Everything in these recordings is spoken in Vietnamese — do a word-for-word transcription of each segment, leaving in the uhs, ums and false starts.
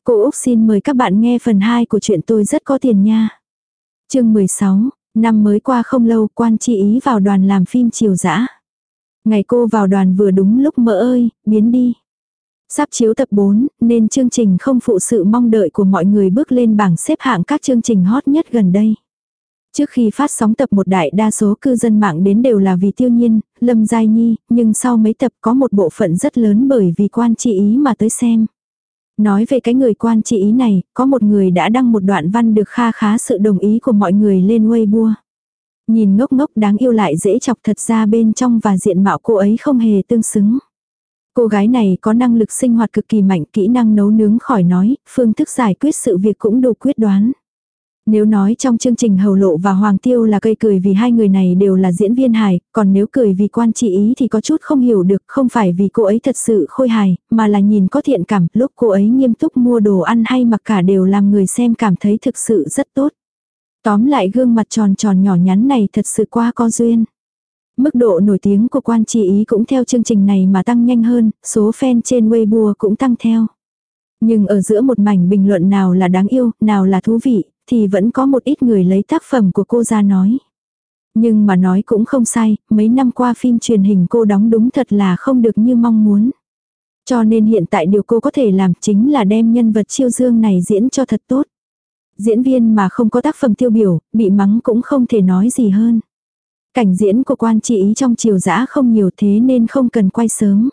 Cô Úc xin mời các bạn nghe phần hai của chuyện Tôi rất có tiền nha. Chương mười sáu, năm mới qua không lâu, Quan Chi Ý vào đoàn làm phim Chiều Dã. Ngày cô vào đoàn vừa đúng lúc Mỡ ơi, biến đi. Sắp chiếu tập bốn, nên chương trình không phụ sự mong đợi của mọi người bước lên bảng xếp hạng các chương trình hot nhất gần đây. Trước khi phát sóng tập một, đại đa số cư dân mạng đến đều là vì Tiêu Nhiên, Lâm Giai Nhi, nhưng sau mấy tập có một bộ phận rất lớn bởi vì Quan Chi Ý mà tới xem. Nói về cái người Quan Chi Ý này, có một người đã đăng một đoạn văn được kha khá sự đồng ý của mọi người lên Weibo. Nhìn ngốc ngốc đáng yêu lại dễ chọc, thật ra bên trong và diện mạo cô ấy không hề tương xứng. Cô gái này có năng lực sinh hoạt cực kỳ mạnh, kỹ năng nấu nướng khỏi nói, phương thức giải quyết sự việc cũng đủ quyết đoán. Nếu nói trong chương trình Hầu Lộ và Hoàng Tiêu là gây cười vì hai người này đều là diễn viên hài, còn nếu cười vì Quan Chi Ý thì có chút không hiểu được, không phải vì cô ấy thật sự khôi hài, mà là nhìn có thiện cảm, lúc cô ấy nghiêm túc mua đồ ăn hay mặc cả đều làm người xem cảm thấy thực sự rất tốt. Tóm lại gương mặt tròn tròn nhỏ nhắn này thật sự quá có duyên. Mức độ nổi tiếng của Quan Chi Ý cũng theo chương trình này mà tăng nhanh hơn, số fan trên Weibo cũng tăng theo. Nhưng ở giữa một mảnh bình luận nào là đáng yêu, nào là thú vị, thì vẫn có một ít người lấy tác phẩm của cô ra nói. Nhưng mà nói cũng không sai, mấy năm qua phim truyền hình cô đóng đúng thật là không được như mong muốn. Cho nên hiện tại điều cô có thể làm chính là đem nhân vật Chiêu Dương này diễn cho thật tốt. Diễn viên mà không có tác phẩm tiêu biểu, bị mắng cũng không thể nói gì hơn. Cảnh diễn của Quan Chi Ý trong Chiều Dã không nhiều, thế nên không cần quay sớm.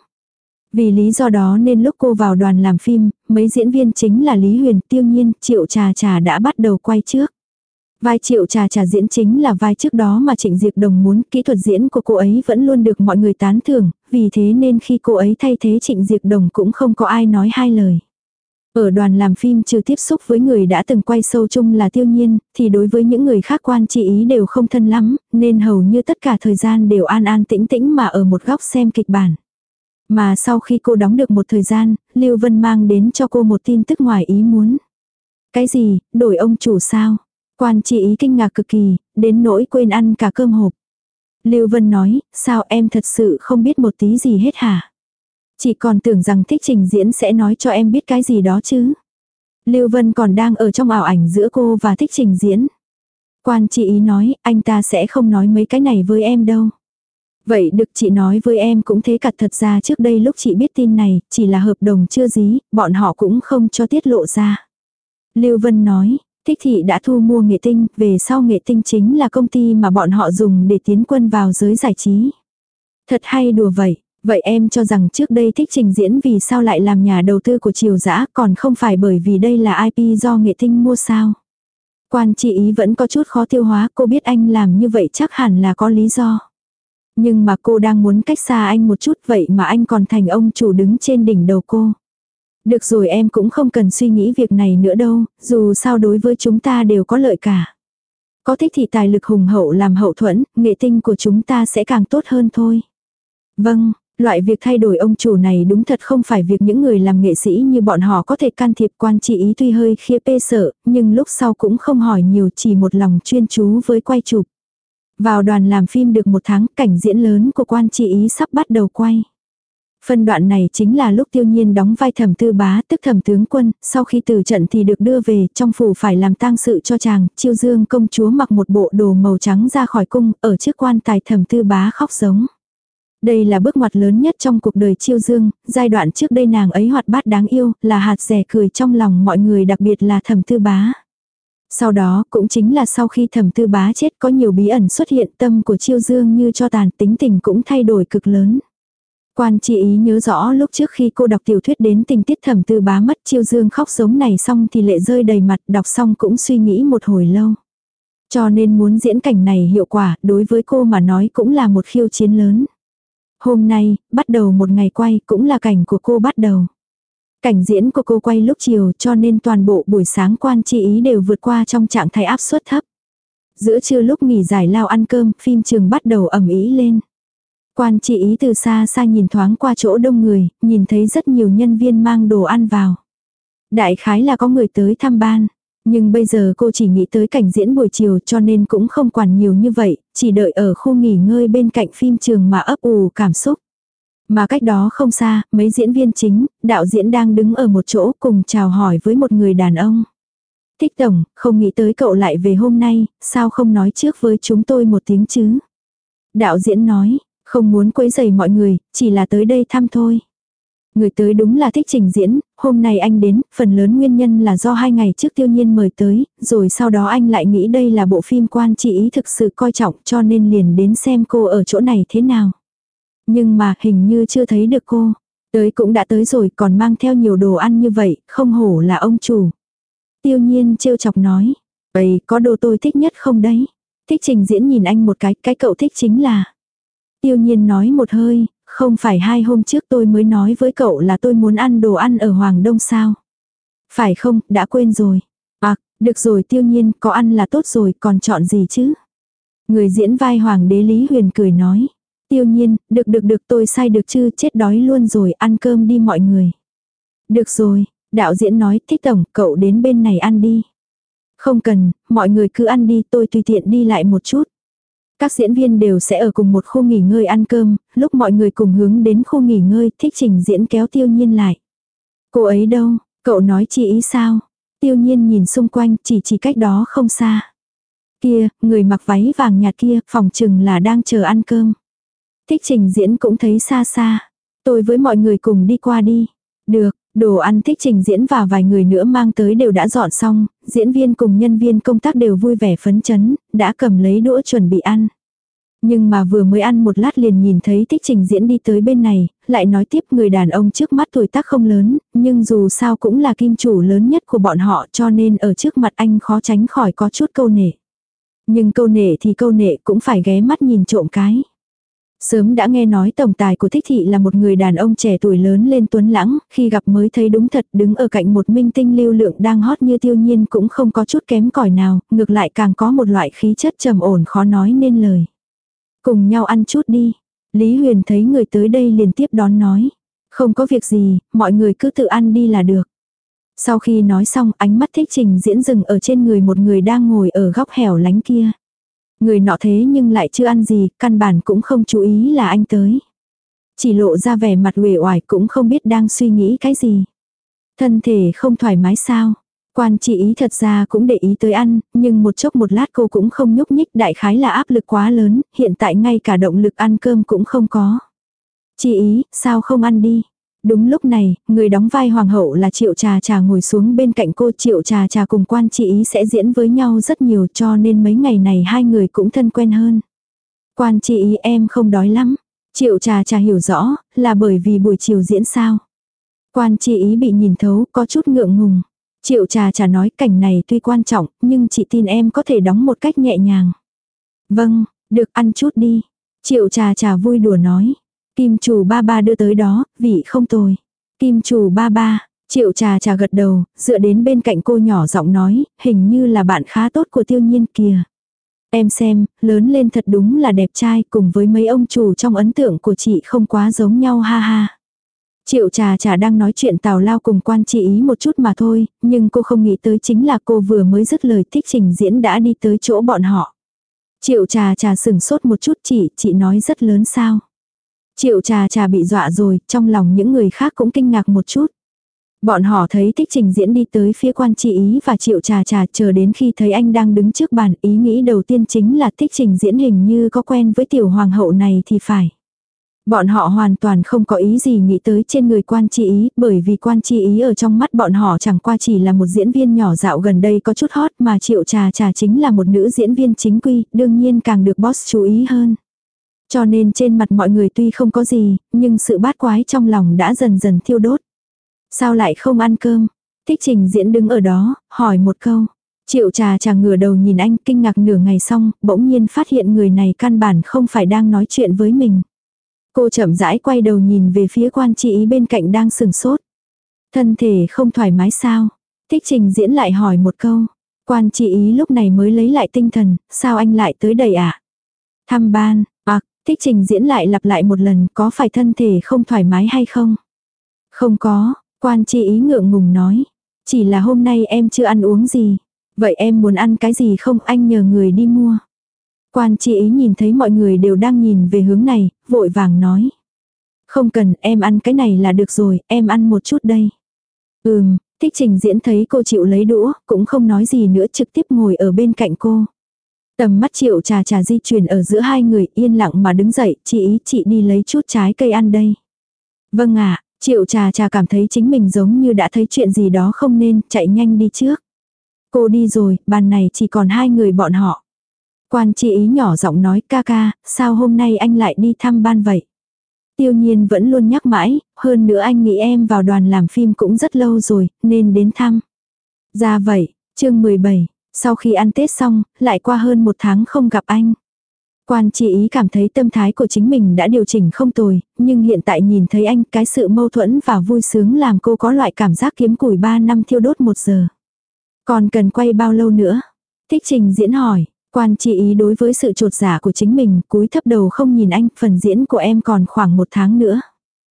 Vì lý do đó nên lúc cô vào đoàn làm phim, mấy diễn viên chính là Lý Huyền, Tiêu Nhiên, Triệu Trà Trà đã bắt đầu quay trước. Vai Triệu Trà Trà diễn chính là vai trước đó mà Trịnh Diệp Đồng muốn, kỹ thuật diễn của cô ấy vẫn luôn được mọi người tán thưởng, vì thế nên khi cô ấy thay thế Trịnh Diệp Đồng cũng không có ai nói hai lời. Ở đoàn làm phim trừ tiếp xúc với người đã từng quay show chung là Tiêu Nhiên, thì đối với những người khác Quan Chi Ý đều không thân lắm, nên hầu như tất cả thời gian đều an an tĩnh tĩnh mà ở một góc xem kịch bản. Mà sau khi cô đóng được một thời gian, Lưu Vân mang đến cho cô một tin tức ngoài ý muốn. Cái gì, đổi ông chủ sao? Quan Chi Ý kinh ngạc cực kỳ, đến nỗi quên ăn cả cơm hộp. Lưu Vân nói, sao em thật sự không biết một tí gì hết hả? Chỉ còn tưởng rằng Thích Trình Diễn sẽ nói cho em biết cái gì đó chứ. Lưu Vân còn đang ở trong ảo ảnh giữa cô và Thích Trình Diễn. Quan Chi Ý nói, anh ta sẽ không nói mấy cái này với em đâu. Vậy được, chị nói với em cũng thế cả, thật ra trước đây lúc chị biết tin này, chỉ là hợp đồng chưa dí, bọn họ cũng không cho tiết lộ ra. Lưu Vân nói, Thích Thị đã thu mua Nghệ Tinh, về sau Nghệ Tinh chính là công ty mà bọn họ dùng để tiến quân vào giới giải trí. Thật hay đùa vậy, vậy em cho rằng trước đây Thích Trình Diễn vì sao lại làm nhà đầu tư của Chiều Dã, còn không phải bởi vì đây là i pê do Nghệ Tinh mua sao? Quan Chi Ý vẫn có chút khó tiêu hóa, cô biết anh làm như vậy chắc hẳn là có lý do. Nhưng mà cô đang muốn cách xa anh một chút, vậy mà anh còn thành ông chủ đứng trên đỉnh đầu cô. Được rồi, em cũng không cần suy nghĩ việc này nữa đâu, dù sao đối với chúng ta đều có lợi cả. Có Thích Thị tài lực hùng hậu làm hậu thuẫn, Nghệ Tinh của chúng ta sẽ càng tốt hơn thôi. Vâng, loại việc thay đổi ông chủ này đúng thật không phải việc những người làm nghệ sĩ như bọn họ có thể can thiệp. Quan Chi Ý tuy hơi khía pê sợ, nhưng lúc sau cũng không hỏi nhiều, chỉ một lòng chuyên chú với quay chụp. Vào đoàn làm phim được một tháng, cảnh diễn lớn của Quan Chi Ý sắp bắt đầu quay. Phân đoạn này chính là lúc Tiêu Nhiên đóng vai Thẩm Tư Bá, tức Thẩm tướng quân, sau khi từ trận thì được đưa về, trong phủ phải làm tang sự cho chàng. Chiêu Dương công chúa mặc một bộ đồ màu trắng ra khỏi cung, ở trước quan tài Thẩm Tư Bá khóc giống. Đây là bước ngoặt lớn nhất trong cuộc đời Chiêu Dương, giai đoạn trước đây nàng ấy hoạt bát đáng yêu, là hạt rẻ cười trong lòng mọi người, đặc biệt là Thẩm Tư Bá. Sau đó, cũng chính là sau khi Thẩm Tư Bá chết, có nhiều bí ẩn xuất hiện, tâm của Chiêu Dương như cho tàn, tính tình cũng thay đổi cực lớn. Quan Chi Ý nhớ rõ lúc trước khi cô đọc tiểu thuyết đến tình tiết Thẩm Tư Bá mất, Chiêu Dương khóc giống này xong thì lệ rơi đầy mặt, đọc xong cũng suy nghĩ một hồi lâu. Cho nên muốn diễn cảnh này hiệu quả, đối với cô mà nói cũng là một khiêu chiến lớn. Hôm nay, bắt đầu một ngày quay, cũng là cảnh của cô bắt đầu. Cảnh diễn của cô quay lúc chiều, cho nên toàn bộ buổi sáng Quan Chi Ý đều vượt qua trong trạng thái áp suất thấp. Giữa trưa lúc nghỉ giải lao ăn cơm, phim trường bắt đầu ầm ĩ lên. Quan Chi Ý từ xa xa nhìn thoáng qua chỗ đông người, nhìn thấy rất nhiều nhân viên mang đồ ăn vào. Đại khái là có người tới thăm ban. Nhưng bây giờ cô chỉ nghĩ tới cảnh diễn buổi chiều, cho nên cũng không quản nhiều như vậy, chỉ đợi ở khu nghỉ ngơi bên cạnh phim trường mà ấp ủ cảm xúc. Mà cách đó không xa, mấy diễn viên chính, đạo diễn đang đứng ở một chỗ cùng chào hỏi với một người đàn ông. Thích tổng, không nghĩ tới cậu lại về hôm nay, sao không nói trước với chúng tôi một tiếng chứ? Đạo diễn nói, không muốn quấy rầy mọi người, chỉ là tới đây thăm thôi. Người tới đúng là Thích Trình Diễn, hôm nay anh đến, phần lớn nguyên nhân là do hai ngày trước Tiêu Nhiên mời tới, rồi sau đó anh lại nghĩ đây là bộ phim Quan Chi Ý thực sự coi trọng cho nên liền đến xem cô ở chỗ này thế nào. Nhưng mà hình như chưa thấy được cô. Tới cũng đã tới rồi còn mang theo nhiều đồ ăn như vậy, không hổ là ông chủ. Tiêu Nhiên trêu chọc nói, vậy có đồ tôi thích nhất không đấy? Thích Trình Diễn nhìn anh một cái, cái cậu thích chính là. Tiêu Nhiên nói một hơi, không phải hai hôm trước tôi mới nói với cậu là tôi muốn ăn đồ ăn ở Hoàng Đông sao? Phải không, đã quên rồi. À, được rồi Tiêu Nhiên, có ăn là tốt rồi, còn chọn gì chứ? Người diễn vai Hoàng đế Lý Huyền cười nói. Tiêu Nhiên, được được được tôi sai được chứ, chết đói luôn rồi, ăn cơm đi mọi người. Được rồi, đạo diễn nói, Thích tổng, cậu đến bên này ăn đi. Không cần, mọi người cứ ăn đi, tôi tùy tiện đi lại một chút. Các diễn viên đều sẽ ở cùng một khu nghỉ ngơi ăn cơm, lúc mọi người cùng hướng đến khu nghỉ ngơi, Thích Trình Diễn kéo Tiêu Nhiên lại. Cô ấy đâu, cậu nói Chi Ý sao? Tiêu Nhiên nhìn xung quanh, chỉ chỉ cách đó không xa. Kia, người mặc váy vàng nhạt kia, phòng chừng là đang chờ ăn cơm. Thích Trình Diễn cũng thấy xa xa. Tôi với mọi người cùng đi qua đi. Được, đồ ăn Thích Trình Diễn và vài người nữa mang tới đều đã dọn xong, diễn viên cùng nhân viên công tác đều vui vẻ phấn chấn, đã cầm lấy đũa chuẩn bị ăn. Nhưng mà vừa mới ăn một lát liền nhìn thấy Thích Trình Diễn đi tới bên này, lại nói tiếp người đàn ông trước mắt tuổi tác không lớn, nhưng dù sao cũng là kim chủ lớn nhất của bọn họ cho nên ở trước mặt anh khó tránh khỏi có chút câu nể. Nhưng câu nể thì câu nể cũng phải ghé mắt nhìn trộm cái. Sớm đã nghe nói tổng tài của Thích Thị là một người đàn ông trẻ tuổi lớn lên tuấn lãng, khi gặp mới thấy đúng thật đứng ở cạnh một minh tinh lưu lượng đang hot như Tiêu Nhiên cũng không có chút kém cỏi nào, ngược lại càng có một loại khí chất trầm ổn khó nói nên lời. Cùng nhau ăn chút đi. Lý Huyền thấy người tới đây liền tiếp đón nói. Không có việc gì, mọi người cứ tự ăn đi là được. Sau khi nói xong ánh mắt Thích Trình Diễn dừng ở trên người một người đang ngồi ở góc hẻo lánh kia. Người nọ thế nhưng lại chưa ăn gì, căn bản cũng không chú ý là anh tới. Chỉ lộ ra vẻ mặt uể oải cũng không biết đang suy nghĩ cái gì. Thân thể không thoải mái sao? Quan Chi Ý thật ra cũng để ý tới ăn, nhưng một chốc một lát cô cũng không nhúc nhích, đại khái là áp lực quá lớn, hiện tại ngay cả động lực ăn cơm cũng không có. Chi Ý, sao không ăn đi? Đúng lúc này, người đóng vai hoàng hậu là Triệu Trà Trà ngồi xuống bên cạnh cô. Triệu Trà Trà cùng Quan Chi Ý sẽ diễn với nhau rất nhiều cho nên mấy ngày này hai người cũng thân quen hơn. Quan Chi Ý em không đói lắm. Triệu Trà Trà hiểu rõ, là bởi vì buổi chiều diễn sao. Quan Chi Ý bị nhìn thấu, có chút ngượng ngùng. Triệu Trà Trà nói cảnh này tuy quan trọng, nhưng chị tin em có thể đóng một cách nhẹ nhàng. Vâng, được ăn chút đi. Triệu Trà Trà vui đùa nói. Kim chủ ba ba đưa tới đó, vị không tồi. Kim chủ ba ba, Triệu Trà Trà gật đầu, dựa đến bên cạnh cô nhỏ giọng nói, hình như là bạn khá tốt của Tiêu Nhiên kìa. Em xem, lớn lên thật đúng là đẹp trai, cùng với mấy ông chủ trong ấn tượng của chị không quá giống nhau ha ha. Triệu Trà Trà đang nói chuyện tào lao cùng Quan Chi Ý một chút mà thôi, nhưng cô không nghĩ tới chính là cô vừa mới dứt lời Thích Trình Diễn đã đi tới chỗ bọn họ. Triệu Trà Trà sừng sốt một chút, chị, chị nói rất lớn sao. Triệu Trà Trà bị dọa rồi, trong lòng những người khác cũng kinh ngạc một chút. Bọn họ thấy Thích Trình Diễn đi tới phía Quan Chi Ý và Triệu Trà Trà, chờ đến khi thấy anh đang đứng trước bàn, ý nghĩ đầu tiên chính là Thích Trình Diễn hình như có quen với tiểu hoàng hậu này thì phải. Bọn họ hoàn toàn không có ý gì nghĩ tới trên người Quan Chi Ý, bởi vì Quan Chi Ý ở trong mắt bọn họ chẳng qua chỉ là một diễn viên nhỏ dạo gần đây có chút hot, mà Triệu Trà Trà chính là một nữ diễn viên chính quy, đương nhiên càng được boss chú ý hơn. Cho nên trên mặt mọi người tuy không có gì, nhưng sự bát quái trong lòng đã dần dần thiêu đốt. Sao lại không ăn cơm? Thích Trình Diễn đứng ở đó, hỏi một câu. Triệu Trà Trà ngửa đầu nhìn anh, kinh ngạc nửa ngày xong, bỗng nhiên phát hiện người này căn bản không phải đang nói chuyện với mình. Cô chậm rãi quay đầu nhìn về phía Quan Chi Ý bên cạnh đang sừng sốt. Thân thể không thoải mái sao? Thích Trình Diễn lại hỏi một câu. Quan Chi Ý lúc này mới lấy lại tinh thần, sao anh lại tới đây ạ? À? Thăm ban, à, Thích Trình Diễn lại lặp lại một lần, có phải thân thể không thoải mái hay không? Không có, Quan Chi Ý ngượng ngùng nói. Chỉ là hôm nay em chưa ăn uống gì. Vậy em muốn ăn cái gì không, anh nhờ người đi mua. Quan Chi Ý nhìn thấy mọi người đều đang nhìn về hướng này, vội vàng nói. Không cần, em ăn cái này là được rồi, em ăn một chút đây. Ừm, Thích Trình Diễn thấy cô chịu lấy đũa, cũng không nói gì nữa, trực tiếp ngồi ở bên cạnh cô. Tầm mắt Triệu Trà Trà di chuyển ở giữa hai người, yên lặng mà đứng dậy, chị ý chị đi lấy chút trái cây ăn đây. Vâng ạ, Triệu Trà Trà cảm thấy chính mình giống như đã thấy chuyện gì đó không nên, chạy nhanh đi trước. Cô đi rồi, bàn này chỉ còn hai người bọn họ. Quan chị ý nhỏ giọng nói, ca ca, sao hôm nay anh lại đi thăm ban vậy? Tiêu Nhiên vẫn luôn nhắc mãi, hơn nữa anh nghĩ em vào đoàn làm phim cũng rất lâu rồi, nên đến thăm. Ra vậy, chương mười bảy, sau khi ăn Tết xong, lại qua hơn một tháng không gặp anh. Quan chị ý cảm thấy tâm thái của chính mình đã điều chỉnh không tồi, nhưng hiện tại nhìn thấy anh, cái sự mâu thuẫn và vui sướng làm cô có loại cảm giác kiếm củi ba năm thiêu đốt một giờ. Còn cần quay bao lâu nữa? Thích Trình Diễn hỏi. Quan chị ý đối với sự trột dạ của chính mình, cúi thấp đầu không nhìn anh, phần diễn của em còn khoảng một tháng nữa.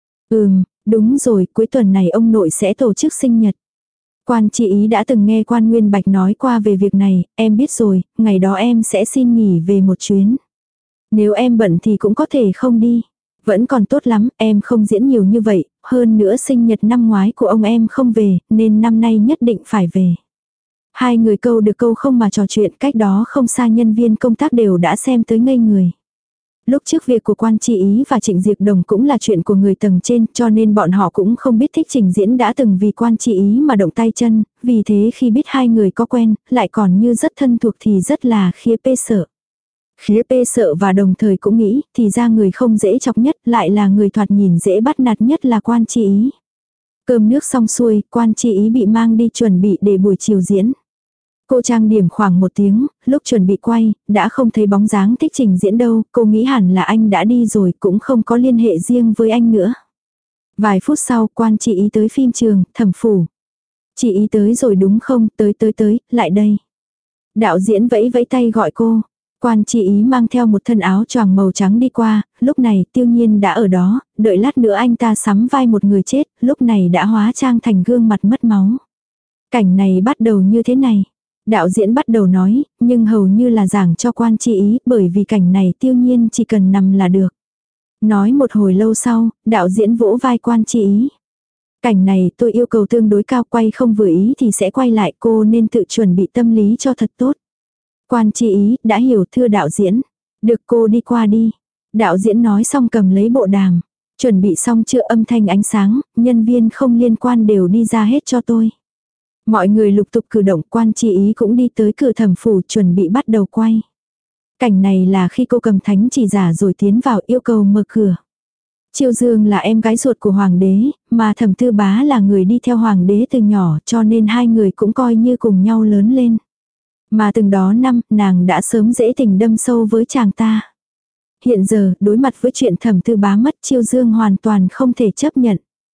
Ừm, đúng rồi, cuối tuần này ông nội sẽ tổ chức sinh nhật. Quan chị ý đã từng nghe Quan Nguyên Bạch nói qua về việc này, em biết rồi, ngày đó em sẽ xin nghỉ về một chuyến. Nếu em bận thì cũng có thể không đi. Vẫn còn tốt lắm, em không diễn nhiều như vậy, hơn nữa sinh nhật năm ngoái của ông em không về, nên năm nay nhất định phải về. Hai người câu được câu không mà trò chuyện, cách đó không xa nhân viên công tác đều đã xem tới ngây người. Lúc trước việc của Quan Chi Ý và Trịnh Diệp Đồng cũng là chuyện của người tầng trên, cho nên bọn họ cũng không biết Thích Trình Diễn đã từng vì Quan Chi Ý mà động tay chân, vì thế khi biết hai người có quen, lại còn như rất thân thuộc thì rất là khía pê sợ. Khía pê sợ và đồng thời cũng nghĩ, thì ra người không dễ chọc nhất, lại là người thoạt nhìn dễ bắt nạt nhất là Quan Chi Ý. Cơm nước xong xuôi, Quan Chi Ý bị mang đi chuẩn bị để buổi chiều diễn. Cô trang điểm khoảng một tiếng, lúc chuẩn bị quay, đã không thấy bóng dáng Thích Trình Diễn đâu, cô nghĩ hẳn là anh đã đi rồi, cũng không có liên hệ riêng với anh nữa. Vài phút sau, Quan chị ý tới phim trường, Thẩm phủ. Chị ý tới rồi đúng không, tới tới tới, lại đây. Đạo diễn vẫy vẫy tay gọi cô. Quan chị ý mang theo một thân áo choàng màu trắng đi qua, lúc này Tiêu Nhiên đã ở đó, đợi lát nữa anh ta sắm vai một người chết, lúc này đã hóa trang thành gương mặt mất máu. Cảnh này bắt đầu như thế này. Đạo diễn bắt đầu nói, nhưng hầu như là giảng cho Quan Chi Ý, bởi vì cảnh này Tiêu Nhiên chỉ cần nằm là được. Nói một hồi lâu sau, đạo diễn vỗ vai Quan Chi Ý. Cảnh này tôi yêu cầu tương đối cao, quay không vừa ý thì sẽ quay lại, cô nên tự chuẩn bị tâm lý cho thật tốt. Quan Chi Ý, đã hiểu thưa đạo diễn. Được, cô đi qua đi. Đạo diễn nói xong cầm lấy bộ đàm. Chuẩn bị xong chưa, âm thanh ánh sáng, nhân viên không liên quan đều đi ra hết cho tôi. Mọi người lục tục cử động, Quan Chi Ý cũng đi tới cửa Thẩm phủ chuẩn bị bắt đầu quay. Cảnh này là khi cô cầm thánh chỉ giả rồi tiến vào yêu cầu mở cửa. Chiêu Dương là em gái ruột của Hoàng đế, mà Thẩm Tư Bá là người đi theo Hoàng đế từ nhỏ, cho nên hai người cũng coi như cùng nhau lớn lên. Mà từng đó năm, nàng đã sớm dễ tình đâm sâu với chàng ta. Hiện giờ, đối mặt với chuyện Thẩm Tư Bá mất, Chiêu Dương hoàn toàn không thể chấp nhận.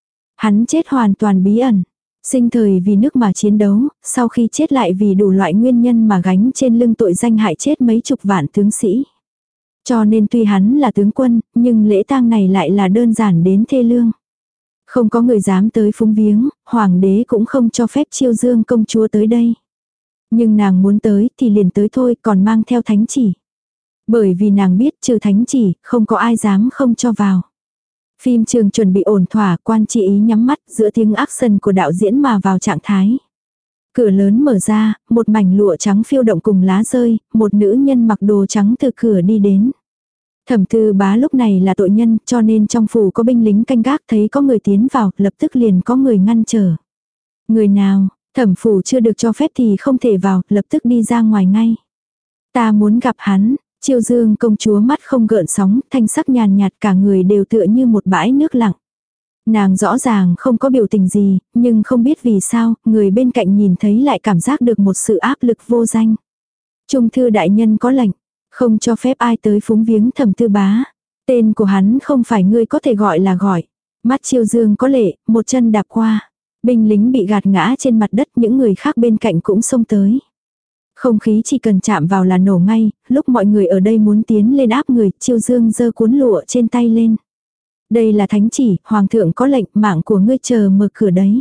Hắn chết hoàn toàn bí ẩn. Sinh thời vì nước mà chiến đấu, sau khi chết lại vì đủ loại nguyên nhân mà gánh trên lưng tội danh hại chết mấy chục vạn tướng sĩ. Cho nên tuy hắn là tướng quân, nhưng lễ tang này lại là đơn giản đến thê lương. Không có người dám tới phúng viếng, hoàng đế cũng không cho phép Chiêu Dương công chúa tới đây. Nhưng nàng muốn tới thì liền tới thôi, còn mang theo thánh chỉ. Bởi vì nàng biết trừ thánh chỉ, không có ai dám không cho vào. Phim trường chuẩn bị ổn thỏa, Quan Chi Ý nhắm mắt giữa tiếng action của đạo diễn mà vào trạng thái. Cửa lớn mở ra, một mảnh lụa trắng phiêu động cùng lá rơi, một nữ nhân mặc đồ trắng từ cửa đi đến. Thẩm Tư Bá lúc này là tội nhân, cho nên trong phủ có binh lính canh gác, thấy có người tiến vào, lập tức liền có người ngăn trở. Người nào, Thẩm phủ chưa được cho phép thì không thể vào, lập tức đi ra ngoài ngay. Ta muốn gặp hắn. Chiêu Dương công chúa mắt không gợn sóng, thanh sắc nhàn nhạt, cả người đều tựa như một bãi nước lặng. Nàng rõ ràng không có biểu tình gì, nhưng không biết vì sao, người bên cạnh nhìn thấy lại cảm giác được một sự áp lực vô danh. Trung thư đại nhân có lệnh, không cho phép ai tới phúng viếng Thẩm Tư Bá. Tên của hắn không phải ngươi có thể gọi là gọi. Mắt Chiêu Dương có lệ, một chân đạp qua. Binh lính bị gạt ngã trên mặt đất, những người khác bên cạnh cũng xông tới. Không khí chỉ cần chạm vào là nổ ngay, lúc mọi người ở đây muốn tiến lên áp người, Chiêu Dương giơ cuốn lụa trên tay lên. Đây là thánh chỉ, hoàng thượng có lệnh, mạng của ngươi chờ mở cửa đấy.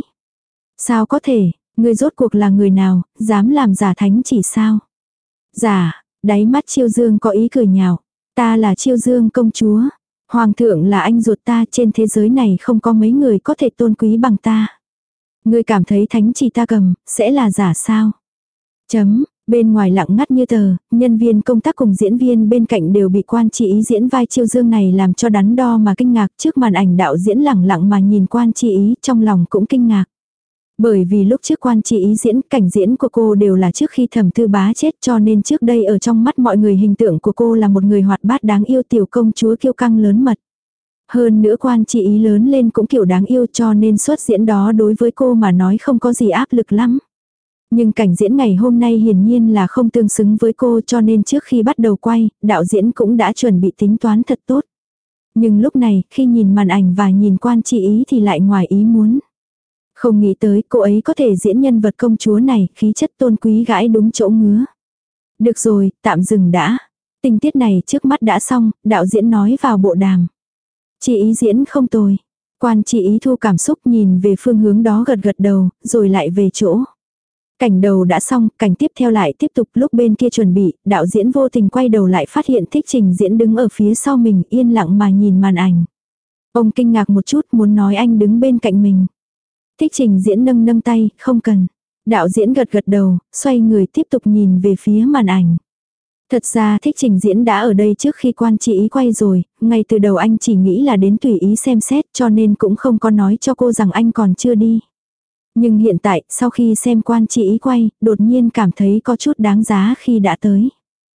Sao có thể, ngươi rốt cuộc là người nào, dám làm giả thánh chỉ sao? Giả, đáy mắt Chiêu Dương có ý cười nhạo, ta là Chiêu Dương công chúa. Hoàng thượng là anh ruột ta, trên thế giới này không có mấy người có thể tôn quý bằng ta. Ngươi cảm thấy thánh chỉ ta cầm, sẽ là giả sao? Chấm, bên ngoài lặng ngắt như tờ, nhân viên công tác cùng diễn viên bên cạnh đều bị Quan Chi Ý diễn vai Chiêu Dương này làm cho đắn đo mà kinh ngạc. Trước màn ảnh đạo diễn lẳng lặng mà nhìn Quan Chi Ý, trong lòng cũng kinh ngạc. Bởi vì lúc trước Quan Chi Ý diễn, cảnh diễn của cô đều là trước khi Thẩm Tư Bá chết, cho nên trước đây ở trong mắt mọi người hình tượng của cô là một người hoạt bát đáng yêu tiểu công chúa kiêu căng lớn mật. Hơn nữa Quan Chi Ý lớn lên cũng kiểu đáng yêu, cho nên xuất diễn đó đối với cô mà nói không có gì áp lực lắm. Nhưng cảnh diễn ngày hôm nay hiển nhiên là không tương xứng với cô, cho nên trước khi bắt đầu quay, đạo diễn cũng đã chuẩn bị tính toán thật tốt. Nhưng lúc này, khi nhìn màn ảnh và nhìn Quan Chi Ý thì lại ngoài ý muốn. Không nghĩ tới cô ấy có thể diễn nhân vật công chúa này, khí chất tôn quý gãi đúng chỗ ngứa. Được rồi, tạm dừng đã. Tình tiết này trước mắt đã xong, đạo diễn nói vào bộ đàm. Chi Ý diễn không tồi. Quan Chi Ý thu cảm xúc nhìn về phương hướng đó gật gật đầu, rồi lại về chỗ. Cảnh đầu đã xong, cảnh tiếp theo lại tiếp tục. Lúc bên kia chuẩn bị, đạo diễn vô tình quay đầu lại phát hiện Thích Trình Diễn đứng ở phía sau mình, yên lặng mà nhìn màn ảnh. Ông kinh ngạc một chút, muốn nói anh đứng bên cạnh mình. Thích Trình Diễn nâng nâng tay, không cần. Đạo diễn gật gật đầu, xoay người tiếp tục nhìn về phía màn ảnh. Thật ra Thích Trình Diễn đã ở đây trước khi Quan Chi Ý quay rồi, ngay từ đầu anh chỉ nghĩ là đến tùy ý xem xét, cho nên cũng không có nói cho cô rằng anh còn chưa đi. Nhưng hiện tại, sau khi xem Quan Chi Ý quay, đột nhiên cảm thấy có chút đáng giá khi đã tới.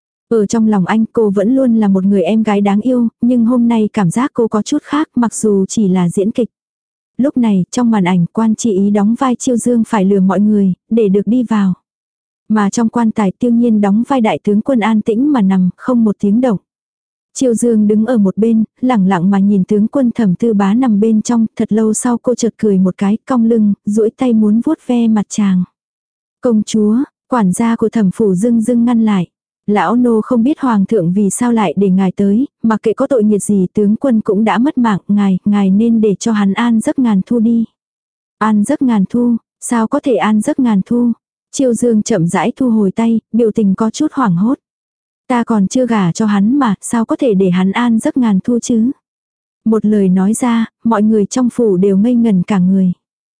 Ở trong lòng anh, cô vẫn luôn là một người em gái đáng yêu, nhưng hôm nay cảm giác cô có chút khác, mặc dù chỉ là diễn kịch. Lúc này, trong màn ảnh, Quan Chi Ý đóng vai Chiêu Dương phải lừa mọi người, để được đi vào. Mà trong quan tài Tiêu Nhiên đóng vai đại tướng quân an tĩnh mà nằm, không một tiếng động. Chiêu Dương đứng ở một bên, lẳng lặng mà nhìn tướng quân Thẩm Tư Bá nằm bên trong, thật lâu sau cô chợt cười một cái, cong lưng, duỗi tay muốn vuốt ve mặt chàng. Công chúa, quản gia của Thẩm phủ dưng dưng ngăn lại. Lão nô không biết hoàng thượng vì sao lại để ngài tới, mặc kệ có tội nghiệp gì tướng quân cũng đã mất mạng, ngài, ngài nên để cho hắn an giấc ngàn thu đi. An giấc ngàn thu, sao có thể an giấc ngàn thu? Chiêu Dương chậm rãi thu hồi tay, biểu tình có chút hoảng hốt. Ta còn chưa gả cho hắn mà, sao có thể để hắn an giấc ngàn thu chứ? Một lời nói ra, mọi người trong phủ đều ngây ngần cả người.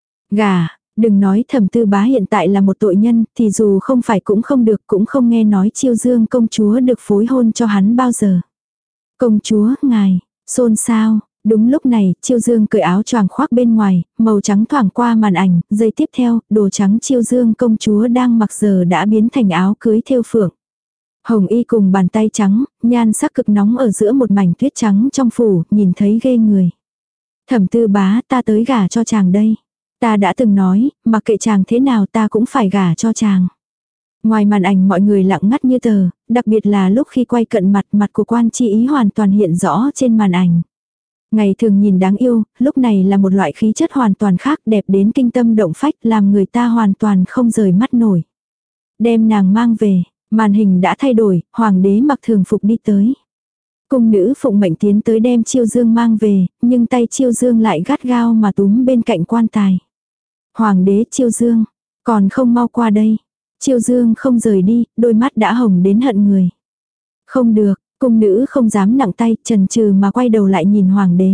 Gả, đừng nói Thẩm Tư Bá hiện tại là một tội nhân, thì dù không phải cũng không được, cũng không nghe nói Chiêu Dương công chúa được phối hôn cho hắn bao giờ. Công chúa, ngài, xôn xao. Đúng lúc này, Chiêu Dương cởi áo choàng khoác bên ngoài, màu trắng thoảng qua màn ảnh, giây tiếp theo, đồ trắng Chiêu Dương công chúa đang mặc giờ đã biến thành áo cưới thêu phượng. Hồng y cùng bàn tay trắng, nhan sắc cực nóng ở giữa một mảnh tuyết trắng trong phủ, nhìn thấy ghê người. Thẩm Tư Bá, ta tới gả cho chàng đây. Ta đã từng nói, mặc kệ chàng thế nào ta cũng phải gả cho chàng. Ngoài màn ảnh mọi người lặng ngắt như tờ, đặc biệt là lúc khi quay cận mặt, mặt của Quan Chi Ý hoàn toàn hiện rõ trên màn ảnh. Ngày thường nhìn đáng yêu, lúc này là một loại khí chất hoàn toàn khác, đẹp đến kinh tâm động phách, làm người ta hoàn toàn không rời mắt nổi. Đem nàng mang về, màn hình đã thay đổi, hoàng đế mặc thường phục đi tới. Cung nữ phụng mệnh tiến tới đem Chiêu Dương mang về, nhưng tay Chiêu Dương lại gắt gao mà túm bên cạnh quan tài. Hoàng đế, Chiêu Dương, còn không mau qua đây. Chiêu Dương không rời đi, đôi mắt đã hồng đến hận người. Không được, cung nữ không dám nặng tay, chần chừ mà quay đầu lại nhìn hoàng đế.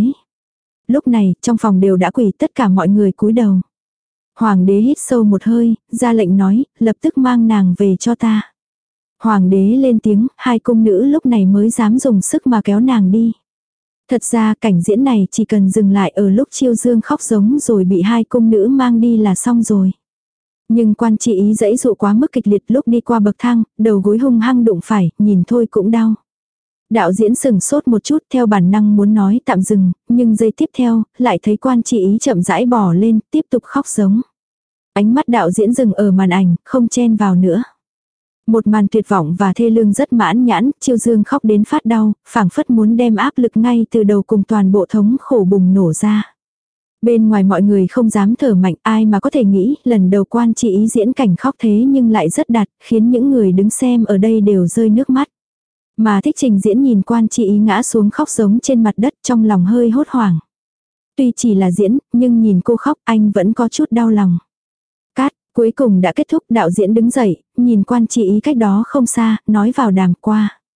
Lúc này, trong phòng đều đã quỳ, tất cả mọi người cúi đầu. Hoàng đế hít sâu một hơi, ra lệnh nói, lập tức mang nàng về cho ta. Hoàng đế lên tiếng, hai cung nữ lúc này mới dám dùng sức mà kéo nàng đi. Thật ra cảnh diễn này chỉ cần dừng lại ở lúc Chiêu Dương khóc giống rồi bị hai cung nữ mang đi là xong rồi. Nhưng Quan Chi Ý dãy dụ quá mức kịch liệt, lúc đi qua bậc thang, đầu gối hung hăng đụng phải, nhìn thôi cũng đau. Đạo diễn sừng sốt một chút, theo bản năng muốn nói tạm dừng, nhưng giây tiếp theo, lại thấy Quan Chi Ý chậm rãi bỏ lên, tiếp tục khóc giống. Ánh mắt đạo diễn dừng ở màn ảnh, không chen vào nữa. Một màn tuyệt vọng và thê lương rất mãn nhãn, Chiêu Dương khóc đến phát đau, phảng phất muốn đem áp lực ngay từ đầu cùng toàn bộ thống khổ bùng nổ ra. Bên ngoài mọi người không dám thở mạnh, ai mà có thể nghĩ, lần đầu Quan Chi Ý diễn cảnh khóc thế nhưng lại rất đạt, khiến những người đứng xem ở đây đều rơi nước mắt. Mà Thích Trình Diễn nhìn Quan Chi Ý ngã xuống khóc giống trên mặt đất, trong lòng hơi hốt hoảng. Tuy chỉ là diễn, nhưng nhìn cô khóc anh vẫn có chút đau lòng. Cát, cuối cùng đã kết thúc, đạo diễn đứng dậy, nhìn Quan Chi Ý cách đó không xa, nói vào đàm qua.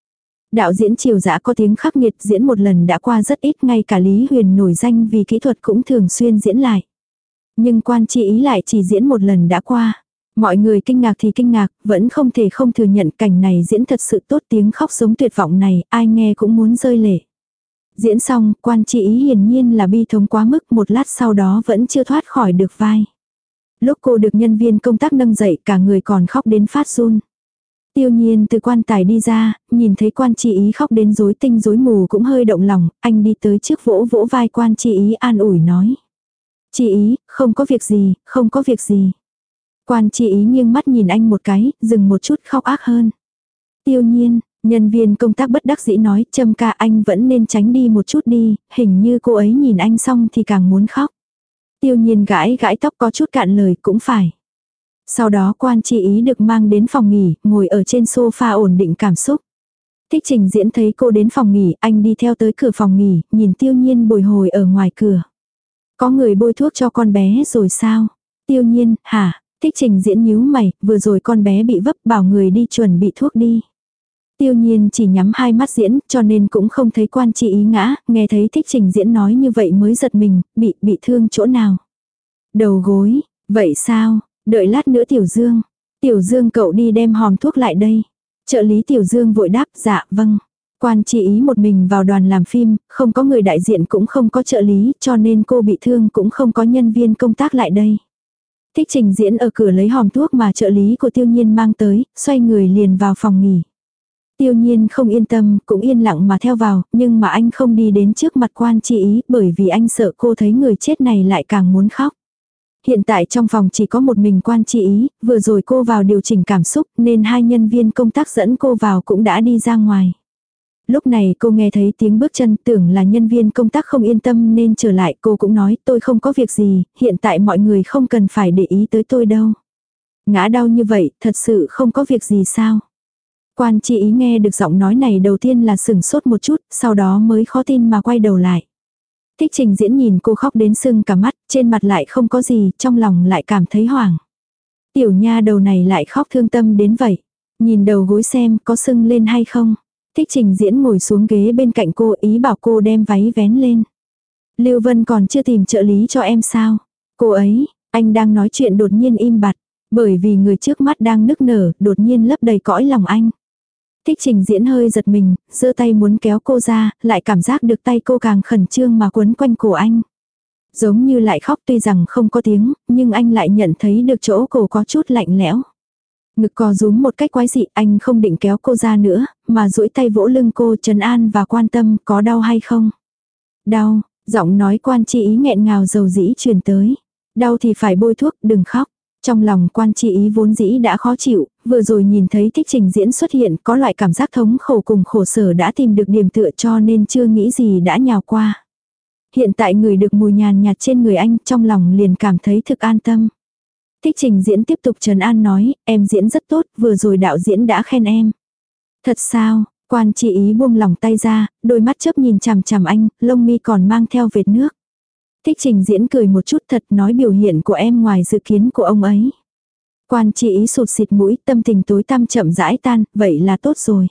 Đạo diễn Triều Dã có tiếng khắc nghiệt, diễn một lần đã qua rất ít, ngay cả Lý Huyền nổi danh vì kỹ thuật cũng thường xuyên diễn lại. Nhưng Quan Chi Ý lại chỉ diễn một lần đã qua. Mọi người kinh ngạc thì kinh ngạc, vẫn không thể không thừa nhận cảnh này diễn thật sự tốt, tiếng khóc giống tuyệt vọng này, ai nghe cũng muốn rơi lệ. Diễn xong, Quan Chi Ý hiển nhiên là bi thống quá mức, một lát sau đó vẫn chưa thoát khỏi được vai. Lúc cô được nhân viên công tác nâng dậy, cả người còn khóc đến phát run. Tiêu Nhiên từ quan tài đi ra, nhìn thấy Quan Chi Ý khóc đến rối tinh rối mù cũng hơi động lòng, anh đi tới trước vỗ vỗ vai Quan Chi Ý an ủi nói. Chi Ý, không có việc gì, không có việc gì. Quan Chi Ý nghiêng mắt nhìn anh một cái, dừng một chút khóc ác hơn. Tiêu Nhiên, nhân viên công tác bất đắc dĩ nói, Trâm ca anh vẫn nên tránh đi một chút đi, hình như cô ấy nhìn anh xong thì càng muốn khóc. Tiêu Nhiên gãi gãi tóc có chút cạn lời, cũng phải. Sau đó Quan Chi Ý được mang đến phòng nghỉ, ngồi ở trên sofa ổn định cảm xúc. Thích Trình Diễn thấy cô đến phòng nghỉ, anh đi theo tới cửa phòng nghỉ, nhìn Tiêu Nhiên bồi hồi ở ngoài cửa. Có người bôi thuốc cho con bé rồi sao? Tiêu Nhiên, hả? Thích Trình Diễn nhíu mày, vừa rồi con bé bị vấp, bảo người đi chuẩn bị thuốc đi. Tiêu Nhiên chỉ nhắm hai mắt diễn, cho nên cũng không thấy Quan Chi Ý ngã, nghe thấy Thích Trình Diễn nói như vậy mới giật mình, bị, bị thương chỗ nào? Đầu gối, vậy sao? Đợi lát nữa Tiểu Dương. Tiểu Dương cậu đi đem hòm thuốc lại đây. Trợ lý Tiểu Dương vội đáp, dạ vâng. Quan Chi Ý một mình vào đoàn làm phim, không có người đại diện cũng không có trợ lý, cho nên cô bị thương cũng không có nhân viên công tác lại đây. Thích Trình Diễn ở cửa lấy hòm thuốc mà trợ lý của Tiêu Nhiên mang tới, xoay người liền vào phòng nghỉ. Tiêu Nhiên không yên tâm, cũng yên lặng mà theo vào, nhưng mà anh không đi đến trước mặt Quan Chi Ý, bởi vì anh sợ cô thấy người chết này lại càng muốn khóc. Hiện tại trong phòng chỉ có một mình Quan Chi Ý, vừa rồi cô vào điều chỉnh cảm xúc nên hai nhân viên công tác dẫn cô vào cũng đã đi ra ngoài. Lúc này cô nghe thấy tiếng bước chân, tưởng là nhân viên công tác không yên tâm nên trở lại, cô cũng nói tôi không có việc gì, hiện tại mọi người không cần phải để ý tới tôi đâu. Ngã đau như vậy, thật sự không có việc gì sao? Quan Chi Ý nghe được giọng nói này đầu tiên là sửng sốt một chút, sau đó mới khó tin mà quay đầu lại. Thích Trình Diễn nhìn cô khóc đến sưng cả mắt, trên mặt lại không có gì, trong lòng lại cảm thấy hoảng. Tiểu nha đầu này lại khóc thương tâm đến vậy. Nhìn đầu gối xem có sưng lên hay không. Thích Trình Diễn ngồi xuống ghế bên cạnh cô, ý bảo cô đem váy vén lên. Lưu Vân còn chưa tìm trợ lý cho em sao? Cô ấy, anh đang nói chuyện đột nhiên im bặt, bởi vì người trước mắt đang nức nở, đột nhiên lấp đầy cõi lòng anh. Thích Trình Diễn hơi giật mình, giơ tay muốn kéo cô ra, lại cảm giác được tay cô càng khẩn trương mà quấn quanh cổ anh. Giống như lại khóc, tuy rằng không có tiếng, nhưng anh lại nhận thấy được chỗ cổ có chút lạnh lẽo. Ngực co rúm một cách quái dị, anh không định kéo cô ra nữa, mà duỗi tay vỗ lưng cô trấn an và quan tâm có đau hay không. Đau, giọng nói Quan Chi Ý nghẹn ngào dầu dĩ truyền tới. Đau thì phải bôi thuốc, đừng khóc. Trong lòng Quan Chi Ý vốn dĩ đã khó chịu, vừa rồi nhìn thấy Thích Trình Diễn xuất hiện có loại cảm giác thống khổ cùng khổ sở đã tìm được điểm tựa cho nên chưa nghĩ gì đã nhào qua. Hiện tại người được mùi nhàn nhạt trên người anh, trong lòng liền cảm thấy thực an tâm. Thích Trình Diễn tiếp tục trấn an nói, em diễn rất tốt, vừa rồi đạo diễn đã khen em. Thật sao? Quan Chi Ý buông lòng tay ra, đôi mắt chớp nhìn chằm chằm anh, lông mi còn mang theo vệt nước. Thích Trình Diễn cười một chút thật, nói biểu hiện của em ngoài dự kiến của ông ấy. Quan Chi Ý sụt xịt mũi, tâm tình tối tăm chậm rãi tan, vậy là tốt rồi.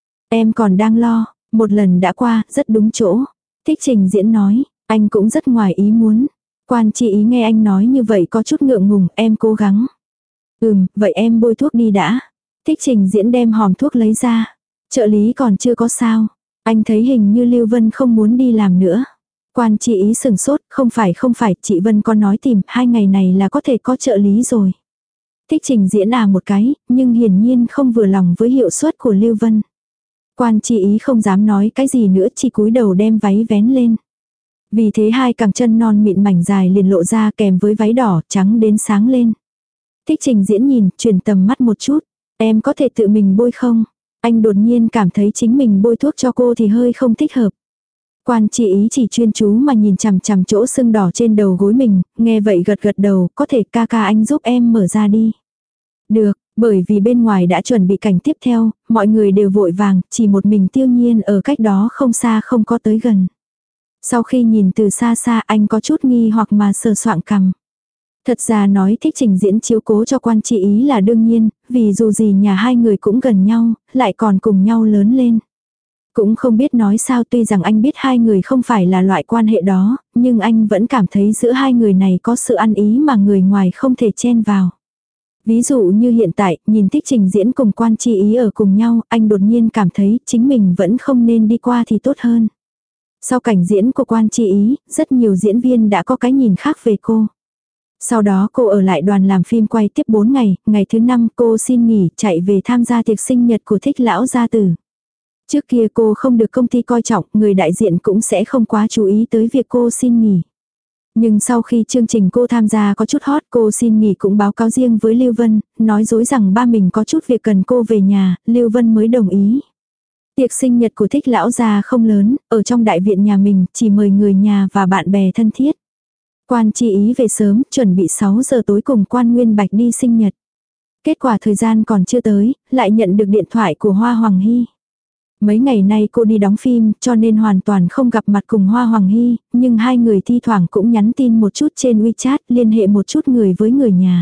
Em còn đang lo, một lần đã qua, rất đúng chỗ. Thích Trình Diễn nói, anh cũng rất ngoài ý muốn. Quan Chi Ý nghe anh nói như vậy có chút ngượng ngùng, em cố gắng. Ừm, vậy em bôi thuốc đi đã. Thích Trình Diễn đem hòm thuốc lấy ra. Trợ lý còn chưa có sao. Anh thấy hình như Lưu Vân không muốn đi làm nữa. Quan Chi Ý sừng sốt, không phải không phải, chị Vân có nói tìm, hai ngày này là có thể có trợ lý rồi. Thích Trình Diễn à một cái, nhưng hiển nhiên không vừa lòng với hiệu suất của Lưu Vân. Quan Chi Ý không dám nói cái gì nữa, chỉ cúi đầu đem váy vén lên. Vì thế hai cẳng chân non mịn mảnh dài liền lộ ra kèm với váy đỏ trắng đến sáng lên. Thích Trình Diễn nhìn, chuyển tầm mắt một chút. Em có thể tự mình bôi không? Anh đột nhiên cảm thấy chính mình bôi thuốc cho cô thì hơi không thích hợp. Quan Chi Ý chỉ chuyên chú mà nhìn chằm chằm chỗ sưng đỏ trên đầu gối mình, nghe vậy gật gật đầu, có thể ca ca anh giúp em mở ra đi. Được, bởi vì bên ngoài đã chuẩn bị cảnh tiếp theo, mọi người đều vội vàng, chỉ một mình Tiêu Nhiên ở cách đó không xa không có tới gần. Sau khi nhìn từ xa xa anh có chút nghi hoặc mà sờ soạng cằm. Thật ra nói Thích Trình Diễn chiếu cố cho Quan Chi Ý là đương nhiên, vì dù gì nhà hai người cũng gần nhau, lại còn cùng nhau lớn lên. Cũng không biết nói sao, tuy rằng anh biết hai người không phải là loại quan hệ đó, nhưng anh vẫn cảm thấy giữa hai người này có sự ăn ý mà người ngoài không thể chen vào. Ví dụ như hiện tại, nhìn Thích Trình Diễn cùng Quan Chi Ý ở cùng nhau, anh đột nhiên cảm thấy chính mình vẫn không nên đi qua thì tốt hơn. Sau cảnh diễn của Quan Chi Ý, rất nhiều diễn viên đã có cái nhìn khác về cô. Sau đó cô ở lại đoàn làm phim quay tiếp bốn ngày, ngày thứ năm cô xin nghỉ chạy về tham gia tiệc sinh nhật của Thích lão gia tử. Trước kia cô không được công ty coi trọng, người đại diện cũng sẽ không quá chú ý tới việc cô xin nghỉ. Nhưng sau khi chương trình cô tham gia có chút hot, cô xin nghỉ cũng báo cáo riêng với Lưu Vân, nói dối rằng ba mình có chút việc cần cô về nhà, Lưu Vân mới đồng ý. Tiệc sinh nhật của Thích lão gia không lớn, ở trong đại viện nhà mình, chỉ mời người nhà và bạn bè thân thiết. Quan Chi Ý về sớm, chuẩn bị sáu giờ tối cùng Quan Nguyên Bạch đi sinh nhật. Kết quả thời gian còn chưa tới, lại nhận được điện thoại của Hoa Hoàng Hy. Mấy ngày nay cô đi đóng phim cho nên hoàn toàn không gặp mặt cùng Hoa Hoàng Hy, nhưng hai người thi thoảng cũng nhắn tin một chút trên WeChat liên hệ một chút người với người nhà.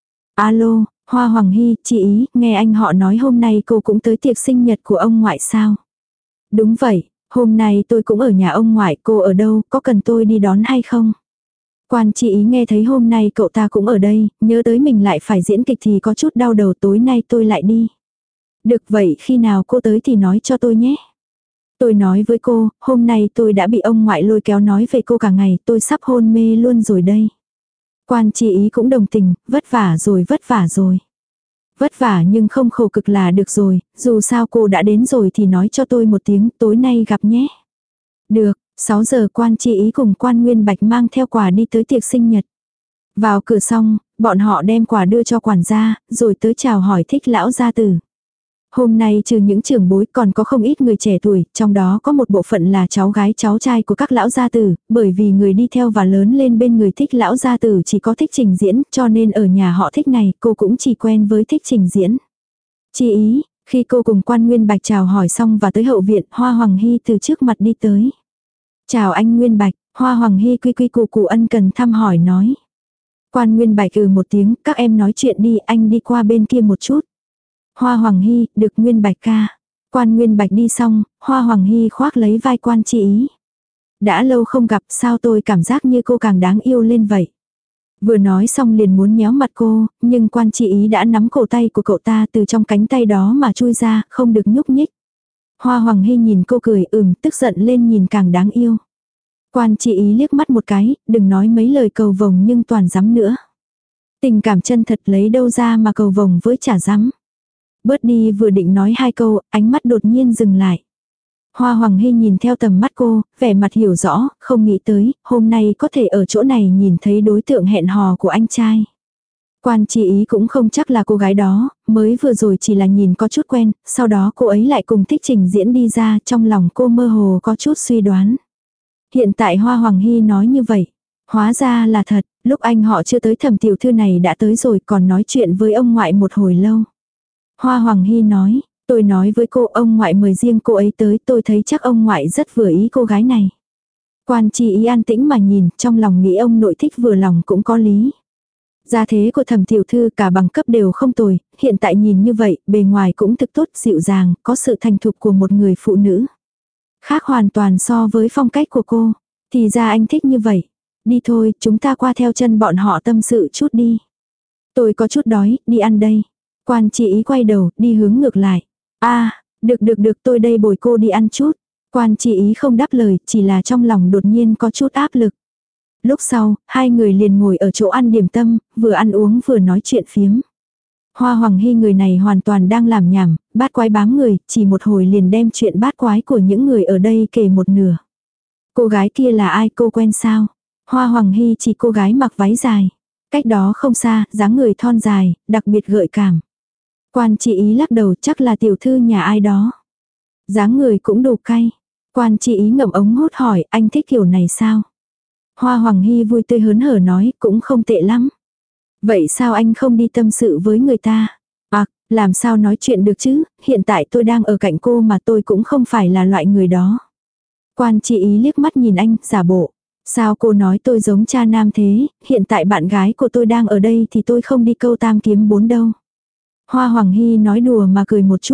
Alo, Hoa Hoàng Hy, chị Ý, nghe anh họ nói hôm nay cô cũng tới tiệc sinh nhật của ông ngoại sao? Đúng vậy, hôm nay tôi cũng ở nhà ông ngoại, cô ở đâu, có cần tôi đi đón hay không? Quan Chi Ý nghe thấy hôm nay cậu ta cũng ở đây, nhớ tới mình lại phải diễn kịch thì có chút đau đầu, tối nay tôi lại đi. Được vậy khi nào cô tới thì nói cho tôi nhé. Tôi nói với cô, hôm nay tôi đã bị ông ngoại lôi kéo nói về cô cả ngày, tôi sắp hôn mê luôn rồi đây. Quan Chi Ý cũng đồng tình, vất vả rồi vất vả rồi. Vất vả nhưng không khổ cực là được rồi, dù sao cô đã đến rồi thì nói cho tôi một tiếng, tối nay gặp nhé. Được, sáu giờ Quan Chi Ý cùng Quan Nguyên Bạch mang theo quà đi tới tiệc sinh nhật. Vào cửa xong, bọn họ đem quà đưa cho quản gia, rồi tới chào hỏi Thích lão gia tử. Hôm nay trừ những trưởng bối còn có không ít người trẻ tuổi, trong đó có một bộ phận là cháu gái cháu trai của các lão gia tử, bởi vì người đi theo và lớn lên bên người Thích lão gia tử chỉ có Thích Trình Diễn, cho nên ở nhà họ Thích này cô cũng chỉ quen với Thích Trình Diễn. Chi Ý, khi cô cùng Quan Nguyên Bạch chào hỏi xong và tới hậu viện, Hoa Hoàng Hy từ trước mặt đi tới. Chào anh Nguyên Bạch, Hoa Hoàng Hy quy quy củ củ ân cần thăm hỏi nói. Quan Nguyên Bạch ừ một tiếng, các em nói chuyện đi, anh đi qua bên kia một chút. Hoa Hoàng Hy, được Nguyên Bạch ca. Quan Nguyên Bạch đi xong, Hoa Hoàng Hy khoác lấy vai Quan Chi Ý. Đã lâu không gặp, sao tôi cảm giác như cô càng đáng yêu lên vậy. Vừa nói xong liền muốn nhéo mặt cô, nhưng Quan Chi Ý đã nắm cổ tay của cậu ta từ trong cánh tay đó mà chui ra, không được nhúc nhích. Hoa Hoàng Hy nhìn cô cười ừm, tức giận lên nhìn càng đáng yêu. Quan Chi Ý liếc mắt một cái, đừng nói mấy lời cầu vồng nhưng toàn dám nữa. Tình cảm chân thật lấy đâu ra mà cầu vồng với chả dám. Bớt đi vừa định nói hai câu, ánh mắt đột nhiên dừng lại. Hoa Hoàng Hy nhìn theo tầm mắt cô, vẻ mặt hiểu rõ, không nghĩ tới, hôm nay có thể ở chỗ này nhìn thấy đối tượng hẹn hò của anh trai. Quan Chi Ý cũng không chắc là cô gái đó, mới vừa rồi chỉ là nhìn có chút quen, sau đó cô ấy lại cùng Thích Trình Diễn đi ra, trong lòng cô mơ hồ có chút suy đoán. Hiện tại Hoa Hoàng Hy nói như vậy, hóa ra là thật, lúc anh họ chưa tới Thẩm tiểu thư này đã tới rồi còn nói chuyện với ông ngoại một hồi lâu. Hoa Hoàng Hy nói, tôi nói với cô ông ngoại mời riêng cô ấy tới, tôi thấy chắc ông ngoại rất vừa ý cô gái này. Quan Chi Ý an tĩnh mà nhìn, trong lòng nghĩ ông nội thích vừa lòng cũng có lý. Gia thế của Thẩm tiểu thư cả bằng cấp đều không tồi, hiện tại nhìn như vậy, bề ngoài cũng thực tốt, dịu dàng, có sự thành thục của một người phụ nữ. Khác hoàn toàn so với phong cách của cô, thì ra anh thích như vậy. Đi thôi, chúng ta qua theo chân bọn họ tâm sự chút đi. Tôi có chút đói, đi ăn đây. Quan Chi Ý quay đầu, đi hướng ngược lại. A, à, được được được tôi đây bồi cô đi ăn chút. Quan Chi Ý không đáp lời, chỉ là trong lòng đột nhiên có chút áp lực. Lúc sau, hai người liền ngồi ở chỗ ăn điểm tâm, vừa ăn uống vừa nói chuyện phiếm. Hoa Hoàng Hy người này hoàn toàn đang làm nhảm, bát quái bám người, chỉ một hồi liền đem chuyện bát quái của những người ở đây kể một nửa. Cô gái kia là ai cô quen sao? Hoa Hoàng Hy chỉ cô gái mặc váy dài. Cách đó không xa, dáng người thon dài, đặc biệt gợi cảm. Quan Chi Ý lắc đầu chắc là tiểu thư nhà ai đó. Dáng người cũng đủ cay. Quan Chi Ý ngậm ống hút hỏi anh thích kiểu này sao? Hoa Hoàng Hy vui tươi hớn hở nói cũng không tệ lắm. Vậy sao anh không đi tâm sự với người ta? À, làm sao nói chuyện được chứ, hiện tại tôi đang ở cạnh cô mà tôi cũng không phải là loại người đó. Quan Chi Ý liếc mắt nhìn anh, giả bộ. Sao cô nói tôi giống cha nam thế, hiện tại bạn gái của tôi đang ở đây thì tôi không đi câu tam kiếm bốn đâu. Hoa Hoàng Hy nói đùa mà cười một chút.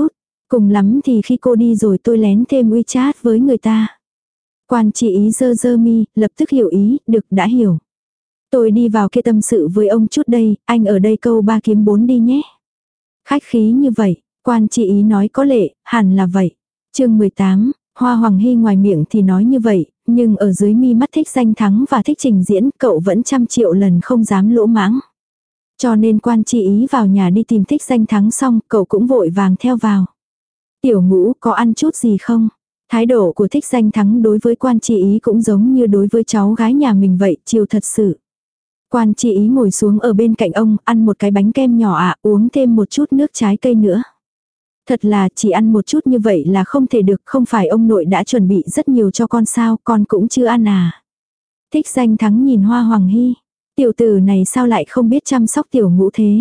Cùng lắm thì khi cô đi rồi tôi lén thêm WeChat với người ta. Quan Chi Ý giơ giơ mi, lập tức hiểu ý, được đã hiểu. Tôi đi vào kia tâm sự với ông chút đây, anh ở đây câu ba kiếm bốn đi nhé. Khách khí như vậy, Quan Chi Ý nói có lệ, hẳn là vậy. chương mười tám, Hoa Hoàng Hy ngoài miệng thì nói như vậy, nhưng ở dưới mi mắt Thích Danh Thắng và Thích Trình Diễn, cậu vẫn trăm triệu lần không dám lỗ mãng. Cho nên Quan Chi Ý vào nhà đi tìm Thích Danh Thắng xong, cậu cũng vội vàng theo vào. Tiểu Ngũ có ăn chút gì không? Thái độ của Thích Danh Thắng đối với Quan Chi Ý cũng giống như đối với cháu gái nhà mình vậy, chiều thật sự. Quan Chi Ý ngồi xuống ở bên cạnh ông, ăn một cái bánh kem nhỏ ạ, uống thêm một chút nước trái cây nữa. Thật là chỉ ăn một chút như vậy là không thể được, không phải ông nội đã chuẩn bị rất nhiều cho con sao, con cũng chưa ăn à. Thích Danh Thắng nhìn Hoa Hoàng Hy, tiểu tử này sao lại không biết chăm sóc Tiểu Ngũ thế.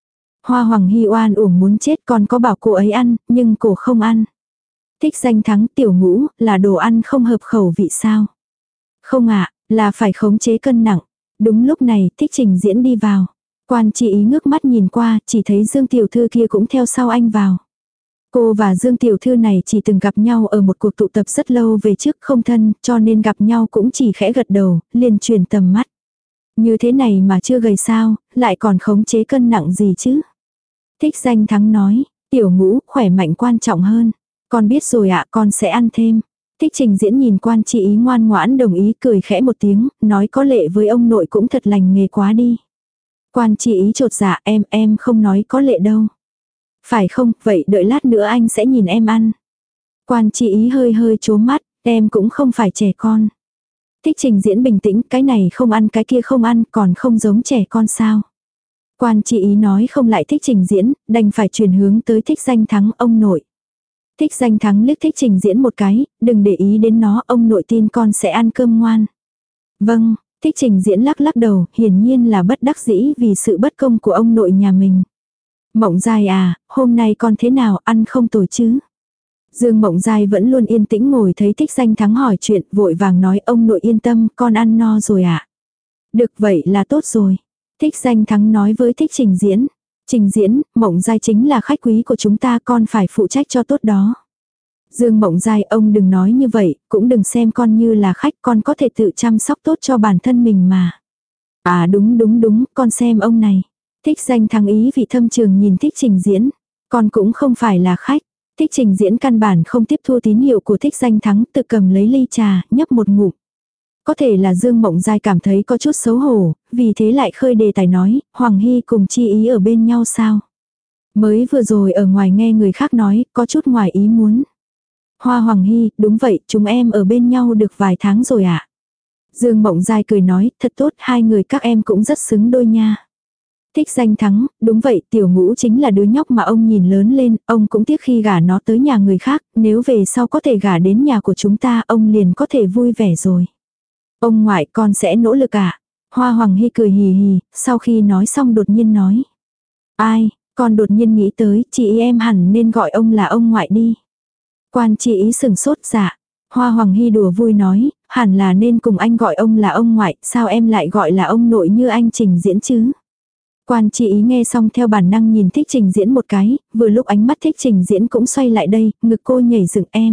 Hoa Hoàng Hy oan uổng muốn chết, con có bảo cô ấy ăn, nhưng cô không ăn. Thích Danh Thắng, Tiểu Ngũ, là đồ ăn không hợp khẩu vị sao? Không ạ, là phải khống chế cân nặng. Đúng lúc này, Thích Trình Diễn đi vào. Quan Chi Ý ngước mắt nhìn qua, chỉ thấy Dương Tiểu Thư kia cũng theo sau anh vào. Cô và Dương Tiểu Thư này chỉ từng gặp nhau ở một cuộc tụ tập rất lâu về trước, không thân, cho nên gặp nhau cũng chỉ khẽ gật đầu, liền chuyển tầm mắt. Như thế này mà chưa gầy sao, lại còn khống chế cân nặng gì chứ? Thích Danh Thắng nói, Tiểu Ngũ, khỏe mạnh quan trọng hơn. Con biết rồi ạ, con sẽ ăn thêm. Thích Trình Diễn nhìn Quan Chi Ý ngoan ngoãn đồng ý, cười khẽ một tiếng, nói có lệ với ông nội cũng thật lành nghề quá đi. Quan Chi Ý chột dạ, em, em không nói có lệ đâu. Phải không, vậy đợi lát nữa anh sẽ nhìn em ăn. Quan Chi Ý hơi hơi trố mắt, em cũng không phải trẻ con. Thích Trình Diễn bình tĩnh, cái này không ăn cái kia không ăn, còn không giống trẻ con sao. Quan Chi Ý nói không lại Thích Trình Diễn, đành phải chuyển hướng tới Thích Danh Thắng, ông nội. Thích Danh Thắng liếc Thích Trình Diễn một cái, đừng để ý đến nó, ông nội tin con sẽ ăn cơm ngoan. Vâng, Thích Trình Diễn lắc lắc đầu, hiển nhiên là bất đắc dĩ vì sự bất công của ông nội nhà mình. Mộng Giai à, hôm nay con thế nào, ăn không tồi chứ? Dương Mộng Giai vẫn luôn yên tĩnh ngồi thấy Thích Danh Thắng hỏi chuyện, vội vàng nói ông nội yên tâm, con ăn no rồi ạ. À? Được vậy là tốt rồi. Thích Danh Thắng nói với Thích Trình Diễn. Trình Diễn, Mộng Giai chính là khách quý của chúng ta, con phải phụ trách cho tốt đó. Dương Mộng Giai, ông đừng nói như vậy, cũng đừng xem con như là khách, con có thể tự chăm sóc tốt cho bản thân mình mà. À đúng đúng đúng, con xem ông này. Thích Danh Thắng ý vị thâm trường nhìn Thích Trình Diễn. Con cũng không phải là khách. Thích Trình Diễn căn bản không tiếp thu tín hiệu của Thích Danh Thắng, tự cầm lấy ly trà, nhấp một ngụm. Có thể là Dương Mộng Giai cảm thấy có chút xấu hổ, vì thế lại khơi đề tài nói, Hoàng Hy cùng Chi Ý ở bên nhau sao? Mới vừa rồi ở ngoài nghe người khác nói, có chút ngoài ý muốn. Hoa Hoàng Hy, đúng vậy, chúng em ở bên nhau được vài tháng rồi ạ. À? Dương Mộng Giai cười nói, thật tốt, hai người các em cũng rất xứng đôi nha. Thích Danh Thắng, đúng vậy, Tiểu Ngũ chính là đứa nhóc mà ông nhìn lớn lên, ông cũng tiếc khi gả nó tới nhà người khác, nếu về sau có thể gả đến nhà của chúng ta, ông liền có thể vui vẻ rồi. Ông ngoại, con sẽ nỗ lực ạ. À? Hoa Hoàng Hy cười hì hì, sau khi nói xong đột nhiên nói. Ai, con đột nhiên nghĩ tới, chị em hẳn nên gọi ông là ông ngoại đi. Quan Chi Ý sừng sốt dạ. Hoa Hoàng Hy đùa vui nói, hẳn là nên cùng anh gọi ông là ông ngoại, sao em lại gọi là ông nội như anh Trình Diễn chứ? Quan Chi Ý nghe xong theo bản năng nhìn Thích Trình Diễn một cái, vừa lúc ánh mắt Thích Trình Diễn cũng xoay lại đây, ngực cô nhảy dựng em.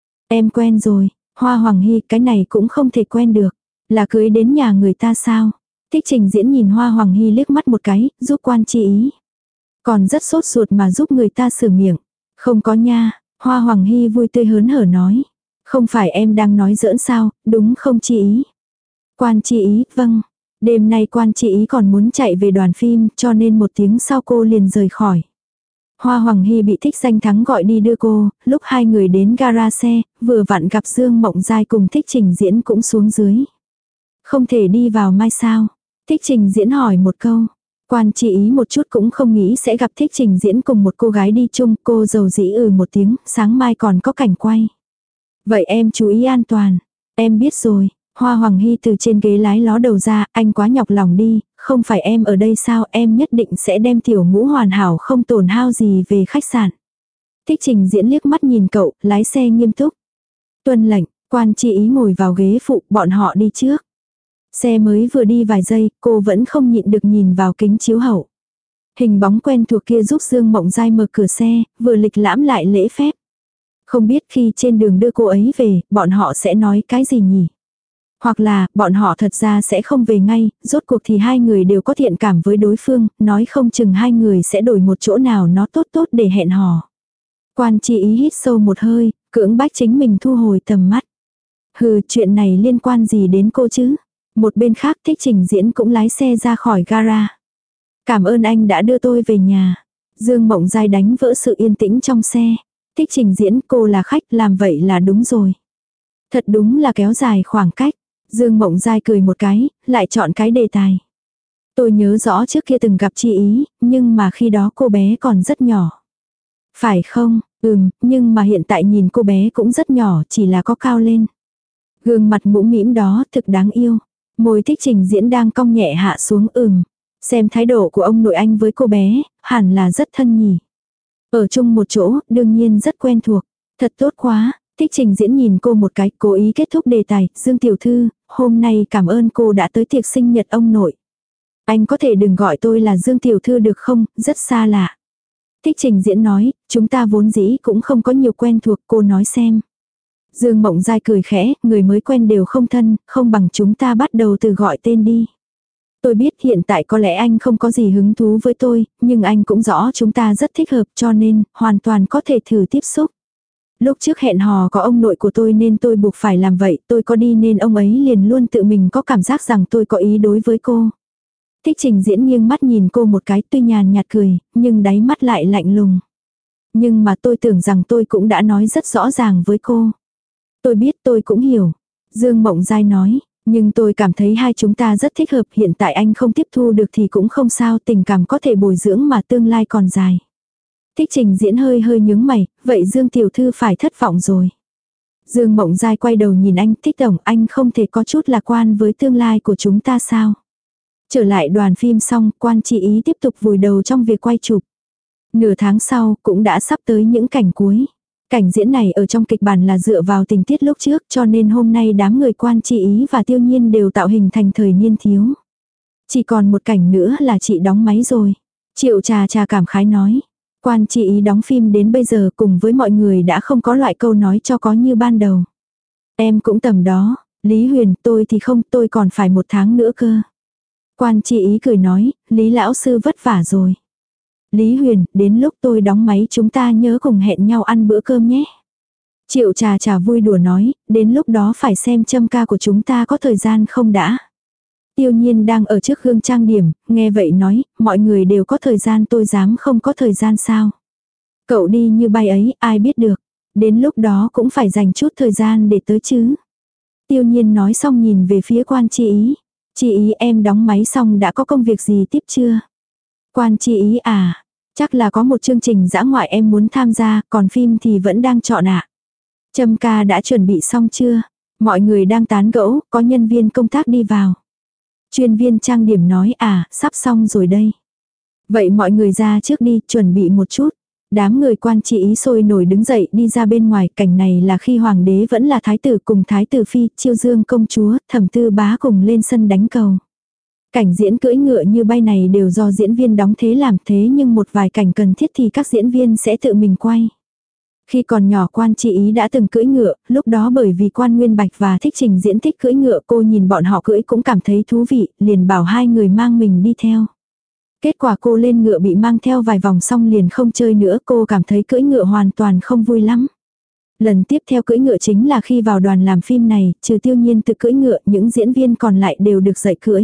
Em quen rồi, Hoa Hoàng Hy, cái này cũng không thể quen được, là cưới đến nhà người ta sao? Thích Trình Diễn nhìn Hoa Hoàng Hy liếc mắt một cái, giúp Quan Chi Ý. Còn rất sốt ruột mà giúp người ta sửa miệng. Không có nha, Hoa Hoàng Hy vui tươi hớn hở nói. Không phải em đang nói giỡn sao, đúng không Chi Ý? Quan Chi Ý, vâng. Đêm nay Quan Chi Ý còn muốn chạy về đoàn phim, cho nên một tiếng sau cô liền rời khỏi. Hoa Hoàng Hy bị Thích Danh Thắng gọi đi đưa cô, lúc hai người đến gara xe, vừa vặn gặp Dương Mộng Giai cùng Thích Trình Diễn cũng xuống dưới. Không thể đi vào mai sao? Thích Trình Diễn hỏi một câu. Quan Chi Ý một chút cũng không nghĩ sẽ gặp Thích Trình Diễn cùng một cô gái đi chung, cô dầu dĩ ừ một tiếng, sáng mai còn có cảnh quay. Vậy em chú ý an toàn. Em biết rồi. Hoa Hoàng Hy từ trên ghế lái ló đầu ra, anh quá nhọc lòng đi, không phải em ở đây sao, em nhất định sẽ đem Tiểu Ngũ hoàn hảo không tổn hao gì về khách sạn. Thích Trình Diễn liếc mắt nhìn cậu, lái xe nghiêm túc. Tuân lệnh, Quan Chi Ý ngồi vào ghế phụ, bọn họ đi trước. Xe mới vừa đi vài giây, cô vẫn không nhịn được nhìn vào kính chiếu hậu. Hình bóng quen thuộc kia giúp Dương Mộng Giai mở cửa xe, vừa lịch lãm lại lễ phép. Không biết khi trên đường đưa cô ấy về, bọn họ sẽ nói cái gì nhỉ? Hoặc là, bọn họ thật ra sẽ không về ngay, rốt cuộc thì hai người đều có thiện cảm với đối phương, nói không chừng hai người sẽ đổi một chỗ nào nó tốt tốt để hẹn hò. Quan Chi Ý hít sâu một hơi, cưỡng bách chính mình thu hồi tầm mắt. Hừ, chuyện này liên quan gì đến cô chứ? Một bên khác Thích Trình Diễn cũng lái xe ra khỏi gara. Cảm ơn anh đã đưa tôi về nhà. Dương Mộng Giai đánh vỡ sự yên tĩnh trong xe. Thích Trình Diễn, cô là khách, làm vậy là đúng rồi. Thật đúng là kéo dài khoảng cách. Dương Mộng Giai cười một cái, lại chọn cái đề tài. Tôi nhớ rõ trước kia từng gặp Chi Ý, nhưng mà khi đó cô bé còn rất nhỏ. Phải không? Ừm, nhưng mà hiện tại nhìn cô bé cũng rất nhỏ, chỉ là có cao lên. Gương mặt mũm mĩm đó thực đáng yêu. Môi Thích Trình Diễn đang cong nhẹ hạ xuống ừm. Xem thái độ của ông nội anh với cô bé, hẳn là rất thân nhỉ. Ở chung một chỗ, đương nhiên rất quen thuộc. Thật tốt quá. Thích Trình Diễn nhìn cô một cái, cố ý kết thúc đề tài. Dương tiểu thư, hôm nay cảm ơn cô đã tới tiệc sinh nhật ông nội. Anh có thể đừng gọi tôi là Dương tiểu thư được không, rất xa lạ. Thích Trình Diễn nói, chúng ta vốn dĩ cũng không có nhiều quen thuộc, cô nói xem. Dương Mộng Giai cười khẽ, người mới quen đều không thân, không bằng chúng ta bắt đầu từ gọi tên đi. Tôi biết hiện tại có lẽ anh không có gì hứng thú với tôi, nhưng anh cũng rõ chúng ta rất thích hợp cho nên, hoàn toàn có thể thử tiếp xúc. Lúc trước hẹn hò có ông nội của tôi nên tôi buộc phải làm vậy, tôi có đi nên ông ấy liền luôn tự mình có cảm giác rằng tôi có ý đối với cô. Thích Trình Diễn nghiêng mắt nhìn cô một cái tuy nhàn nhạt cười, nhưng đáy mắt lại lạnh lùng. Nhưng mà tôi tưởng rằng tôi cũng đã nói rất rõ ràng với cô. Tôi biết tôi cũng hiểu. Dương Mộng Giai nói, nhưng tôi cảm thấy hai chúng ta rất thích hợp, hiện tại anh không tiếp thu được thì cũng không sao, tình cảm có thể bồi dưỡng mà tương lai còn dài. Thích Trình Diễn hơi hơi nhướng mày, vậy Dương tiểu thư phải thất vọng rồi. Dương Mộng Giai quay đầu nhìn anh, Thích tổng, anh không thể có chút lạc quan với tương lai của chúng ta sao? Trở lại đoàn phim xong, Quan Chi Ý tiếp tục vùi đầu trong việc quay chụp. Nửa tháng sau, cũng đã sắp tới những cảnh cuối. Cảnh diễn này ở trong kịch bản là dựa vào tình tiết lúc trước cho nên hôm nay đám người Quan Chi Ý và Tiêu Nhiên đều tạo hình thành thời niên thiếu. Chỉ còn một cảnh nữa là chị đóng máy rồi. Triệu Trà Trà cảm khái nói. Quan Chi Ý đóng phim đến bây giờ cùng với mọi người đã không có loại câu nói cho có như ban đầu. Em cũng tầm đó, Lý Huyền, tôi thì không, tôi còn phải một tháng nữa cơ. Quan Chi Ý cười nói, Lý lão sư vất vả rồi. Lý Huyền, đến lúc tôi đóng máy chúng ta nhớ cùng hẹn nhau ăn bữa cơm nhé. Triệu Trà Trà vui đùa nói, đến lúc đó phải xem châm ca của chúng ta có thời gian không đã. Tiêu Nhiên đang ở trước gương trang điểm, nghe vậy nói, mọi người đều có thời gian tôi dám không có thời gian sao. Cậu đi như bay ấy, ai biết được. Đến lúc đó cũng phải dành chút thời gian để tới chứ. Tiêu Nhiên nói xong nhìn về phía Quan Chi Ý. Chi Ý em đóng máy xong đã có công việc gì tiếp chưa? Quan Chi Ý à, chắc là có một chương trình dã ngoại em muốn tham gia, còn phim thì vẫn đang chọn ạ. À. Châm ca đã chuẩn bị xong chưa? Mọi người đang tán gẫu, có nhân viên công tác đi vào. Chuyên viên trang điểm nói à, sắp xong rồi đây. Vậy mọi người ra trước đi, chuẩn bị một chút. Đám người Quan Chi Ý sôi nổi đứng dậy đi ra bên ngoài, cảnh này là khi hoàng đế vẫn là thái tử cùng thái tử phi, Chiêu Dương công chúa, Thẩm Tư Bá cùng lên sân đánh cầu. Cảnh diễn cưỡi ngựa như bay này đều do diễn viên đóng thế làm thế nhưng một vài cảnh cần thiết thì các diễn viên sẽ tự mình quay. Khi còn nhỏ Quan Chi Ý đã từng cưỡi ngựa, lúc đó bởi vì Quan Nguyên Bạch và Thích Trình Diễn thích cưỡi ngựa cô nhìn bọn họ cưỡi cũng cảm thấy thú vị, liền bảo hai người mang mình đi theo. Kết quả cô lên ngựa bị mang theo vài vòng xong liền không chơi nữa, cô cảm thấy cưỡi ngựa hoàn toàn không vui lắm. Lần tiếp theo cưỡi ngựa chính là khi vào đoàn làm phim này, trừ Tiêu Nhiên tự cưỡi ngựa, những diễn viên còn lại đều được dạy cưỡi.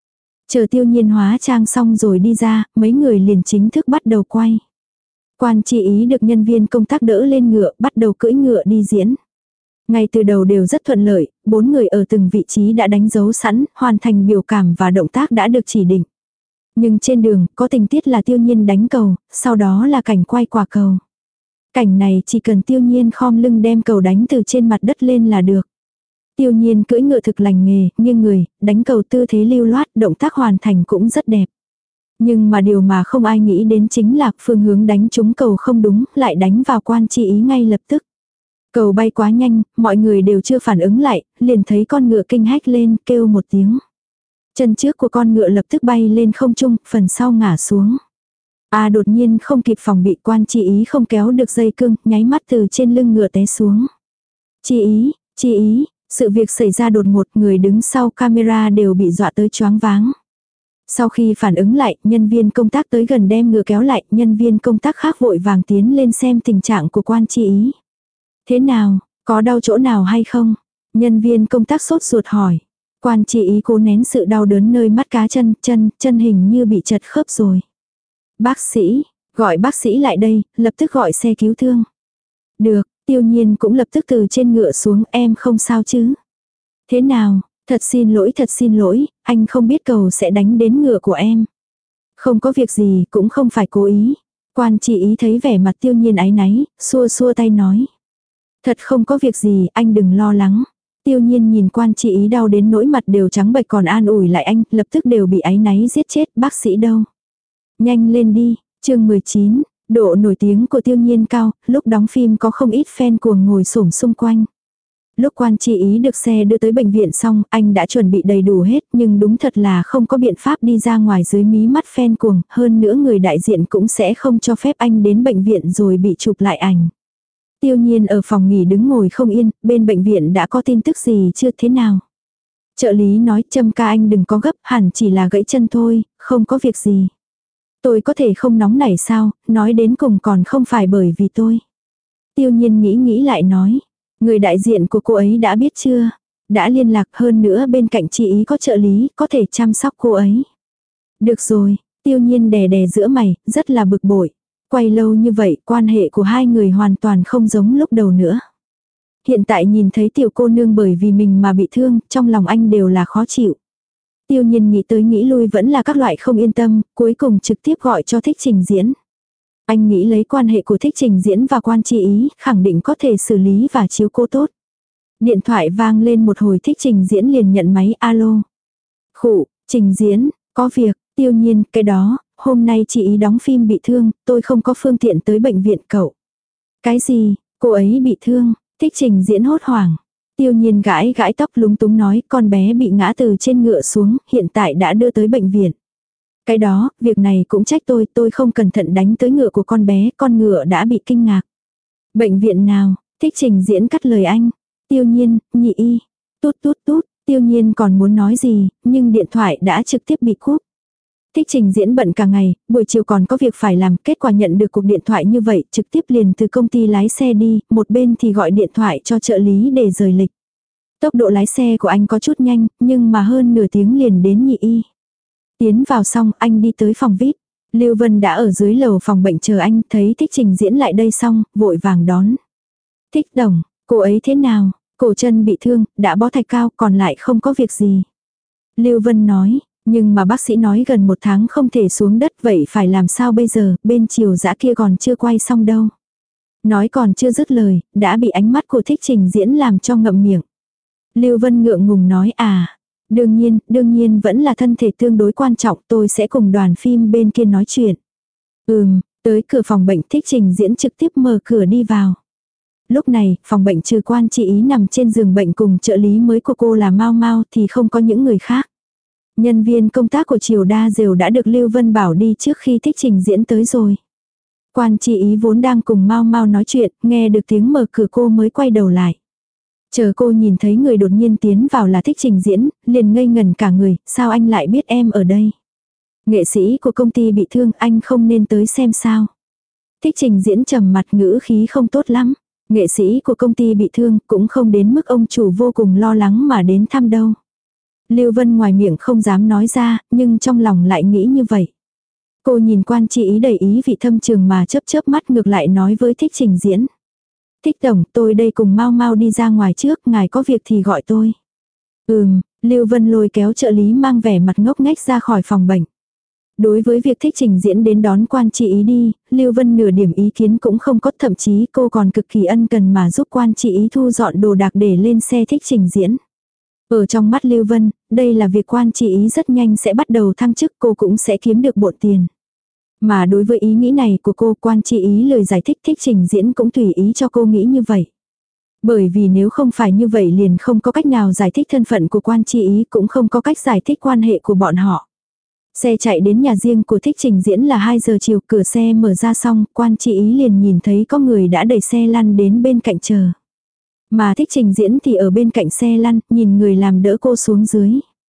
Chờ Tiêu Nhiên hóa trang xong rồi đi ra, mấy người liền chính thức bắt đầu quay. Quan Chi Ý được nhân viên công tác đỡ lên ngựa, bắt đầu cưỡi ngựa đi diễn. Ngay từ đầu đều rất thuận lợi, bốn người ở từng vị trí đã đánh dấu sẵn, hoàn thành biểu cảm và động tác đã được chỉ định. Nhưng trên đường, có tình tiết là Tiêu Nhiên đánh cầu, sau đó là cảnh quay quả cầu. Cảnh này chỉ cần Tiêu Nhiên khom lưng đem cầu đánh từ trên mặt đất lên là được. Tiêu Nhiên cưỡi ngựa thực lành nghề, nghiêng người, đánh cầu tư thế lưu loát, động tác hoàn thành cũng rất đẹp. Nhưng mà điều mà không ai nghĩ đến chính là phương hướng đánh trúng cầu không đúng, lại đánh vào Quan Chi Ý ngay lập tức. Cầu bay quá nhanh, mọi người đều chưa phản ứng lại, liền thấy con ngựa kinh hách lên, kêu một tiếng. Chân trước của con ngựa lập tức bay lên không trung, phần sau ngả xuống. A đột nhiên không kịp phòng bị, Quan Chi Ý không kéo được dây cương, nháy mắt từ trên lưng ngựa té xuống. Chi Ý, Chi Ý, sự việc xảy ra đột ngột, người đứng sau camera đều bị dọa tới choáng váng. Sau khi phản ứng lại, nhân viên công tác tới gần đem ngựa kéo lại, nhân viên công tác khác vội vàng tiến lên xem tình trạng của Quan Chi Ý. Thế nào, có đau chỗ nào hay không? Nhân viên công tác sốt ruột hỏi. Quan Chi Ý cố nén sự đau đớn nơi mắt cá chân, chân, chân hình như bị chật khớp rồi. Bác sĩ, gọi bác sĩ lại đây, lập tức gọi xe cứu thương. Được, Tiêu Nhiên cũng lập tức từ trên ngựa xuống, em không sao chứ? Thế nào, thật xin lỗi thật xin lỗi, anh không biết cầu sẽ đánh đến ngựa của em. Không có việc gì, cũng không phải cố ý. Quan Chi Ý thấy vẻ mặt Tiêu Nhiên áy náy, xua xua tay nói. Thật không có việc gì, anh đừng lo lắng. Tiêu Nhiên nhìn Quan Chi Ý đau đến nỗi mặt đều trắng bệch còn an ủi lại anh, lập tức đều bị áy náy giết chết, bác sĩ đâu? Nhanh lên đi, chương mười chín, độ nổi tiếng của Tiêu Nhiên cao, lúc đóng phim có không ít fan cuồng ngồi xổm xung quanh. Lúc Quan Chi Ý được xe đưa tới bệnh viện xong, anh đã chuẩn bị đầy đủ hết, nhưng đúng thật là không có biện pháp đi ra ngoài dưới mí mắt fan cuồng, hơn nữa người đại diện cũng sẽ không cho phép anh đến bệnh viện rồi bị chụp lại ảnh. Tiêu Nhiên ở phòng nghỉ đứng ngồi không yên, bên bệnh viện đã có tin tức gì chưa thế nào. Trợ lý nói Trâm ca anh đừng có gấp, hẳn chỉ là gãy chân thôi, không có việc gì. Tôi có thể không nóng nảy sao, nói đến cùng còn không phải bởi vì tôi. Tiêu Nhiên nghĩ nghĩ lại nói, người đại diện của cô ấy đã biết chưa? Đã liên lạc, hơn nữa bên cạnh chị ý có trợ lý, có thể chăm sóc cô ấy. Được rồi, Tiêu Nhiên đè đè giữa mày, rất là bực bội. Quay lâu như vậy, quan hệ của hai người hoàn toàn không giống lúc đầu nữa. Hiện tại nhìn thấy tiểu cô nương bởi vì mình mà bị thương, trong lòng anh đều là khó chịu. Tiêu Nhiên nghĩ tới nghĩ lui vẫn là các loại không yên tâm, cuối cùng trực tiếp gọi cho Thích Trình Diễn. Anh nghĩ lấy quan hệ của Thích Trình Diễn và Quan Chi Ý, khẳng định có thể xử lý và chiếu cố tốt. Điện thoại vang lên một hồi, Thích Trình Diễn liền nhận máy, alo. Khụ, Trình Diễn, có việc, Tiêu Nhiên, cái đó, hôm nay chị ý đóng phim bị thương, tôi không có phương tiện tới bệnh viện cậu. Cái gì, cô ấy bị thương, Thích Trình Diễn hốt hoảng. Tiêu Nhiên gãi gãi tóc lúng túng nói, con bé bị ngã từ trên ngựa xuống, hiện tại đã đưa tới bệnh viện. Cái đó, việc này cũng trách tôi, tôi không cẩn thận đánh tới ngựa của con bé, con ngựa đã bị kinh ngạc. Bệnh viện nào, Thích Trình Diễn cắt lời anh. Tiêu Nhiên, nhị y, tút tút tút, Tiêu Nhiên còn muốn nói gì, nhưng điện thoại đã trực tiếp bị cúp. Thích Trình Diễn bận cả ngày, buổi chiều còn có việc phải làm, kết quả nhận được cuộc điện thoại như vậy, trực tiếp liền từ công ty lái xe đi, một bên thì gọi điện thoại cho trợ lý để rời lịch. Tốc độ lái xe của anh có chút nhanh, nhưng mà hơn nửa tiếng liền đến nhị y. Tiến vào xong, anh đi tới phòng vi ai pi. Lưu Vân đã ở dưới lầu phòng bệnh chờ anh, thấy Thích Trình Diễn lại đây xong, vội vàng đón. Thích đồng, cô ấy thế nào? Cổ chân bị thương, đã bó thạch cao, còn lại không có việc gì. Lưu Vân nói, nhưng mà bác sĩ nói gần một tháng không thể xuống đất, vậy phải làm sao bây giờ, bên Triều Dã kia còn chưa quay xong đâu. Nói còn chưa dứt lời, đã bị ánh mắt của Thích Trình Diễn làm cho ngậm miệng. Lưu Vân ngượng ngùng nói à, đương nhiên, đương nhiên vẫn là thân thể tương đối quan trọng, tôi sẽ cùng đoàn phim bên kia nói chuyện. Ừm, tới cửa phòng bệnh, Thích Trình Diễn trực tiếp mở cửa đi vào. Lúc này, phòng bệnh trừ Quan Chi Ý nằm trên giường bệnh cùng trợ lý mới của cô là Mao Mao thì không có những người khác. Nhân viên công tác của Triều Đa Diều đã được Lưu Vân bảo đi trước khi Thích Trình Diễn tới rồi. Quan Chi Ý vốn đang cùng Mao Mao nói chuyện, nghe được tiếng mở cửa cô mới quay đầu lại. Chờ cô nhìn thấy người đột nhiên tiến vào là Thích Trình Diễn, liền ngây ngần cả người, sao anh lại biết em ở đây? Nghệ sĩ của công ty bị thương, anh không nên tới xem sao? Thích Trình Diễn trầm mặt, ngữ khí không tốt lắm. Nghệ sĩ của công ty bị thương cũng không đến mức ông chủ vô cùng lo lắng mà đến thăm đâu. Lưu Vân ngoài miệng không dám nói ra, nhưng trong lòng lại nghĩ như vậy. Cô nhìn Quan Chi Ý đầy ý vị thâm trường mà chớp chớp mắt, ngược lại nói với Thích Trình Diễn. Thích tổng, tôi đây cùng Mau Mau đi ra ngoài trước, ngài có việc thì gọi tôi. Ừm, Lưu Vân lôi kéo trợ lý mang vẻ mặt ngốc nghếch ra khỏi phòng bệnh. Đối với việc Thích Trình Diễn đến đón Quan Chi Ý đi, Lưu Vân nửa điểm ý kiến cũng không có, thậm chí cô còn cực kỳ ân cần mà giúp Quan Chi Ý thu dọn đồ đạc để lên xe Thích Trình Diễn. Ở trong mắt Lưu Vân, đây là việc Quan Chi Ý rất nhanh sẽ bắt đầu thăng chức, cô cũng sẽ kiếm được bộn tiền. Mà đối với ý nghĩ này của cô, Quan Chi Ý lời giải thích Thích Trình Diễn cũng tùy ý cho cô nghĩ như vậy. Bởi vì nếu không phải như vậy liền không có cách nào giải thích thân phận của Quan Chi Ý, cũng không có cách giải thích quan hệ của bọn họ. Xe chạy đến nhà riêng của Thích Trình Diễn là hai giờ chiều, cửa xe mở ra xong, Quan Chi Ý liền nhìn thấy có người đã đẩy xe lăn đến bên cạnh chờ. Mà Thích Trình Diễn thì ở bên cạnh xe lăn, nhìn người làm đỡ cô xuống dưới.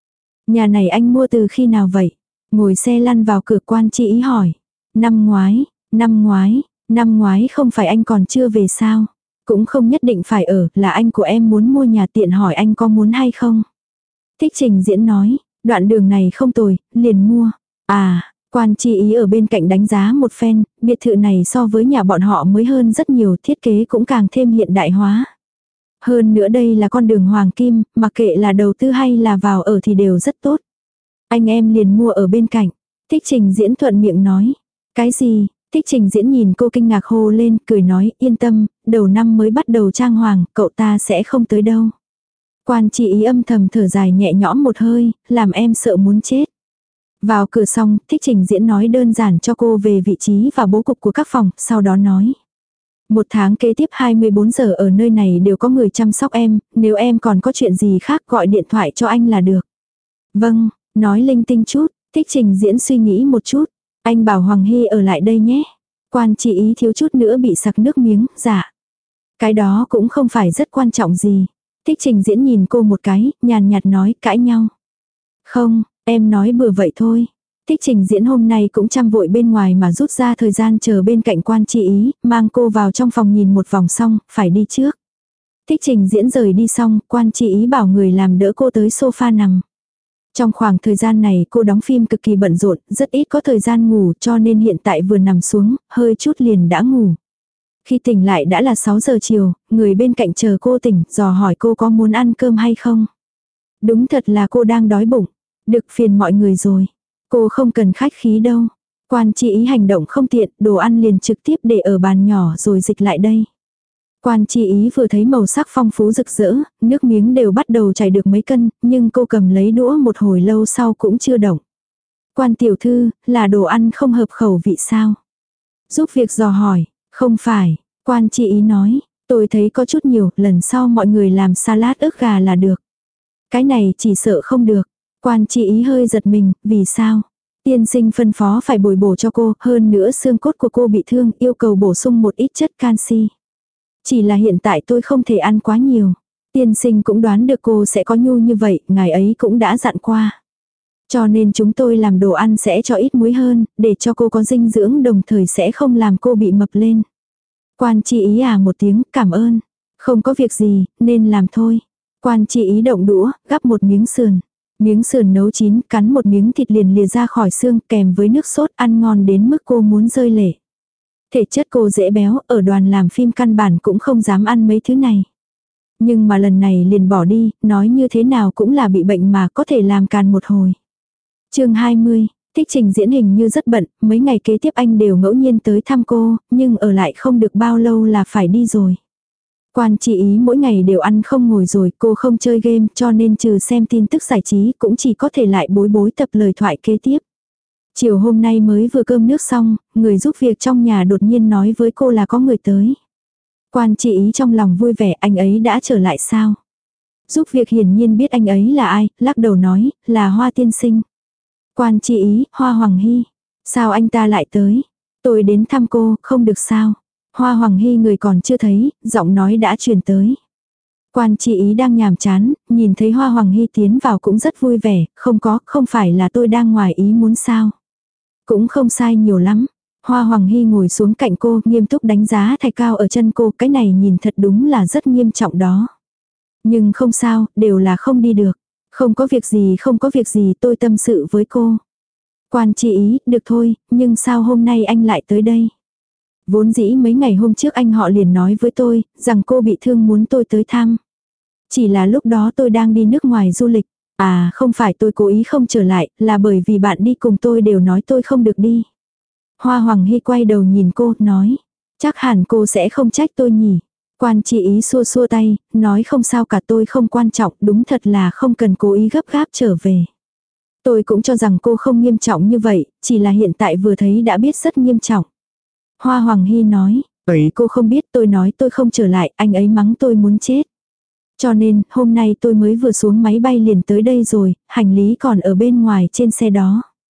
Nhà này anh mua từ khi nào vậy? Ngồi xe lăn vào cửa, Quan Chi Ý hỏi. Năm ngoái, năm ngoái, năm ngoái không phải anh còn chưa về sao? Cũng không nhất định phải ở, là anh của em muốn mua nhà, tiện hỏi anh có muốn hay không? Thích Trình Diễn nói, đoạn đường này không tồi, liền mua. À, Quan Chi Ý ở bên cạnh đánh giá một phen, biệt thự này so với nhà bọn họ mới hơn rất nhiều, thiết kế cũng càng thêm hiện đại hóa. Hơn nữa đây là con đường hoàng kim, mặc kệ là đầu tư hay là vào ở thì đều rất tốt. Anh em liền mua ở bên cạnh. Thích Trình Diễn thuận miệng nói. Cái gì? Thích Trình Diễn nhìn cô kinh ngạc hô lên, cười nói, yên tâm, đầu năm mới bắt đầu trang hoàng, cậu ta sẽ không tới đâu. Quan Chi Ý âm thầm thở dài nhẹ nhõm một hơi, làm em sợ muốn chết. Vào cửa xong, Thích Trình Diễn nói đơn giản cho cô về vị trí và bố cục của các phòng, sau đó nói. Một tháng kế tiếp hai mươi bốn giờ ở nơi này đều có người chăm sóc em, nếu em còn có chuyện gì khác gọi điện thoại cho anh là được. Vâng, nói linh tinh chút, Thích Trình Diễn suy nghĩ một chút. Anh bảo Hoàng Hy ở lại đây nhé. Quan Chi Ý thiếu chút nữa bị sặc nước miếng, dạ. Cái đó cũng không phải rất quan trọng gì. Thích Trình Diễn nhìn cô một cái, nhàn nhạt nói, cãi nhau. Không, em nói bừa vậy thôi. Thích Trình Diễn hôm nay cũng chăm vội bên ngoài mà rút ra thời gian chờ bên cạnh Quan Chi Ý, mang cô vào trong phòng nhìn một vòng xong, phải đi trước. Thích Trình Diễn rời đi xong, Quan Chi Ý bảo người làm đỡ cô tới sofa nằm. Trong khoảng thời gian này cô đóng phim cực kỳ bận rộn, rất ít có thời gian ngủ cho nên hiện tại vừa nằm xuống, hơi chút liền đã ngủ. Khi tỉnh lại đã là sáu giờ chiều, người bên cạnh chờ cô tỉnh, dò hỏi cô có muốn ăn cơm hay không. Đúng thật là cô đang đói bụng. Được, phiền mọi người rồi. Cô không cần khách khí đâu. Quan Chi Ý hành động không tiện, đồ ăn liền trực tiếp để ở bàn nhỏ rồi dịch lại đây. Quan Chi Ý vừa thấy màu sắc phong phú rực rỡ, nước miếng đều bắt đầu chảy được mấy cân, nhưng cô cầm lấy đũa một hồi lâu sau cũng chưa động. Quan tiểu thư, là đồ ăn không hợp khẩu vị sao? Giúp việc dò hỏi, không phải, Quan Chi Ý nói, tôi thấy có chút nhiều, lần sau mọi người làm salad ức gà là được. Cái này chỉ sợ không được. Quan Chi Ý hơi giật mình, vì sao? Tiên sinh phân phó phải bồi bổ cho cô, hơn nữa xương cốt của cô bị thương, yêu cầu bổ sung một ít chất canxi. Chỉ là hiện tại tôi không thể ăn quá nhiều. Tiên sinh cũng đoán được cô sẽ có nhu như vậy, ngài ấy cũng đã dặn qua. Cho nên chúng tôi làm đồ ăn sẽ cho ít muối hơn, để cho cô có dinh dưỡng đồng thời sẽ không làm cô bị mập lên. Quan Chi Ý à một tiếng, cảm ơn. Không có việc gì, nên làm thôi. Quan Chi Ý động đũa, gắp một miếng sườn. Miếng sườn nấu chín, cắn một miếng thịt liền lìa ra khỏi xương kèm với nước sốt ăn ngon đến mức cô muốn rơi lệ. Thể chất cô dễ béo, ở đoàn làm phim căn bản cũng không dám ăn mấy thứ này. Nhưng mà lần này liền bỏ đi, nói như thế nào cũng là bị bệnh mà có thể làm càn một hồi. Chương hai mươi, Thích Trình Diễn hình như rất bận, mấy ngày kế tiếp anh đều ngẫu nhiên tới thăm cô, nhưng ở lại không được bao lâu là phải đi rồi. Quan Chi Ý mỗi ngày đều ăn không ngồi rồi, cô không chơi game cho nên trừ xem tin tức giải trí cũng chỉ có thể lại bối bối tập lời thoại kế tiếp. Chiều hôm nay mới vừa cơm nước xong, người giúp việc trong nhà đột nhiên nói với cô là có người tới. Quan Chi Ý trong lòng vui vẻ, anh ấy đã trở lại sao? Giúp việc hiển nhiên biết anh ấy là ai, lắc đầu nói, là Hoa tiên sinh. Quan Chi Ý, Hoa Hoàng Hy. Sao anh ta lại tới? Tôi đến thăm cô, không được sao? Hoa Hoàng Hy người còn chưa thấy, giọng nói đã truyền tới. Quan Chi Ý đang nhàm chán, nhìn thấy Hoa Hoàng Hy tiến vào cũng rất vui vẻ, không có, không phải là tôi đang ngoài ý muốn sao. Cũng không sai nhiều lắm. Hoa Hoàng Hy ngồi xuống cạnh cô, nghiêm túc đánh giá thạch cao ở chân cô, cái này nhìn thật đúng là rất nghiêm trọng đó. Nhưng không sao, đều là không đi được. Không có việc gì, không có việc gì, tôi tâm sự với cô. Quan Chi Ý, được thôi, nhưng sao hôm nay anh lại tới đây? Vốn dĩ mấy ngày hôm trước anh họ liền nói với tôi, rằng cô bị thương muốn tôi tới thăm. Chỉ là lúc đó tôi đang đi nước ngoài du lịch. À, không phải tôi cố ý không trở lại, là bởi vì bạn đi cùng tôi đều nói tôi không được đi. Hoa Hoàng Hy quay đầu nhìn cô, nói. Chắc hẳn cô sẽ không trách tôi nhỉ. Quan Chi Ý xua xua tay, nói không sao cả, tôi không quan trọng, đúng thật là không cần cố ý gấp gáp trở về. Tôi cũng cho rằng cô không nghiêm trọng như vậy, chỉ là hiện tại vừa thấy đã biết rất nghiêm trọng. Hoa Hoàng Hy nói, ấy cô không biết, tôi nói tôi không trở lại, anh ấy mắng tôi muốn chết. Cho nên, hôm nay tôi mới vừa xuống máy bay liền tới đây rồi, hành lý còn ở bên ngoài trên xe đó.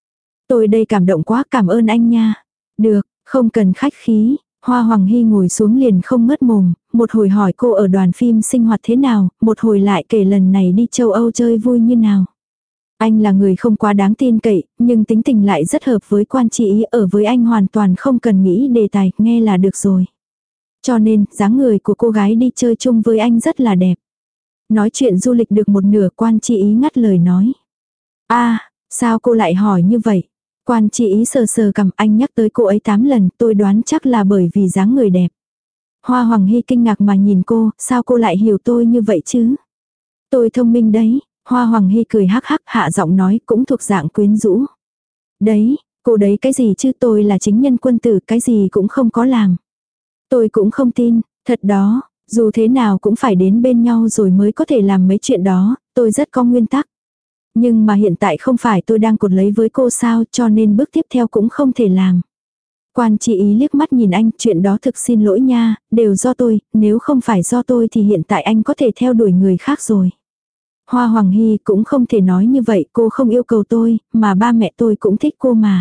Tôi đây cảm động quá, cảm ơn anh nha. Được, không cần khách khí. Hoa Hoàng Hy ngồi xuống liền không ngớt mồm, một hồi hỏi cô ở đoàn phim sinh hoạt thế nào, một hồi lại kể lần này đi châu Âu chơi vui như nào. Anh là người không quá đáng tin cậy, nhưng tính tình lại rất hợp với Quan Chi Ý, ở với anh hoàn toàn không cần nghĩ đề tài, nghe là được rồi. Cho nên, dáng người của cô gái đi chơi chung với anh rất là đẹp. Nói chuyện du lịch được một nửa, Quan Chi Ý ngắt lời nói. A, sao cô lại hỏi như vậy? Quan Chi Ý sờ sờ cằm, anh nhắc tới cô ấy tám lần, tôi đoán chắc là bởi vì dáng người đẹp. Hoa Hoàng Hy kinh ngạc mà nhìn cô, sao cô lại hiểu tôi như vậy chứ? Tôi thông minh đấy. Hoa Hoàng Hy cười hắc hắc, hạ giọng nói, cũng thuộc dạng quyến rũ. Đấy, cô đấy cái gì chứ, tôi là chính nhân quân tử, cái gì cũng không có làm. Tôi cũng không tin, thật đó, dù thế nào cũng phải đến bên nhau rồi mới có thể làm mấy chuyện đó, tôi rất có nguyên tắc. Nhưng mà hiện tại không phải tôi đang cột lấy với cô sao, cho nên bước tiếp theo cũng không thể làm. Quan Chi Ý liếc mắt nhìn anh, chuyện đó thực xin lỗi nha, đều do tôi, nếu không phải do tôi thì hiện tại anh có thể theo đuổi người khác rồi. Hoa Hoàng Hy cũng không thể nói như vậy, cô không yêu cầu tôi, mà ba mẹ tôi cũng thích cô mà.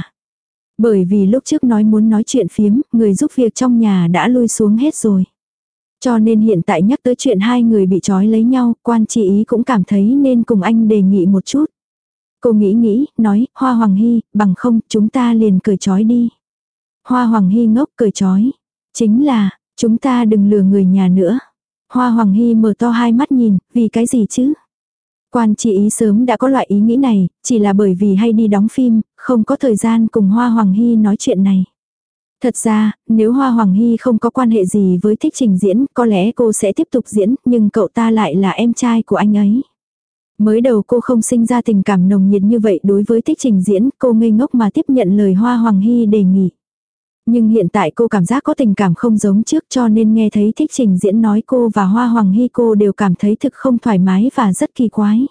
Bởi vì lúc trước nói muốn nói chuyện phiếm, người giúp việc trong nhà đã lui xuống hết rồi. Cho nên hiện tại nhắc tới chuyện hai người bị trói lấy nhau, Quan Chi Ý cũng cảm thấy nên cùng anh đề nghị một chút. Cô nghĩ nghĩ, nói, Hoa Hoàng Hy, bằng không, chúng ta liền cởi trói đi. Hoa Hoàng Hy ngốc, cởi trói. Chính là, chúng ta đừng lừa người nhà nữa. Hoa Hoàng Hy mở to hai mắt nhìn, vì cái gì chứ? Quan Chi Ý sớm đã có loại ý nghĩ này, chỉ là bởi vì hay đi đóng phim, không có thời gian cùng Hoa Hoàng Hy nói chuyện này. Thật ra, nếu Hoa Hoàng Hy không có quan hệ gì với Thích Trình Diễn, có lẽ cô sẽ tiếp tục diễn, nhưng cậu ta lại là em trai của anh ấy. Mới đầu cô không sinh ra tình cảm nồng nhiệt như vậy đối với Thích Trình Diễn, cô ngây ngốc mà tiếp nhận lời Hoa Hoàng Hy đề nghị. Nhưng hiện tại cô cảm giác có tình cảm không giống trước, cho nên nghe thấy Thích Trình Diễn nói cô và Hoa Hoàng Hy, cô đều cảm thấy thực không thoải mái và rất kỳ quái.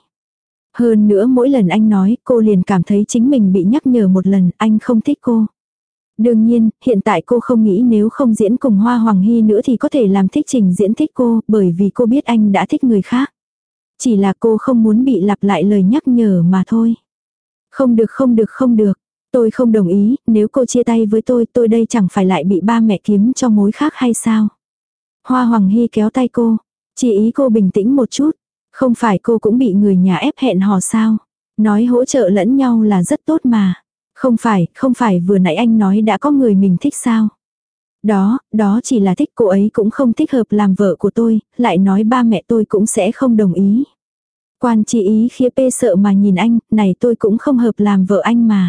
Hơn nữa mỗi lần anh nói, cô liền cảm thấy chính mình bị nhắc nhở một lần, anh không thích cô. Đương nhiên, hiện tại cô không nghĩ nếu không diễn cùng Hoa Hoàng Hy nữa thì có thể làm Thích Trình Diễn thích cô, bởi vì cô biết anh đã thích người khác. Chỉ là cô không muốn bị lặp lại lời nhắc nhở mà thôi. Không được không được không được. Tôi không đồng ý, nếu cô chia tay với tôi, tôi đây chẳng phải lại bị ba mẹ kiếm cho mối khác hay sao? Hoa Hoàng Hy kéo tay cô. Chỉ ý cô bình tĩnh một chút. Không phải cô cũng bị người nhà ép hẹn hò sao? Nói hỗ trợ lẫn nhau là rất tốt mà. Không phải, không phải vừa nãy anh nói đã có người mình thích sao? Đó, đó chỉ là thích, cô ấy cũng không thích hợp làm vợ của tôi, lại nói ba mẹ tôi cũng sẽ không đồng ý. Quan Chi Ý khía pê sợ mà nhìn anh, này tôi cũng không hợp làm vợ anh mà.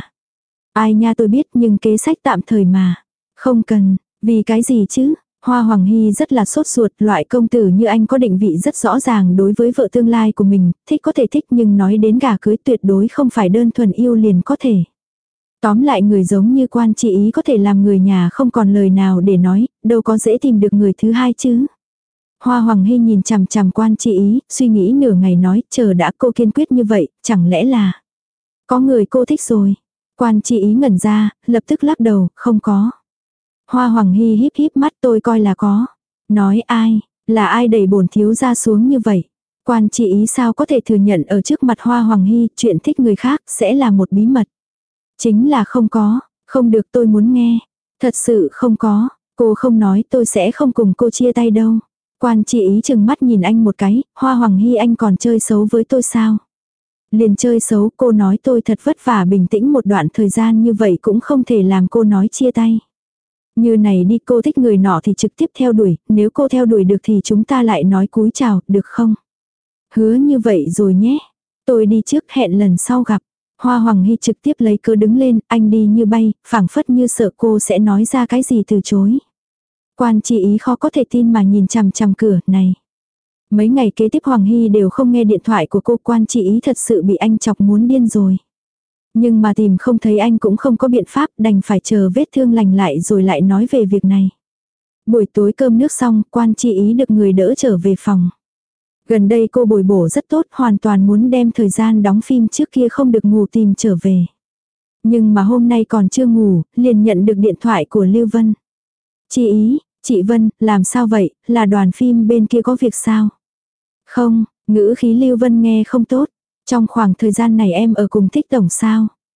Ai nha tôi biết, nhưng kế sách tạm thời mà. Không cần, vì cái gì chứ? Hoa Hoàng Hy rất là sốt ruột, loại công tử như anh có định vị rất rõ ràng đối với vợ tương lai của mình, thích có thể thích nhưng nói đến gả cưới tuyệt đối không phải đơn thuần yêu liền có thể. Tóm lại người giống như Quan Chi Ý có thể làm người nhà không còn lời nào để nói, đâu có dễ tìm được người thứ hai chứ. Hoa Hoàng Hy nhìn chằm chằm Quan Chi Ý, suy nghĩ nửa ngày nói, chờ đã, cô kiên quyết như vậy, chẳng lẽ là có người cô thích rồi. Quan Chi Ý ngẩn ra, lập tức lắc đầu, không có. Hoa Hoàng Hy híp híp mắt, tôi coi là có. Nói ai, là ai đẩy bổn thiếu gia xuống như vậy. Quan Chi Ý sao có thể thừa nhận ở trước mặt Hoa Hoàng Hy chuyện thích người khác sẽ là một bí mật. Chính là không có, không được, tôi muốn nghe. Thật sự không có, cô không nói tôi sẽ không cùng cô chia tay đâu. Quan Chi Ý chừng mắt nhìn anh một cái, Hoa Hoàng Hy anh còn chơi xấu với tôi sao? Liền chơi xấu, cô nói tôi thật vất vả bình tĩnh một đoạn thời gian như vậy cũng không thể làm cô nói chia tay. Như này đi, cô thích người nọ thì trực tiếp theo đuổi, nếu cô theo đuổi được thì chúng ta lại nói cúi chào, được không? Hứa như vậy rồi nhé. Tôi đi trước, hẹn lần sau gặp. Hoa Hoàng Hy trực tiếp lấy cớ đứng lên, anh đi như bay, phảng phất như sợ cô sẽ nói ra cái gì từ chối. Quan Chi Ý khó có thể tin mà nhìn chằm chằm cửa, này. Mấy ngày kế tiếp Hoàng Hy đều không nghe điện thoại của cô, Quan Chi Ý thật sự bị anh chọc muốn điên rồi. Nhưng mà tìm không thấy anh cũng không có biện pháp, đành phải chờ vết thương lành lại rồi lại nói về việc này. Buổi tối cơm nước xong, Quan Chi Ý được người đỡ trở về phòng. Gần đây cô bồi bổ rất tốt, hoàn toàn muốn đem thời gian đóng phim trước kia không được ngủ tìm trở về. Nhưng mà hôm nay còn chưa ngủ, liền nhận được điện thoại của Lưu Vân. Chi Ý, chị Vân, làm sao vậy, là đoàn phim bên kia có việc sao? Không, ngữ khí Lưu Vân nghe không tốt. Trong khoảng thời gian này em ở cùng Thích Tổng sao?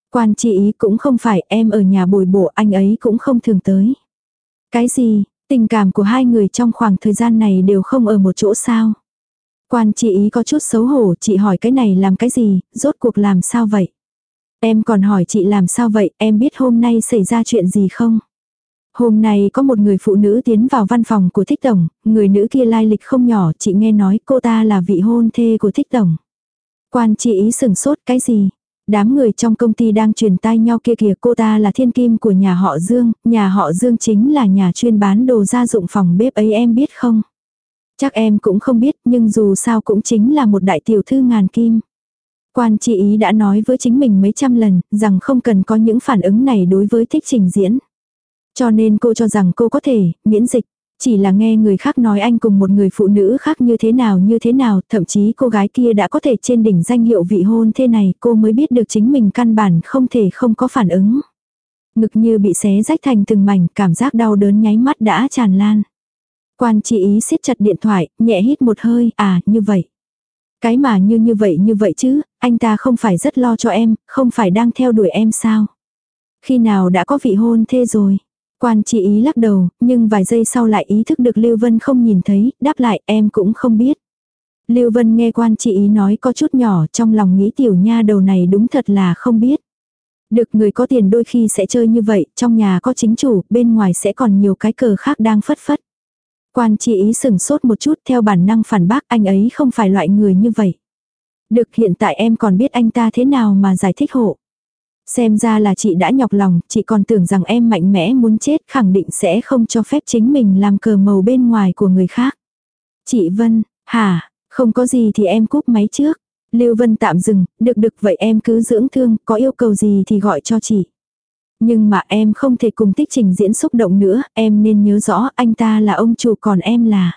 Quan chi ý cũng không phải, em ở nhà bồi bổ, anh ấy cũng không thường tới. Cái gì, tình cảm của hai người trong khoảng thời gian này đều không ở một chỗ sao? Quan chi ý có chút xấu hổ, chị hỏi cái này làm cái gì, rốt cuộc làm sao vậy? Em còn hỏi chị làm sao vậy, em biết hôm nay xảy ra chuyện gì không? Hôm nay có một người phụ nữ tiến vào văn phòng của Thích Tổng, người nữ kia lai lịch không nhỏ, chị nghe nói cô ta là vị hôn thê của Thích Tổng. Quan chi ý sừng sốt, cái gì? Đám người trong công ty đang truyền tai nhau kia kìa, cô ta là thiên kim của nhà họ Dương, nhà họ Dương chính là nhà chuyên bán đồ gia dụng phòng bếp ấy, em biết không? Chắc em cũng không biết, nhưng dù sao cũng chính là một đại tiểu thư ngàn kim. Quan chi ý đã nói với chính mình mấy trăm lần, rằng không cần có những phản ứng này đối với Thích Trình Diễn. Cho nên cô cho rằng cô có thể, miễn dịch. Chỉ là nghe người khác nói anh cùng một người phụ nữ khác như thế nào như thế nào, thậm chí cô gái kia đã có thể trên đỉnh danh hiệu vị hôn thê này, cô mới biết được chính mình căn bản không thể không có phản ứng. Ngực như bị xé rách thành từng mảnh, cảm giác đau đớn nháy mắt đã tràn lan. Quan chi ý siết chặt điện thoại, nhẹ hít một hơi, à, như vậy. Cái mà như như vậy như vậy chứ, anh ta không phải rất lo cho em, không phải đang theo đuổi em sao? Khi nào đã có vị hôn thê rồi? Quan chi ý lắc đầu, nhưng vài giây sau lại ý thức được Lưu Vân không nhìn thấy, đáp lại em cũng không biết. Lưu Vân nghe quan chi ý nói có chút nhỏ, trong lòng nghĩ tiểu nha đầu này đúng thật là không biết. Được, người có tiền đôi khi sẽ chơi như vậy, trong nhà có chính chủ, bên ngoài sẽ còn nhiều cái cờ khác đang phất phất. Quan chi ý sừng sốt một chút, theo bản năng phản bác, anh ấy không phải loại người như vậy. Được, hiện tại em còn biết anh ta thế nào mà giải thích hộ. Xem ra là chị đã nhọc lòng, chị còn tưởng rằng em mạnh mẽ muốn chết, khẳng định sẽ không cho phép chính mình làm cờ màu bên ngoài của người khác. Chị Vân, hả, không có gì thì em cúp máy trước. Lưu Vân tạm dừng, được được vậy em cứ dưỡng thương, có yêu cầu gì thì gọi cho chị. Nhưng mà em không thể cùng Thích Trình Diễn xúc động nữa, em nên nhớ rõ anh ta là ông chủ còn em là.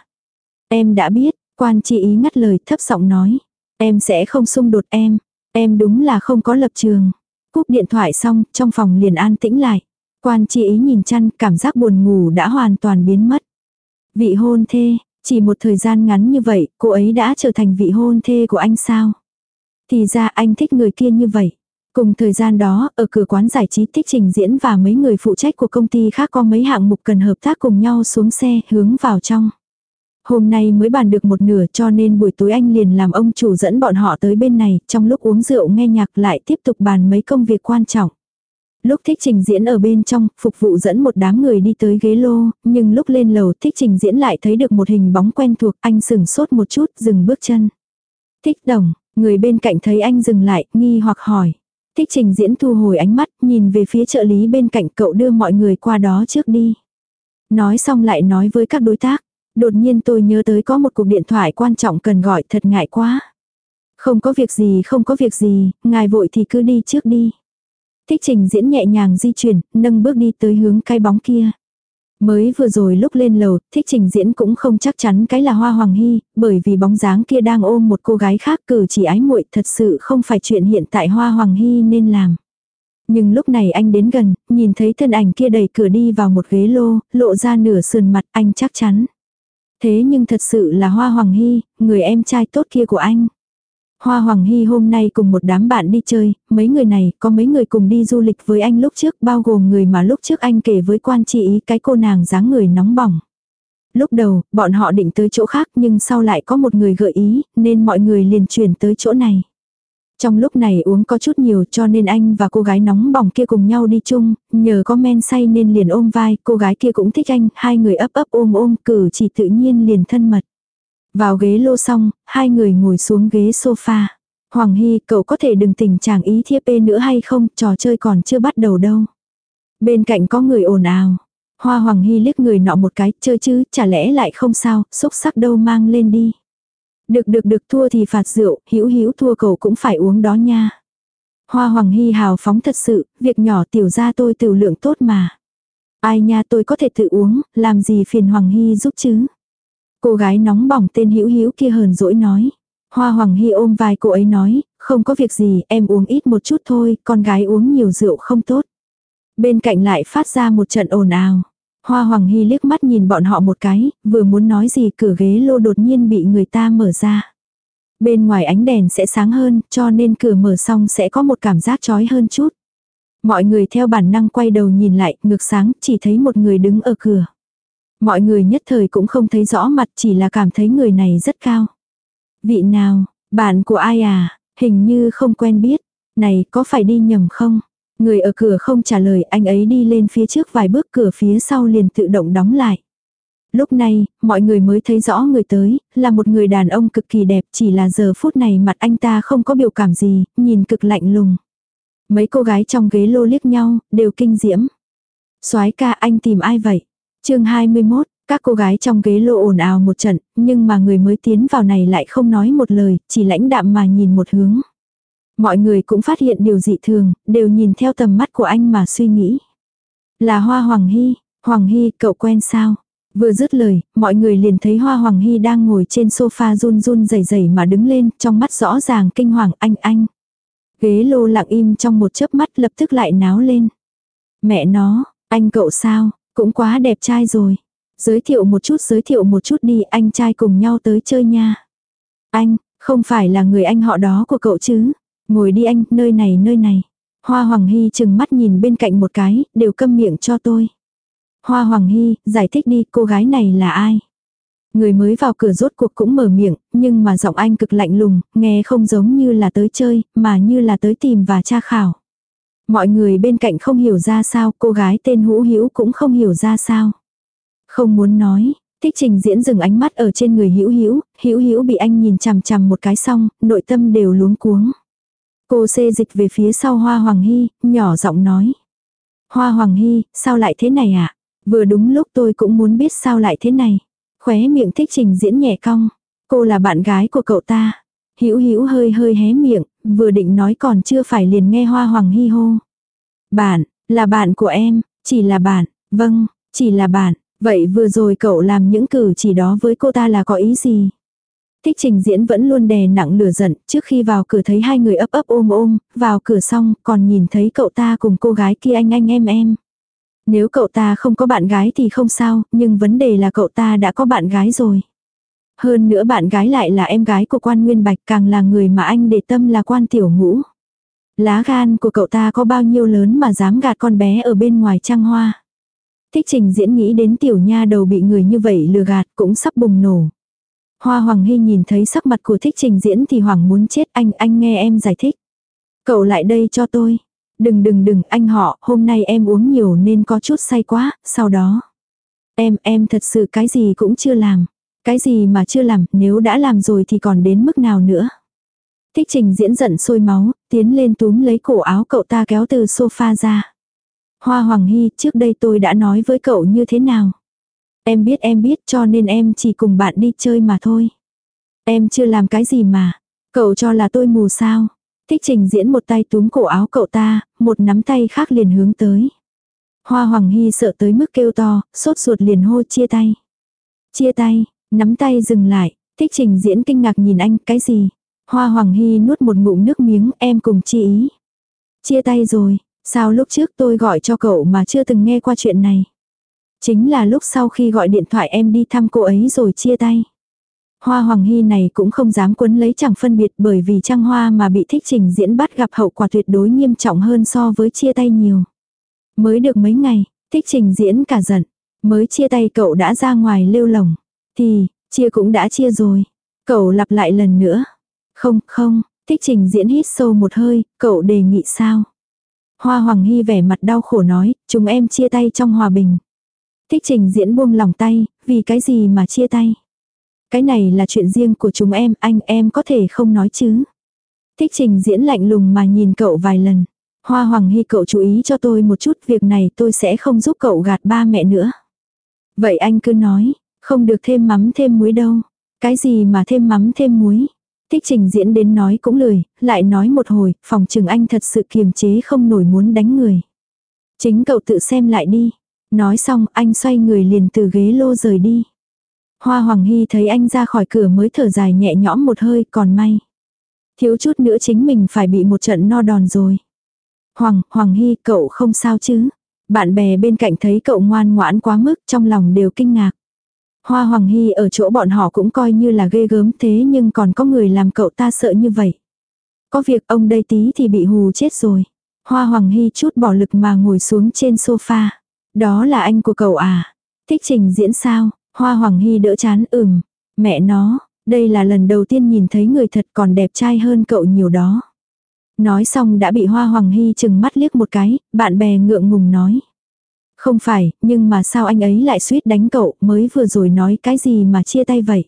Em đã biết, quan chi ý ngắt lời thấp giọng nói. Em sẽ không xung đột em, em đúng là không có lập trường. Cúp điện thoại xong, trong phòng liền an tĩnh lại. Quan chi ý nhìn chăn, cảm giác buồn ngủ đã hoàn toàn biến mất. Vị hôn thê, chỉ một thời gian ngắn như vậy, cô ấy đã trở thành vị hôn thê của anh sao? Thì ra anh thích người kia như vậy. Cùng thời gian đó, ở cửa quán giải trí Thích Trình Diễn và mấy người phụ trách của công ty khác có mấy hạng mục cần hợp tác cùng nhau xuống xe, hướng vào trong. Hôm nay mới bàn được một nửa cho nên buổi tối anh liền làm ông chủ dẫn bọn họ tới bên này, trong lúc uống rượu nghe nhạc lại tiếp tục bàn mấy công việc quan trọng. Lúc Thích Trình Diễn ở bên trong, phục vụ dẫn một đám người đi tới ghế lô, nhưng lúc lên lầu Thích Trình Diễn lại thấy được một hình bóng quen thuộc, anh sừng sốt một chút, dừng bước chân. Thích Tổng, người bên cạnh thấy anh dừng lại, nghi hoặc hỏi. Thích Trình Diễn thu hồi ánh mắt, nhìn về phía trợ lý bên cạnh, cậu đưa mọi người qua đó trước đi. Nói xong lại nói với các đối tác. Đột nhiên tôi nhớ tới có một cuộc điện thoại quan trọng cần gọi, thật ngại quá. Không có việc gì không có việc gì, ngài vội thì cứ đi trước đi. Thích Trình Diễn nhẹ nhàng di chuyển, nâng bước đi tới hướng cái bóng kia. Mới vừa rồi lúc lên lầu, Thích Trình Diễn cũng không chắc chắn cái là Hoa Hoàng Hy, bởi vì bóng dáng kia đang ôm một cô gái khác, cử chỉ ái muội, thật sự không phải chuyện hiện tại Hoa Hoàng Hy nên làm. Nhưng lúc này anh đến gần, nhìn thấy thân ảnh kia đẩy cửa đi vào một ghế lô, lộ ra nửa sườn mặt, anh chắc chắn. Thế nhưng thật sự là Hoa Hoàng Hy, người em trai tốt kia của anh. Hoa Hoàng Hy hôm nay cùng một đám bạn đi chơi, mấy người này có mấy người cùng đi du lịch với anh lúc trước, bao gồm người mà lúc trước anh kể với quan chị ý, cái cô nàng dáng người nóng bỏng. Lúc đầu, bọn họ định tới chỗ khác nhưng sau lại có một người gợi ý, nên mọi người liền chuyển tới chỗ này. Trong lúc này uống có chút nhiều cho nên anh và cô gái nóng bỏng kia cùng nhau đi chung, nhờ có men say nên liền ôm vai, cô gái kia cũng thích anh, hai người ấp ấp ôm ôm, cử chỉ tự nhiên liền thân mật. Vào ghế lô xong, hai người ngồi xuống ghế sofa. Hoàng Hy, cậu có thể đừng tình trạng ý thiếp ê nữa hay không, trò chơi còn chưa bắt đầu đâu. Bên cạnh có người ồn ào. Hoa Hoàng Hy liếc người nọ một cái, chơi chứ, chả lẽ lại không sao, xúc sắc đâu mang lên đi. Được được được, thua thì phạt rượu, hữu hữu thua cậu cũng phải uống đó nha. Hoa Hoàng Hy hào phóng thật sự, việc nhỏ tiểu ra tôi tiểu lượng tốt mà. Ai nha, tôi có thể tự uống, làm gì phiền Hoàng Hy giúp chứ. Cô gái nóng bỏng tên hữu hữu kia hờn dỗi nói. Hoa Hoàng Hy ôm vai cô ấy nói, không có việc gì, em uống ít một chút thôi, con gái uống nhiều rượu không tốt. Bên cạnh lại phát ra một trận ồn ào. Hoa Hoàng Hy liếc mắt nhìn bọn họ một cái, vừa muốn nói gì cửa ghế lô đột nhiên bị người ta mở ra. Bên ngoài ánh đèn sẽ sáng hơn, cho nên cửa mở xong sẽ có một cảm giác chói hơn chút. Mọi người theo bản năng quay đầu nhìn lại, ngược sáng, chỉ thấy một người đứng ở cửa. Mọi người nhất thời cũng không thấy rõ mặt, chỉ là cảm thấy người này rất cao. Vị nào, bạn của ai à, hình như không quen biết. Này, có phải đi nhầm không? Người ở cửa không trả lời, anh ấy đi lên phía trước vài bước, cửa phía sau liền tự động đóng lại. Lúc này, mọi người mới thấy rõ người tới, là một người đàn ông cực kỳ đẹp, chỉ là giờ phút này mặt anh ta không có biểu cảm gì, nhìn cực lạnh lùng. Mấy cô gái trong ghế lô liếc nhau, đều kinh diễm. Soái ca, anh tìm ai vậy? Chương hai mươi mốt, các cô gái trong ghế lô ồn ào một trận, nhưng mà người mới tiến vào này lại không nói một lời, chỉ lãnh đạm mà nhìn một hướng. Mọi người cũng phát hiện điều dị thường, đều nhìn theo tầm mắt của anh mà suy nghĩ. Là Hoa Hoàng Hy, Hoàng Hy, cậu quen sao? Vừa dứt lời, mọi người liền thấy Hoa Hoàng Hy đang ngồi trên sofa run run rẩy rẩy mà đứng lên, trong mắt rõ ràng kinh hoàng. Anh anh. Ghế lô lặng im trong một chớp mắt, lập tức lại náo lên. Mẹ nó, anh cậu sao, cũng quá đẹp trai rồi. Giới thiệu một chút, giới thiệu một chút đi, anh trai cùng nhau tới chơi nha. Anh, không phải là người anh họ đó của cậu chứ? Ngồi đi anh, nơi này nơi này. Hoa Hoàng Hy chừng mắt nhìn bên cạnh một cái, đều câm miệng cho tôi. Hoa Hoàng Hy, giải thích đi, cô gái này là ai? Người mới vào cửa rốt cuộc cũng mở miệng, nhưng mà giọng anh cực lạnh lùng, nghe không giống như là tới chơi, mà như là tới tìm và tra khảo. Mọi người bên cạnh không hiểu ra sao, cô gái tên Hữu Hữu cũng không hiểu ra sao. Không muốn nói, Thích Trình Diễn dừng ánh mắt ở trên người Hữu Hữu, Hữu Hữu bị anh nhìn chằm chằm một cái xong, nội tâm đều luống cuống. Cô xê dịch về phía sau Hoa Hoàng Hy, nhỏ giọng nói. Hoa Hoàng Hy, sao lại thế này ạ? À? Vừa đúng lúc tôi cũng muốn biết sao lại thế này. Khóe miệng Thích Trình Diễn nhẹ cong. Cô là bạn gái của cậu ta. Hữu Hữu hơi hơi hé miệng, vừa định nói còn chưa phải liền nghe Hoa Hoàng Hy hô. Bạn, là bạn của em, chỉ là bạn, vâng, chỉ là bạn. Vậy vừa rồi cậu làm những cử chỉ đó với cô ta là có ý gì? Thích Trình Diễn vẫn luôn đè nặng lửa giận, trước khi vào cửa thấy hai người ấp ấp ôm ôm, vào cửa xong còn nhìn thấy cậu ta cùng cô gái kia anh anh em em. Nếu cậu ta không có bạn gái thì không sao, nhưng vấn đề là cậu ta đã có bạn gái rồi. Hơn nữa bạn gái lại là em gái của Quan Nguyên Bạch, càng là người mà anh để tâm là Quan Tiểu Ngũ. Lá gan của cậu ta có bao nhiêu lớn mà dám gạt con bé ở bên ngoài trăng hoa. Thích Trình Diễn nghĩ đến tiểu nha đầu bị người như vậy lừa gạt cũng sắp bùng nổ. Hoa Hoàng Hy nhìn thấy sắc mặt của Thích Trình Diễn thì hoảng muốn chết. Anh, anh nghe em giải thích. Cậu lại đây cho tôi. Đừng đừng đừng, anh họ, hôm nay em uống nhiều nên có chút say quá, sau đó. Em, em thật sự cái gì cũng chưa làm. Cái gì mà chưa làm, nếu đã làm rồi thì còn đến mức nào nữa. Thích Trình Diễn giận sôi máu, tiến lên túm lấy cổ áo cậu ta kéo từ sofa ra. Hoa Hoàng Hy, trước đây tôi đã nói với cậu như thế nào? Em biết em biết cho nên em chỉ cùng bạn đi chơi mà thôi. Em chưa làm cái gì mà. Cậu cho là tôi mù sao? Thích Trình Diễn một tay túm cổ áo cậu ta, một nắm tay khác liền hướng tới. Hoa Hoàng Hy sợ tới mức kêu to, sốt ruột liền hô chia tay. Chia tay, nắm tay dừng lại, Thích Trình Diễn kinh ngạc nhìn anh, cái gì? Hoa Hoàng Hy nuốt một ngụm nước miếng, em cùng Chi Ý. Chia tay rồi, sao lúc trước tôi gọi cho cậu mà chưa từng nghe qua chuyện này? Chính là lúc sau khi gọi điện thoại em đi thăm cô ấy rồi chia tay. Hoa Hoàng Hy này cũng không dám quấn lấy chẳng phân biệt, bởi vì Trăng Hoa mà bị Thích Trình Diễn bắt gặp hậu quả tuyệt đối nghiêm trọng hơn so với chia tay nhiều. Mới được mấy ngày, Thích Trình Diễn cả giận. Mới chia tay cậu đã ra ngoài lêu lổng. Thì, chia cũng đã chia rồi. Cậu lặp lại lần nữa. Không, không, Thích Trình Diễn hít sâu một hơi, cậu đề nghị sao? Hoa Hoàng Hy vẻ mặt đau khổ nói, chúng em chia tay trong hòa bình. Thích Trình Diễn buông lòng tay, vì cái gì mà chia tay? Cái này là chuyện riêng của chúng em, anh em có thể không nói chứ. Thích Trình Diễn lạnh lùng mà nhìn cậu vài lần. Hoa Hoàng Hy, cậu chú ý cho tôi một chút, việc này tôi sẽ không giúp cậu gạt ba mẹ nữa. Vậy anh cứ nói, không được thêm mắm thêm muối đâu. Cái gì mà thêm mắm thêm muối? Thích Trình Diễn đến nói cũng lười, lại nói một hồi, phòng chừng anh thật sự kiềm chế không nổi muốn đánh người. Chính cậu tự xem lại đi. Nói xong anh xoay người liền từ ghế lô rời đi. Hoa Hoàng Hy thấy anh ra khỏi cửa mới thở dài nhẹ nhõm một hơi, còn may. Thiếu chút nữa chính mình phải bị một trận no đòn rồi. Hoàng, Hoàng Hy, cậu không sao chứ? Bạn bè bên cạnh thấy cậu ngoan ngoãn quá mức, trong lòng đều kinh ngạc. Hoa Hoàng Hy ở chỗ bọn họ cũng coi như là ghê gớm, thế nhưng còn có người làm cậu ta sợ như vậy. Có việc ông đây tí thì bị hù chết rồi. Hoa Hoàng Hy chút bỏ lực mà ngồi xuống trên sofa. Đó là anh của cậu à? Thích trình diễn sao? Hoa Hoàng Hy đỡ chán ừm. Mẹ nó, đây là lần đầu tiên nhìn thấy người thật còn đẹp trai hơn cậu nhiều đó. Nói xong đã bị Hoa Hoàng Hy chừng mắt liếc một cái, bạn bè ngượng ngùng nói. Không phải, nhưng mà sao anh ấy lại suýt đánh cậu, mới vừa rồi nói cái gì mà chia tay vậy?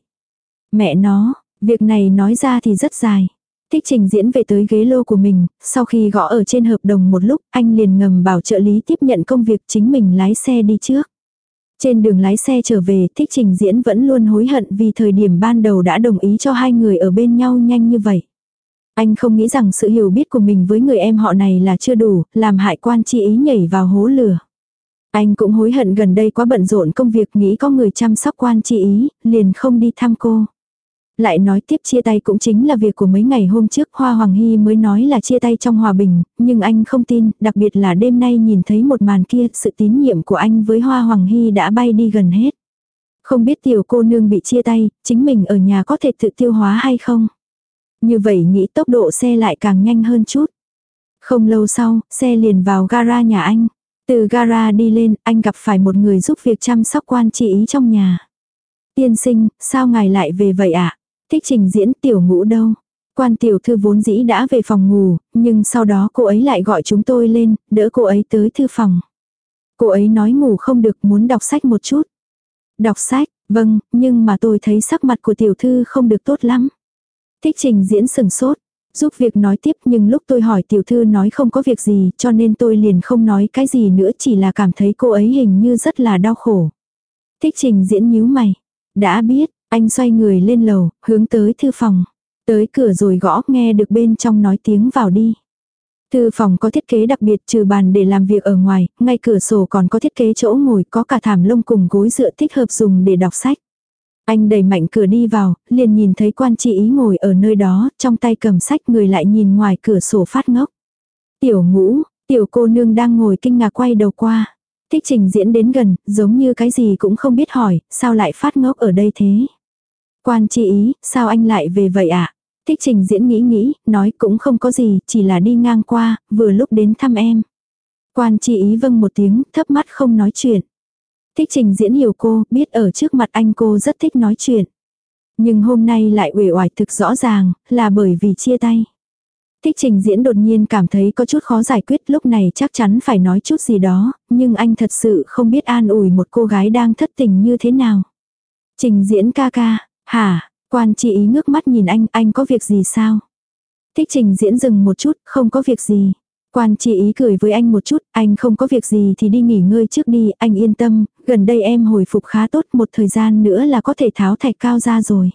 Mẹ nó, việc này nói ra thì rất dài. Thích trình diễn về tới ghế lô của mình, sau khi gõ ở trên hợp đồng một lúc, anh liền ngầm bảo trợ lý tiếp nhận công việc chính mình lái xe đi trước. Trên đường lái xe trở về, Thích trình diễn vẫn luôn hối hận vì thời điểm ban đầu đã đồng ý cho hai người ở bên nhau nhanh như vậy. Anh không nghĩ rằng sự hiểu biết của mình với người em họ này là chưa đủ, làm hại Quan Chi Ý nhảy vào hố lửa. Anh cũng hối hận gần đây quá bận rộn công việc nghĩ có người chăm sóc Quan Chi Ý, liền không đi thăm cô. Lại nói tiếp chia tay cũng chính là việc của mấy ngày hôm trước Hoa Hoàng Hy mới nói là chia tay trong hòa bình, nhưng anh không tin, đặc biệt là đêm nay nhìn thấy một màn kia, sự tín nhiệm của anh với Hoa Hoàng Hy đã bay đi gần hết. Không biết tiểu cô nương bị chia tay, chính mình ở nhà có thể tự tiêu hóa hay không? Như vậy nghĩ tốc độ xe lại càng nhanh hơn chút. Không lâu sau, xe liền vào gara nhà anh. Từ gara đi lên, anh gặp phải một người giúp việc chăm sóc Quan Chi Ý trong nhà. Tiên sinh, sao ngài lại về vậy ạ? À? Thích trình diễn tiểu ngũ đâu? Quan tiểu thư vốn dĩ đã về phòng ngủ, nhưng sau đó cô ấy lại gọi chúng tôi lên, đỡ cô ấy tới thư phòng. Cô ấy nói ngủ không được muốn đọc sách một chút. Đọc sách, vâng, nhưng mà tôi thấy sắc mặt của tiểu thư không được tốt lắm. Thích trình diễn sừng sốt, giúp việc nói tiếp nhưng lúc tôi hỏi tiểu thư nói không có việc gì cho nên tôi liền không nói cái gì nữa chỉ là cảm thấy cô ấy hình như rất là đau khổ. Thích trình diễn nhíu mày. Đã biết, anh xoay người lên lầu, hướng tới thư phòng. Tới cửa rồi gõ nghe được bên trong nói tiếng vào đi. Thư phòng có thiết kế đặc biệt trừ bàn để làm việc ở ngoài, ngay cửa sổ còn có thiết kế chỗ ngồi có cả thảm lông cùng gối dựa thích hợp dùng để đọc sách. Anh đẩy mạnh cửa đi vào, liền nhìn thấy Quan Chi Ý ngồi ở nơi đó, trong tay cầm sách người lại nhìn ngoài cửa sổ phát ngốc. Tiểu ngũ, tiểu cô nương đang ngồi kinh ngạc quay đầu qua. Thích trình diễn đến gần, giống như cái gì cũng không biết hỏi, sao lại phát ngốc ở đây thế? Quan Chi Ý, sao anh lại về vậy ạ? À? Thích trình diễn nghĩ nghĩ, nói cũng không có gì, chỉ là đi ngang qua, vừa lúc đến thăm em. Quan Chi Ý vâng một tiếng, thấp mắt không nói chuyện. Thích trình diễn hiểu cô, biết ở trước mặt anh cô rất thích nói chuyện. Nhưng hôm nay lại uể oải thực rõ ràng, là bởi vì chia tay. Thích trình diễn đột nhiên cảm thấy có chút khó giải quyết lúc này chắc chắn phải nói chút gì đó, nhưng anh thật sự không biết an ủi một cô gái đang thất tình như thế nào. Trình diễn ca ca, hả, Quan Chi Ý ngước mắt nhìn anh, anh có việc gì sao? Thích trình diễn dừng một chút, không có việc gì. Quan Chi Ý cười với anh một chút, anh không có việc gì thì đi nghỉ ngơi trước đi, anh yên tâm, gần đây em hồi phục khá tốt, một thời gian nữa là có thể tháo thạch cao ra rồi.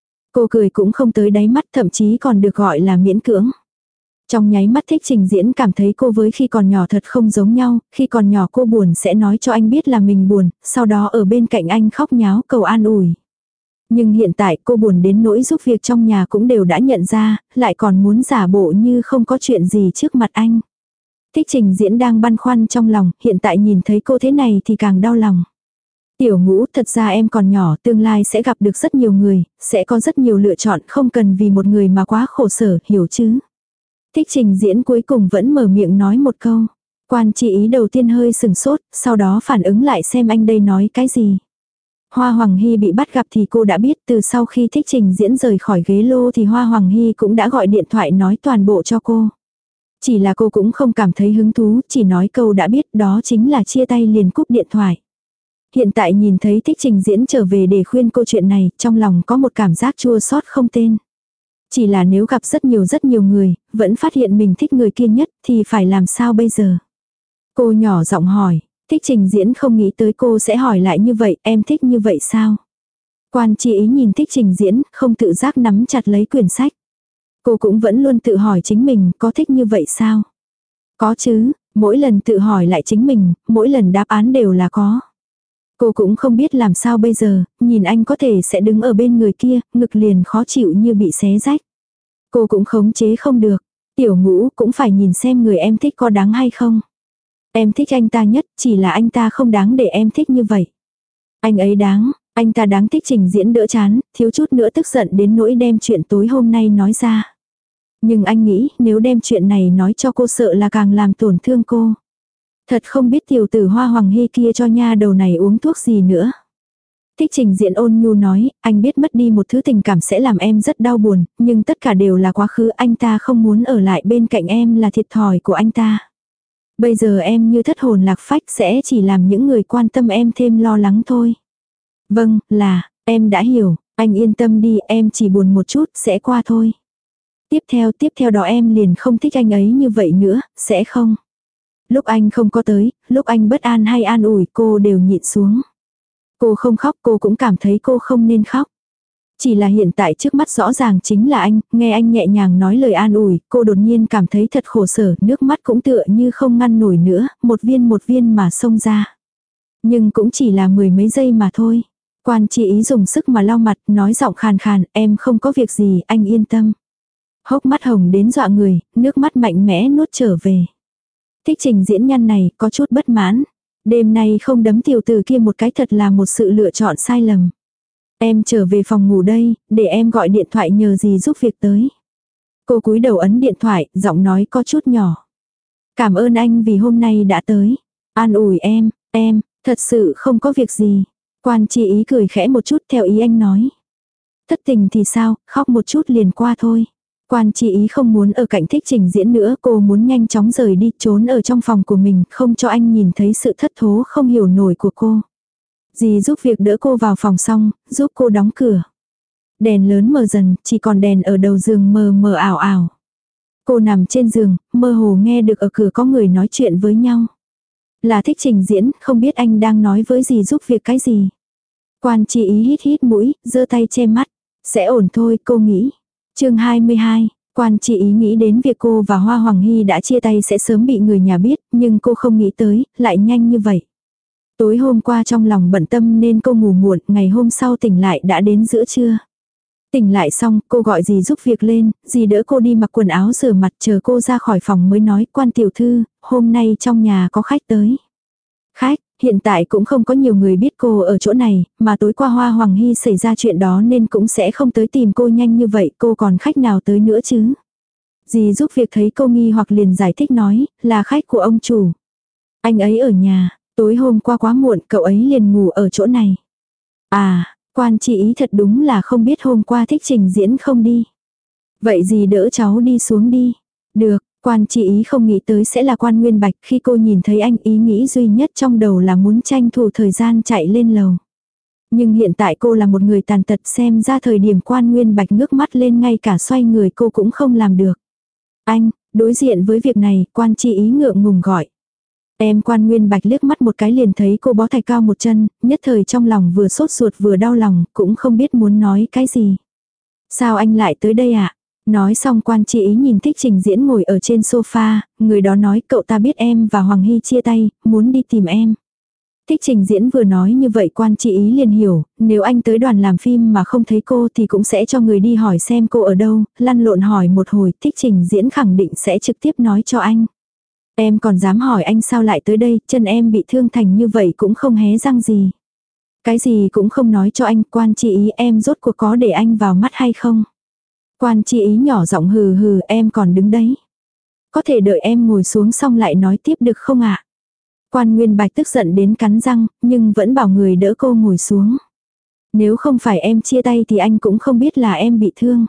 Cô cười cũng không tới đáy mắt, thậm chí còn được gọi là miễn cưỡng. Trong nháy mắt Thích trình diễn cảm thấy cô với khi còn nhỏ thật không giống nhau, khi còn nhỏ cô buồn sẽ nói cho anh biết là mình buồn, sau đó ở bên cạnh anh khóc nháo cầu an ủi. Nhưng hiện tại cô buồn đến nỗi giúp việc trong nhà cũng đều đã nhận ra, lại còn muốn giả bộ như không có chuyện gì trước mặt anh. Thích trình diễn đang băn khoăn trong lòng, hiện tại nhìn thấy cô thế này thì càng đau lòng. Tiểu ngũ, thật ra em còn nhỏ, tương lai sẽ gặp được rất nhiều người, sẽ có rất nhiều lựa chọn, không cần vì một người mà quá khổ sở, hiểu chứ. Thích trình diễn cuối cùng vẫn mở miệng nói một câu. Quan Chi Ý đầu tiên hơi sừng sốt, sau đó phản ứng lại xem anh đây nói cái gì. Hoa Hoàng Hy bị bắt gặp thì cô đã biết, từ sau khi Thích trình diễn rời khỏi ghế lô thì Hoa Hoàng Hy cũng đã gọi điện thoại nói toàn bộ cho cô. Chỉ là cô cũng không cảm thấy hứng thú, chỉ nói câu đã biết, đó chính là chia tay liền cúp điện thoại. Hiện tại nhìn thấy Thích trình diễn trở về để khuyên cô chuyện này, trong lòng có một cảm giác chua xót không tên. Chỉ là nếu gặp rất nhiều rất nhiều người, vẫn phát hiện mình thích người kia nhất thì phải làm sao bây giờ? Cô nhỏ giọng hỏi, Thích trình diễn không nghĩ tới cô sẽ hỏi lại như vậy, em thích như vậy sao? Quan Chi Ý nhìn Thích trình diễn, không tự giác nắm chặt lấy quyển sách. Cô cũng vẫn luôn tự hỏi chính mình, có thích như vậy sao? Có chứ, mỗi lần tự hỏi lại chính mình, mỗi lần đáp án đều là có. Cô cũng không biết làm sao bây giờ, nhìn anh có thể sẽ đứng ở bên người kia, ngực liền khó chịu như bị xé rách. Cô cũng khống chế không được, tiểu ngũ cũng phải nhìn xem người em thích có đáng hay không. Em thích anh ta nhất, chỉ là anh ta không đáng để em thích như vậy. Anh ấy đáng, anh ta đáng. Thích trình diễn đỡ chán, thiếu chút nữa tức giận đến nỗi đem chuyện tối hôm nay nói ra. Nhưng anh nghĩ nếu đem chuyện này nói cho cô sợ là càng làm tổn thương cô. Thật không biết tiểu tử Hoa Hoàng Hy kia cho nha đầu này uống thuốc gì nữa. Thích Trình Diễn ôn nhu nói, anh biết mất đi một thứ tình cảm sẽ làm em rất đau buồn, nhưng tất cả đều là quá khứ, anh ta không muốn ở lại bên cạnh em là thiệt thòi của anh ta. Bây giờ em như thất hồn lạc phách sẽ chỉ làm những người quan tâm em thêm lo lắng thôi. Vâng, là, em đã hiểu, anh yên tâm đi, em chỉ buồn một chút, sẽ qua thôi. Tiếp theo, tiếp theo đó em liền không thích anh ấy như vậy nữa, sẽ không. Lúc anh không có tới, lúc anh bất an hay an ủi cô đều nhịn xuống. Cô không khóc, cô cũng cảm thấy cô không nên khóc. Chỉ là hiện tại trước mắt rõ ràng chính là anh, nghe anh nhẹ nhàng nói lời an ủi, cô đột nhiên cảm thấy thật khổ sở, nước mắt cũng tựa như không ngăn nổi nữa, một viên một viên mà xông ra. Nhưng cũng chỉ là mười mấy giây mà thôi. Quan Chi Ý dùng sức mà lau mặt, nói giọng khàn khàn, em không có việc gì, anh yên tâm. Hốc mắt hồng đến dọa người, nước mắt mạnh mẽ nuốt trở về. Thích Trình Diễn nhăn này, có chút bất mãn. Đêm nay không đấm tiểu tử kia một cái thật là một sự lựa chọn sai lầm. Em trở về phòng ngủ đây, để em gọi điện thoại nhờ gì giúp việc tới. Cô cúi đầu ấn điện thoại, giọng nói có chút nhỏ. Cảm ơn anh vì hôm nay đã tới. An ủi em, em, thật sự không có việc gì. Quan Chi Ý cười khẽ một chút theo ý anh nói. Thất tình thì sao, khóc một chút liền qua thôi. Quan Chi Ý không muốn ở cạnh Thích Trình Diễn nữa, cô muốn nhanh chóng rời đi, trốn ở trong phòng của mình, không cho anh nhìn thấy sự thất thố không hiểu nổi của cô. Dì giúp việc đỡ cô vào phòng xong, giúp cô đóng cửa. Đèn lớn mờ dần, chỉ còn đèn ở đầu giường mờ mờ ảo ảo. Cô nằm trên giường, mơ hồ nghe được ở cửa có người nói chuyện với nhau. Là Thích Trình Diễn, không biết anh đang nói với dì giúp việc cái gì. Quan Chi Ý hít hít mũi, giơ tay che mắt. Sẽ ổn thôi, cô nghĩ. Chương hai mươi hai, Quan Chi Ý nghĩ đến việc cô và Hoa Hoàng Hy đã chia tay sẽ sớm bị người nhà biết, nhưng cô không nghĩ tới, lại nhanh như vậy. Tối hôm qua trong lòng bận tâm nên cô ngủ muộn, ngày hôm sau tỉnh lại đã đến giữa trưa. Tỉnh lại xong, cô gọi dì giúp việc lên, dì đỡ cô đi mặc quần áo rửa mặt, chờ cô ra khỏi phòng mới nói, Quan tiểu thư, hôm nay trong nhà có khách tới. Khách, hiện tại cũng không có nhiều người biết cô ở chỗ này, mà tối qua Hoa Hoàng Hy xảy ra chuyện đó nên cũng sẽ không tới tìm cô nhanh như vậy, cô còn khách nào tới nữa chứ. Dì giúp việc thấy cô nghi hoặc liền giải thích nói, là khách của ông chủ. Anh ấy ở nhà, tối hôm qua quá muộn, cậu ấy liền ngủ ở chỗ này. À, Quan Chi Ý thật đúng là không biết hôm qua Thích Trình Diễn không đi. Vậy dì đỡ cháu đi xuống đi. Được. Quan Chi Ý không nghĩ tới sẽ là Quan Nguyên Bạch, khi cô nhìn thấy anh ý nghĩ duy nhất trong đầu là muốn tranh thủ thời gian chạy lên lầu. Nhưng hiện tại cô là một người tàn tật, xem ra thời điểm Quan Nguyên Bạch ngước mắt lên ngay cả xoay người cô cũng không làm được. Anh, đối diện với việc này, Quan Chi Ý ngượng ngùng gọi. Em Quan Nguyên Bạch liếc mắt một cái liền thấy cô bó thạch cao một chân, nhất thời trong lòng vừa sốt ruột vừa đau lòng, cũng không biết muốn nói cái gì. Sao anh lại tới đây ạ? À? Nói xong Quan Chi Ý nhìn Thích Trình Diễn ngồi ở trên sofa, người đó nói cậu ta biết em và Hoàng Hy chia tay, muốn đi tìm em. Thích Trình Diễn vừa nói như vậy Quan Chi Ý liền hiểu, nếu anh tới đoàn làm phim mà không thấy cô thì cũng sẽ cho người đi hỏi xem cô ở đâu, lăn lộn hỏi một hồi, Thích Trình Diễn khẳng định sẽ trực tiếp nói cho anh. Em còn dám hỏi anh sao lại tới đây, chân em bị thương thành như vậy cũng không hé răng gì. Cái gì cũng không nói cho anh, Quan Chi Ý em rốt cuộc có để anh vào mắt hay không? Quan Chi Ý nhỏ giọng hừ hừ, em còn đứng đấy. Có thể đợi em ngồi xuống xong lại nói tiếp được không ạ? À? Quan Nguyên Bạch tức giận đến cắn răng, nhưng vẫn bảo người đỡ cô ngồi xuống. Nếu không phải em chia tay thì anh cũng không biết là em bị thương.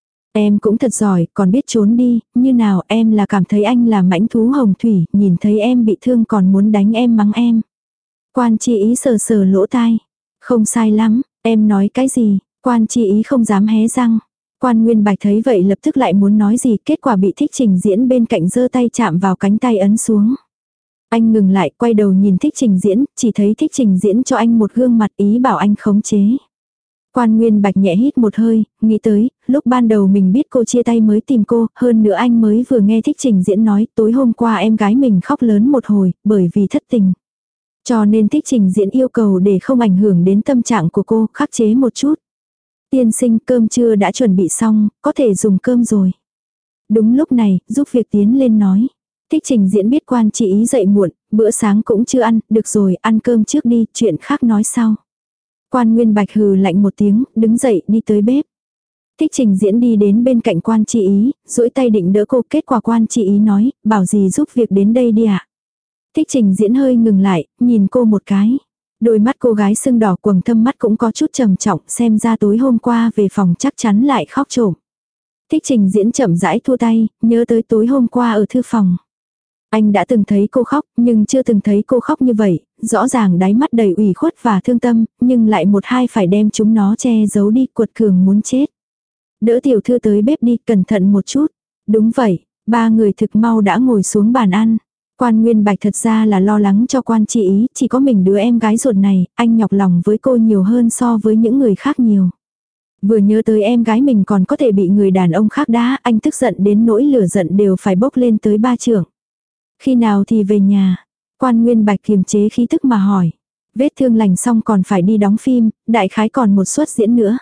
Em cũng thật giỏi, còn biết trốn đi, như nào em là cảm thấy anh là mãnh thú hồng thủy, nhìn thấy em bị thương còn muốn đánh em mắng em. Quan Chi Ý sờ sờ lỗ tai. Không sai lắm, em nói cái gì, Quan Chi Ý không dám hé răng. Quan Nguyên Bạch thấy vậy lập tức lại muốn nói gì, kết quả bị Thích Trình Diễn bên cạnh giơ tay chạm vào cánh tay ấn xuống. Anh ngừng lại, quay đầu nhìn Thích Trình Diễn, chỉ thấy Thích Trình Diễn cho anh một gương mặt ý bảo anh khống chế. Quan Nguyên Bạch nhẹ hít một hơi, nghĩ tới, lúc ban đầu mình biết cô chia tay mới tìm cô, hơn nữa anh mới vừa nghe Thích Trình Diễn nói tối hôm qua em gái mình khóc lớn một hồi, bởi vì thất tình. Cho nên Thích Trình Diễn yêu cầu để không ảnh hưởng đến tâm trạng của cô, khắc chế một chút. Tiên sinh, cơm trưa đã chuẩn bị xong, có thể dùng cơm rồi. Đúng lúc này, giúp việc tiến lên nói. Thích Trình Diễn biết Quan Chi Ý dậy muộn, bữa sáng cũng chưa ăn, được rồi, ăn cơm trước đi, chuyện khác nói sau. Quan Nguyên Bạch hừ lạnh một tiếng, đứng dậy đi tới bếp. Thích Trình Diễn đi đến bên cạnh Quan Chi Ý, duỗi tay định đỡ cô, kết quả Quan Chi Ý nói, bảo gì giúp việc đến đây đi ạ. Thích Trình Diễn hơi ngừng lại, nhìn cô một cái. Đôi mắt cô gái sưng đỏ, quầng thâm mắt cũng có chút trầm trọng, xem ra tối hôm qua về phòng chắc chắn lại khóc trộm. Thích Trình Diễn chậm rãi thua tay, nhớ tới tối hôm qua ở thư phòng. Anh đã từng thấy cô khóc, nhưng chưa từng thấy cô khóc như vậy, rõ ràng đáy mắt đầy ủy khuất và thương tâm, nhưng lại một hai phải đem chúng nó che giấu đi, cuột cường muốn chết. Đỡ tiểu thư tới bếp đi, cẩn thận một chút. Đúng vậy, ba người thực mau đã ngồi xuống bàn ăn. Quan Nguyên Bạch thật ra là lo lắng cho Quan Chi Ý, chỉ có mình đứa em gái ruột này, anh nhọc lòng với cô nhiều hơn so với những người khác nhiều. Vừa nhớ tới em gái mình còn có thể bị người đàn ông khác đá, anh tức giận đến nỗi lửa giận đều phải bốc lên tới ba trượng. Khi nào thì về nhà? Quan Nguyên Bạch kiềm chế khí tức mà hỏi. Vết thương lành xong còn phải đi đóng phim, đại khái còn một suất diễn nữa.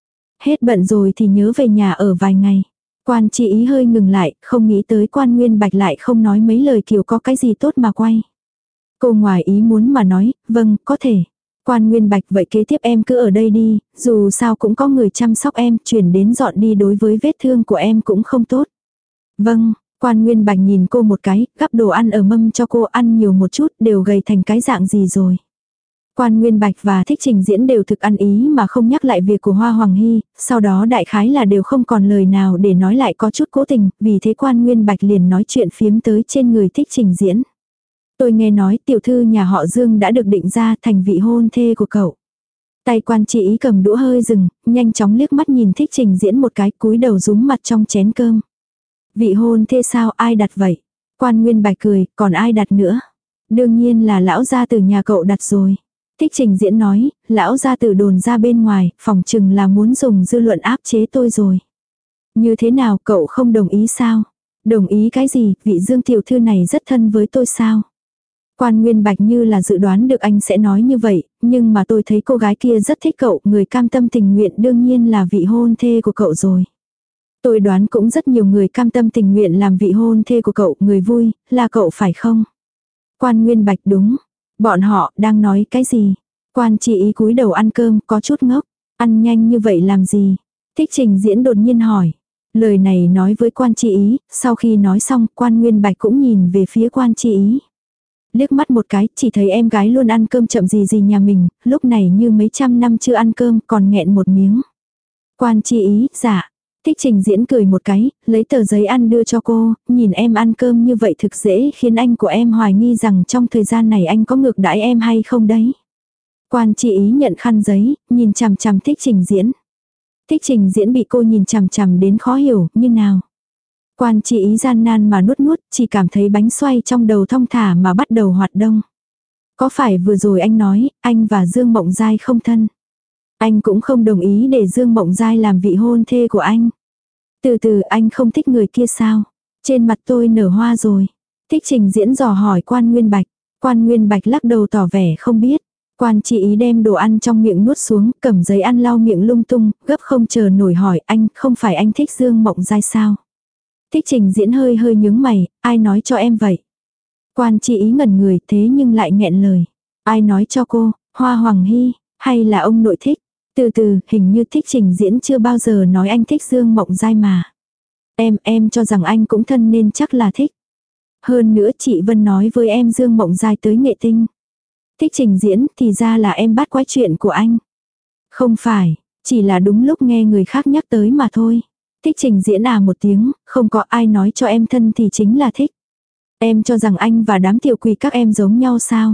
Hết bận rồi thì nhớ về nhà ở vài ngày. Quan Chi Ý hơi ngừng lại, không nghĩ tới Quan Nguyên Bạch lại không nói mấy lời kiểu có cái gì tốt mà quay. Cô ngoài ý muốn mà nói, vâng, có thể. Quan Nguyên Bạch vậy kế tiếp em cứ ở đây đi, dù sao cũng có người chăm sóc em, chuyển đến dọn đi đối với vết thương của em cũng không tốt. Vâng, Quan Nguyên Bạch nhìn cô một cái, gắp đồ ăn ở mâm cho cô ăn nhiều một chút, đều gầy thành cái dạng gì rồi. Quan Nguyên Bạch và Thích Trình Diễn đều thực ăn ý mà không nhắc lại việc của Hoa Hoàng Hy, sau đó đại khái là đều không còn lời nào để nói lại, có chút cố tình, vì thế Quan Nguyên Bạch liền nói chuyện phiếm tới trên người Thích Trình Diễn. Tôi nghe nói tiểu thư nhà họ Dương đã được định ra thành vị hôn thê của cậu. Tay Quan Chi Ý cầm đũa hơi dừng, nhanh chóng liếc mắt nhìn Thích Trình Diễn một cái, cúi đầu rúm mặt trong chén cơm. Vị hôn thê sao, ai đặt vậy? Quan Nguyên Bạch cười, còn ai đặt nữa? Đương nhiên là lão gia tử nhà cậu đặt rồi. Thích Trình Diễn nói, lão gia tử đồn ra bên ngoài, phòng chừng là muốn dùng dư luận áp chế tôi rồi. Như thế nào, cậu không đồng ý sao? Đồng ý cái gì, vị Dương tiểu thư này rất thân với tôi sao? Quan Nguyên Bạch như là dự đoán được anh sẽ nói như vậy, nhưng mà tôi thấy cô gái kia rất thích cậu, người cam tâm tình nguyện đương nhiên là vị hôn thê của cậu rồi. Tôi đoán cũng rất nhiều người cam tâm tình nguyện làm vị hôn thê của cậu, người vui, là cậu phải không? Quan Nguyên Bạch đúng. Bọn họ đang nói cái gì? Quan Chi Ý cúi đầu ăn cơm, có chút ngốc. Ăn nhanh như vậy làm gì? Thích Trình Diễn đột nhiên hỏi. Lời này nói với Quan Chi Ý, sau khi nói xong, Quan Nguyên Bạch cũng nhìn về phía Quan Chi Ý. Liếc mắt một cái, chỉ thấy em gái luôn ăn cơm chậm gì gì nhà mình, lúc này như mấy trăm năm chưa ăn cơm, còn nghẹn một miếng. Quan Chi Ý, dạ. Thích Trình Diễn cười một cái, lấy tờ giấy ăn đưa cho cô, nhìn em ăn cơm như vậy thực dễ khiến anh của em hoài nghi rằng trong thời gian này anh có ngược đãi em hay không đấy. Quan Chi Ý nhận khăn giấy, nhìn chằm chằm Thích Trình Diễn. Thích Trình Diễn bị cô nhìn chằm chằm đến khó hiểu, như nào. Quan Chi Ý gian nan mà nuốt nuốt, chỉ cảm thấy bánh xoay trong đầu thong thả mà bắt đầu hoạt động. Có phải vừa rồi anh nói, anh và Dương Mộng Giai không thân? Anh cũng không đồng ý để Dương Mộng Giai làm vị hôn thê của anh. Từ từ, anh không thích người kia sao? Trên mặt tôi nở hoa rồi. Thích Trình Diễn dò hỏi Quan Nguyên Bạch. Quan Nguyên Bạch lắc đầu tỏ vẻ không biết. Quan Chi Ý đem đồ ăn trong miệng nuốt xuống, cầm giấy ăn lau miệng lung tung, gấp không chờ nổi hỏi anh, không phải anh thích Dương Mộng Giai sao? Thích Trình Diễn hơi hơi nhướng mày, ai nói cho em vậy? Quan Chi Ý ngẩn người thế nhưng lại nghẹn lời. Ai nói cho cô, Hoa Hoàng Hy, hay là ông nội thích? Từ từ, hình như Thích Trình Diễn chưa bao giờ nói anh thích Dương Mộng Giai mà. Em, em cho rằng anh cũng thân nên chắc là thích. Hơn nữa chị Vân nói với em Dương Mộng Giai tới Nghệ Tinh. Thích Trình Diễn, thì ra là em bắt quái chuyện của anh. Không phải, chỉ là đúng lúc nghe người khác nhắc tới mà thôi. Thích Trình Diễn à một tiếng, không có ai nói cho em thân thì chính là thích. Em cho rằng anh và đám tiểu quỷ các em giống nhau sao?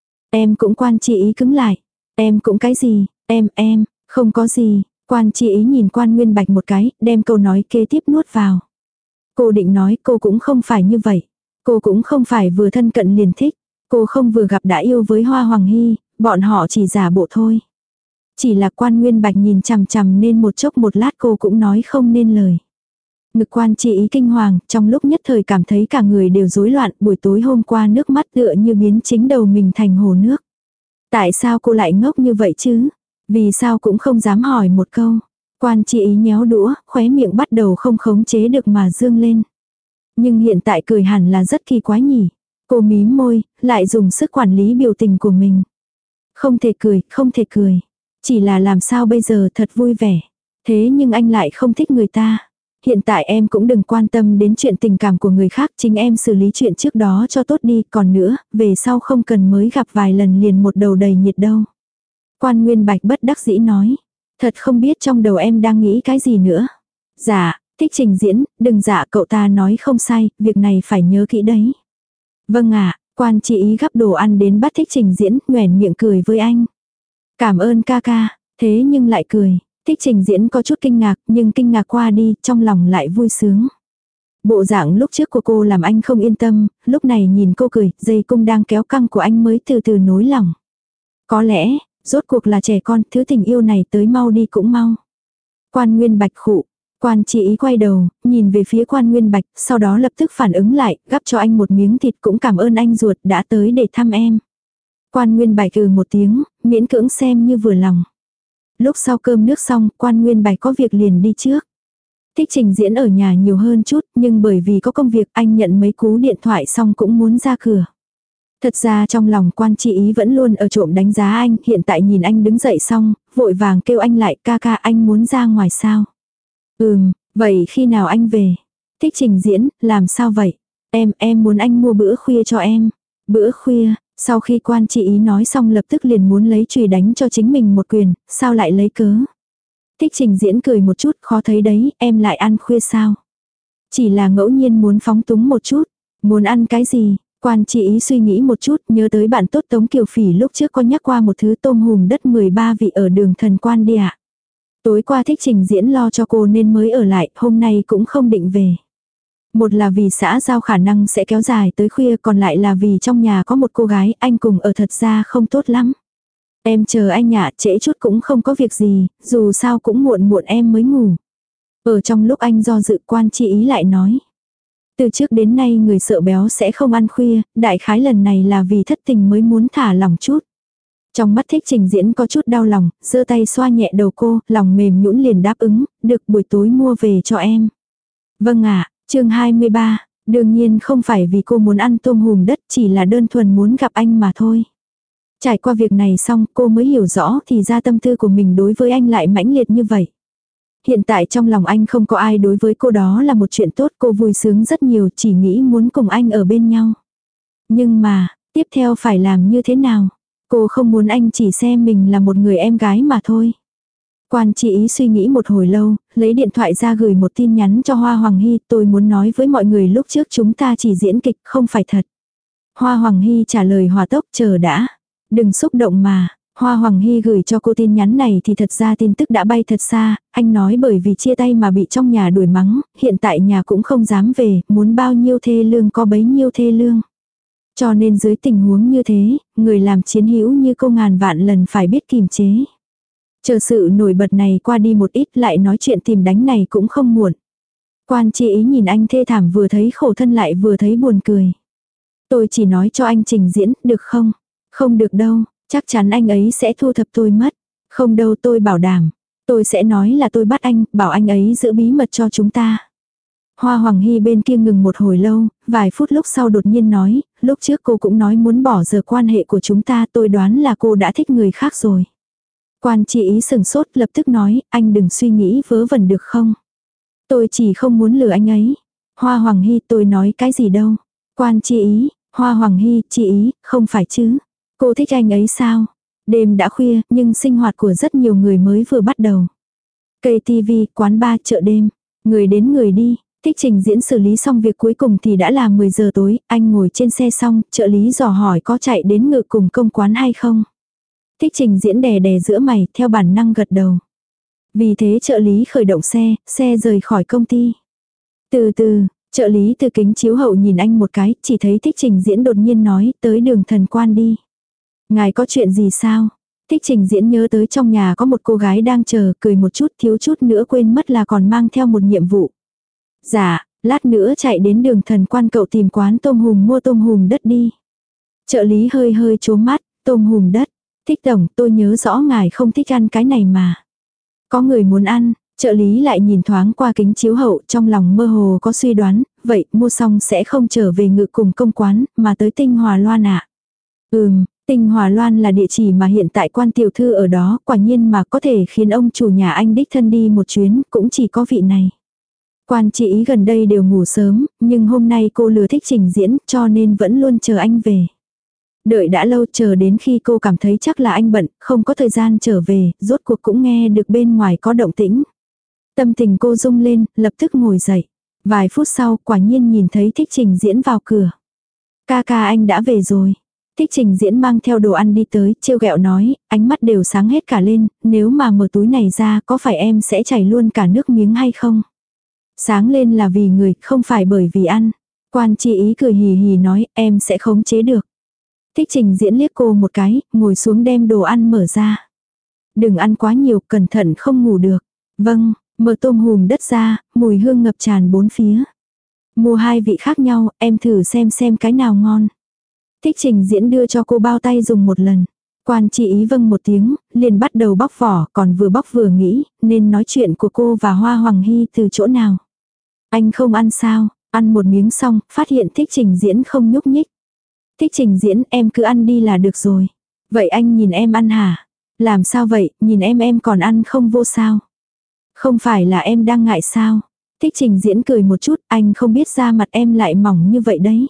Em cũng Quan Chi Ý cứng lại. Em cũng cái gì, em, em, không có gì. Quan Chi Ý nhìn Quan Nguyên Bạch một cái, đem câu nói kế tiếp nuốt vào. Cô định nói cô cũng không phải như vậy. Cô cũng không phải vừa thân cận liền thích. Cô không vừa gặp đã yêu với Hoa Hoàng Hy, bọn họ chỉ giả bộ thôi. Chỉ là Quan Nguyên Bạch nhìn chằm chằm nên một chốc một lát cô cũng nói không nên lời. Ngực Quan Chi Ý kinh hoàng, trong lúc nhất thời cảm thấy cả người đều rối loạn, buổi tối hôm qua nước mắt tựa như biến chính đầu mình thành hồ nước. Tại sao cô lại ngốc như vậy chứ? Vì sao cũng không dám hỏi một câu. Quan Chi Ý nhéo đũa, khóe miệng bắt đầu không khống chế được mà dương lên. Nhưng hiện tại cười hẳn là rất kỳ quái nhỉ. Cô mím môi, lại dùng sức quản lý biểu tình của mình. Không thể cười, không thể cười. Chỉ là làm sao bây giờ thật vui vẻ. Thế nhưng anh lại không thích người ta. Hiện tại em cũng đừng quan tâm đến chuyện tình cảm của người khác, chính em xử lý chuyện trước đó cho tốt đi, còn nữa, về sau không cần mới gặp vài lần liền một đầu đầy nhiệt đâu. Quan Nguyên Bạch bất đắc dĩ nói. Thật không biết trong đầu em đang nghĩ cái gì nữa. Dạ, thích trình diễn, đừng dạ cậu ta nói không sai, việc này phải nhớ kỹ đấy. Vâng ạ, Quan Chi Ý gắp đồ ăn đến bắt thích trình diễn, nhoẻn miệng cười với anh. Cảm ơn ca ca, thế nhưng lại cười. Thích trình diễn có chút kinh ngạc, nhưng kinh ngạc qua đi, trong lòng lại vui sướng. Bộ dạng lúc trước của cô làm anh không yên tâm, lúc này nhìn cô cười, dây cung đang kéo căng của anh mới từ từ nối lòng. Có lẽ, rốt cuộc là trẻ con, thứ tình yêu này tới mau đi cũng mau. Quan Nguyên Bạch khụ. Quan Chi Ý quay đầu, nhìn về phía Quan Nguyên Bạch, sau đó lập tức phản ứng lại, gắp cho anh một miếng thịt, cũng cảm ơn anh ruột đã tới để thăm em. Quan Nguyên Bạch ừ một tiếng, miễn cưỡng xem như vừa lòng. Lúc sau cơm nước xong, Quan Nguyên Bạch có việc liền đi trước. Thích trình diễn ở nhà nhiều hơn chút, nhưng bởi vì có công việc anh nhận mấy cú điện thoại xong cũng muốn ra cửa. Thật ra trong lòng Quan Chi Ý vẫn luôn ở trộm đánh giá anh, hiện tại nhìn anh đứng dậy xong, vội vàng kêu anh lại, ca ca anh muốn ra ngoài sao? Ừm, vậy khi nào anh về? Thích trình diễn, làm sao vậy? Em, em muốn anh mua bữa khuya cho em. Bữa khuya, sau khi Quan Chi Ý nói xong lập tức liền muốn lấy chùy đánh cho chính mình một quyền, sao lại lấy cớ? Thích trình diễn cười một chút, khó thấy đấy, em lại ăn khuya sao? Chỉ là ngẫu nhiên muốn phóng túng một chút. Muốn ăn cái gì? Quan Chi Ý suy nghĩ một chút, nhớ tới bạn tốt Tống Kiều Phỉ lúc trước có nhắc qua một thứ tôm hùm đất mười ba vị ở đường Thần Quan đi ạ. Tối qua thích trình diễn lo cho cô nên mới ở lại, hôm nay cũng không định về. Một là vì xã giao khả năng sẽ kéo dài tới khuya, còn lại là vì trong nhà có một cô gái anh cùng ở thật ra không tốt lắm. Em chờ anh ạ, trễ chút cũng không có việc gì, dù sao cũng muộn muộn em mới ngủ. Ở trong lúc anh do dự, Quan Chi Ý lại nói. Từ trước đến nay người sợ béo sẽ không ăn khuya, đại khái lần này là vì thất tình mới muốn thả lỏng chút. Trong mắt thích trình diễn có chút đau lòng, giơ tay xoa nhẹ đầu cô, lòng mềm nhũn liền đáp ứng, được buổi tối mua về cho em. Vâng ạ, chương hai mươi ba, đương nhiên không phải vì cô muốn ăn tôm hùm đất, chỉ là đơn thuần muốn gặp anh mà thôi. Trải qua việc này xong cô mới hiểu rõ thì ra tâm tư của mình đối với anh lại mãnh liệt như vậy. Hiện tại trong lòng anh không có ai đối với cô đó là một chuyện tốt, cô vui sướng rất nhiều, chỉ nghĩ muốn cùng anh ở bên nhau. Nhưng mà, tiếp theo phải làm như thế nào? Cô không muốn anh chỉ xem mình là một người em gái mà thôi. Quan Chi Ý suy nghĩ một hồi lâu, lấy điện thoại ra gửi một tin nhắn cho Hoa Hoàng Hy, tôi muốn nói với mọi người lúc trước chúng ta chỉ diễn kịch, không phải thật. Hoa Hoàng Hy trả lời hòa tốc, chờ đã. Đừng xúc động mà. Hoa Hoàng Hy gửi cho cô tin nhắn này thì thật ra tin tức đã bay thật xa, anh nói bởi vì chia tay mà bị trong nhà đuổi mắng, hiện tại nhà cũng không dám về, muốn bao nhiêu thê lương có bấy nhiêu thê lương. Cho nên dưới tình huống như thế, người làm chiến hữu như cô ngàn vạn lần phải biết kiềm chế. Chờ sự nổi bật này qua đi một ít lại nói chuyện tìm đánh này cũng không muộn. Quan Chi Ý nhìn anh thê thảm vừa thấy khổ thân lại vừa thấy buồn cười. Tôi chỉ nói cho anh trình diễn, được không? Không được đâu, chắc chắn anh ấy sẽ thu thập tôi mất. Không đâu, tôi bảo đảm. Tôi sẽ nói là tôi bắt anh, bảo anh ấy giữ bí mật cho chúng ta. Hoa Hoàng Hy bên kia ngừng một hồi lâu, vài phút lúc sau đột nhiên nói, lúc trước cô cũng nói muốn bỏ giờ quan hệ của chúng ta, tôi đoán là cô đã thích người khác rồi. Quan Chi Ý sừng sốt lập tức nói, anh đừng suy nghĩ vớ vẩn được không? Tôi chỉ không muốn lừa anh ấy. Hoa Hoàng Hy, tôi nói cái gì đâu? Quan Chi Ý, Hoa Hoàng Hy, Chi Ý, không phải chứ? Cô thích anh ấy sao? Đêm đã khuya, nhưng sinh hoạt của rất nhiều người mới vừa bắt đầu. Cây tivi, quán bar, chợ đêm. Người đến người đi. Thích trình diễn xử lý xong việc cuối cùng thì đã là mười giờ tối, anh ngồi trên xe xong, trợ lý dò hỏi có chạy đến ngự cùng công quán hay không. Thích trình diễn đè đè giữa mày, theo bản năng gật đầu. Vì thế trợ lý khởi động xe, xe rời khỏi công ty. Từ từ, trợ lý từ kính chiếu hậu nhìn anh một cái, chỉ thấy thích trình diễn đột nhiên nói, tới đường Thần Quan đi. Ngài có chuyện gì sao? Thích trình diễn nhớ tới trong nhà có một cô gái đang chờ, cười một chút thiếu chút nữa quên mất là còn mang theo một nhiệm vụ. Dạ, lát nữa chạy đến đường Thần Quan cậu tìm quán tôm hùm mua tôm hùm đất đi. Trợ lý hơi hơi trố mắt, tôm hùm đất. Thích tổng, tôi nhớ rõ ngài không thích ăn cái này mà. Có người muốn ăn, trợ lý lại nhìn thoáng qua kính chiếu hậu, trong lòng mơ hồ có suy đoán, vậy mua xong sẽ không trở về ngự cùng công quán, mà tới Tinh Hòa Loan ạ. À? Ừm, Tinh Hòa Loan là địa chỉ mà hiện tại quan tiểu thư ở đó, quả nhiên mà có thể khiến ông chủ nhà anh đích thân đi một chuyến, cũng chỉ có vị này. Quan chị ý gần đây đều ngủ sớm, nhưng hôm nay cô lừa thích trình diễn, cho nên vẫn luôn chờ anh về. Đợi đã lâu, chờ đến khi cô cảm thấy chắc là anh bận, không có thời gian trở về, rốt cuộc cũng nghe được bên ngoài có động tĩnh. Tâm tình cô rung lên, lập tức ngồi dậy. Vài phút sau, quả nhiên nhìn thấy thích trình diễn vào cửa. Ca ca anh đã về rồi. Thích trình diễn mang theo đồ ăn đi tới, trêu ghẹo nói, ánh mắt đều sáng hết cả lên, nếu mà mở túi này ra có phải em sẽ chảy luôn cả nước miếng hay không? Sáng lên là vì người, không phải bởi vì ăn. Quan chị ý cười hì hì nói, em sẽ khống chế được. Thích trình diễn liếc cô một cái, ngồi xuống đem đồ ăn mở ra. Đừng ăn quá nhiều, cẩn thận không ngủ được. Vâng, mở tôm hùm đất ra, mùi hương ngập tràn bốn phía. Mua hai vị khác nhau, em thử xem xem cái nào ngon. Thích trình diễn đưa cho cô bao tay dùng một lần. Quan chị ý vâng một tiếng, liền bắt đầu bóc vỏ, còn vừa bóc vừa nghĩ, nên nói chuyện của cô và Hoa Hoàng Hy từ chỗ nào. Anh không ăn sao, ăn một miếng xong, phát hiện thích trình diễn không nhúc nhích. Thích trình diễn, em cứ ăn đi là được rồi. Vậy anh nhìn em ăn hả? Làm sao vậy, nhìn em em còn ăn không vô sao? Không phải là em đang ngại sao? Thích trình diễn cười một chút, anh không biết da mặt em lại mỏng như vậy đấy.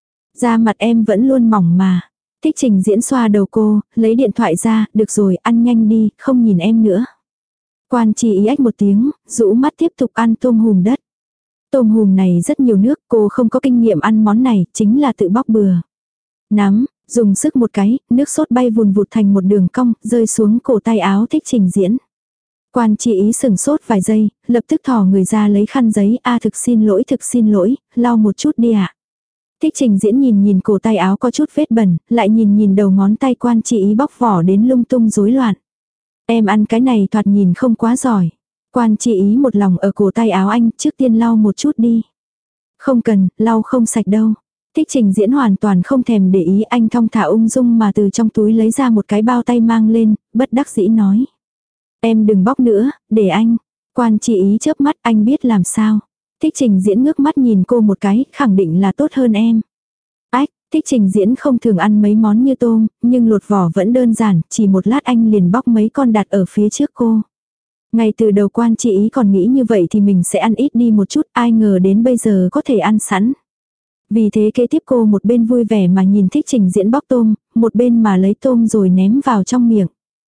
Da mặt em vẫn luôn mỏng mà. Thích trình diễn xoa đầu cô, lấy điện thoại ra, được rồi, ăn nhanh đi, không nhìn em nữa. Quan chỉ ý ách một tiếng, rũ mắt tiếp tục ăn tôm hùm đất. Tôm hùm này rất nhiều nước, cô không có kinh nghiệm ăn món này, chính là tự bóc bừa. Nắm, dùng sức một cái, nước sốt bay vùn vụt thành một đường cong, rơi xuống cổ tay áo thích trình diễn. Quan chỉ ý sừng sốt vài giây, lập tức thò người ra lấy khăn giấy, a thực xin lỗi thực xin lỗi, lau một chút đi ạ. Thích trình diễn nhìn nhìn cổ tay áo có chút vết bẩn, lại nhìn nhìn đầu ngón tay quan chị ý bóc vỏ đến lung tung rối loạn. Em ăn cái này thoạt nhìn không quá giỏi. Quan chị ý một lòng ở cổ tay áo anh, trước tiên lau một chút đi. Không cần, lau không sạch đâu. Thích trình diễn hoàn toàn không thèm để ý, anh thong thả ung dung mà từ trong túi lấy ra một cái bao tay mang lên, bất đắc dĩ nói. Em đừng bóc nữa, để anh. Quan chị ý chớp mắt, anh biết làm sao. Thích trình diễn ngước mắt nhìn cô một cái, khẳng định là tốt hơn em. Ách, thích trình diễn không thường ăn mấy món như tôm, nhưng lột vỏ vẫn đơn giản, chỉ một lát anh liền bóc mấy con đặt ở phía trước cô. Ngay từ đầu quan chị ý còn nghĩ như vậy thì mình sẽ ăn ít đi một chút, ai ngờ đến bây giờ có thể ăn sẵn. Vì thế kế tiếp cô một bên vui vẻ mà nhìn thích trình diễn bóc tôm, một bên mà lấy tôm rồi ném vào trong miệng.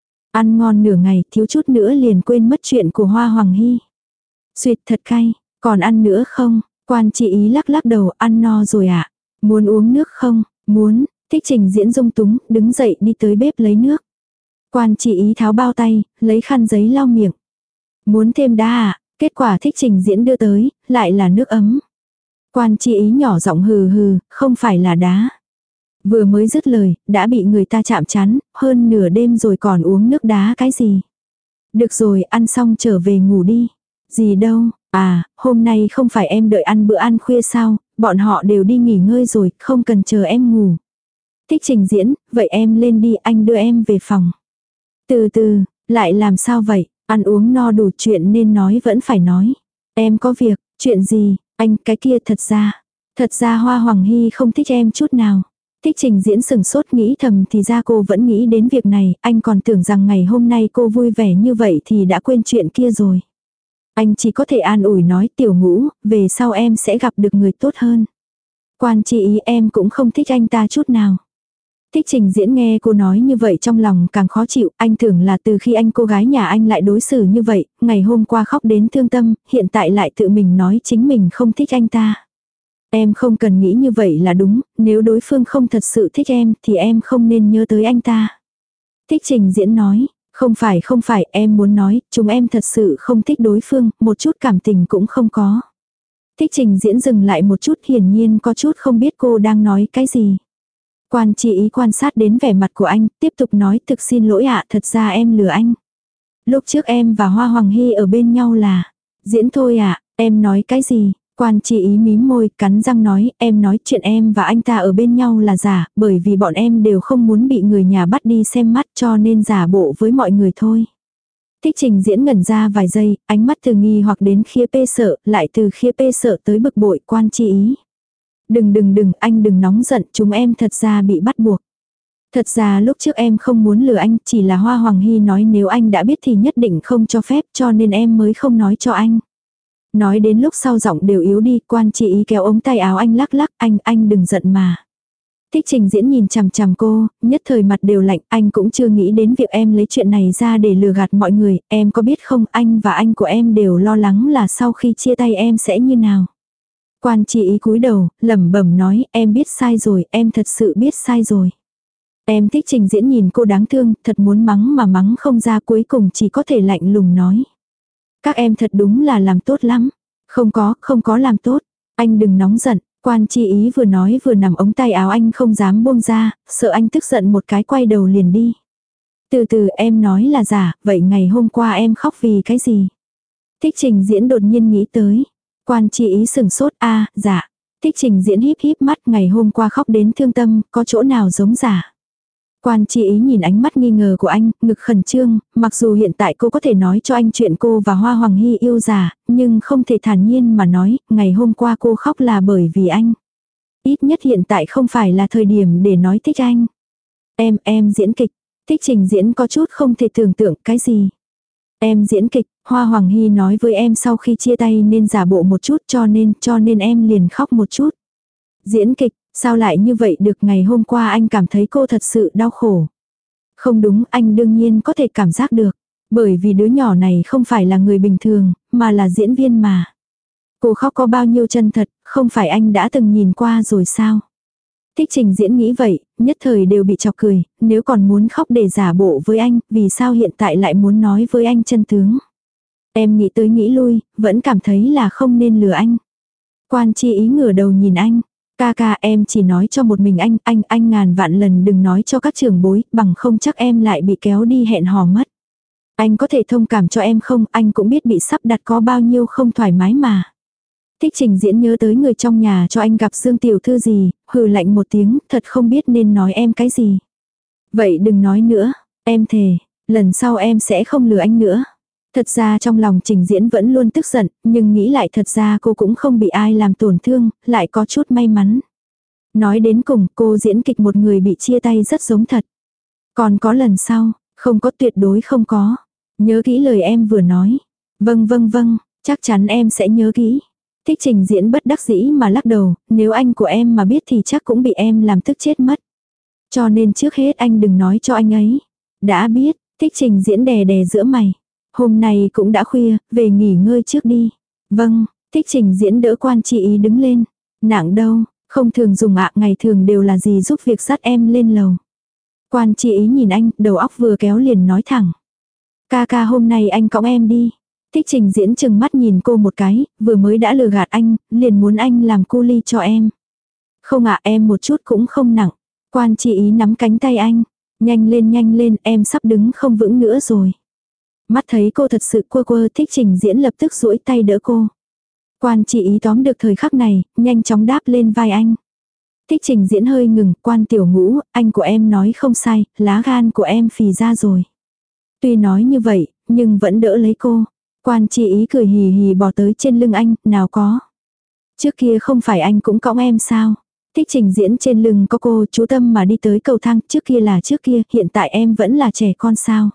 Ăn ngon nửa ngày, thiếu chút nữa liền quên mất chuyện của Hoa Hoàng Hy. Xuyệt thật cay, còn ăn nữa không? Quan chị ý lắc lắc đầu, ăn no rồi ạ. À? Muốn uống nước không? Muốn, thích trình diễn dung túng, đứng dậy đi tới bếp lấy nước. Quan chị ý tháo bao tay, lấy khăn giấy lau miệng. Muốn thêm đá à? Kết quả thích trình diễn đưa tới, lại là nước ấm. Quan chị ý nhỏ giọng hừ hừ, không phải là đá. Vừa mới dứt lời, đã bị người ta chạm chán, hơn nửa đêm rồi còn uống nước đá cái gì. Được rồi, ăn xong trở về ngủ đi. Gì đâu, à, hôm nay không phải em đợi ăn bữa ăn khuya sao, bọn họ đều đi nghỉ ngơi rồi, không cần chờ em ngủ. Thích trình diễn, vậy em lên đi, anh đưa em về phòng. Từ từ, lại làm sao vậy, ăn uống no đủ, chuyện nên nói vẫn phải nói. Em có việc, chuyện gì, anh cái kia thật ra, thật ra Hoa Hoàng Hy không thích em chút nào. Thích trình diễn sừng sốt nghĩ thầm thì ra cô vẫn nghĩ đến việc này, anh còn tưởng rằng ngày hôm nay cô vui vẻ như vậy thì đã quên chuyện kia rồi. Anh chỉ có thể an ủi nói tiểu ngũ, về sau em sẽ gặp được người tốt hơn. Quan chị ý em cũng không thích anh ta chút nào. Thích trình diễn nghe cô nói như vậy trong lòng càng khó chịu, anh tưởng là từ khi anh cô gái nhà anh lại đối xử như vậy, ngày hôm qua khóc đến thương tâm, hiện tại lại tự mình nói chính mình không thích anh ta. Em không cần nghĩ như vậy là đúng, nếu đối phương không thật sự thích em thì em không nên nhớ tới anh ta. Thích trình diễn nói, không phải không phải em muốn nói, chúng em thật sự không thích đối phương, một chút cảm tình cũng không có. Thích trình diễn dừng lại một chút, hiển nhiên có chút không biết cô đang nói cái gì. Quan chị ý quan sát đến vẻ mặt của anh, tiếp tục nói thực xin lỗi ạ, thật ra em lừa anh. Lúc trước em và Hoa Hoàng Hy ở bên nhau là diễn thôi ạ, em nói cái gì? Quan chị ý mím môi, cắn răng nói, em nói chuyện em và anh ta ở bên nhau là giả, bởi vì bọn em đều không muốn bị người nhà bắt đi xem mắt cho nên giả bộ với mọi người thôi. Thích trình diễn ngẩn ra vài giây, ánh mắt từ nghi hoặc đến khía pê sợ, lại từ khía pê sợ tới bực bội quan chị ý. Đừng đừng đừng, anh đừng nóng giận, chúng em thật ra bị bắt buộc. Thật ra lúc trước em không muốn lừa anh, chỉ là Hoa Hoàng Hy nói nếu anh đã biết thì nhất định không cho phép, cho nên em mới không nói cho anh. Nói đến lúc sau giọng đều yếu đi, Quan Chi Ý kéo ống tay áo anh lắc lắc, anh, anh đừng giận mà. Thích Trình Diễn nhìn chằm chằm cô, nhất thời mặt đều lạnh, anh cũng chưa nghĩ đến việc em lấy chuyện này ra để lừa gạt mọi người, em có biết không, anh và anh của em đều lo lắng là sau khi chia tay em sẽ như nào. Quan Chi Ý cúi đầu, lẩm bẩm nói, em biết sai rồi, em thật sự biết sai rồi. Em Thích Trình Diễn nhìn cô đáng thương, thật muốn mắng mà mắng không ra, cuối cùng chỉ có thể lạnh lùng nói. Các em thật đúng là làm tốt lắm. Không có, không có làm tốt. Anh đừng nóng giận. Quan Chi Ý vừa nói vừa nằm ống tay áo anh không dám buông ra, sợ anh tức giận một cái quay đầu liền đi. Từ từ em nói là giả, vậy ngày hôm qua em khóc vì cái gì? Thích Trình Diễn đột nhiên nghĩ tới. Quan Chi Ý sừng sốt, a à, giả. Thích Trình Diễn híp híp mắt, ngày hôm qua khóc đến thương tâm, có chỗ nào giống giả? Quan Chi Ý nhìn ánh mắt nghi ngờ của anh, ngực khẩn trương, mặc dù hiện tại cô có thể nói cho anh chuyện cô và Hoa Hoàng Hy yêu giả, nhưng không thể thản nhiên mà nói, ngày hôm qua cô khóc là bởi vì anh. Ít nhất hiện tại không phải là thời điểm để nói thích anh. Em, em diễn kịch. Thích Trình Diễn có chút không thể tưởng tượng cái gì. Em diễn kịch, Hoa Hoàng Hy nói với em sau khi chia tay nên giả bộ một chút cho nên, cho nên em liền khóc một chút. Diễn kịch. Sao lại như vậy được, ngày hôm qua anh cảm thấy cô thật sự đau khổ. Không đúng, anh đương nhiên có thể cảm giác được. Bởi vì đứa nhỏ này không phải là người bình thường, mà là diễn viên mà. Cô khóc có bao nhiêu chân thật, không phải anh đã từng nhìn qua rồi sao? Thích Trình Diễn nghĩ vậy, nhất thời đều bị chọc cười, nếu còn muốn khóc để giả bộ với anh, vì sao hiện tại lại muốn nói với anh chân tướng? Em nghĩ tới nghĩ lui, vẫn cảm thấy là không nên lừa anh. Quan Chi Ý ngửa đầu nhìn anh. Ca ca, em chỉ nói cho một mình anh, anh, anh ngàn vạn lần đừng nói cho các trưởng bối, bằng không chắc em lại bị kéo đi hẹn hò mất. Anh có thể thông cảm cho em không, anh cũng biết bị sắp đặt có bao nhiêu không thoải mái mà. Thích Trình Diễn nhớ tới người trong nhà cho anh gặp Dương tiểu thư gì, hừ lạnh một tiếng, thật không biết nên nói em cái gì. Vậy đừng nói nữa, em thề, lần sau em sẽ không lừa anh nữa. Thật ra trong lòng Trình Diễn vẫn luôn tức giận, nhưng nghĩ lại thật ra cô cũng không bị ai làm tổn thương, lại có chút may mắn. Nói đến cùng, cô diễn kịch một người bị chia tay rất giống thật. Còn có lần sau, không có, tuyệt đối không có. Nhớ kỹ lời em vừa nói. Vâng vâng vâng, chắc chắn em sẽ nhớ kỹ. Thích Trình Diễn bất đắc dĩ mà lắc đầu, nếu anh của em mà biết thì chắc cũng bị em làm tức chết mất. Cho nên trước hết anh đừng nói cho anh ấy. Đã biết, Thích Trình Diễn đè đè giữa mày. Hôm nay cũng đã khuya, về nghỉ ngơi trước đi. Vâng, Thích Trình Diễn đỡ Quan Chi Ý đứng lên. Nặng đâu, không thường dùng ạ, ngày thường đều là gì giúp việc dắt em lên lầu. Quan Chi Ý nhìn anh, đầu óc vừa kéo liền nói thẳng. Ca ca hôm nay anh cõng em đi. Thích Trình Diễn chừng mắt nhìn cô một cái, vừa mới đã lừa gạt anh, liền muốn anh làm cu ly cho em. Không ạ, em một chút cũng không nặng. Quan Chi Ý nắm cánh tay anh. Nhanh lên nhanh lên, em sắp đứng không vững nữa rồi. Mắt thấy cô thật sự quơ quơ, Thích Trình Diễn lập tức duỗi tay đỡ cô. Quan Chi Ý tóm được thời khắc này, nhanh chóng đáp lên vai anh. Thích Trình Diễn hơi ngừng, Quan tiểu ngũ, anh của em nói không sai, lá gan của em phì ra rồi. Tuy nói như vậy, nhưng vẫn đỡ lấy cô. Quan Chi Ý cười hì hì bò tới trên lưng anh, nào có. Trước kia không phải anh cũng cõng em sao. Thích Trình Diễn trên lưng có cô, chú tâm mà đi tới cầu thang, trước kia là trước kia, hiện tại em vẫn là trẻ con sao.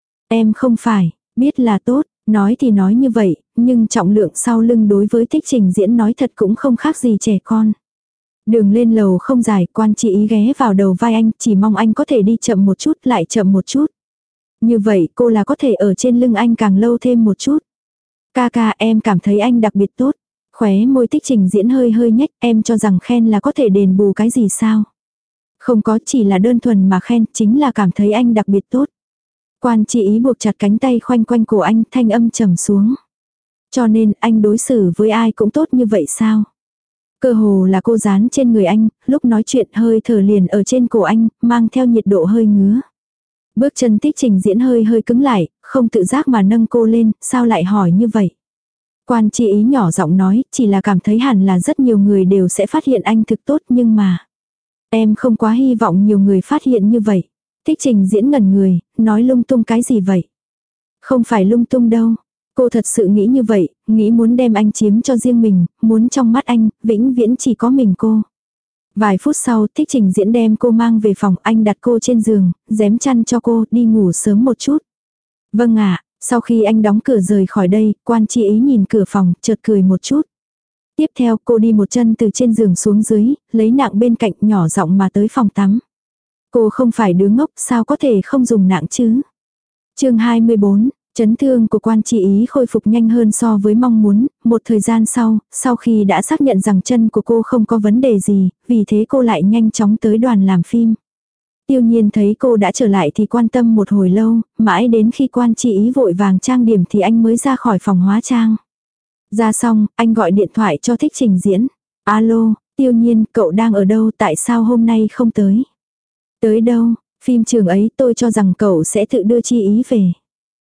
Em không phải, biết là tốt, nói thì nói như vậy, nhưng trọng lượng sau lưng đối với Thích Trình Diễn nói thật cũng không khác gì trẻ con. Đường lên lầu không dài, Quan Chi Ý ghé vào đầu vai anh, chỉ mong anh có thể đi chậm một chút, lại chậm một chút. Như vậy cô là có thể ở trên lưng anh càng lâu thêm một chút. Ca ca, em cảm thấy anh đặc biệt tốt. Khóe môi Thích Trình Diễn hơi hơi nhếch, em cho rằng khen là có thể đền bù cái gì sao? Không có, chỉ là đơn thuần mà khen, chính là cảm thấy anh đặc biệt tốt. Quan Chi Ý buộc chặt cánh tay khoanh quanh cổ anh, thanh âm trầm xuống. Cho nên anh đối xử với ai cũng tốt như vậy sao? Cơ hồ là cô dán trên người anh, lúc nói chuyện hơi thở liền ở trên cổ anh, mang theo nhiệt độ hơi ngứa. Bước chân Thích Trình Diễn hơi hơi cứng lại, không tự giác mà nâng cô lên, sao lại hỏi như vậy? Quan Chi Ý nhỏ giọng nói, chỉ là cảm thấy hẳn là rất nhiều người đều sẽ phát hiện anh thực tốt nhưng mà. Em không quá hy vọng nhiều người phát hiện như vậy. Thích Trình Diễn ngẩn người, nói lung tung cái gì vậy? Không phải lung tung đâu. Cô thật sự nghĩ như vậy, nghĩ muốn đem anh chiếm cho riêng mình, muốn trong mắt anh, vĩnh viễn chỉ có mình cô. Vài phút sau, Thích Trình Diễn đem cô mang về phòng, anh đặt cô trên giường, giém chăn cho cô, đi ngủ sớm một chút. Vâng ạ, sau khi anh đóng cửa rời khỏi đây, Quan Chi Ý nhìn cửa phòng, chợt cười một chút. Tiếp theo cô đi một chân từ trên giường xuống dưới, lấy nạng bên cạnh nhỏ giọng mà tới phòng tắm. Cô không phải đứa ngốc, sao có thể không dùng nạng chứ? Chương hai mươi bốn, chấn thương của Quan Chi Ý khôi phục nhanh hơn so với mong muốn, một thời gian sau, sau khi đã xác nhận rằng chân của cô không có vấn đề gì, vì thế cô lại nhanh chóng tới đoàn làm phim. Tiêu Nhiên thấy cô đã trở lại thì quan tâm một hồi lâu, mãi đến khi Quan Chi Ý vội vàng trang điểm thì anh mới ra khỏi phòng hóa trang. Ra xong, anh gọi điện thoại cho Thích Trình Diễn. Alo, Tiêu Nhiên, cậu đang ở đâu, tại sao hôm nay không tới? Tới đâu, phim trường ấy tôi cho rằng cậu sẽ tự đưa Chi Ý về.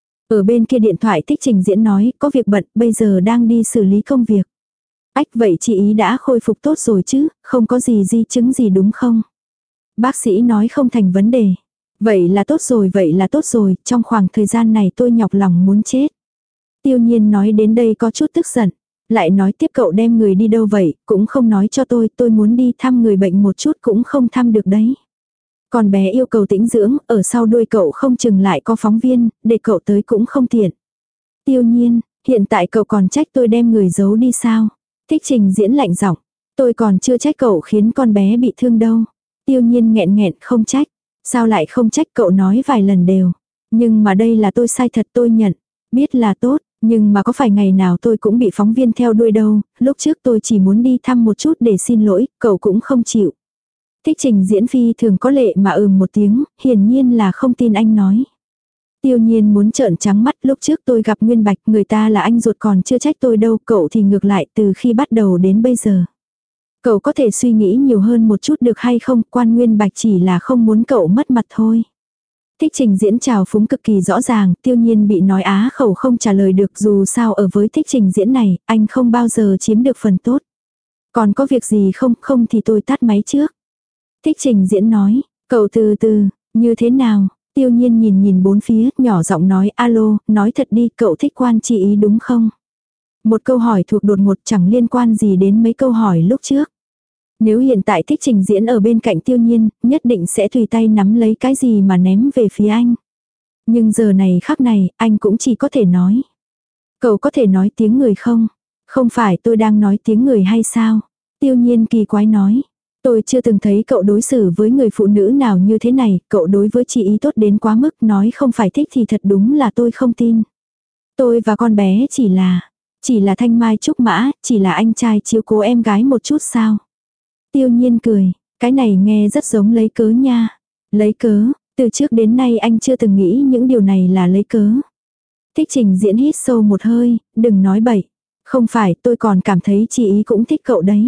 Ở bên kia điện thoại Thích Trình Diễn nói, có việc bận, bây giờ đang đi xử lý công việc. Ách, vậy Chi Ý đã khôi phục tốt rồi chứ, không có gì di chứng gì đúng không? Bác sĩ nói không thành vấn đề. Vậy là tốt rồi, vậy là tốt rồi, trong khoảng thời gian này tôi nhọc lòng muốn chết. Tiêu Nhiên nói đến đây có chút tức giận. Lại nói tiếp cậu đem người đi đâu vậy, cũng không nói cho tôi, tôi muốn đi thăm người bệnh một chút cũng không thăm được đấy. Con bé yêu cầu tĩnh dưỡng, ở sau đuôi cậu không chừng lại có phóng viên, để cậu tới cũng không tiện. Tiêu Nhiên, hiện tại cậu còn trách tôi đem người giấu đi sao? Thích Trình Diễn lạnh giọng, tôi còn chưa trách cậu khiến con bé bị thương đâu. Tiêu Nhiên nghẹn nghẹn, không trách. Sao lại không trách, cậu nói vài lần đều. Nhưng mà đây là tôi sai thật, tôi nhận. Biết là tốt, nhưng mà có phải ngày nào tôi cũng bị phóng viên theo đuôi đâu, lúc trước tôi chỉ muốn đi thăm một chút để xin lỗi, cậu cũng không chịu. Thích Trình Diễn phi thường có lệ mà ừm một tiếng, hiển nhiên là không tin anh nói. Tiêu Nhiên muốn trợn trắng mắt, lúc trước tôi gặp Nguyên Bạch, người ta là anh ruột còn chưa trách tôi đâu, cậu thì ngược lại từ khi bắt đầu đến bây giờ. Cậu có thể suy nghĩ nhiều hơn một chút được hay không, Quan Nguyên Bạch chỉ là không muốn cậu mất mặt thôi. Thích Trình Diễn trào phúng cực kỳ rõ ràng, Tiêu Nhiên bị nói á khẩu không trả lời được, dù sao ở với Thích Trình Diễn này, anh không bao giờ chiếm được phần tốt. Còn có việc gì không, không thì tôi tắt máy trước. Thích Trình Diễn nói, cậu từ từ, như thế nào? Tiêu Nhiên nhìn nhìn bốn phía, nhỏ giọng nói, alo, nói thật đi, cậu thích Quan Chi Ý đúng không? Một câu hỏi thuộc đột ngột chẳng liên quan gì đến mấy câu hỏi lúc trước. Nếu hiện tại Thích Trình Diễn ở bên cạnh Tiêu Nhiên, nhất định sẽ tùy tay nắm lấy cái gì mà ném về phía anh. Nhưng giờ này khắc này, anh cũng chỉ có thể nói. Cậu có thể nói tiếng người không? Không phải tôi đang nói tiếng người hay sao? Tiêu Nhiên kỳ quái nói. Tôi chưa từng thấy cậu đối xử với người phụ nữ nào như thế này, cậu đối với chị ý tốt đến quá mức, nói không phải thích thì thật đúng là tôi không tin. Tôi và con bé chỉ là, chỉ là thanh mai trúc mã, chỉ là anh trai chiếu cố em gái một chút sao. Tiêu Nhiên cười, cái này nghe rất giống lấy cớ nha. Lấy cớ, từ trước đến nay anh chưa từng nghĩ những điều này là lấy cớ. Thích Trình Diễn hít sâu một hơi, đừng nói bậy. Không phải, tôi còn cảm thấy chị ý cũng thích cậu đấy.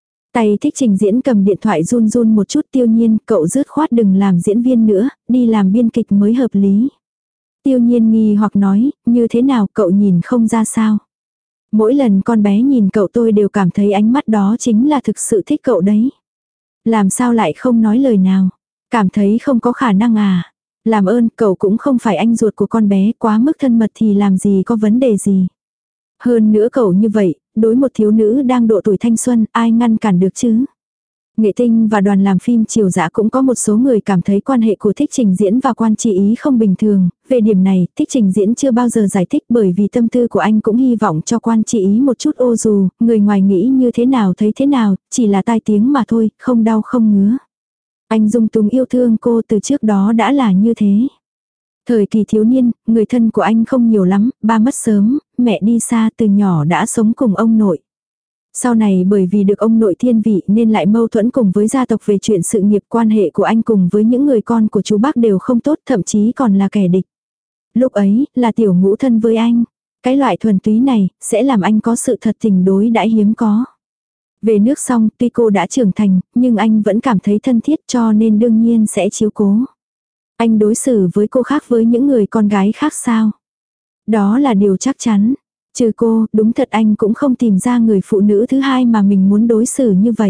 Tay Thích Trình Diễn cầm điện thoại run run một chút. Tiêu Nhiên, cậu dứt khoát đừng làm diễn viên nữa, đi làm biên kịch mới hợp lý. Tiêu Nhiên nghi hoặc nói, như thế nào, cậu nhìn không ra sao. Mỗi lần con bé nhìn cậu tôi đều cảm thấy ánh mắt đó chính là thực sự thích cậu đấy. Làm sao lại không nói lời nào. Cảm thấy không có khả năng à. Làm ơn, cậu cũng không phải anh ruột của con bé, quá mức thân mật thì làm gì có vấn đề gì. Hơn nữa cậu như vậy, đối một thiếu nữ đang độ tuổi thanh xuân, ai ngăn cản được chứ. Nghệ tinh và đoàn làm phim Triều Dã cũng có một số người cảm thấy quan hệ của Thích Trình Diễn và Quan Chi Ý không bình thường. Về điểm này, Thích Trình Diễn chưa bao giờ giải thích, bởi vì tâm tư của anh cũng hy vọng cho Quan Chi Ý một chút ô dù, người ngoài nghĩ như thế nào thấy thế nào, chỉ là tai tiếng mà thôi, không đau không ngứa. Anh dung túng yêu thương cô từ trước đó đã là như thế. Thời kỳ thiếu niên, người thân của anh không nhiều lắm, ba mất sớm, mẹ đi xa, từ nhỏ đã sống cùng ông nội. Sau này bởi vì được ông nội thiên vị nên lại mâu thuẫn cùng với gia tộc về chuyện sự nghiệp, quan hệ của anh cùng với những người con của chú bác đều không tốt, thậm chí còn là kẻ địch. Lúc ấy, là tiểu ngũ thân với anh. Cái loại thuần túy này, sẽ làm anh có sự thật tình đối đãi hiếm có. Về nước xong, tuy cô đã trưởng thành, nhưng anh vẫn cảm thấy thân thiết cho nên đương nhiên sẽ chiếu cố. Anh đối xử với cô khác với những người con gái khác sao? Đó là điều chắc chắn. Trừ cô, đúng thật anh cũng không tìm ra người phụ nữ thứ hai mà mình muốn đối xử như vậy.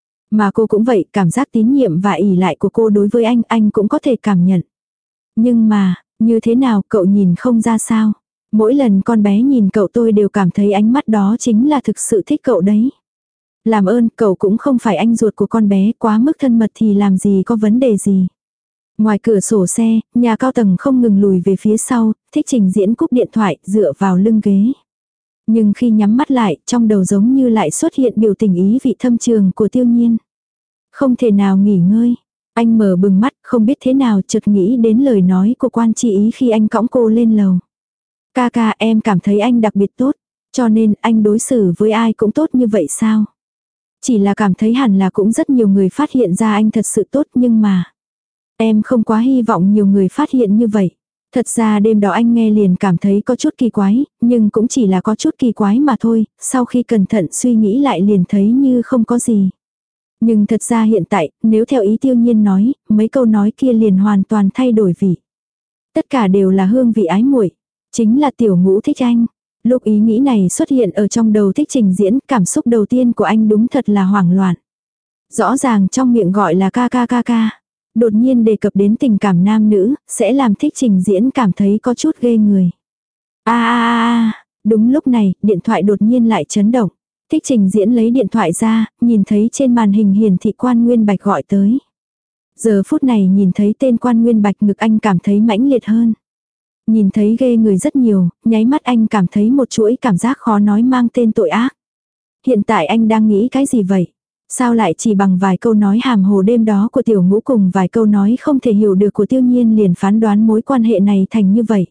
Mà cô cũng vậy, cảm giác tín nhiệm và ỷ lại của cô đối với anh, anh cũng có thể cảm nhận. Nhưng mà, như thế nào cậu nhìn không ra sao? Mỗi lần con bé nhìn cậu tôi đều cảm thấy ánh mắt đó chính là thực sự thích cậu đấy. Làm ơn, cậu cũng không phải anh ruột của con bé, quá mức thân mật thì làm gì có vấn đề gì. Ngoài cửa sổ xe, nhà cao tầng không ngừng lùi về phía sau, Thích Trình Diễn cúp điện thoại, dựa vào lưng ghế. Nhưng khi nhắm mắt lại, trong đầu giống như lại xuất hiện biểu tình ý vị thâm trường của Tiêu Nhiên. Không thể nào nghỉ ngơi. Anh mở bừng mắt, không biết thế nào chợt nghĩ đến lời nói của Quan Chi Ý khi anh cõng cô lên lầu. Ca ca, em cảm thấy anh đặc biệt tốt, cho nên anh đối xử với ai cũng tốt như vậy sao? Chỉ là cảm thấy hẳn là cũng rất nhiều người phát hiện ra anh thật sự tốt, nhưng mà em không quá hy vọng nhiều người phát hiện như vậy. Thật ra đêm đó anh nghe liền cảm thấy có chút kỳ quái, nhưng cũng chỉ là có chút kỳ quái mà thôi, sau khi cẩn thận suy nghĩ lại liền thấy như không có gì. Nhưng thật ra hiện tại, nếu theo ý Tiêu Nhiên nói, mấy câu nói kia liền hoàn toàn thay đổi vị. Tất cả đều là hương vị ái muội, chính là Tiểu Ngũ thích anh. Lúc ý nghĩ này xuất hiện ở trong đầu Thích Trình Diễn, cảm xúc đầu tiên của anh đúng thật là hoảng loạn. Rõ ràng trong miệng gọi là ca ca ca ca. Đột nhiên đề cập đến tình cảm nam nữ, sẽ làm Thích Trình Diễn cảm thấy có chút ghê người. A a a, đúng lúc này, điện thoại đột nhiên lại chấn động. Thích Trình Diễn lấy điện thoại ra, nhìn thấy trên màn hình hiển thị Quan Nguyên Bạch gọi tới. Giờ phút này nhìn thấy tên Quan Nguyên Bạch, ngực anh cảm thấy mãnh liệt hơn. Nhìn thấy ghê người rất nhiều, nháy mắt anh cảm thấy một chuỗi cảm giác khó nói mang tên tội ác. Hiện tại anh đang nghĩ cái gì vậy? Sao lại chỉ bằng vài câu nói hàm hồ đêm đó của Tiểu Ngũ cùng vài câu nói không thể hiểu được của Tiêu Nhiên liền phán đoán mối quan hệ này thành như vậy?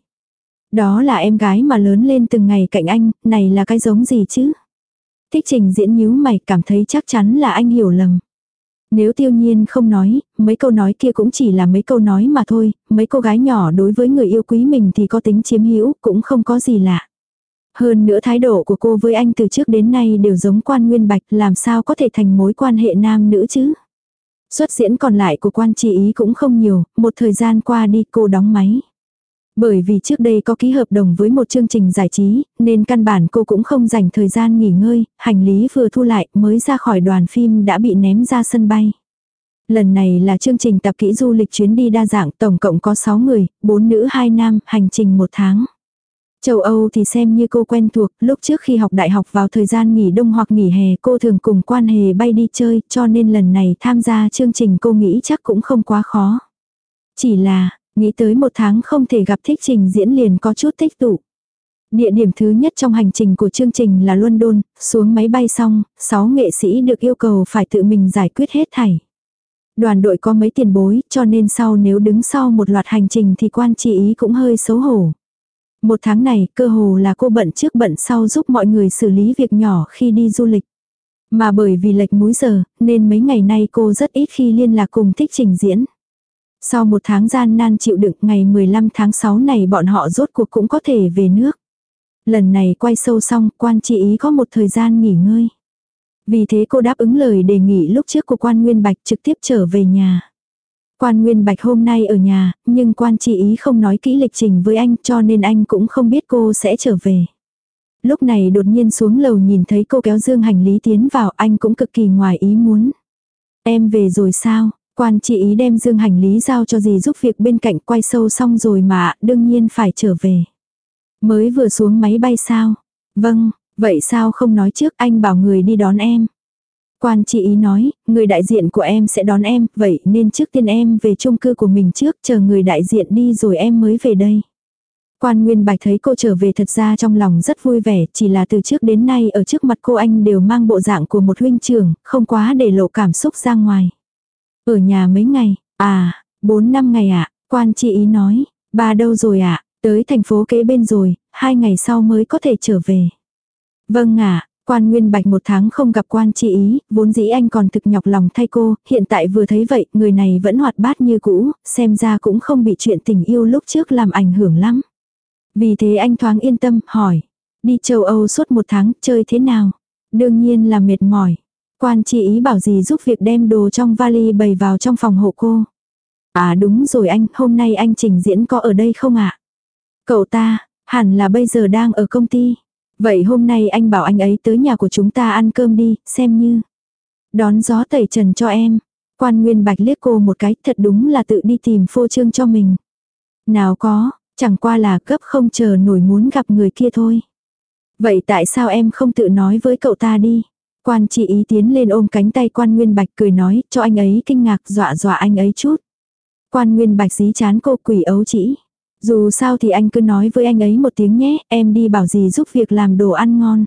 Đó là em gái mà lớn lên từng ngày cạnh anh, này là cái giống gì chứ? Thích Trình Diễn nhíu mày, cảm thấy chắc chắn là anh hiểu lầm. Nếu Tiêu Nhiên không nói, mấy câu nói kia cũng chỉ là mấy câu nói mà thôi, mấy cô gái nhỏ đối với người yêu quý mình thì có tính chiếm hữu, cũng không có gì lạ. Hơn nữa thái độ của cô với anh từ trước đến nay đều giống Quan Nguyên Bạch, làm sao có thể thành mối quan hệ nam nữ chứ? Xuất diễn còn lại của Quan Chi Ý cũng không nhiều, một thời gian qua đi cô đóng máy. Bởi vì trước đây có ký hợp đồng với một chương trình giải trí, nên căn bản cô cũng không dành thời gian nghỉ ngơi, hành lý vừa thu lại mới ra khỏi đoàn phim đã bị ném ra sân bay. Lần này là chương trình tập kỹ du lịch chuyến đi đa dạng, tổng cộng có sáu người, bốn nữ hai nam, hành trình một tháng. Châu Âu thì xem như cô quen thuộc, lúc trước khi học đại học vào thời gian nghỉ đông hoặc nghỉ hè cô thường cùng Quan Hề bay đi chơi, cho nên lần này tham gia chương trình cô nghĩ chắc cũng không quá khó. Chỉ là, nghĩ tới một tháng không thể gặp Thích Trình Diễn liền có chút tích tụ. Địa điểm thứ nhất trong hành trình của chương trình là London, xuống máy bay xong, sáu nghệ sĩ được yêu cầu phải tự mình giải quyết hết thảy. Đoàn đội có mấy tiền bối, cho nên sau nếu đứng sau một loạt hành trình thì Quan Chi Ý cũng hơi xấu hổ. Một tháng này, cơ hồ là cô bận trước bận sau giúp mọi người xử lý việc nhỏ khi đi du lịch. Mà bởi vì lệch múi giờ, nên mấy ngày nay cô rất ít khi liên lạc cùng Thích Trình Diễn. Sau một tháng gian nan chịu đựng, ngày mười lăm tháng sáu này bọn họ rốt cuộc cũng có thể về nước. Lần này quay sâu xong, Quan Chi Ý có một thời gian nghỉ ngơi. Vì thế cô đáp ứng lời đề nghị lúc trước của Quan Nguyên Bạch trực tiếp trở về nhà. Quan Nguyên Bạch hôm nay ở nhà, nhưng Quan Chi Ý không nói kỹ lịch trình với anh cho nên anh cũng không biết cô sẽ trở về. Lúc này đột nhiên xuống lầu nhìn thấy cô kéo dương hành lý tiến vào, anh cũng cực kỳ ngoài ý muốn. Em về rồi sao? Quan Chi Ý đem dương hành lý giao cho dì giúp việc bên cạnh, quay sâu xong rồi mà, đương nhiên phải trở về. Mới vừa xuống máy bay sao? Vâng, vậy sao không nói trước, anh bảo người đi đón em. Quan Chi Ý nói, người đại diện của em sẽ đón em, vậy nên trước tiên em về chung cư của mình trước, chờ người đại diện đi rồi em mới về đây. Quan Nguyên Bạch thấy cô trở về thật ra trong lòng rất vui vẻ, chỉ là từ trước đến nay ở trước mặt cô anh đều mang bộ dạng của một huynh trưởng, không quá để lộ cảm xúc ra ngoài. Ở nhà mấy ngày, à, bốn năm ngày ạ, à? Quan Chi Ý nói, ba đâu rồi ạ, à? Tới thành phố kế bên rồi, hai ngày sau mới có thể trở về. Vâng ạ. À. Quan Nguyên Bạch một tháng không gặp Quan Chi Ý, vốn dĩ anh còn thực nhọc lòng thay cô, hiện tại vừa thấy vậy, người này vẫn hoạt bát như cũ, xem ra cũng không bị chuyện tình yêu lúc trước làm ảnh hưởng lắm. Vì thế anh thoáng yên tâm, hỏi, đi châu Âu suốt một tháng, chơi thế nào? Đương nhiên là mệt mỏi. Quan Chi Ý bảo gì giúp việc đem đồ trong vali bày vào trong phòng hộ cô. À đúng rồi anh, hôm nay anh Trình Diễn có ở đây không ạ? À? Cậu ta, hẳn là bây giờ đang ở công ty. Vậy hôm nay anh bảo anh ấy tới nhà của chúng ta ăn cơm đi, xem như đón gió tẩy trần cho em. Quan Nguyên Bạch liếc cô một cái, thật đúng là tự đi tìm phô trương cho mình. Nào có, chẳng qua là cấp không chờ nổi muốn gặp người kia thôi. Vậy tại sao em không tự nói với cậu ta đi? Quan Chi Ý tiến lên ôm cánh tay Quan Nguyên Bạch cười nói, cho anh ấy kinh ngạc, dọa dọa anh ấy chút. Quan Nguyên Bạch dí chán cô, quỷ ấu chỉ. Dù sao thì anh cứ nói với anh ấy một tiếng nhé, em đi bảo gì giúp việc làm đồ ăn ngon.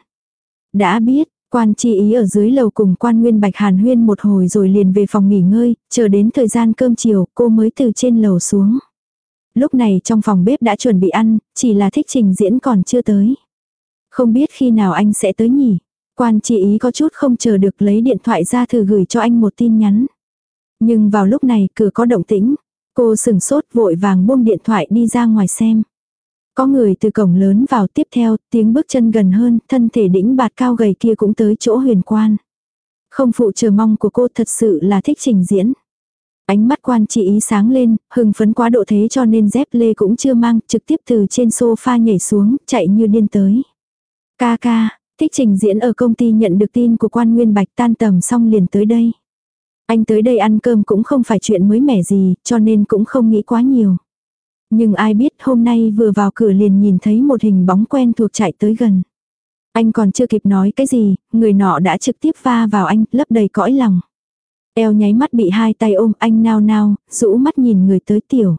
Đã biết. Quan Chi Ý ở dưới lầu cùng Quan Nguyên Bạch hàn huyên một hồi rồi liền về phòng nghỉ ngơi, chờ đến thời gian cơm chiều cô mới từ trên lầu xuống. Lúc này trong phòng bếp đã chuẩn bị ăn, chỉ là Thích Trình Diễn còn chưa tới. Không biết khi nào anh sẽ tới nhỉ? Quan Chi Ý có chút không chờ được lấy điện thoại ra thử gửi cho anh một tin nhắn. Nhưng vào lúc này cửa có động tĩnh. Cô sừng sốt vội vàng buông điện thoại đi ra ngoài xem. Có người từ cổng lớn vào, tiếp theo tiếng bước chân gần hơn, thân thể đĩnh bạt cao gầy kia cũng tới chỗ Huyền Quan. Không phụ chờ mong của cô, thật sự là Thích Trình Diễn. Ánh mắt Quan Chi Ý sáng lên, hưng phấn quá độ thế cho nên dép lê cũng chưa mang, trực tiếp từ trên sofa nhảy xuống, chạy như điên tới. Ca ca, Thích Trình Diễn ở công ty nhận được tin của Quan Nguyên Bạch, tan tầm xong liền tới đây. Anh tới đây ăn cơm cũng không phải chuyện mới mẻ gì, cho nên cũng không nghĩ quá nhiều. Nhưng ai biết hôm nay vừa vào cửa liền nhìn thấy một hình bóng quen thuộc chạy tới gần. Anh còn chưa kịp nói cái gì, người nọ đã trực tiếp va vào anh, lấp đầy cõi lòng. Eo nháy mắt bị hai tay ôm, anh nao nao, rũ mắt nhìn người tới. Tiểu.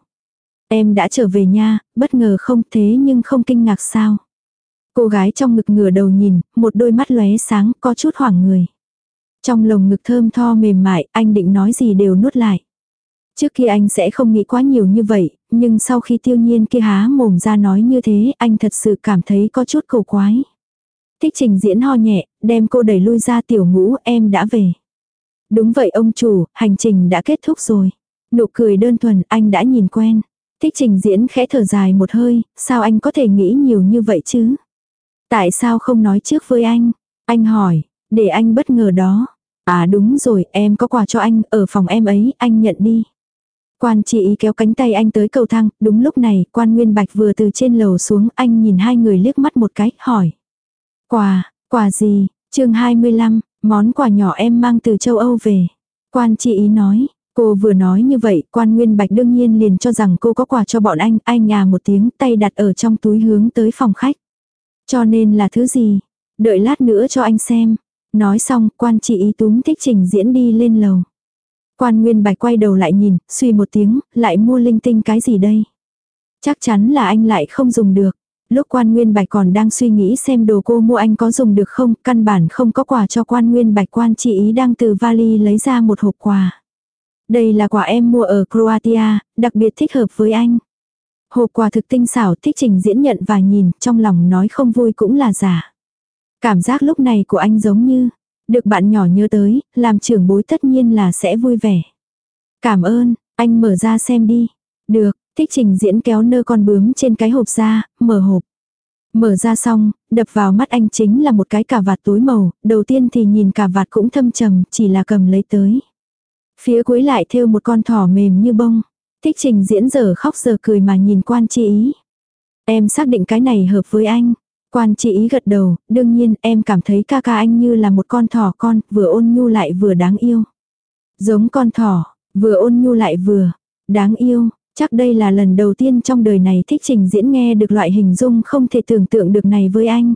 Em đã trở về nha, bất ngờ không, thế nhưng không kinh ngạc sao. Cô gái trong ngực ngửa đầu nhìn, một đôi mắt lóe sáng, có chút hoảng người. Trong lồng ngực thơm tho mềm mại, anh định nói gì đều nuốt lại. Trước kia anh sẽ không nghĩ quá nhiều như vậy, nhưng sau khi Tiêu Nhiên kia há mồm ra nói như thế, anh thật sự cảm thấy có chút cầu quái. Thích Trình Diễn ho nhẹ, đem cô đẩy lui ra. Tiểu Ngũ, em đã về. Đúng vậy ông chủ, hành trình đã kết thúc rồi. Nụ cười đơn thuần, anh đã nhìn quen. Thích Trình Diễn khẽ thở dài một hơi, sao anh có thể nghĩ nhiều như vậy chứ? Tại sao không nói trước với anh? Anh hỏi, để anh bất ngờ đó. À đúng rồi, em có quà cho anh, ở phòng em ấy, anh nhận đi. Quan Chi Ý kéo cánh tay anh tới cầu thang, đúng lúc này, Quan Nguyên Bạch vừa từ trên lầu xuống, anh nhìn hai người liếc mắt một cái, hỏi. Quà, quà gì? Chương hai mươi lăm, món quà nhỏ em mang từ châu Âu về. Quan Chi Ý nói, cô vừa nói như vậy, Quan Nguyên Bạch đương nhiên liền cho rằng cô có quà cho bọn anh, anh nhà một tiếng, tay đặt ở trong túi hướng tới phòng khách. Cho nên là thứ gì? Đợi lát nữa cho anh xem. Nói xong, Quan Chi Ý túm Thích Trình Diễn đi lên lầu. Quan Nguyên Bạch quay đầu lại nhìn, suy một tiếng, lại mua linh tinh cái gì đây? Chắc chắn là anh lại không dùng được. Lúc Quan Nguyên Bạch còn đang suy nghĩ xem đồ cô mua anh có dùng được không, căn bản không có quà cho Quan Nguyên Bạch. Quan Chi Ý đang từ vali lấy ra một hộp quà. Đây là quà em mua ở Croatia, đặc biệt thích hợp với anh. Hộp quà thực tinh xảo. Thích Trình Diễn nhận và nhìn, trong lòng nói không vui cũng là giả. Cảm giác lúc này của anh giống như được bạn nhỏ nhớ tới, làm trưởng bối tất nhiên là sẽ vui vẻ. Cảm ơn, anh mở ra xem đi. Được, Thích Trình Diễn kéo nơ con bướm trên cái hộp ra, mở hộp. Mở ra xong, đập vào mắt anh chính là một cái cà vạt tối màu, đầu tiên thì nhìn cà vạt cũng thâm trầm, chỉ là cầm lấy tới. Phía cuối lại thêu một con thỏ mềm như bông. Thích Trình Diễn giờ khóc giờ cười mà nhìn Quan Chi Ý. Em xác định cái này hợp với anh. Quan Chi Ý gật đầu, đương nhiên em cảm thấy ca ca anh như là một con thỏ con, vừa ôn nhu lại vừa đáng yêu. Giống con thỏ, vừa ôn nhu lại vừa đáng yêu, chắc đây là lần đầu tiên trong đời này Thích Trình Diễn nghe được loại hình dung không thể tưởng tượng được này với anh.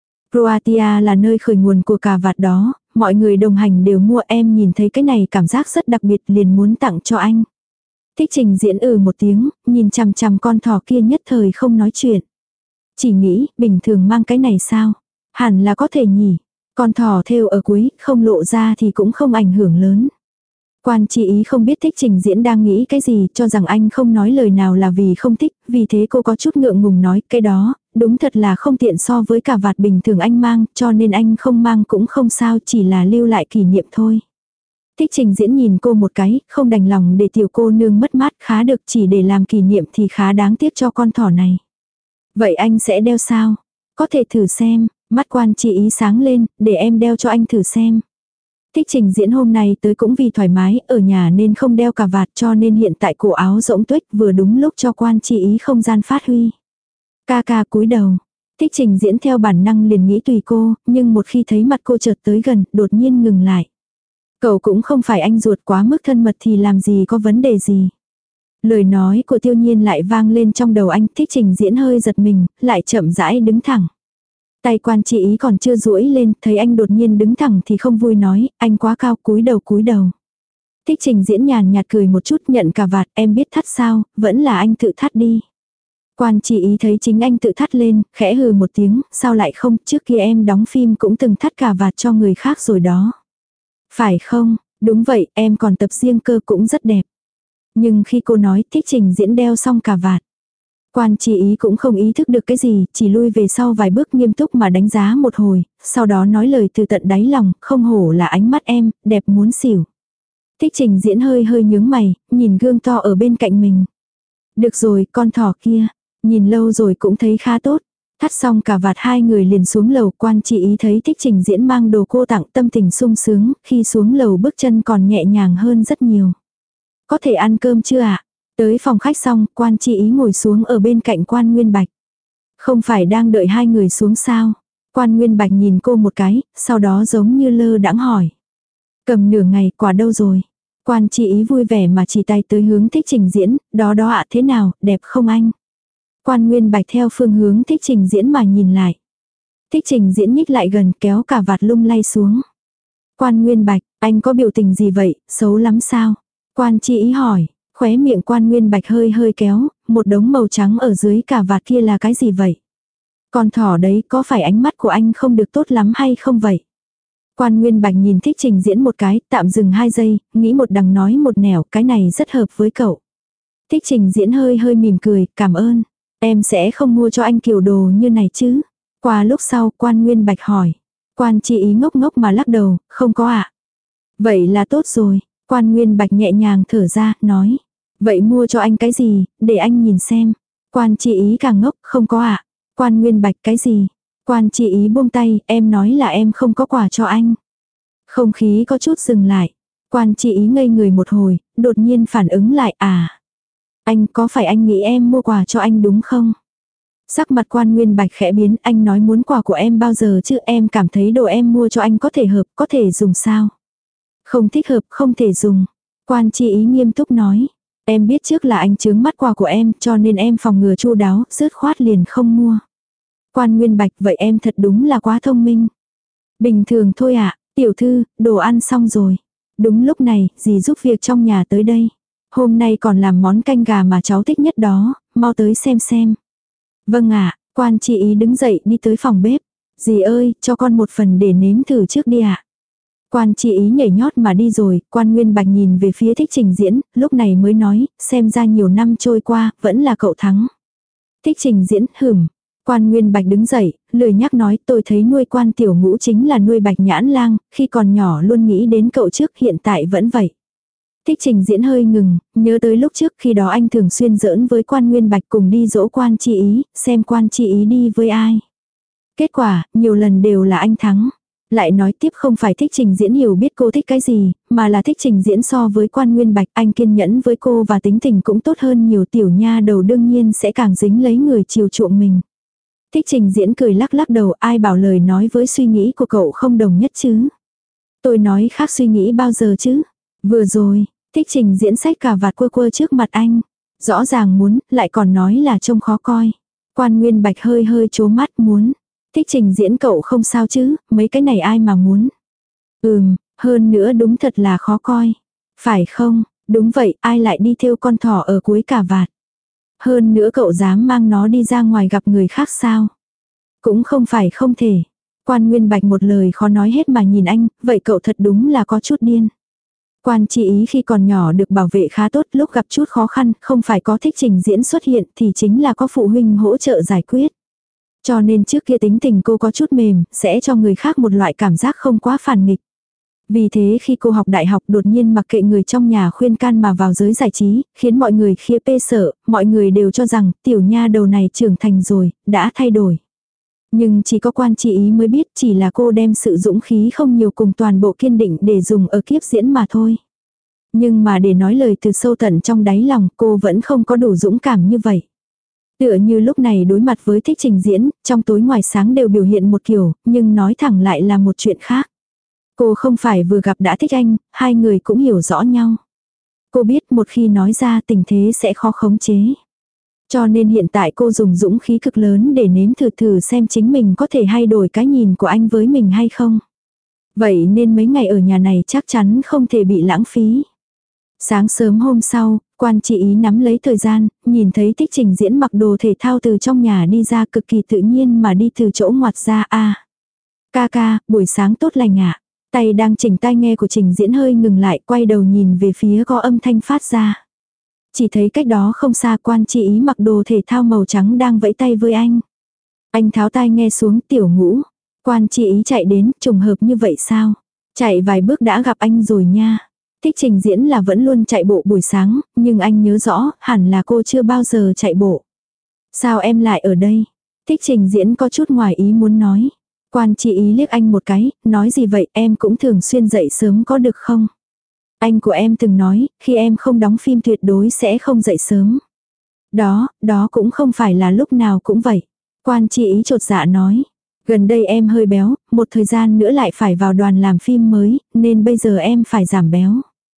Croatia là nơi khởi nguồn của cà vạt đó, mọi người đồng hành đều mua, em nhìn thấy cái này cảm giác rất đặc biệt liền muốn tặng cho anh. Thích Trình Diễn ừ một tiếng, nhìn chằm chằm con thỏ kia nhất thời không nói chuyện. Chỉ nghĩ, bình thường mang cái này sao? Hẳn là có thể nhỉ. Con thỏ thêu ở cuối, không lộ ra thì cũng không ảnh hưởng lớn. Quan Chi Ý không biết Thích Trình Diễn đang nghĩ cái gì, cho rằng anh không nói lời nào là vì không thích, vì thế cô có chút ngượng ngùng nói, cái đó, đúng thật là không tiện so với cả vạt bình thường anh mang, cho nên anh không mang cũng không sao, chỉ là lưu lại kỷ niệm thôi. Thích Trình Diễn nhìn cô một cái, không đành lòng để tiểu cô nương mất mát, khá được, chỉ để làm kỷ niệm thì khá đáng tiếc cho con thỏ này. Vậy anh sẽ đeo sao? Có thể thử xem, mắt Quan Chi Ý sáng lên, để em đeo cho anh thử xem. Thích Trình Diễn hôm nay tới cũng vì thoải mái, ở nhà nên không đeo cà vạt cho nên hiện tại cổ áo rỗng tuếch vừa đúng lúc cho Quan Chi Ý không gian phát huy. Ca ca cúi đầu. Thích Trình Diễn theo bản năng liền nghĩ tùy cô, nhưng một khi thấy mặt cô chợt tới gần, đột nhiên ngừng lại. Cậu cũng không phải anh ruột, quá mức thân mật thì làm gì có vấn đề gì. Lời nói của Tiêu Nhiên lại vang lên trong đầu anh. Thích Trình Diễn hơi giật mình, lại chậm rãi đứng thẳng. Tay Quan Chi Ý còn chưa duỗi lên, thấy anh đột nhiên đứng thẳng thì không vui nói, anh quá cao, cúi đầu cúi đầu. Thích Trình Diễn nhàn nhạt cười một chút, nhận cà vạt, em biết thắt sao, vẫn là anh tự thắt đi. Quan Chi Ý thấy chính anh tự thắt lên, khẽ hừ một tiếng, sao lại không, trước kia em đóng phim cũng từng thắt cà vạt cho người khác rồi đó. Phải không, đúng vậy, em còn tập riêng cơ cũng rất đẹp. Nhưng khi cô nói Thích Trình Diễn đeo xong cà vạt, Quan Chi Ý cũng không ý thức được cái gì, chỉ lui về sau vài bước nghiêm túc mà đánh giá một hồi, sau đó nói lời từ tận đáy lòng, không hổ là ánh mắt em, đẹp muốn xỉu. Thích Trình Diễn hơi hơi nhướng mày, nhìn gương to ở bên cạnh mình. Được rồi, con thỏ kia, nhìn lâu rồi cũng thấy khá tốt. Thắt xong cả vạt hai người liền xuống lầu, Quan Chi Ý thấy Thích Trình Diễn mang đồ cô tặng, tâm tình sung sướng, khi xuống lầu bước chân còn nhẹ nhàng hơn rất nhiều. Có thể ăn cơm chưa ạ? Tới phòng khách xong, Quan Chi Ý ngồi xuống ở bên cạnh Quan Nguyên Bạch. Không phải đang đợi hai người xuống sao? Quan Nguyên Bạch nhìn cô một cái, sau đó giống như lơ đãng hỏi. Cầm nửa ngày, quả đâu rồi? Quan Chi Ý vui vẻ mà chỉ tay tới hướng Thích Trình Diễn, đó đó ạ, thế nào, đẹp không anh? Quan Nguyên Bạch theo phương hướng Thích Trình Diễn mà nhìn lại. Thích Trình Diễn nhích lại gần, kéo cả vạt lung lay xuống. Quan Nguyên Bạch, anh có biểu tình gì vậy, xấu lắm sao? Quan Chi Ý hỏi, khóe miệng Quan Nguyên Bạch hơi hơi kéo, một đống màu trắng ở dưới cả vạt kia là cái gì vậy? Con thỏ đấy, có phải ánh mắt của anh không được tốt lắm hay không vậy? Quan Nguyên Bạch nhìn Thích Trình Diễn một cái, tạm dừng hai giây, nghĩ một đằng nói một nẻo, cái này rất hợp với cậu. Thích Trình Diễn hơi hơi mỉm cười, cảm ơn. Em sẽ không mua cho anh kiểu đồ như này chứ. Qua lúc sau, Quan Nguyên Bạch hỏi. Quan Chi Ý ngốc ngốc mà lắc đầu, không có ạ. Vậy là tốt rồi. Quan Nguyên Bạch nhẹ nhàng thở ra, nói. Vậy mua cho anh cái gì, để anh nhìn xem. Quan Chi Ý càng ngốc, không có ạ. Quan Nguyên Bạch cái gì? Quan Chi Ý buông tay, em nói là em không có quà cho anh. Không khí có chút dừng lại. Quan Chi Ý ngây người một hồi, đột nhiên phản ứng lại, à. Anh, có phải anh nghĩ em mua quà cho anh đúng không? Sắc mặt Quan Nguyên Bạch khẽ biến, anh nói muốn quà của em bao giờ chứ, em cảm thấy đồ em mua cho anh có thể hợp, có thể dùng sao? Không thích hợp, không thể dùng. Quan Chi Ý nghiêm túc nói. Em biết trước là anh chướng mắt quà của em, cho nên em phòng ngừa chu đáo, dứt khoát liền không mua. Quan Nguyên Bạch, vậy em thật đúng là quá thông minh. Bình thường thôi ạ, à, tiểu thư, đồ ăn xong rồi. Đúng lúc này, dì giúp việc trong nhà tới đây. Hôm nay còn làm món canh gà mà cháu thích nhất đó, mau tới xem xem. Vâng ạ, à, Quan Chi Ý đứng dậy đi tới phòng bếp. Dì ơi, cho con một phần để nếm thử trước đi ạ. À. Quan Chi Ý nhảy nhót mà đi rồi, Quan Nguyên Bạch nhìn về phía Thích Trình Diễn, lúc này mới nói, xem ra nhiều năm trôi qua, vẫn là cậu thắng. Thích Trình Diễn, hửm. Quan Nguyên Bạch đứng dậy, lười nhắc nói, tôi thấy nuôi Quan Tiểu Ngũ chính là nuôi Bạch Nhãn Lang, khi còn nhỏ luôn nghĩ đến cậu trước, hiện tại vẫn vậy. Thích Trình Diễn hơi ngừng, nhớ tới lúc trước khi đó anh thường xuyên giỡn với Quan Nguyên Bạch cùng đi dỗ Quan Chi Ý, xem Quan Chi Ý đi với ai. Kết quả, nhiều lần đều là anh thắng. Lại nói tiếp không phải Thích Trình Diễn hiểu biết cô thích cái gì, mà là Thích Trình Diễn so với Quan Nguyên Bạch, anh kiên nhẫn với cô và tính tình cũng tốt hơn nhiều, tiểu nha đầu đương nhiên sẽ càng dính lấy người chiều chuộng mình. Thích Trình Diễn cười lắc lắc đầu, ai bảo lời nói với suy nghĩ của cậu không đồng nhất chứ. Tôi nói khác suy nghĩ bao giờ chứ. Vừa rồi, Thích Trình Diễn xách cà vạt quơ quơ trước mặt anh. Rõ ràng muốn, lại còn nói là trông khó coi. Quan Nguyên Bạch hơi hơi trố mắt, muốn. Thích Trình Diễn cậu không sao chứ, mấy cái này ai mà muốn. Ừm, hơn nữa đúng thật là khó coi. Phải không, đúng vậy, ai lại đi thêu con thỏ ở cuối cà vạt. Hơn nữa cậu dám mang nó đi ra ngoài gặp người khác sao. Cũng không phải không thể. Quan Nguyên Bạch một lời khó nói hết mà nhìn anh, vậy cậu thật đúng là có chút điên. Quan Chi Ý khi còn nhỏ được bảo vệ khá tốt, lúc gặp chút khó khăn, không phải có Thích Trình Diễn xuất hiện thì chính là có phụ huynh hỗ trợ giải quyết. Cho nên trước kia tính tình cô có chút mềm, sẽ cho người khác một loại cảm giác không quá phản nghịch. Vì thế khi cô học đại học đột nhiên mặc kệ người trong nhà khuyên can mà vào giới giải trí, khiến mọi người khía pê sợ, mọi người đều cho rằng tiểu nha đầu này trưởng thành rồi, đã thay đổi. Nhưng chỉ có Quan Chi Ý mới biết chỉ là cô đem sự dũng khí không nhiều cùng toàn bộ kiên định để dùng ở kiếp diễn mà thôi. Nhưng mà để nói lời từ sâu tận trong đáy lòng cô vẫn không có đủ dũng cảm như vậy. Tựa như lúc này đối mặt với Thích Trình Diễn, trong tối ngoài sáng đều biểu hiện một kiểu, nhưng nói thẳng lại là một chuyện khác. Cô không phải vừa gặp đã thích anh, hai người cũng hiểu rõ nhau. Cô biết một khi nói ra tình thế sẽ khó khống chế. Cho nên hiện tại cô dùng dũng khí cực lớn để nếm thử thử xem chính mình có thể thay đổi cái nhìn của anh với mình hay không. Vậy nên mấy ngày ở nhà này chắc chắn không thể bị lãng phí. Sáng sớm hôm sau, quan chị ý nắm lấy thời gian, nhìn thấy Thích Trình Diễn mặc đồ thể thao từ trong nhà đi ra cực kỳ tự nhiên mà đi từ chỗ ngoặt ra. A ca ca, buổi sáng tốt lành ạ. Tay đang chỉnh tai nghe của Trình Diễn hơi ngừng lại, quay đầu nhìn về phía có âm thanh phát ra. Chỉ thấy cách đó không xa quan chị ý mặc đồ thể thao màu trắng đang vẫy tay với anh. Anh tháo tai nghe xuống. Tiểu Ngũ. Quan chị ý chạy đến, trùng hợp như vậy sao? Chạy vài bước đã gặp anh rồi nha. Thích Trình Diễn là vẫn luôn chạy bộ buổi sáng, nhưng anh nhớ rõ, hẳn là cô chưa bao giờ chạy bộ. Sao em lại ở đây? Thích Trình Diễn có chút ngoài ý muốn nói. Quan chị ý liếc anh một cái, nói gì vậy, em cũng thường xuyên dậy sớm có được không? Anh của em từng nói, khi em không đóng phim tuyệt đối sẽ không dậy sớm. Đó, đó cũng không phải là lúc nào cũng vậy. Quan chị ý chột dạ nói. Gần đây em hơi béo, một thời gian nữa lại phải vào đoàn làm phim mới, nên bây giờ em phải giảm béo.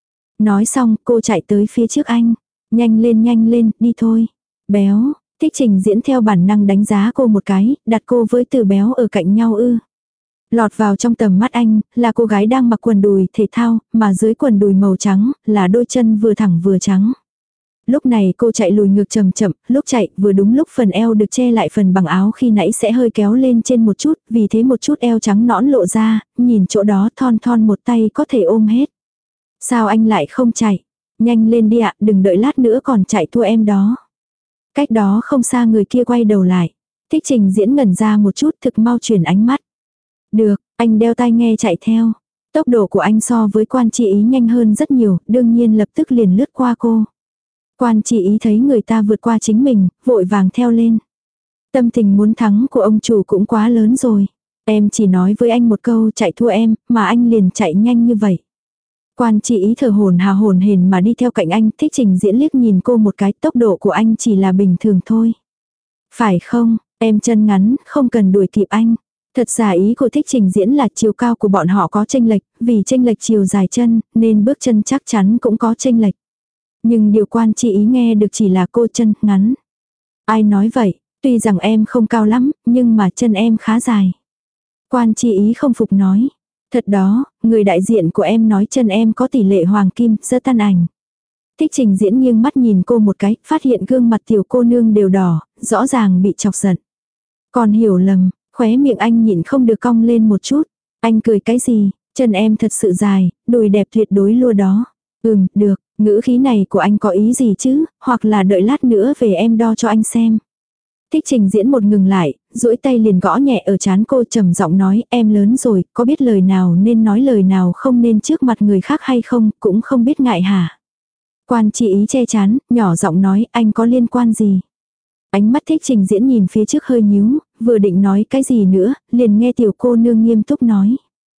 Nói xong, cô chạy tới phía trước anh. Nhanh lên nhanh lên, đi thôi. Béo, Thích Trình Diễn theo bản năng đánh giá cô một cái, đặt cô với từ béo ở cạnh nhau ư. Lọt vào trong tầm mắt anh, là cô gái đang mặc quần đùi thể thao, mà dưới quần đùi màu trắng, là đôi chân vừa thẳng vừa trắng. Lúc này cô chạy lùi ngược chậm chậm, lúc chạy vừa đúng lúc phần eo được che lại phần bằng áo khi nãy sẽ hơi kéo lên trên một chút, vì thế một chút eo trắng nõn lộ ra, nhìn chỗ đó thon thon một tay có thể ôm hết. Sao anh lại không chạy? Nhanh lên đi ạ, đừng đợi lát nữa còn chạy thua em đó. Cách đó không xa người kia quay đầu lại. Thích Trình Diễn ngẩn ra một chút thực mau chuyển ánh mắt. Được, anh đeo tai nghe chạy theo. Tốc độ của anh so với quan chị ý nhanh hơn rất nhiều, đương nhiên lập tức liền lướt qua cô. Quan chị ý thấy người ta vượt qua chính mình, vội vàng theo lên. Tâm tình muốn thắng của ông chủ cũng quá lớn rồi. Em chỉ nói với anh một câu chạy thua em, mà anh liền chạy nhanh như vậy. Quan chị ý thở hổn hà hổn hển mà đi theo cạnh anh. Thích Trình Diễn liếc nhìn cô một cái, tốc độ của anh chỉ là bình thường thôi. Phải không, em chân ngắn, không cần đuổi kịp anh. Thật ra ý của Thích Trình Diễn là chiều cao của bọn họ có chênh lệch, vì chênh lệch chiều dài chân, nên bước chân chắc chắn cũng có chênh lệch. Nhưng điều quan chị ý nghe được chỉ là cô chân ngắn. Ai nói vậy, tuy rằng em không cao lắm, nhưng mà chân em khá dài. Quan chị ý không phục nói. Thật đó, người đại diện của em nói chân em có tỷ lệ hoàng kim, rất tan ảnh. Thích Trình Diễn nghiêng mắt nhìn cô một cái, phát hiện gương mặt tiểu cô nương đều đỏ, rõ ràng bị chọc giận. Còn hiểu lầm, khóe miệng anh nhịn không được cong lên một chút. Anh cười cái gì, chân em thật sự dài, đùi đẹp tuyệt đối luôn đó. Ừm, được, ngữ khí này của anh có ý gì chứ, hoặc là đợi lát nữa về em đo cho anh xem. Thích Trình Diễn một ngừng lại, duỗi tay liền gõ nhẹ ở trán cô, trầm giọng nói, em lớn rồi, có biết lời nào nên nói lời nào không nên trước mặt người khác hay không, cũng không biết ngại hả. Quan chị ý che chán, nhỏ giọng nói, anh có liên quan gì. Ánh mắt Thích Trình Diễn nhìn phía trước hơi nhíu, vừa định nói cái gì nữa, liền nghe tiểu cô nương nghiêm túc nói.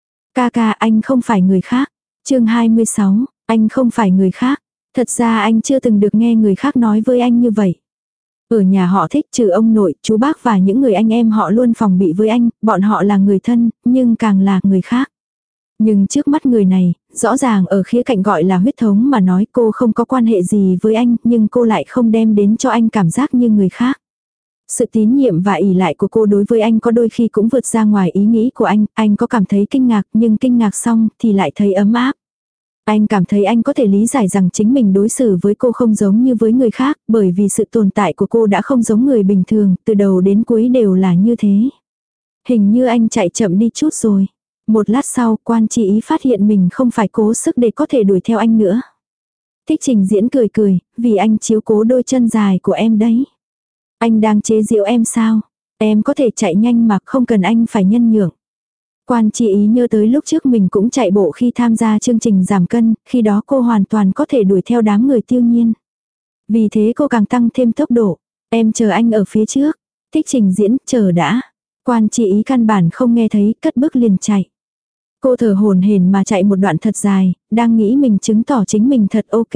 Ca ca, anh không phải người khác. Chương hai mươi sáu, anh không phải người khác. Thật ra anh chưa từng được nghe người khác nói với anh như vậy. Ở nhà họ Thích trừ ông nội, chú bác và những người anh em họ luôn phòng bị với anh, bọn họ là người thân, nhưng càng là người khác. Nhưng trước mắt người này, rõ ràng ở khía cạnh gọi là huyết thống mà nói cô không có quan hệ gì với anh, nhưng cô lại không đem đến cho anh cảm giác như người khác. Sự tín nhiệm và ỷ lại của cô đối với anh có đôi khi cũng vượt ra ngoài ý nghĩ của anh, anh có cảm thấy kinh ngạc, nhưng kinh ngạc xong thì lại thấy ấm áp. Anh cảm thấy anh có thể lý giải rằng chính mình đối xử với cô không giống như với người khác, bởi vì sự tồn tại của cô đã không giống người bình thường, từ đầu đến cuối đều là như thế. Hình như anh chạy chậm đi chút rồi. Một lát sau, quan chị ý phát hiện mình không phải cố sức để có thể đuổi theo anh nữa. Thích Trình Diễn cười cười, vì anh chiếu cố đôi chân dài của em đấy. Anh đang chế giễu em sao? Em có thể chạy nhanh mà không cần anh phải nhân nhượng. Quan chị ý nhớ tới lúc trước mình cũng chạy bộ khi tham gia chương trình giảm cân, khi đó cô hoàn toàn có thể đuổi theo đám người Tiêu Nhiên. Vì thế cô càng tăng thêm tốc độ. Em chờ anh ở phía trước. Thích Trình Diễn, chờ đã. Quan chị ý căn bản không nghe thấy, cất bước liền chạy. Cô thở hổn hển mà chạy một đoạn thật dài, đang nghĩ mình chứng tỏ chính mình thật ok.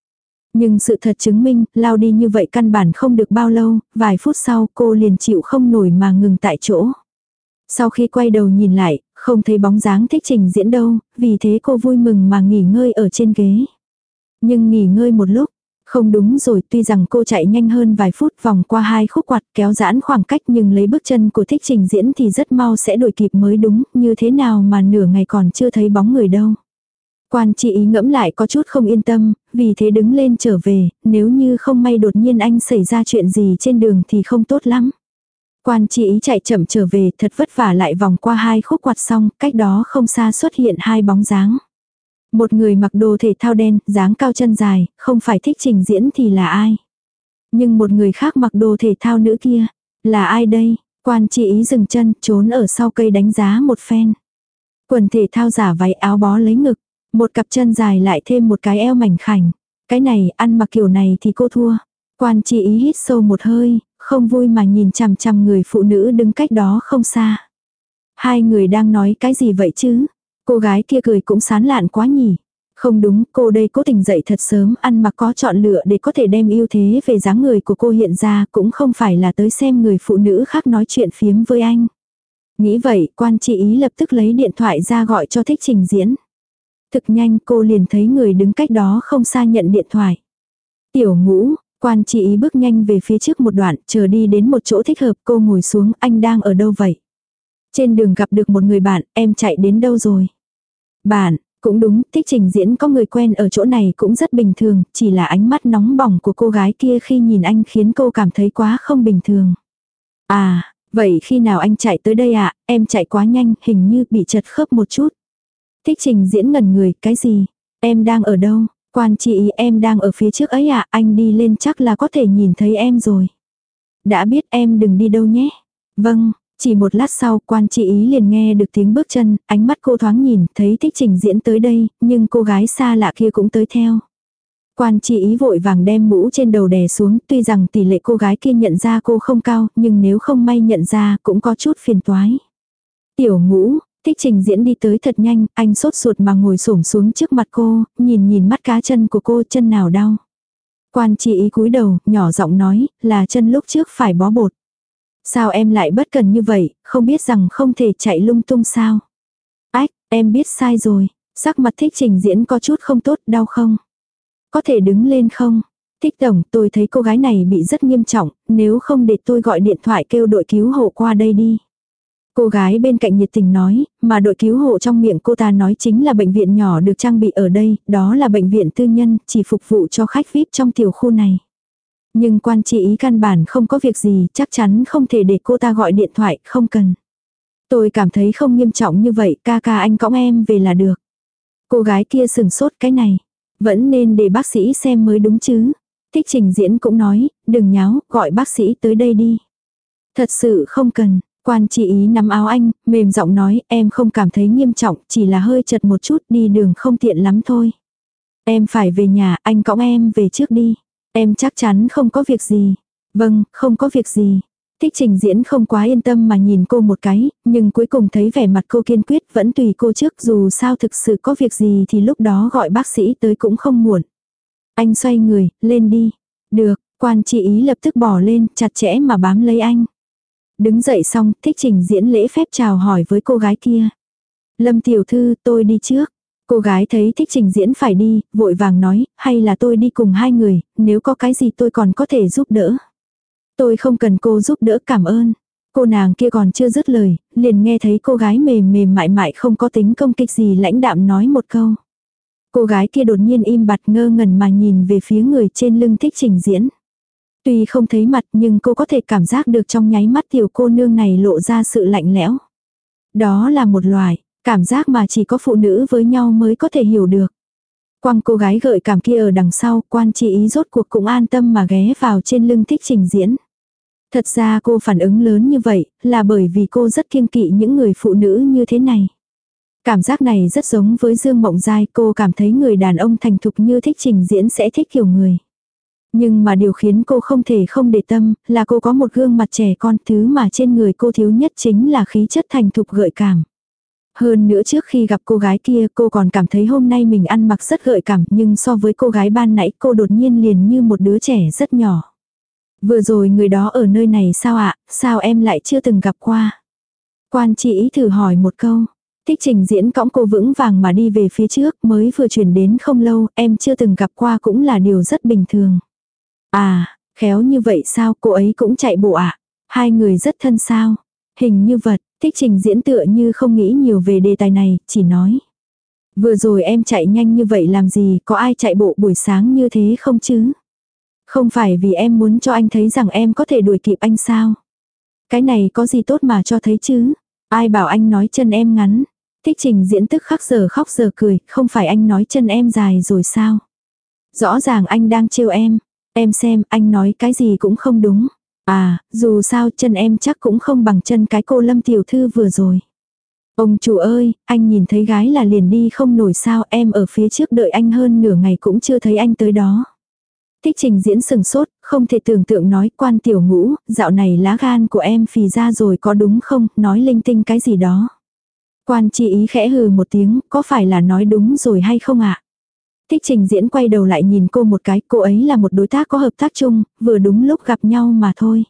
Nhưng sự thật chứng minh, lao đi như vậy căn bản không được bao lâu, vài phút sau cô liền chịu không nổi mà ngừng tại chỗ. Sau khi quay đầu nhìn lại, không thấy bóng dáng Thích Trình Diễn đâu, vì thế cô vui mừng mà nghỉ ngơi ở trên ghế. Nhưng nghỉ ngơi một lúc, Không đúng rồi, tuy rằng cô chạy nhanh hơn vài phút vòng qua hai khúc quặt kéo giãn khoảng cách nhưng lấy bước chân của Thích Trình Diễn thì rất mau sẽ đuổi kịp mới đúng, như thế nào mà nửa ngày còn chưa thấy bóng người đâu. Quan Chi Ý ngẫm lại có chút không yên tâm, vì thế đứng lên trở về, nếu như không may đột nhiên anh xảy ra chuyện gì trên đường thì không tốt lắm. Quan Chi Ý chạy chậm trở về, thật vất vả lại vòng qua hai khúc quặt xong, cách đó không xa xuất hiện hai bóng dáng. Một người mặc đồ thể thao đen, dáng cao chân dài, không phải Thích Trình Diễn thì là ai? Nhưng một người khác mặc đồ thể thao nữ kia, là ai đây? Quan Chi Ý dừng chân, trốn ở sau cây đánh giá một phen. Quần thể thao giả váy áo bó lấy ngực, một cặp chân dài lại thêm một cái eo mảnh khảnh. Cái này, ăn mặc kiểu này thì cô thua. Quan Chi Ý hít sâu một hơi, không vui mà nhìn chằm chằm người phụ nữ đứng cách đó không xa. Hai người đang nói cái gì vậy chứ? Cô gái kia cười cũng sán lạn quá nhỉ. Không đúng, cô đây cố tình dậy thật sớm, ăn mặc có chọn lựa để có thể đem ưu thế về dáng người của cô hiện ra, cũng không phải là tới xem người phụ nữ khác nói chuyện phiếm với anh. Nghĩ vậy, Quan Chi Ý lập tức lấy điện thoại ra gọi cho Thích Trình Diễn. Thực nhanh cô liền thấy người đứng cách đó không xa nhận điện thoại. Tiểu Ngũ, Quan Chi Ý bước nhanh về phía trước một đoạn, chờ đi đến một chỗ thích hợp cô ngồi xuống, anh đang ở đâu vậy? Trên đường gặp được một người bạn, em chạy đến đâu rồi? Bạn, cũng đúng, Thích Trình Diễn có người quen ở chỗ này cũng rất bình thường, chỉ là ánh mắt nóng bỏng của cô gái kia khi nhìn anh khiến cô cảm thấy quá không bình thường. À, vậy khi nào anh chạy tới đây ạ? À? Em chạy quá nhanh, hình như bị chật khớp một chút. Thích Trình Diễn ngẩn người, cái gì? Em đang ở đâu? Quan Chi Ý, em đang ở phía trước ấy ạ, à? Anh đi lên chắc là có thể nhìn thấy em rồi. Đã biết, em đừng đi đâu nhé. Vâng. Chỉ một lát sau, Quan Chi Ý liền nghe được tiếng bước chân, ánh mắt cô thoáng nhìn, thấy Thích Trình Diễn tới đây, nhưng cô gái xa lạ kia cũng tới theo. Quan Chi Ý vội vàng đem mũ trên đầu đè xuống, tuy rằng tỷ lệ cô gái kia nhận ra cô không cao, nhưng nếu không may nhận ra cũng có chút phiền toái. Tiểu Ngũ, Thích Trình Diễn đi tới thật nhanh, anh sốt ruột mà ngồi xổm xuống trước mặt cô, nhìn nhìn mắt cá chân của cô, chân nào đau. Quan Chi Ý cúi đầu, nhỏ giọng nói, là chân lúc trước phải bó bột. Sao em lại bất cần như vậy, không biết rằng không thể chạy lung tung sao? Ách, em biết sai rồi. Sắc mặt Thích Trình Diễn có chút không tốt, đau không? Có thể đứng lên không? Thích tổng, tôi thấy cô gái này bị rất nghiêm trọng, nếu không để tôi gọi điện thoại kêu đội cứu hộ qua đây đi. Cô gái bên cạnh nhiệt tình nói, mà đội cứu hộ trong miệng cô ta nói chính là bệnh viện nhỏ được trang bị ở đây, đó là bệnh viện tư nhân, chỉ phục vụ cho khách vi ai pi trong tiểu khu này. Nhưng Quan Chi Ý căn bản không có việc gì, chắc chắn không thể để cô ta gọi điện thoại, không cần. Tôi cảm thấy không nghiêm trọng như vậy, ca ca anh cõng em về là được. Cô gái kia sừng sốt, cái này, vẫn nên để bác sĩ xem mới đúng chứ. Thích Trình Diễn cũng nói, đừng nháo, gọi bác sĩ tới đây đi. Thật sự không cần. Quan Chi Ý nắm áo anh, mềm giọng nói, em không cảm thấy nghiêm trọng, chỉ là hơi chật một chút, đi đường không tiện lắm thôi. Em phải về nhà, anh cõng em về trước đi. Em chắc chắn không có việc gì. Vâng, không có việc gì. Thích Trình Diễn không quá yên tâm mà nhìn cô một cái, nhưng cuối cùng thấy vẻ mặt cô kiên quyết vẫn tùy cô trước, dù sao thực sự có việc gì thì lúc đó gọi bác sĩ tới cũng không muộn. Anh xoay người, lên đi. Được, Quan Chi Ý lập tức bỏ lên, chặt chẽ mà bám lấy anh. Đứng dậy xong, Thích Trình Diễn lễ phép chào hỏi với cô gái kia. Lâm tiểu thư, tôi đi trước. Cô gái thấy Thích Trình Diễn phải đi, vội vàng nói, hay là tôi đi cùng hai người, nếu có cái gì tôi còn có thể giúp đỡ. Tôi không cần cô giúp đỡ, cảm ơn. Cô nàng kia còn chưa dứt lời, liền nghe thấy cô gái mềm mềm mại mại không có tính công kích gì lãnh đạm nói một câu. Cô gái kia đột nhiên im bặt ngơ ngẩn mà nhìn về phía người trên lưng Thích Trình Diễn. Tuy không thấy mặt nhưng cô có thể cảm giác được trong nháy mắt tiểu cô nương này lộ ra sự lạnh lẽo. Đó là một loài cảm giác mà chỉ có phụ nữ với nhau mới có thể hiểu được. Quăng cô gái gợi cảm kia ở đằng sau, Quan Chi Ý rốt cuộc cũng an tâm mà ghé vào trên lưng Thích Trình Diễn. Thật ra cô phản ứng lớn như vậy, là bởi vì cô rất kiêng kỵ những người phụ nữ như thế này. Cảm giác này rất giống với Dương Mộng Giai, cô cảm thấy người đàn ông thành thục như Thích Trình Diễn sẽ thích kiểu người. Nhưng mà điều khiến cô không thể không để tâm, là cô có một gương mặt trẻ con, thứ mà trên người cô thiếu nhất chính là khí chất thành thục gợi cảm. Hơn nữa trước khi gặp cô gái kia cô còn cảm thấy hôm nay mình ăn mặc rất gợi cảm, nhưng so với cô gái ban nãy cô đột nhiên liền như một đứa trẻ rất nhỏ. Vừa rồi người đó ở nơi này sao ạ, sao em lại chưa từng gặp qua? Quan Chi Ý thử hỏi một câu. Thích Trình Diễn cõng cô vững vàng mà đi về phía trước, mới vừa chuyển đến không lâu, em chưa từng gặp qua cũng là điều rất bình thường. À, khéo như vậy sao, cô ấy cũng chạy bộ ạ? À? Hai người rất thân sao? Hình như vật, Thích Trình Diễn tựa như không nghĩ nhiều về đề tài này, chỉ nói. Vừa rồi em chạy nhanh như vậy làm gì, có ai chạy bộ buổi sáng như thế không chứ? Không phải vì em muốn cho anh thấy rằng em có thể đuổi kịp anh sao? Cái này có gì tốt mà cho thấy chứ? Ai bảo anh nói chân em ngắn? Thích Trình Diễn tức khắc giờ khóc giờ cười, không phải anh nói chân em dài rồi sao? Rõ ràng anh đang trêu em. Em xem, anh nói cái gì cũng không đúng. À, dù sao chân em chắc cũng không bằng chân cái cô Lâm tiểu thư vừa rồi. Ông chủ ơi, anh nhìn thấy gái là liền đi không nổi sao, em ở phía trước đợi anh hơn nửa ngày cũng chưa thấy anh tới đó. Thích Trình Diễn sừng sốt, không thể tưởng tượng nói, Quan tiểu ngũ, dạo này lá gan của em phì ra rồi có đúng không, nói linh tinh cái gì đó. Quan Chi Ý khẽ hừ một tiếng, có phải là nói đúng rồi hay không ạ? À? Thích Trình Diễn quay đầu lại nhìn cô một cái, cô ấy là một đối tác có hợp tác chung, vừa đúng lúc gặp nhau mà thôi.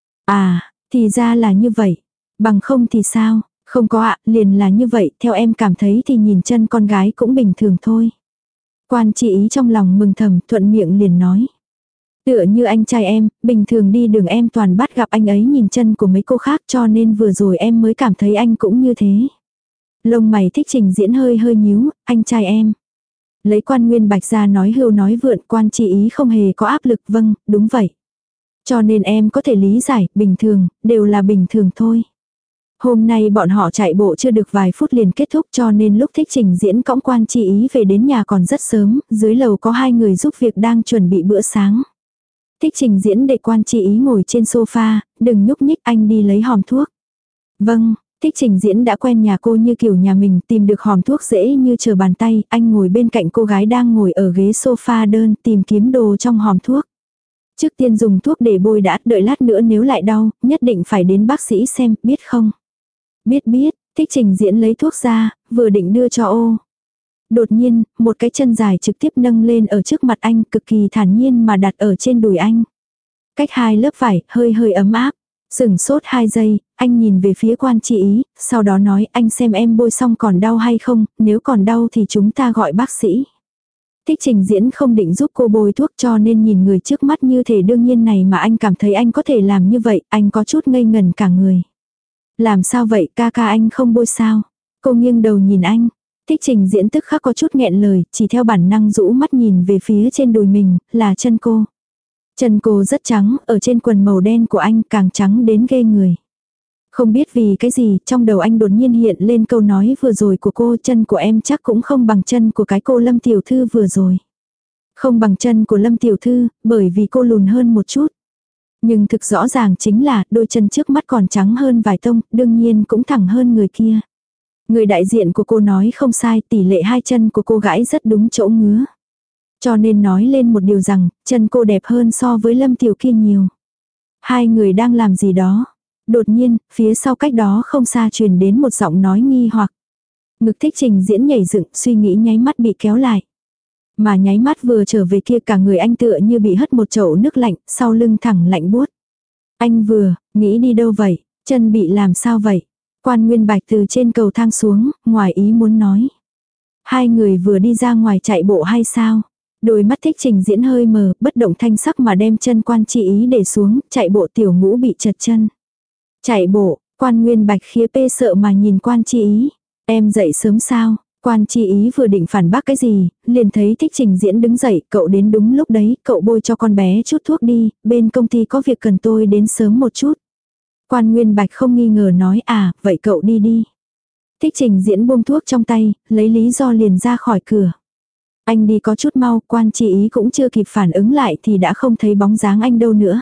À, thì ra là như vậy. Bằng không thì sao? Không có ạ, liền là như vậy, theo em cảm thấy thì nhìn chân con gái cũng bình thường thôi. Quan Chi Ý trong lòng mừng thầm, thuận miệng liền nói. Tựa như anh trai em, bình thường đi đường em toàn bắt gặp anh ấy nhìn chân của mấy cô khác cho nên vừa rồi em mới cảm thấy anh cũng như thế. Lông mày Thích Trình Diễn hơi hơi nhíu, anh trai em. Lấy Quan Nguyên Bạch ra nói hưu nói vượn, Quan Chi Ý không hề có áp lực, vâng, đúng vậy. Cho nên em có thể lý giải, bình thường, đều là bình thường thôi. Hôm nay bọn họ chạy bộ chưa được vài phút liền kết thúc cho nên lúc Thích Trình Diễn cõng Quan Chi Ý về đến nhà còn rất sớm, dưới lầu có hai người giúp việc đang chuẩn bị bữa sáng. Thích Trình Diễn để Quan Chi Ý ngồi trên sofa, đừng nhúc nhích, anh đi lấy hòm thuốc. Vâng, Thích Trình Diễn đã quen nhà cô như kiểu nhà mình, tìm được hòm thuốc dễ như trở bàn tay, anh ngồi bên cạnh cô gái đang ngồi ở ghế sofa đơn tìm kiếm đồ trong hòm thuốc. Trước tiên dùng thuốc để bôi đã, đợi lát nữa nếu lại đau, nhất định phải đến bác sĩ xem, biết không? Biết biết, Thích Trình Diễn lấy thuốc ra, vừa định đưa cho ô. Đột nhiên, một cái chân dài trực tiếp nâng lên ở trước mặt anh, cực kỳ thản nhiên mà đặt ở trên đùi anh. Cách hai lớp vải, hơi hơi ấm áp. Sừng sốt hai giây, anh nhìn về phía Quan Chi Ý, sau đó nói anh xem em bôi xong còn đau hay không, nếu còn đau thì chúng ta gọi bác sĩ. Thích Trình Diễn không định giúp cô bôi thuốc cho nên nhìn người trước mắt như thể đương nhiên này mà anh cảm thấy anh có thể làm như vậy, anh có chút ngây ngần cả người. Làm sao vậy, ca ca anh không bôi sao? Cô nghiêng đầu nhìn anh. Thích Trình Diễn tức khắc có chút nghẹn lời, chỉ theo bản năng rũ mắt nhìn về phía trên đùi mình, là chân cô. Chân cô rất trắng, ở trên quần màu đen của anh càng trắng đến ghê người. Không biết vì cái gì, trong đầu anh đột nhiên hiện lên câu nói vừa rồi của cô, chân của em chắc cũng không bằng chân của cái cô Lâm tiểu thư vừa rồi. Không bằng chân của Lâm tiểu thư, bởi vì cô lùn hơn một chút. Nhưng thực rõ ràng chính là đôi chân trước mắt còn trắng hơn vài tông, đương nhiên cũng thẳng hơn người kia. Người đại diện của cô nói không sai, tỷ lệ hai chân của cô gái rất đúng chỗ ngứa. Cho nên nói lên một điều rằng, chân cô đẹp hơn so với Lâm tiểu kia nhiều. Hai người đang làm gì đó. Đột nhiên, phía sau cách đó không xa truyền đến một giọng nói nghi hoặc. Ngực Thích Trình Diễn nhảy dựng, suy nghĩ nháy mắt bị kéo lại. Mà nháy mắt vừa trở về kia cả người anh tựa như bị hất một chậu nước lạnh, sau lưng thẳng lạnh buốt. Anh vừa, nghĩ đi đâu vậy, chân bị làm sao vậy? Quan Nguyên Bạch từ trên cầu thang xuống, ngoài ý muốn nói. Hai người vừa đi ra ngoài chạy bộ hay sao? Đôi mắt Thích Trình Diễn hơi mờ, bất động thanh sắc mà đem chân Quan Chi Ý để xuống, chạy bộ tiểu ngũ bị chật chân. Chạy bộ, Quan Nguyên Bạch khía pê sợ mà nhìn Quan Chi Ý. Em dậy sớm sao? Quan Chi Ý vừa định phản bác cái gì, liền thấy Thích Trình Diễn đứng dậy, cậu đến đúng lúc đấy, cậu bôi cho con bé chút thuốc đi, bên công ty có việc cần tôi đến sớm một chút. Quan Nguyên Bạch không nghi ngờ nói à, vậy cậu đi đi. Thích Trình Diễn buông thuốc trong tay, lấy lý do liền ra khỏi cửa. Anh đi có chút mau, Quan Chi Ý cũng chưa kịp phản ứng lại thì đã không thấy bóng dáng anh đâu nữa.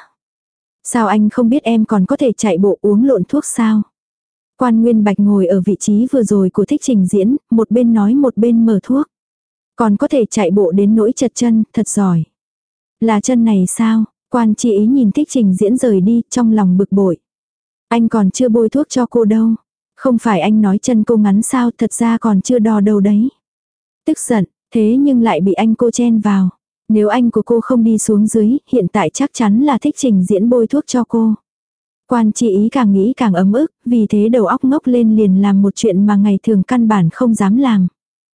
Sao anh không biết em còn có thể chạy bộ uống lộn thuốc sao? Quan Nguyên Bạch ngồi ở vị trí vừa rồi của Thích Trình Diễn, một bên nói một bên mở thuốc. Còn có thể chạy bộ đến nỗi chật chân, thật giỏi. Là chân này sao? Quan Chi Ý nhìn Thích Trình Diễn rời đi, trong lòng bực bội. Anh còn chưa bôi thuốc cho cô đâu. Không phải anh nói chân cô ngắn sao, thật ra còn chưa đo đâu đấy. Tức giận, thế nhưng lại bị anh cô chen vào. Nếu anh của cô không đi xuống dưới, hiện tại chắc chắn là Thích Trình Diễn bôi thuốc cho cô. Quan Chi Ý càng nghĩ càng ấm ức, vì thế đầu óc ngốc lên liền làm một chuyện mà ngày thường căn bản không dám làm.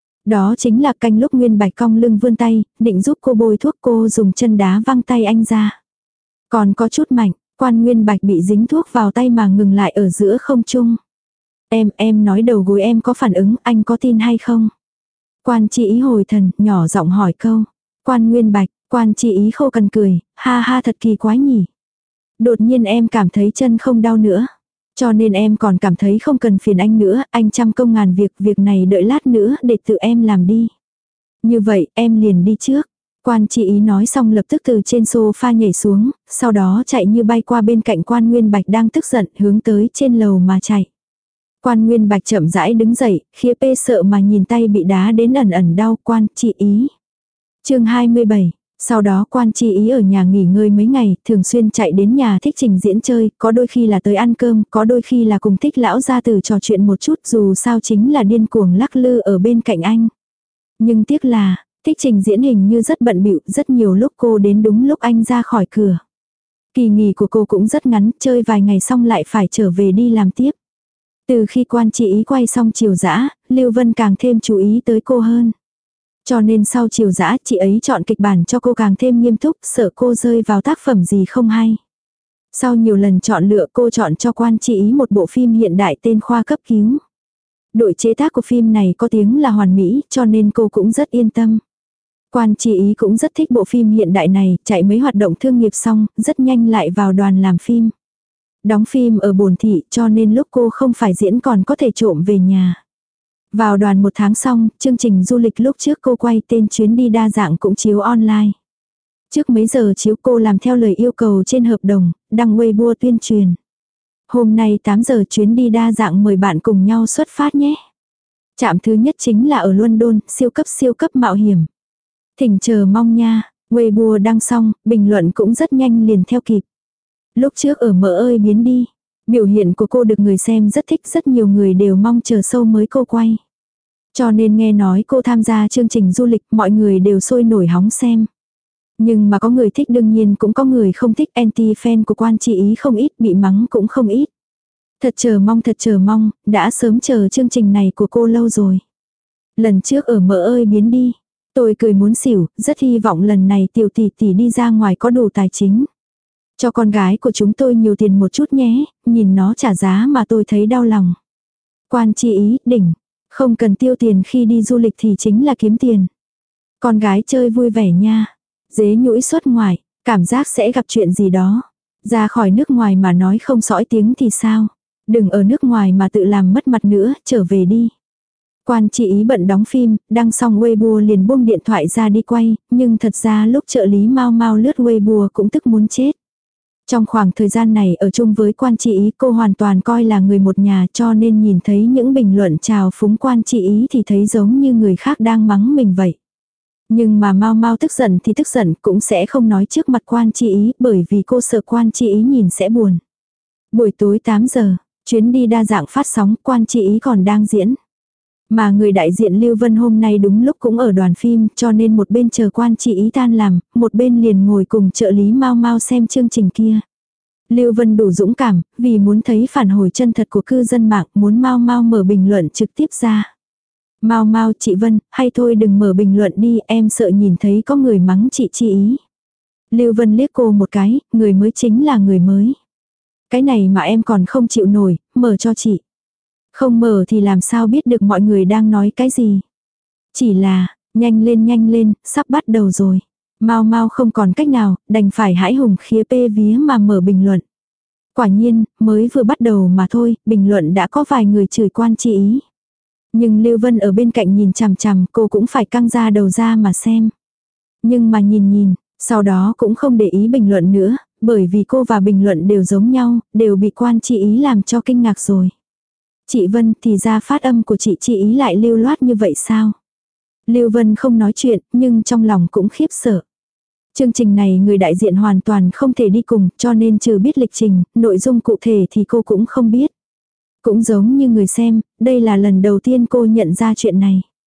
Đó chính là canh lúc Nguyên Bạch cong lưng vươn tay, định giúp cô bôi thuốc, cô dùng chân đá văng tay anh ra. Còn có chút mạnh, Quan Nguyên Bạch bị dính thuốc vào tay mà ngừng lại ở giữa không trung. Em, em nói đầu gối em có phản ứng, anh có tin hay không? Quan Chi Ý hồi thần, nhỏ giọng hỏi câu. Quan Nguyên Bạch, Quan Chi Ý khô cần cười, ha ha thật kỳ quái nhỉ. Đột nhiên em cảm thấy chân không đau nữa. Cho nên em còn cảm thấy không cần phiền anh nữa, anh trăm công ngàn việc, việc này đợi lát nữa để tự em làm đi. Như vậy, em liền đi trước. Quan Chi Ý nói xong lập tức từ trên sofa nhảy xuống, sau đó chạy như bay qua bên cạnh Quan Nguyên Bạch đang tức giận hướng tới trên lầu mà chạy. Quan Nguyên Bạch chậm rãi đứng dậy, khía pê sợ mà nhìn tay bị đá đến ẩn ẩn đau. Quan Chi Ý. Chương hai mươi bảy. Sau đó Quan Chi Ý ở nhà nghỉ ngơi mấy ngày, thường xuyên chạy đến nhà Thích Trình Diễn chơi, có đôi khi là tới ăn cơm, có đôi khi là cùng Thích lão gia tử trò chuyện một chút, dù sao chính là điên cuồng lắc lư ở bên cạnh anh. Nhưng tiếc là, Thích Trình Diễn hình như rất bận bịu, rất nhiều lúc cô đến đúng lúc anh ra khỏi cửa. Kỳ nghỉ của cô cũng rất ngắn, chơi vài ngày xong lại phải trở về đi làm tiếp. Từ khi Quan Chi Ý quay xong Chiều Dã, Lưu Vân càng thêm chú ý tới cô hơn. Cho nên sau Chiều Dã, chị ấy chọn kịch bản cho cô càng thêm nghiêm túc, sợ cô rơi vào tác phẩm gì không hay. Sau nhiều lần chọn lựa, cô chọn cho Quan Chi Ý một bộ phim hiện đại tên Khoa Cấp Cứu. Đội chế tác của phim này có tiếng là hoàn mỹ, cho nên cô cũng rất yên tâm. Quan Chi Ý cũng rất thích bộ phim hiện đại này, chạy mấy hoạt động thương nghiệp xong, rất nhanh lại vào đoàn làm phim. Đóng phim ở Bồn Thị, cho nên lúc cô không phải diễn còn có thể trộm về nhà. Vào đoàn một tháng xong, chương trình du lịch lúc trước cô quay tên Chuyến đi đa dạng cũng chiếu online. Trước mấy giờ chiếu cô làm theo lời yêu cầu trên hợp đồng, đăng Weibo tuyên truyền. Hôm nay tám giờ Chuyến đi đa dạng mời bạn cùng nhau xuất phát nhé. Trạm thứ nhất chính là ở London, siêu cấp siêu cấp mạo hiểm. Thỉnh chờ mong nha, Weibo đăng xong, bình luận cũng rất nhanh liền theo kịp. Lúc trước ở Mỡ ơi biến đi, biểu hiện của cô được người xem rất thích, rất nhiều người đều mong chờ show mới cô quay. Cho nên nghe nói cô tham gia chương trình du lịch, mọi người đều sôi nổi hóng xem. Nhưng mà có người thích đương nhiên cũng có người không thích, anti-fan của Quan Chi Ý không ít, bị mắng cũng không ít. Thật chờ mong thật chờ mong, đã sớm chờ chương trình này của cô lâu rồi. Lần trước ở Mỡ ơi biến đi, tôi cười muốn xỉu, rất hy vọng lần này tiểu tỷ tỷ đi ra ngoài có đủ tài chính. Cho con gái của chúng tôi nhiều tiền một chút nhé, nhìn nó trả giá mà tôi thấy đau lòng. Quan Chi Ý, đỉnh, không cần tiêu tiền khi đi du lịch thì chính là kiếm tiền. Con gái chơi vui vẻ nha, dế nhũi xuất ngoại, cảm giác sẽ gặp chuyện gì đó. Ra khỏi nước ngoài mà nói không sõi tiếng thì sao? Đừng ở nước ngoài mà tự làm mất mặt nữa, trở về đi. Quan Chi Ý bận đóng phim, đăng xong Weibo liền buông điện thoại ra đi quay, nhưng thật ra lúc trợ lý mau mau lướt Weibo cũng tức muốn chết. Trong khoảng thời gian này ở chung với Quan Chi Ý cô hoàn toàn coi là người một nhà, cho nên nhìn thấy những bình luận chào phúng Quan Chi Ý thì thấy giống như người khác đang mắng mình vậy. Nhưng mà mau mau tức giận thì tức giận cũng sẽ không nói trước mặt Quan Chi Ý, bởi vì cô sợ Quan Chi Ý nhìn sẽ buồn. Buổi tối tám giờ, Chuyến đi đa dạng phát sóng, Quan Chi Ý còn đang diễn. Mà người đại diện Lưu Vân hôm nay đúng lúc cũng ở đoàn phim, cho nên một bên chờ Quan Chi Ý tan làm, một bên liền ngồi cùng trợ lý mau mau xem chương trình kia. Lưu Vân đủ dũng cảm, vì muốn thấy phản hồi chân thật của cư dân mạng, muốn mau mau mở bình luận trực tiếp ra. Mau mau chị Vân, hay thôi đừng mở bình luận đi, em sợ nhìn thấy có người mắng chị Chi Ý. Lưu Vân liếc cô một cái, người mới chính là người mới. Cái này mà em còn không chịu nổi, mở cho chị. Không mở thì làm sao biết được mọi người đang nói cái gì. Chỉ là, nhanh lên nhanh lên, sắp bắt đầu rồi. Mau mau không còn cách nào, đành phải hãi hùng khía pê vía mà mở bình luận. Quả nhiên, mới vừa bắt đầu mà thôi, bình luận đã có vài người chửi Quan Chi Ý. Nhưng Lưu Vân ở bên cạnh nhìn chằm chằm, cô cũng phải căng ra đầu ra mà xem. Nhưng mà nhìn nhìn, sau đó cũng không để ý bình luận nữa, bởi vì cô và bình luận đều giống nhau, đều bị Quan Chi Ý làm cho kinh ngạc rồi. Chị Vân, thì ra phát âm của chị Chi Ý lại lưu loát như vậy sao? Lưu Vân không nói chuyện, nhưng trong lòng cũng khiếp sợ. Chương trình này người đại diện hoàn toàn không thể đi cùng, cho nên trừ biết lịch trình, nội dung cụ thể thì cô cũng không biết. Cũng giống như người xem, đây là lần đầu tiên cô nhận ra chuyện này.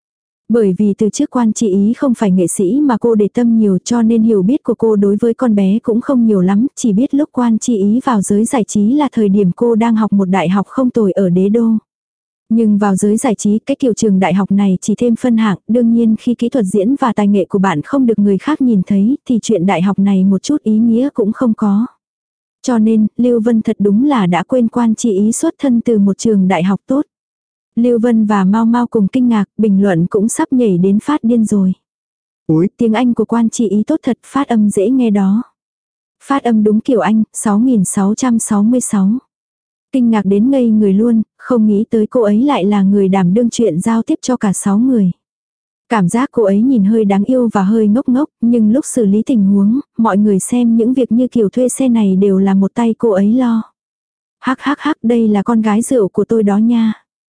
Bởi vì từ trước Quan Chi Ý không phải nghệ sĩ mà cô để tâm nhiều, cho nên hiểu biết của cô đối với con bé cũng không nhiều lắm, chỉ biết lúc Quan Chi Ý vào giới giải trí là thời điểm cô đang học một đại học không tồi ở Đế Đô. Nhưng vào giới giải trí, cái kiểu trường đại học này chỉ thêm phân hạng, đương nhiên khi kỹ thuật diễn và tài nghệ của bạn không được người khác nhìn thấy thì chuyện đại học này một chút ý nghĩa cũng không có. Cho nên, Lưu Vân thật đúng là đã quên Quan Chi Ý xuất thân từ một trường đại học tốt. Lưu Vân và Mau Mau cùng kinh ngạc, bình luận cũng sắp nhảy đến phát điên rồi. Ôi, tiếng Anh của Quan Chi Ý tốt thật, phát âm dễ nghe đó. Phát âm đúng kiểu Anh, sáu nghìn sáu trăm sáu mươi sáu. Kinh ngạc đến ngây người luôn, không nghĩ tới cô ấy lại là người đảm đương chuyện giao tiếp cho cả sáu người. Cảm giác cô ấy nhìn hơi đáng yêu và hơi ngốc ngốc, nhưng lúc xử lý tình huống, mọi người xem những việc như kiểu thuê xe này đều là một tay cô ấy lo. Hắc hắc hắc, đây là con gái rượu của tôi đó nha.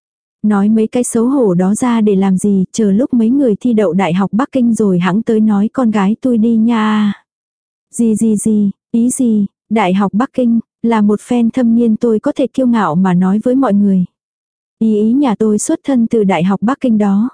Nói mấy cái xấu hổ đó ra để làm gì, chờ lúc mấy người thi đậu Đại học Bắc Kinh rồi hẵng tới nói con gái tôi đi nha. Gì gì gì, ý gì, Đại học Bắc Kinh, là một fan thâm niên tôi có thể kiêu ngạo mà nói với mọi người. Ý ý nhà tôi xuất thân từ Đại học Bắc Kinh đó.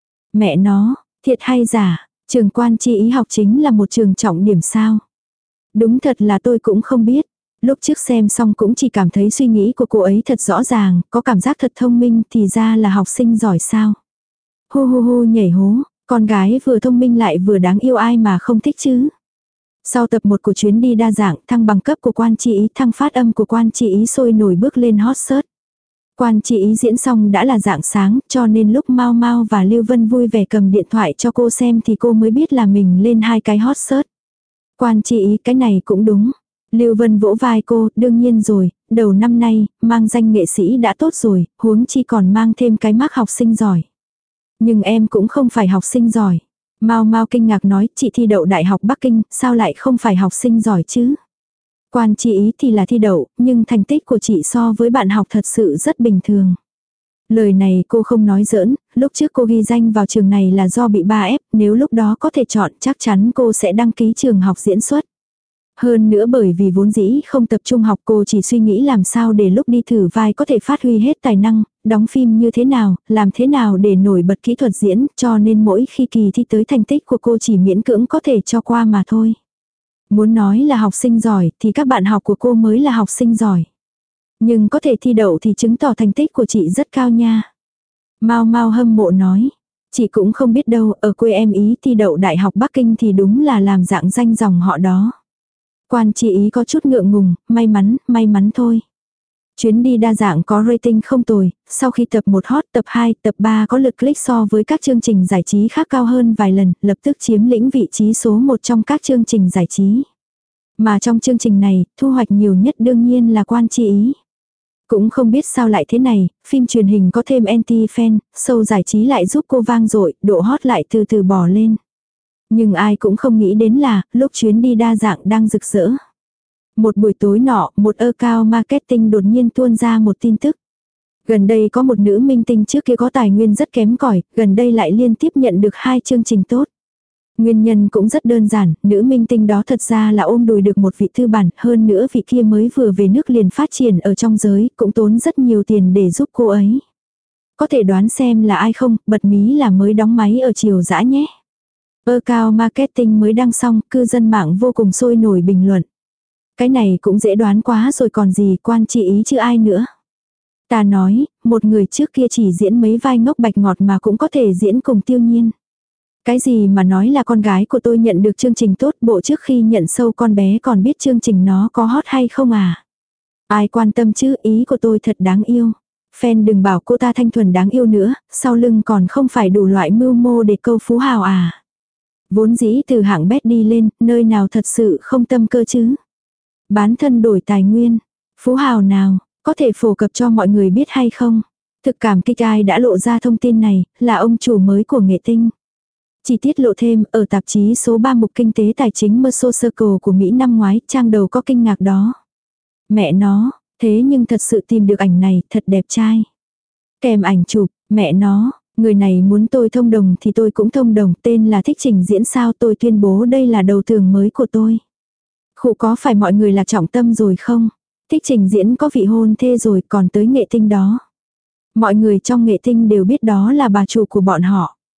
Mẹ nó, thiệt hay giả, trường Quan Chi Ý học chính là một trường trọng điểm sao? Đúng thật là tôi cũng không biết. Lúc trước xem xong cũng chỉ cảm thấy suy nghĩ của cô ấy thật rõ ràng, có cảm giác thật thông minh, thì ra là học sinh giỏi sao. Hu hu hu nhảy hố, con gái vừa thông minh lại vừa đáng yêu ai mà không thích chứ. Sau tập một của chuyến đi đa dạng, thăng bằng cấp của Quan Chi Ý, thăng phát âm của Quan Chi Ý sôi nổi bước lên hot search. Quan Chi Ý diễn xong đã là rạng sáng, cho nên lúc Mau Mau và Lưu Vân vui vẻ cầm điện thoại cho cô xem thì cô mới biết là mình lên hai cái hot search. Quan Chi Ý, cái này cũng đúng. Lưu Vân vỗ vai cô, đương nhiên rồi, đầu năm nay, mang danh nghệ sĩ đã tốt rồi, huống chi còn mang thêm cái mác học sinh giỏi. Nhưng em cũng không phải học sinh giỏi. Mau Mau kinh ngạc nói, chị thi đậu Đại học Bắc Kinh, sao lại không phải học sinh giỏi chứ? Quan Chi Ý thì là thi đậu, nhưng thành tích của chị so với bạn học thật sự rất bình thường. Lời này cô không nói giỡn, lúc trước cô ghi danh vào trường này là do bị ba ép, nếu lúc đó có thể chọn chắc chắn cô sẽ đăng ký trường học diễn xuất. Hơn nữa bởi vì vốn dĩ không tập trung học, cô chỉ suy nghĩ làm sao để lúc đi thử vai có thể phát huy hết tài năng, đóng phim như thế nào, làm thế nào để nổi bật kỹ thuật diễn, cho nên mỗi khi kỳ thi tới thành tích của cô chỉ miễn cưỡng có thể cho qua mà thôi. Muốn nói là học sinh giỏi thì các bạn học của cô mới là học sinh giỏi. Nhưng có thể thi đậu thì chứng tỏ thành tích của chị rất cao nha. Mau Mau hâm mộ nói. Chị cũng không biết đâu, ở quê em Ý thi đậu Đại học Bắc Kinh thì đúng là làm dạng danh dòng họ đó. Quan Chi Ý có chút ngượng ngùng, may mắn, may mắn thôi. Chuyến đi đa dạng có rating không tồi, sau khi tập một hot, tập hai, tập ba có lượt click so với các chương trình giải trí khác cao hơn vài lần, lập tức chiếm lĩnh vị trí số một trong các chương trình giải trí. Mà trong chương trình này, thu hoạch nhiều nhất đương nhiên là Quan Chi Ý. Cũng không biết sao lại thế này, phim truyền hình có thêm anti-fan, show giải trí lại giúp cô vang dội, độ hot lại từ từ bỏ lên. Nhưng ai cũng không nghĩ đến là, lúc chuyến đi đa dạng đang rực rỡ. Một buổi tối nọ, một account marketing đột nhiên tuôn ra một tin tức. Gần đây có một nữ minh tinh trước kia có tài nguyên rất kém cỏi, gần đây lại liên tiếp nhận được hai chương trình tốt. Nguyên nhân cũng rất đơn giản, nữ minh tinh đó thật ra là ôm đùi được một vị tư bản, hơn nữa vị kia mới vừa về nước liền phát triển ở trong giới, cũng tốn rất nhiều tiền để giúp cô ấy. Có thể đoán xem là ai không, bật mí là mới đóng máy ở Triều Dã nhé. Account marketing mới đăng xong, cư dân mạng vô cùng sôi nổi bình luận. Cái này cũng dễ đoán quá rồi còn gì, Quan Chi Ý chứ ai nữa. Ta nói, một người trước kia chỉ diễn mấy vai ngốc bạch ngọt mà cũng có thể diễn cùng Tiêu Nhiên. Cái gì mà nói là con gái của tôi nhận được chương trình tốt, bộ trước khi nhận sâu con bé còn biết chương trình nó có hot hay không à. Ai quan tâm chứ, ý của tôi thật đáng yêu. Fan đừng bảo cô ta thanh thuần đáng yêu nữa, sau lưng còn không phải đủ loại mưu mô để câu phú hào à. Vốn dĩ từ hạng bét đi lên, nơi nào thật sự không tâm cơ chứ. Bán thân đổi tài nguyên. Phú hào nào, có thể phổ cập cho mọi người biết hay không? Thực cảm kích ai đã lộ ra thông tin này, là ông chủ mới của Nghệ Tinh. Chỉ tiết lộ thêm, ở tạp chí số ba mục kinh tế tài chính Mercer Circle của Mỹ năm ngoái, trang đầu có kinh ngạc đó. Mẹ nó, thế nhưng thật sự tìm được ảnh này, thật đẹp trai. Kèm ảnh chụp, mẹ nó, người này muốn tôi thông đồng thì tôi cũng thông đồng, tên là thích trình diễn sao, tôi tuyên bố đây là đầu tường mới của tôi. Khổ, có phải mọi người là trọng tâm rồi không? Thích trình diễn có vị hôn thê rồi, còn tới Nghệ Tinh đó. Mọi người trong Nghệ Tinh đều biết đó là bà chủ của bọn họ.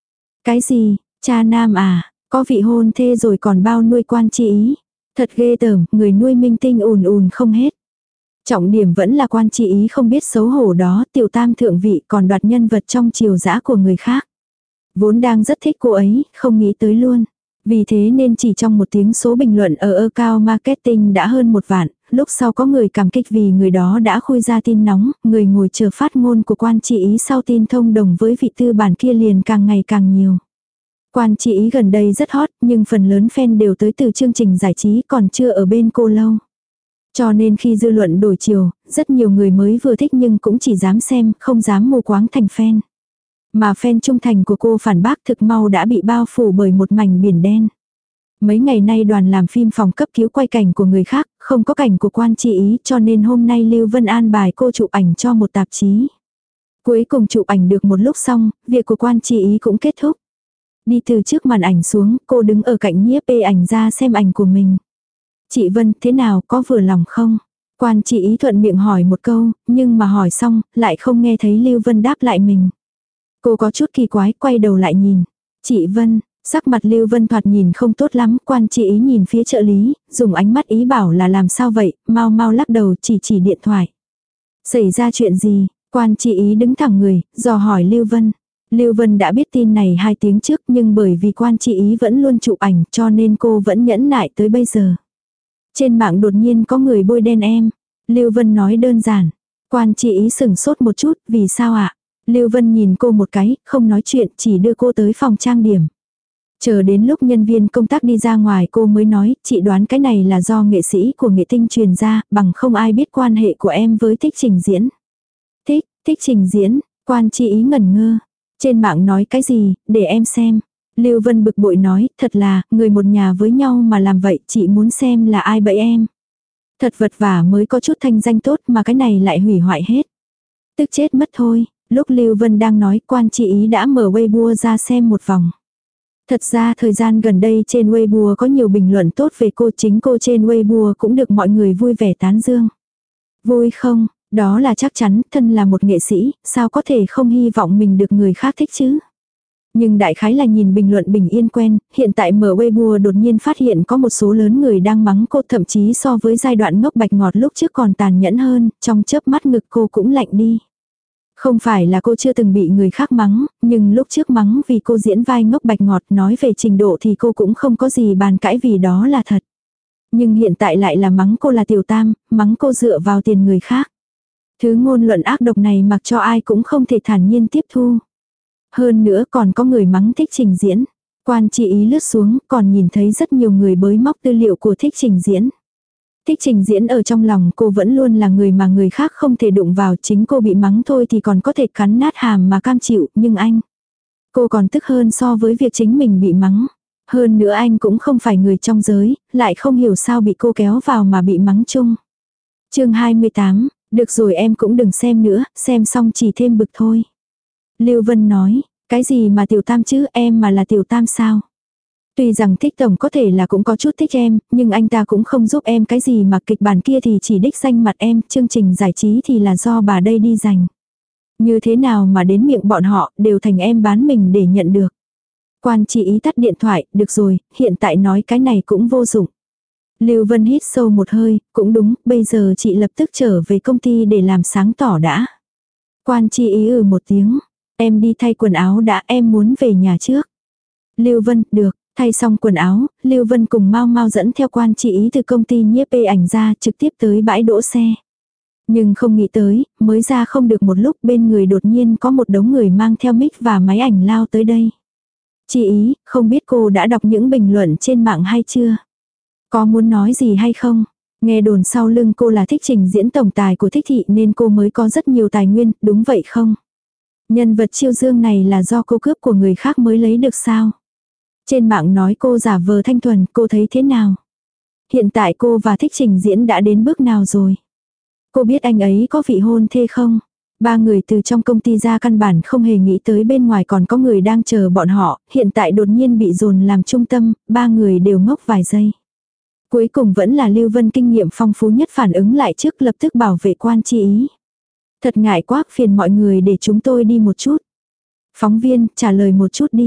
Cái gì, cha nam à, có vị hôn thê rồi còn bao nuôi quan chi ý. Thật ghê tởm, người nuôi minh tinh ùn ùn không hết. Trọng điểm vẫn là quan chi ý không biết xấu hổ đó, tiểu tam thượng vị còn đoạt nhân vật trong triều dã của người khác. Vốn đang rất thích cô ấy, không nghĩ tới luôn. Vì thế nên chỉ trong một tiếng số bình luận ở account marketing đã hơn một vạn, lúc sau có người cảm kích vì người đó đã khui ra tin nóng, người ngồi chờ phát ngôn của quan chi ý sau tin thông đồng với vị tư bản kia liền càng ngày càng nhiều. Quan chi ý gần đây rất hot, nhưng phần lớn fan đều tới từ chương trình giải trí còn chưa ở bên cô lâu. Cho nên khi dư luận đổi chiều, rất nhiều người mới vừa thích nhưng cũng chỉ dám xem, không dám mù quáng thành fan. Mà fan trung thành của cô phản bác thực mau đã bị bao phủ bởi một mảnh biển đen. Mấy ngày nay đoàn làm phim phòng cấp cứu quay cảnh của người khác, không có cảnh của quan chi ý cho nên hôm nay Lưu Vân an bài cô chụp ảnh cho một tạp chí. Cuối cùng chụp ảnh được một lúc xong, việc của quan chi ý cũng kết thúc. Đi từ trước màn ảnh xuống, cô đứng ở cạnh nhiếp ê ảnh ra xem ảnh của mình. Chị Vân, thế nào, có vừa lòng không? Quan chi ý thuận miệng hỏi một câu, nhưng mà hỏi xong, lại không nghe thấy Lưu Vân đáp lại mình. Cô có chút kỳ quái, quay đầu lại nhìn. Chị Vân, sắc mặt Lưu Vân thoạt nhìn không tốt lắm, quan chi ý nhìn phía trợ lý, dùng ánh mắt ý bảo là làm sao vậy, mau mau lắc đầu chỉ chỉ điện thoại. Xảy ra chuyện gì? Quan chi ý đứng thẳng người, dò hỏi Lưu Vân. Lưu Vân đã biết tin này hai tiếng trước nhưng bởi vì quan chi ý vẫn luôn chụp ảnh cho nên cô vẫn nhẫn nại tới bây giờ. Trên mạng đột nhiên có người bôi đen em. Lưu Vân nói đơn giản. Quan chi ý sừng sốt một chút, vì sao ạ? Lưu Vân nhìn cô một cái, không nói chuyện, chỉ đưa cô tới phòng trang điểm. Chờ đến lúc nhân viên công tác đi ra ngoài cô mới nói, chị đoán cái này là do nghệ sĩ của Nghệ Tinh truyền ra, bằng không ai biết quan hệ của em với thích trình diễn. Thích, thích trình diễn, quan chi ý ngẩn ngơ. Trên mạng nói cái gì, để em xem. Lưu Vân bực bội nói, thật là, người một nhà với nhau mà làm vậy, chị muốn xem là ai bẫy em. Thật vật vả mới có chút thanh danh tốt mà cái này lại hủy hoại hết. Tức chết mất thôi, lúc Lưu Vân đang nói quan chi ý đã mở Weibo ra xem một vòng. Thật ra thời gian gần đây trên Weibo có nhiều bình luận tốt về cô, chính cô trên Weibo cũng được mọi người vui vẻ tán dương. Vui không? Đó là chắc chắn, thân là một nghệ sĩ, sao có thể không hy vọng mình được người khác thích chứ? Nhưng đại khái là nhìn bình luận bình yên quen, hiện tại mở Weibo đột nhiên phát hiện có một số lớn người đang mắng cô, thậm chí so với giai đoạn ngốc bạch ngọt lúc trước còn tàn nhẫn hơn, trong chớp mắt ngực cô cũng lạnh đi. Không phải là cô chưa từng bị người khác mắng, nhưng lúc trước mắng vì cô diễn vai ngốc bạch ngọt, nói về trình độ thì cô cũng không có gì bàn cãi vì đó là thật. Nhưng hiện tại lại là mắng cô là tiểu tam, mắng cô dựa vào tiền người khác. Thứ ngôn luận ác độc này mặc cho ai cũng không thể thản nhiên tiếp thu. Hơn nữa còn có người mắng thích trình diễn. Quan chi ý lướt xuống còn nhìn thấy rất nhiều người bới móc tư liệu của thích trình diễn. Thích trình diễn ở trong lòng cô vẫn luôn là người mà người khác không thể đụng vào, chính cô bị mắng thôi thì còn có thể cắn nát hàm mà cam chịu, nhưng anh. Cô còn tức hơn so với việc chính mình bị mắng. Hơn nữa anh cũng không phải người trong giới, lại không hiểu sao bị cô kéo vào mà bị mắng chung. Chương hai mươi tám, được rồi em cũng đừng xem nữa, xem xong chỉ thêm bực thôi. Lưu Vân nói, cái gì mà tiểu tam chứ, em mà là tiểu tam sao? Tuy rằng thích tổng có thể là cũng có chút thích em, nhưng anh ta cũng không giúp em cái gì mà kịch bản kia thì chỉ đích danh mặt em, chương trình giải trí thì là do bà đây đi giành. Như thế nào mà đến miệng bọn họ đều thành em bán mình để nhận được. Quan chi ý tắt điện thoại, được rồi, hiện tại nói cái này cũng vô dụng. Lưu Vân hít sâu một hơi, cũng đúng, bây giờ chị lập tức trở về công ty để làm sáng tỏ đã. Quan chi ý ừ một tiếng, em đi thay quần áo đã, em muốn về nhà trước. Lưu Vân, được, thay xong quần áo, Lưu Vân cùng Mau Mau dẫn theo quan chi ý từ công ty nhiếp ê ảnh ra trực tiếp tới bãi đỗ xe. Nhưng không nghĩ tới, mới ra không được một lúc bên người đột nhiên có một đống người mang theo mic và máy ảnh lao tới đây. Chi ý, không biết cô đã đọc những bình luận trên mạng hay chưa? Có muốn nói gì hay không? Nghe đồn sau lưng cô là thích trình diễn tổng tài của thích thị nên cô mới có rất nhiều tài nguyên, đúng vậy không? Nhân vật chiêu dương này là do cô cướp của người khác mới lấy được sao? Trên mạng nói cô giả vờ thanh thuần, cô thấy thế nào? Hiện tại cô và thích trình diễn đã đến bước nào rồi? Cô biết anh ấy có vị hôn thê không? Ba người từ trong công ty ra căn bản không hề nghĩ tới bên ngoài còn có người đang chờ bọn họ, hiện tại đột nhiên bị dồn làm trung tâm, ba người đều ngốc vài giây. Cuối cùng vẫn là Lưu Vân kinh nghiệm phong phú nhất phản ứng lại trước lập tức bảo vệ quan chi ý. Thật ngại quá, phiền mọi người để chúng tôi đi một chút. Phóng viên, trả lời một chút đi.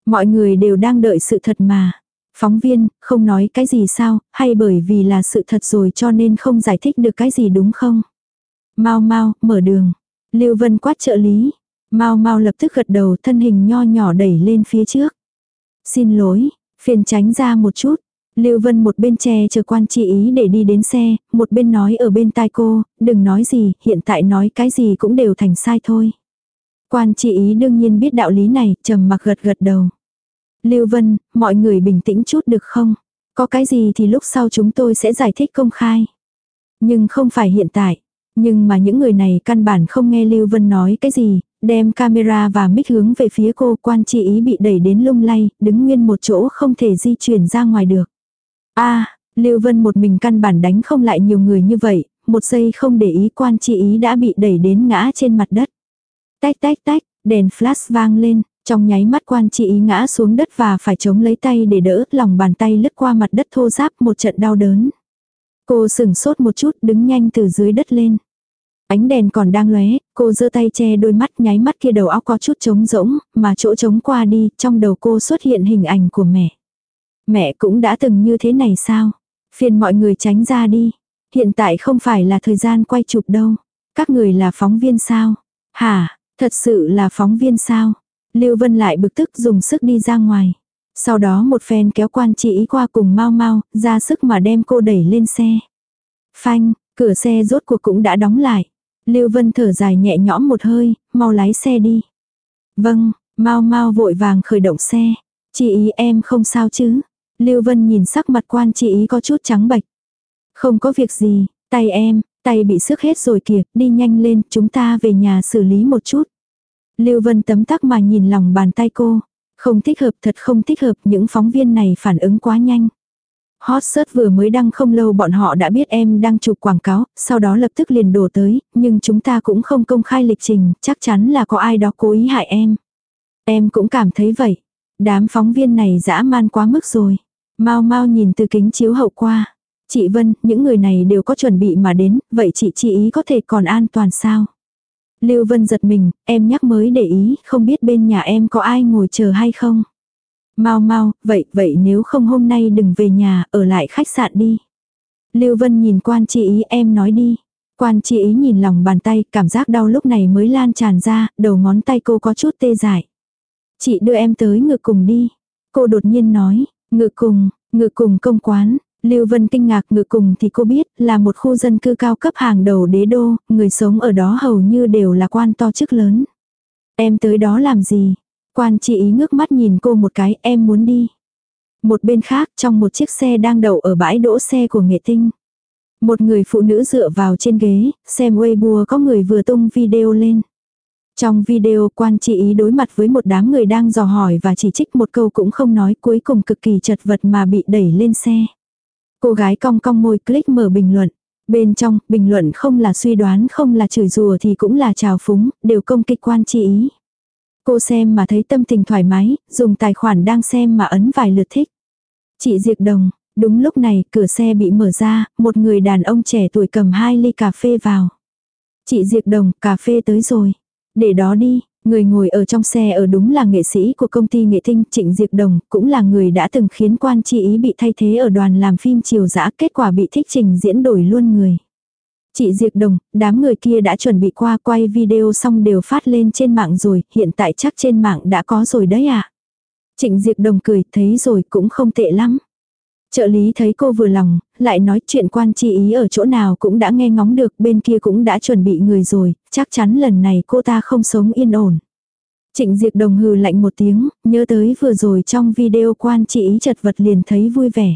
Mọi người đều đang đợi sự thật mà. Phóng viên, không nói cái gì sao, hay bởi vì là sự thật rồi cho nên không giải thích được cái gì đúng không? Mau mau, mở đường. Lưu Vân quát trợ lý. Mau mau lập tức gật đầu, thân hình nho nhỏ đẩy lên phía trước. Xin lỗi, phiền tránh ra một chút. Lưu Vân một bên che chờ Quan Chi Ý để đi đến xe, một bên nói ở bên tai cô, đừng nói gì, hiện tại nói cái gì cũng đều thành sai thôi. Quan Chi Ý đương nhiên biết đạo lý này, trầm mặc gật gật đầu. Lưu Vân, mọi người bình tĩnh chút được không? Có cái gì thì lúc sau chúng tôi sẽ giải thích công khai. Nhưng không phải hiện tại. Nhưng mà những người này căn bản không nghe Lưu Vân nói cái gì, đem camera và mic hướng về phía cô. Quan Chi Ý bị đẩy đến lung lay, đứng nguyên một chỗ không thể di chuyển ra ngoài được. A, Lưu Vân một mình căn bản đánh không lại nhiều người như vậy, một giây không để ý Quan Chi Ý đã bị đẩy đến ngã trên mặt đất. Tách tách tách, đèn flash vang lên, trong nháy mắt Quan Chi Ý ngã xuống đất và phải chống lấy tay để đỡ, lòng bàn tay lướt qua mặt đất thô ráp một trận đau đớn. Cô sừng sốt một chút, đứng nhanh từ dưới đất lên. Ánh đèn còn đang lóe, cô giơ tay che đôi mắt, nháy mắt kia đầu óc có chút trống rỗng, mà chỗ trống qua đi, trong đầu cô xuất hiện hình ảnh của mẹ. Mẹ cũng đã từng như thế này sao? Phiền mọi người tránh ra đi. Hiện tại không phải là thời gian quay chụp đâu. Các người là phóng viên sao? Hả, thật sự là phóng viên sao? Lưu Vân lại bực tức dùng sức đi ra ngoài. Sau đó một phen kéo Quan Chi Ý qua cùng mau mau, ra sức mà đem cô đẩy lên xe. Phanh, cửa xe rốt cuộc cũng đã đóng lại. Lưu Vân thở dài nhẹ nhõm một hơi, mau lái xe đi. Vâng, mau mau vội vàng khởi động xe. Chi Ý em không sao chứ? Lưu Vân nhìn sắc mặt Quan Chi Ý có chút trắng bệch. Không có việc gì, tay em, tay bị sức hết rồi kìa, đi nhanh lên, chúng ta về nhà xử lý một chút. Lưu Vân tấm tắc mà nhìn lòng bàn tay cô. Không thích hợp, thật không thích hợp, những phóng viên này phản ứng quá nhanh. Hot search vừa mới đăng không lâu bọn họ đã biết em đang chụp quảng cáo, sau đó lập tức liền đổ tới, nhưng chúng ta cũng không công khai lịch trình, chắc chắn là có ai đó cố ý hại em. Em cũng cảm thấy vậy. Đám phóng viên này dã man quá mức rồi. Mau mau nhìn từ kính chiếu hậu qua. Chị Vân, những người này đều có chuẩn bị mà đến, vậy chị Chi Ý có thể còn an toàn sao? Lưu Vân giật mình, em nhắc mới để ý, không biết bên nhà em có ai ngồi chờ hay không? Mau mau, vậy, vậy nếu không hôm nay đừng về nhà, ở lại khách sạn đi. Lưu Vân nhìn Quan Chi Ý, em nói đi. Quan Chi Ý nhìn lòng bàn tay, cảm giác đau lúc này mới lan tràn ra, đầu ngón tay cô có chút tê dại. Chị đưa em tới ngự cùng đi. Cô đột nhiên nói, ngự cùng, ngự cùng công quán. Lưu Vân kinh ngạc, ngự cùng thì cô biết là một khu dân cư cao cấp hàng đầu đế đô, người sống ở đó hầu như đều là quan to chức lớn. Em tới đó làm gì? Quan Chi Ý ngước mắt nhìn cô một cái, em muốn đi. Một bên khác, trong một chiếc xe đang đậu ở bãi đỗ xe của Nghệ Tinh. Một người phụ nữ dựa vào trên ghế, xem Weibo có người vừa tung video lên. Trong video Quan Chi Ý đối mặt với một đám người đang dò hỏi và chỉ trích, một câu cũng không nói, cuối cùng cực kỳ chật vật mà bị đẩy lên xe. Cô gái cong cong môi click mở bình luận. Bên trong, bình luận không là suy đoán, không là chửi rủa thì cũng là trào phúng, đều công kích Quan Chi Ý. Cô xem mà thấy tâm tình thoải mái, dùng tài khoản đang xem mà ấn vài lượt thích. Chị Diệp Đồng, đúng lúc này cửa xe bị mở ra, một người đàn ông trẻ tuổi cầm hai ly cà phê vào. Chị Diệp Đồng, cà phê tới rồi. Để đó đi, người ngồi ở trong xe ở đúng là nghệ sĩ của công ty Nghệ Tinh, Trịnh Diệp Đồng, cũng là người đã từng khiến Quan Chi Ý bị thay thế ở đoàn làm phim Triều Dã, kết quả bị thích trình diễn đổi luôn người. Chị Diệp Đồng, đám người kia đã chuẩn bị qua quay video xong đều phát lên trên mạng rồi, hiện tại chắc trên mạng đã có rồi đấy ạ. À? Trịnh Diệp Đồng cười, thấy rồi cũng không tệ lắm. Trợ lý thấy cô vừa lòng, lại nói chuyện Quan Chi Ý ở chỗ nào cũng đã nghe ngóng được, bên kia cũng đã chuẩn bị người rồi, chắc chắn lần này cô ta không sống yên ổn. Trịnh Diệp Đồng hừ lạnh một tiếng, nhớ tới vừa rồi trong video Quan Chi Ý chật vật liền thấy vui vẻ.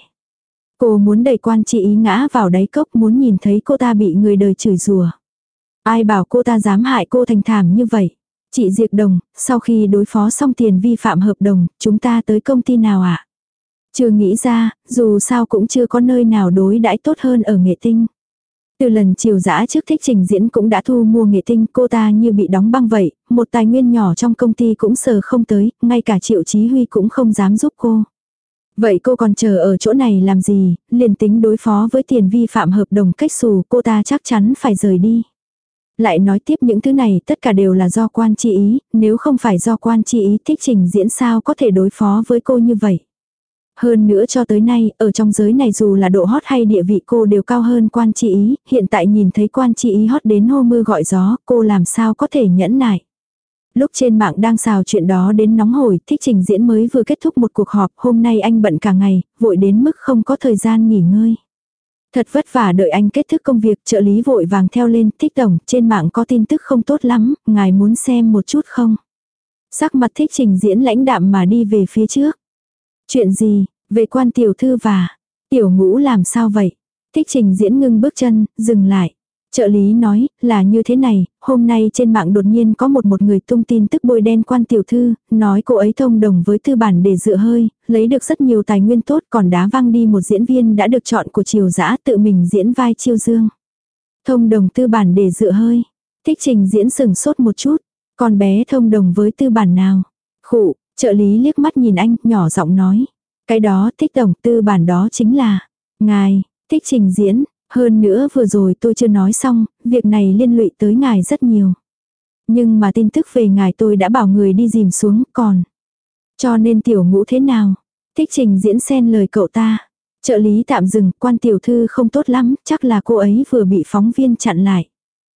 Cô muốn đẩy Quan Chi Ý ngã vào đáy cốc, muốn nhìn thấy cô ta bị người đời chửi rủa. Ai bảo cô ta dám hại cô thành thảm như vậy. Chị Diệp Đồng, sau khi đối phó xong tiền vi phạm hợp đồng, chúng ta tới công ty nào ạ? À? Chưa nghĩ ra, dù sao cũng chưa có nơi nào đối đãi tốt hơn ở Nghệ Tinh. Từ lần Triều Dã trước thích trình diễn cũng đã thu mua Nghệ Tinh, cô ta như bị đóng băng vậy, một tài nguyên nhỏ trong công ty cũng sờ không tới, ngay cả Triệu Chí Huy cũng không dám giúp cô. Vậy cô còn chờ ở chỗ này làm gì, liền tính đối phó với tiền vi phạm hợp đồng cách xù, cô ta chắc chắn phải rời đi. Lại nói tiếp những thứ này tất cả đều là do Quan Chi Ý, nếu không phải do Quan Chi Ý Thích Trình Diễn sao có thể đối phó với cô như vậy. Hơn nữa cho tới nay, ở trong giới này dù là độ hot hay địa vị cô đều cao hơn Quan Chi Ý, hiện tại nhìn thấy Quan Chi Ý hot đến hô mưa gọi gió, cô làm sao có thể nhẫn nại. Lúc trên mạng đang xào chuyện đó đến nóng hổi, Thích Trình Diễn mới vừa kết thúc một cuộc họp, hôm nay anh bận cả ngày, vội đến mức không có thời gian nghỉ ngơi. Thật vất vả đợi anh kết thúc công việc, trợ lý vội vàng theo lên, Thích tổng, trên mạng có tin tức không tốt lắm, ngài muốn xem một chút không? Sắc mặt Thích Trình Diễn lãnh đạm mà đi về phía trước. Chuyện gì, về Quan tiểu thư và Tiểu Ngũ làm sao vậy? Thích Trình Diễn ngưng bước chân, dừng lại. Trợ lý nói, là như thế này, hôm nay trên mạng đột nhiên có một một người tung tin tức bôi đen Quan tiểu thư, nói cô ấy thông đồng với tư bản để dựa hơi, lấy được rất nhiều tài nguyên tốt còn đá văng đi một diễn viên đã được chọn của Triều Dã tự mình diễn vai Chiêu Dương. Thông đồng tư bản để dựa hơi. Thích Trình Diễn sừng sốt một chút, con bé thông đồng với tư bản nào? Khụ, trợ lý liếc mắt nhìn anh, nhỏ giọng nói. Cái đó Thích tổng, tư bản đó chính là ngài. Thích Trình Diễn. Hơn nữa vừa rồi tôi chưa nói xong, việc này liên lụy tới ngài rất nhiều. Nhưng mà tin tức về ngài tôi đã bảo người đi dìm xuống, còn. Cho nên Tiểu Ngũ thế nào? Thích Trình Diễn xen lời cậu ta. Trợ lý tạm dừng, Quan tiểu thư không tốt lắm, chắc là cô ấy vừa bị phóng viên chặn lại.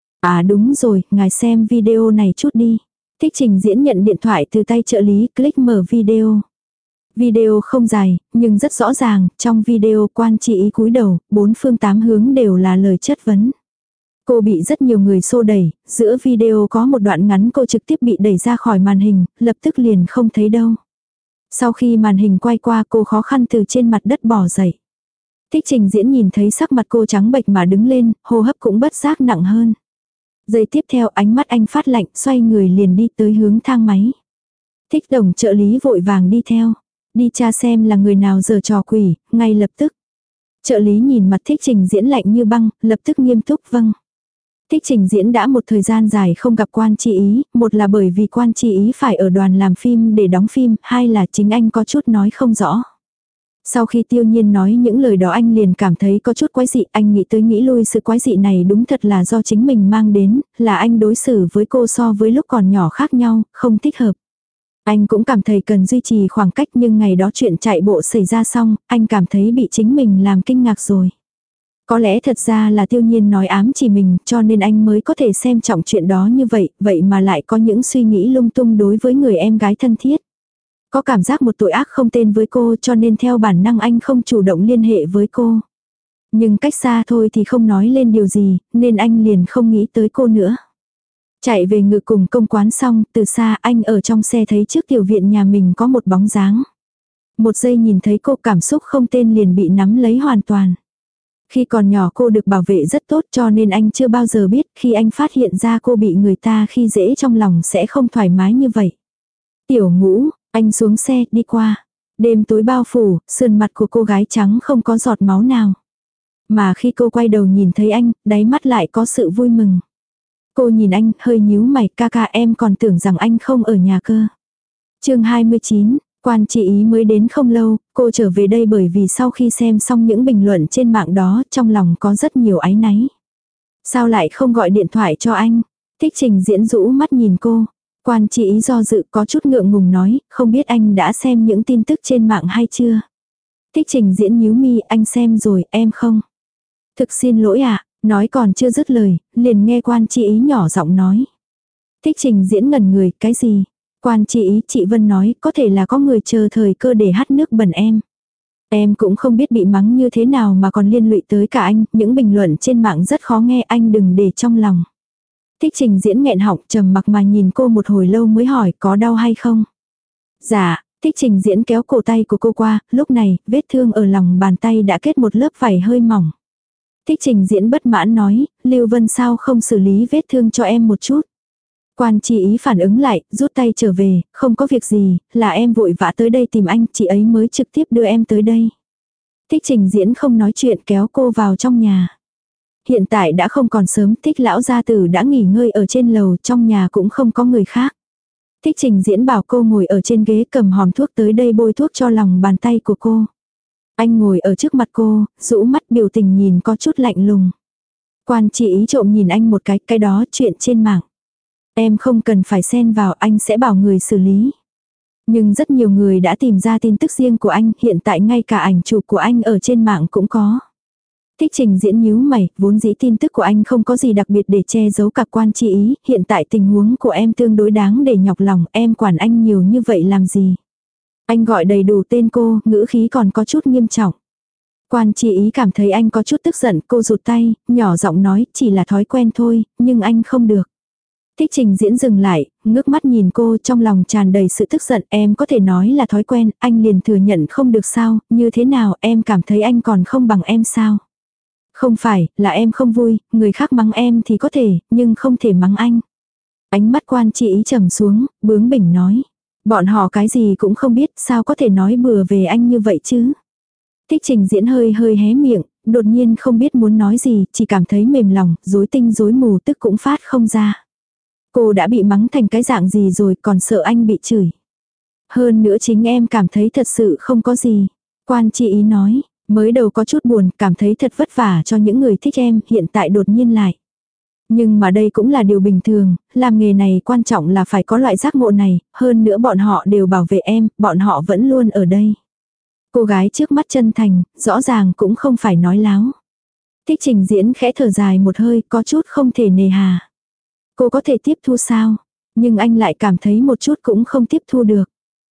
À đúng rồi, ngài xem video này chút đi. Thích Trình Diễn nhận điện thoại từ tay trợ lý, click mở video. Video không dài, nhưng rất rõ ràng, trong video Quan Chi Ý cúi đầu, bốn phương tám hướng đều là lời chất vấn. Cô bị rất nhiều người xô đẩy, giữa video có một đoạn ngắn cô trực tiếp bị đẩy ra khỏi màn hình, lập tức liền không thấy đâu. Sau khi màn hình quay qua cô khó khăn từ trên mặt đất bò dậy. Thích Trình Diễn nhìn thấy sắc mặt cô trắng bệch mà đứng lên, hô hấp cũng bất giác nặng hơn. Giây tiếp theo ánh mắt anh phát lạnh, xoay người liền đi tới hướng thang máy. Thích tổng trợ lý vội vàng đi theo. Đi tra xem là người nào giở trò quỷ, ngay lập tức. Trợ lý nhìn mặt Thích Trình Diễn lạnh như băng, lập tức nghiêm túc vâng. Thích Trình Diễn đã một thời gian dài không gặp Quan Chi Ý, một là bởi vì Quan Chi Ý phải ở đoàn làm phim để đóng phim, hai là chính anh có chút nói không rõ. Sau khi Tiêu Nhiên nói những lời đó anh liền cảm thấy có chút quái dị, anh nghĩ tới nghĩ lui sự quái dị này đúng thật là do chính mình mang đến, là anh đối xử với cô so với lúc còn nhỏ khác nhau, không thích hợp. Anh cũng cảm thấy cần duy trì khoảng cách nhưng ngày đó chuyện chạy bộ xảy ra xong, anh cảm thấy bị chính mình làm kinh ngạc rồi. Có lẽ thật ra là Tiêu Nhiên nói ám chỉ mình cho nên anh mới có thể xem trọng chuyện đó như vậy, vậy mà lại có những suy nghĩ lung tung đối với người em gái thân thiết. Có cảm giác một tội ác không tên với cô cho nên theo bản năng anh không chủ động liên hệ với cô. Nhưng cách xa thôi thì không nói lên điều gì, nên anh liền không nghĩ tới cô nữa. Chạy về ngự cùng công quán xong, từ xa anh ở trong xe thấy trước tiểu viện nhà mình có một bóng dáng. Một giây nhìn thấy cô cảm xúc không tên liền bị nắm lấy hoàn toàn. Khi còn nhỏ cô được bảo vệ rất tốt cho nên anh chưa bao giờ biết khi anh phát hiện ra cô bị người ta khi dễ trong lòng sẽ không thoải mái như vậy. Tiểu Ngũ, anh xuống xe đi qua. Đêm tối bao phủ, sườn mặt của cô gái trắng không có giọt máu nào. Mà khi cô quay đầu nhìn thấy anh, đáy mắt lại có sự vui mừng. Cô nhìn anh, hơi nhíu mày, ca ca em còn tưởng rằng anh không ở nhà cơ. Chương hai mươi chín, Quan Chi Ý mới đến không lâu, cô trở về đây bởi vì sau khi xem xong những bình luận trên mạng đó, trong lòng có rất nhiều áy náy. Sao lại không gọi điện thoại cho anh? Thích Trình Diễn rũ mắt nhìn cô. Quan Chi Ý do dự có chút ngượng ngùng nói, không biết anh đã xem những tin tức trên mạng hay chưa? Thích Trình Diễn nhíu mi, anh xem rồi, em không. Thực xin lỗi ạ. Nói còn chưa dứt lời, liền nghe Quan Chi Ý nhỏ giọng nói. Thích Trình Diễn ngẩn người, cái gì? Quan Chi Ý, chị Vân nói, có thể là có người chờ thời cơ để hắt nước bẩn em. Em cũng không biết bị mắng như thế nào mà còn liên lụy tới cả anh, những bình luận trên mạng rất khó nghe, anh đừng để trong lòng. Thích Trình Diễn nghẹn họng trầm mặc mà nhìn cô một hồi lâu mới hỏi có đau hay không. Dạ, Thích Trình Diễn kéo cổ tay của cô qua, lúc này, vết thương ở lòng bàn tay đã kết một lớp vảy hơi mỏng. Thích Trình Diễn bất mãn nói, Lưu Vân sao không xử lý vết thương cho em một chút. Quan Chi Ý phản ứng lại, rút tay trở về, không có việc gì, là em vội vã tới đây tìm anh, chị ấy mới trực tiếp đưa em tới đây. Thích Trình Diễn không nói chuyện kéo cô vào trong nhà. Hiện tại đã không còn sớm, Thích lão gia tử đã nghỉ ngơi ở trên lầu, trong nhà cũng không có người khác. Thích Trình Diễn bảo cô ngồi ở trên ghế cầm hòm thuốc tới đây bôi thuốc cho lòng bàn tay của cô. Anh ngồi ở trước mặt cô, rũ mắt biểu tình nhìn có chút lạnh lùng. Quan Chi Ý trộm nhìn anh một cái, cái đó chuyện trên mạng. Em không cần phải xen vào, anh sẽ bảo người xử lý. Nhưng rất nhiều người đã tìm ra tin tức riêng của anh, hiện tại ngay cả ảnh chụp của anh ở trên mạng cũng có. Thích Trình Diễn nhíu mày, vốn dĩ tin tức của anh không có gì đặc biệt để che giấu cả Quan Chi Ý, hiện tại tình huống của em tương đối đáng để nhọc lòng, em quản anh nhiều như vậy làm gì. Anh gọi đầy đủ tên cô, ngữ khí còn có chút nghiêm trọng. Quan Chi Ý cảm thấy anh có chút tức giận, cô rụt tay, nhỏ giọng nói, chỉ là thói quen thôi, nhưng anh không được. Thích Trình Diễn dừng lại, ngước mắt nhìn cô, trong lòng tràn đầy sự tức giận, em có thể nói là thói quen, anh liền thừa nhận không được sao, như thế nào em cảm thấy anh còn không bằng em sao. Không phải, là em không vui, người khác mắng em thì có thể, nhưng không thể mắng anh. Ánh mắt Quan Chi Ý trầm xuống, bướng bỉnh nói. Bọn họ cái gì cũng không biết, sao có thể nói bừa về anh như vậy chứ. Thích Trình Diễn hơi hơi hé miệng, đột nhiên không biết muốn nói gì, chỉ cảm thấy mềm lòng, rối tinh rối mù tức cũng phát không ra. Cô đã bị mắng thành cái dạng gì rồi còn sợ anh bị chửi. Hơn nữa chính em cảm thấy thật sự không có gì. Quan Chi Ý nói, mới đầu có chút buồn, cảm thấy thật vất vả cho những người thích em, hiện tại đột nhiên lại. Nhưng mà đây cũng là điều bình thường, làm nghề này quan trọng là phải có loại giác ngộ này, hơn nữa bọn họ đều bảo vệ em, bọn họ vẫn luôn ở đây. Cô gái trước mắt chân thành, rõ ràng cũng không phải nói láo. Thích Trình Diễn khẽ thở dài một hơi, có chút không thể nề hà. Cô có thể tiếp thu sao? Nhưng anh lại cảm thấy một chút cũng không tiếp thu được.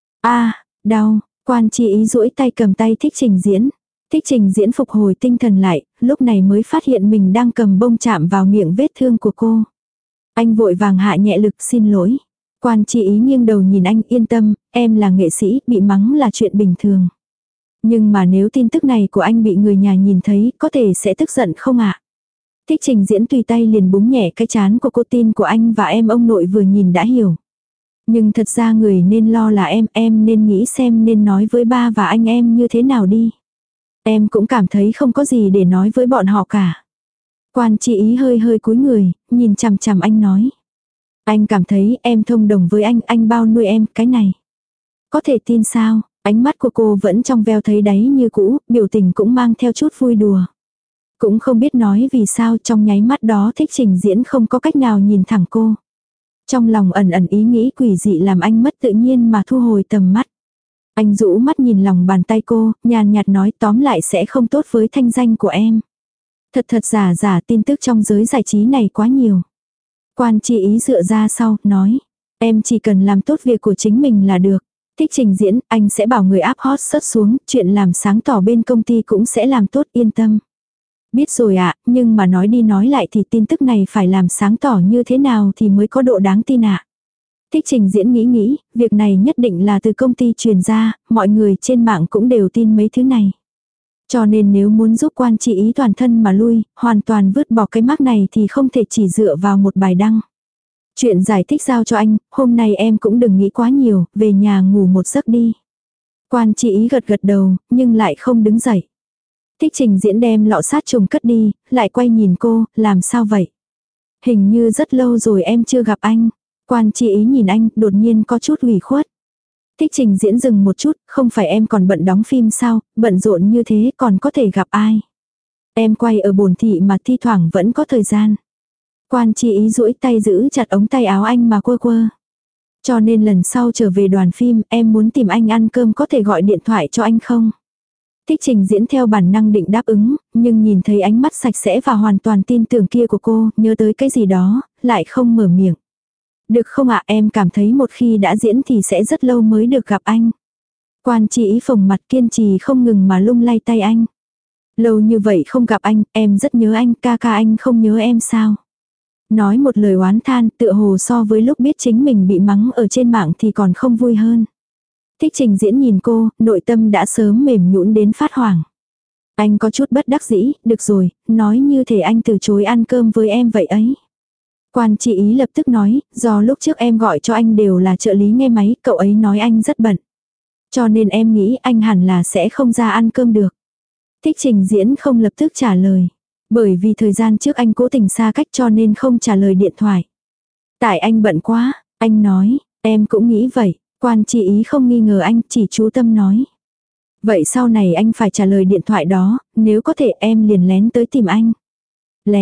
A, đau, Quan Chi Ý duỗi tay cầm tay Thích Trình Diễn. Thích Trình Diễn phục hồi tinh thần lại, lúc này mới phát hiện mình đang cầm bông chạm vào miệng vết thương của cô. Anh vội vàng hạ nhẹ lực xin lỗi. Quan Chi Ý nghiêng đầu nhìn anh, yên tâm, em là nghệ sĩ, bị mắng là chuyện bình thường. Nhưng mà nếu tin tức này của anh bị người nhà nhìn thấy, có thể sẽ tức giận không ạ? Thích Trình Diễn tùy tay liền búng nhẹ cái chán của cô, tin của anh và em ông nội vừa nhìn đã hiểu. Nhưng thật ra người nên lo là em, em nên nghĩ xem nên nói với ba và anh em như thế nào đi. Em cũng cảm thấy không có gì để nói với bọn họ cả. Quan Chi Ý hơi hơi cúi người, nhìn chằm chằm anh nói. Anh cảm thấy em thông đồng với anh, anh bao nuôi em, cái này. Có thể tin sao, ánh mắt của cô vẫn trong veo thấy đáy như cũ, biểu tình cũng mang theo chút vui đùa. Cũng không biết nói vì sao trong nháy mắt đó Thích Trình Diễn không có cách nào nhìn thẳng cô. Trong lòng ẩn ẩn ý nghĩ quỷ dị làm anh mất tự nhiên mà thu hồi tầm mắt. Anh rũ mắt nhìn lòng bàn tay cô, nhàn nhạt nói tóm lại sẽ không tốt với thanh danh của em. Thật thật giả giả tin tức trong giới giải trí này quá nhiều. Quan Chi Ý dựa ra sau, nói. Em chỉ cần làm tốt việc của chính mình là được. Thích Trình Diễn, anh sẽ bảo người áp hot search xuống, chuyện làm sáng tỏ bên công ty cũng sẽ làm tốt, yên tâm. Biết rồi ạ, à, nhưng mà nói đi nói lại thì tin tức này phải làm sáng tỏ như thế nào thì mới có độ đáng tin ạ. À. Thích Trình Diễn nghĩ nghĩ, việc này nhất định là từ công ty truyền ra, mọi người trên mạng cũng đều tin mấy thứ này. Cho nên nếu muốn giúp Quan Chi Ý toàn thân mà lui, hoàn toàn vứt bỏ cái mác này thì không thể chỉ dựa vào một bài đăng. Chuyện giải thích giao cho anh, hôm nay em cũng đừng nghĩ quá nhiều, về nhà ngủ một giấc đi. Quan Chi Ý gật gật đầu, nhưng lại không đứng dậy. Thích Trình Diễn đem lọ sát trùng cất đi, lại quay nhìn cô, làm sao vậy? Hình như rất lâu rồi em chưa gặp anh. Quan Chi Ý nhìn anh, đột nhiên có chút ủy khuất. Thích Trình Diễn dừng một chút, không phải em còn bận đóng phim sao, bận rộn như thế còn có thể gặp ai. Em quay ở bổn thị mà thi thoảng vẫn có thời gian. Quan Chi Ý duỗi tay giữ chặt ống tay áo anh mà quơ quơ. Cho nên lần sau trở về đoàn phim, em muốn tìm anh ăn cơm có thể gọi điện thoại cho anh không? Thích Trình Diễn theo bản năng định đáp ứng, nhưng nhìn thấy ánh mắt sạch sẽ và hoàn toàn tin tưởng kia của cô, nhớ tới cái gì đó, lại không mở miệng. Được không ạ, em cảm thấy một khi đã diễn thì sẽ rất lâu mới được gặp anh. Quan Chi Ý phồng mặt kiên trì không ngừng mà lung lay tay anh. Lâu như vậy không gặp anh, em rất nhớ anh, ca ca anh không nhớ em sao? Nói một lời oán than, tựa hồ so với lúc biết chính mình bị mắng ở trên mạng thì còn không vui hơn. Thích Trình Diễn nhìn cô, nội tâm đã sớm mềm nhũn đến phát hoảng. Anh có chút bất đắc dĩ, được rồi, nói như thể anh từ chối ăn cơm với em vậy ấy. Quan Chi Ý lập tức nói, do lúc trước em gọi cho anh đều là trợ lý nghe máy, cậu ấy nói anh rất bận. Cho nên em nghĩ anh hẳn là sẽ không ra ăn cơm được. Thích Trình Diễn không lập tức trả lời. Bởi vì thời gian trước anh cố tình xa cách cho nên không trả lời điện thoại. Tại anh bận quá, anh nói, em cũng nghĩ vậy. Quan Chi Ý không nghi ngờ anh, chỉ chú tâm nói. Vậy sau này anh phải trả lời điện thoại đó, nếu có thể em liền lén tới tìm anh. Lén,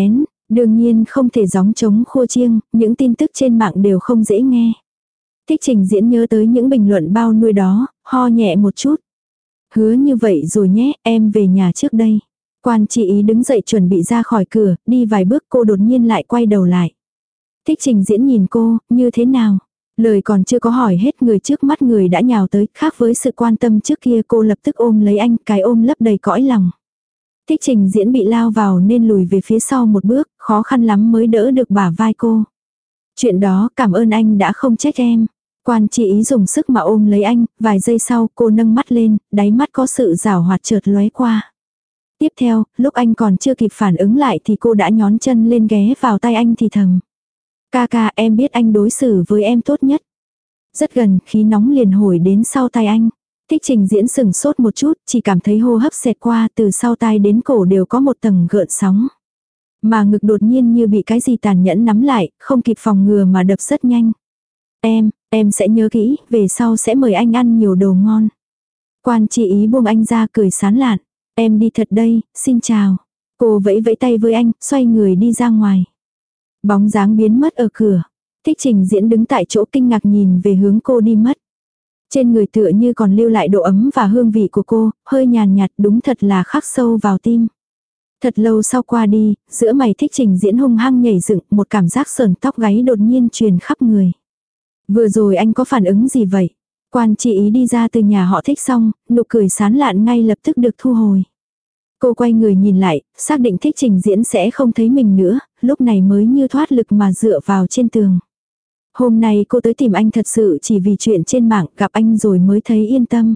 Đương nhiên không thể gióng trống khua chiêng, những tin tức trên mạng đều không dễ nghe. Thích Trình Diễn nhớ tới những bình luận bao nuôi đó, ho nhẹ một chút. Hứa như vậy rồi nhé, em về nhà trước đây. Quan Chi Ý đứng dậy chuẩn bị ra khỏi cửa, đi vài bước cô đột nhiên lại quay đầu lại. Thích Trình Diễn nhìn cô, như thế nào? Lời còn chưa có hỏi hết, người trước mắt người đã nhào tới, khác với sự quan tâm trước kia, cô lập tức ôm lấy anh, cái ôm lấp đầy cõi lòng. Thích Trình Diễn bị lao vào nên lùi về phía sau một bước, khó khăn lắm mới đỡ được bả vai cô. Chuyện đó cảm ơn anh đã không trách em. Quan Chi Ý dùng sức mà ôm lấy anh, vài giây sau cô nâng mắt lên, đáy mắt có sự giảo hoạt chợt lóe qua. Tiếp theo, lúc anh còn chưa kịp phản ứng lại thì cô đã nhón chân lên ghé vào tay anh thì thầm. Ca ca, em biết anh đối xử với em tốt nhất. Rất gần, khí nóng liền hồi đến sau tai anh. Thích Trình Diễn sừng sốt một chút, chỉ cảm thấy hô hấp xẹt qua, từ sau tai đến cổ đều có một tầng gợn sóng. Mà ngực đột nhiên như bị cái gì tàn nhẫn nắm lại, không kịp phòng ngừa mà đập rất nhanh. Em, em sẽ nhớ kỹ, về sau sẽ mời anh ăn nhiều đồ ngon. Quan Chi Ý buông anh ra cười sán lạn. Em đi thật đây, xin chào. Cô vẫy vẫy tay với anh, xoay người đi ra ngoài. Bóng dáng biến mất ở cửa. Thích Trình Diễn đứng tại chỗ kinh ngạc nhìn về hướng cô đi mất. Trên người tựa như còn lưu lại độ ấm và hương vị của cô, hơi nhàn nhạt, đúng thật là khắc sâu vào tim. Thật lâu sau qua đi, giữa mày Thích Trình Diễn hung hăng nhảy dựng, một cảm giác sờn tóc gáy đột nhiên truyền khắp người. Vừa rồi anh có phản ứng gì vậy? Quan Chi Ý đi ra từ nhà họ Thích xong, nụ cười sán lạn ngay lập tức được thu hồi. Cô quay người nhìn lại, xác định Thích Trình Diễn sẽ không thấy mình nữa, lúc này mới như thoát lực mà dựa vào trên tường. Hôm nay cô tới tìm anh thật sự chỉ vì chuyện trên mạng, gặp anh rồi mới thấy yên tâm.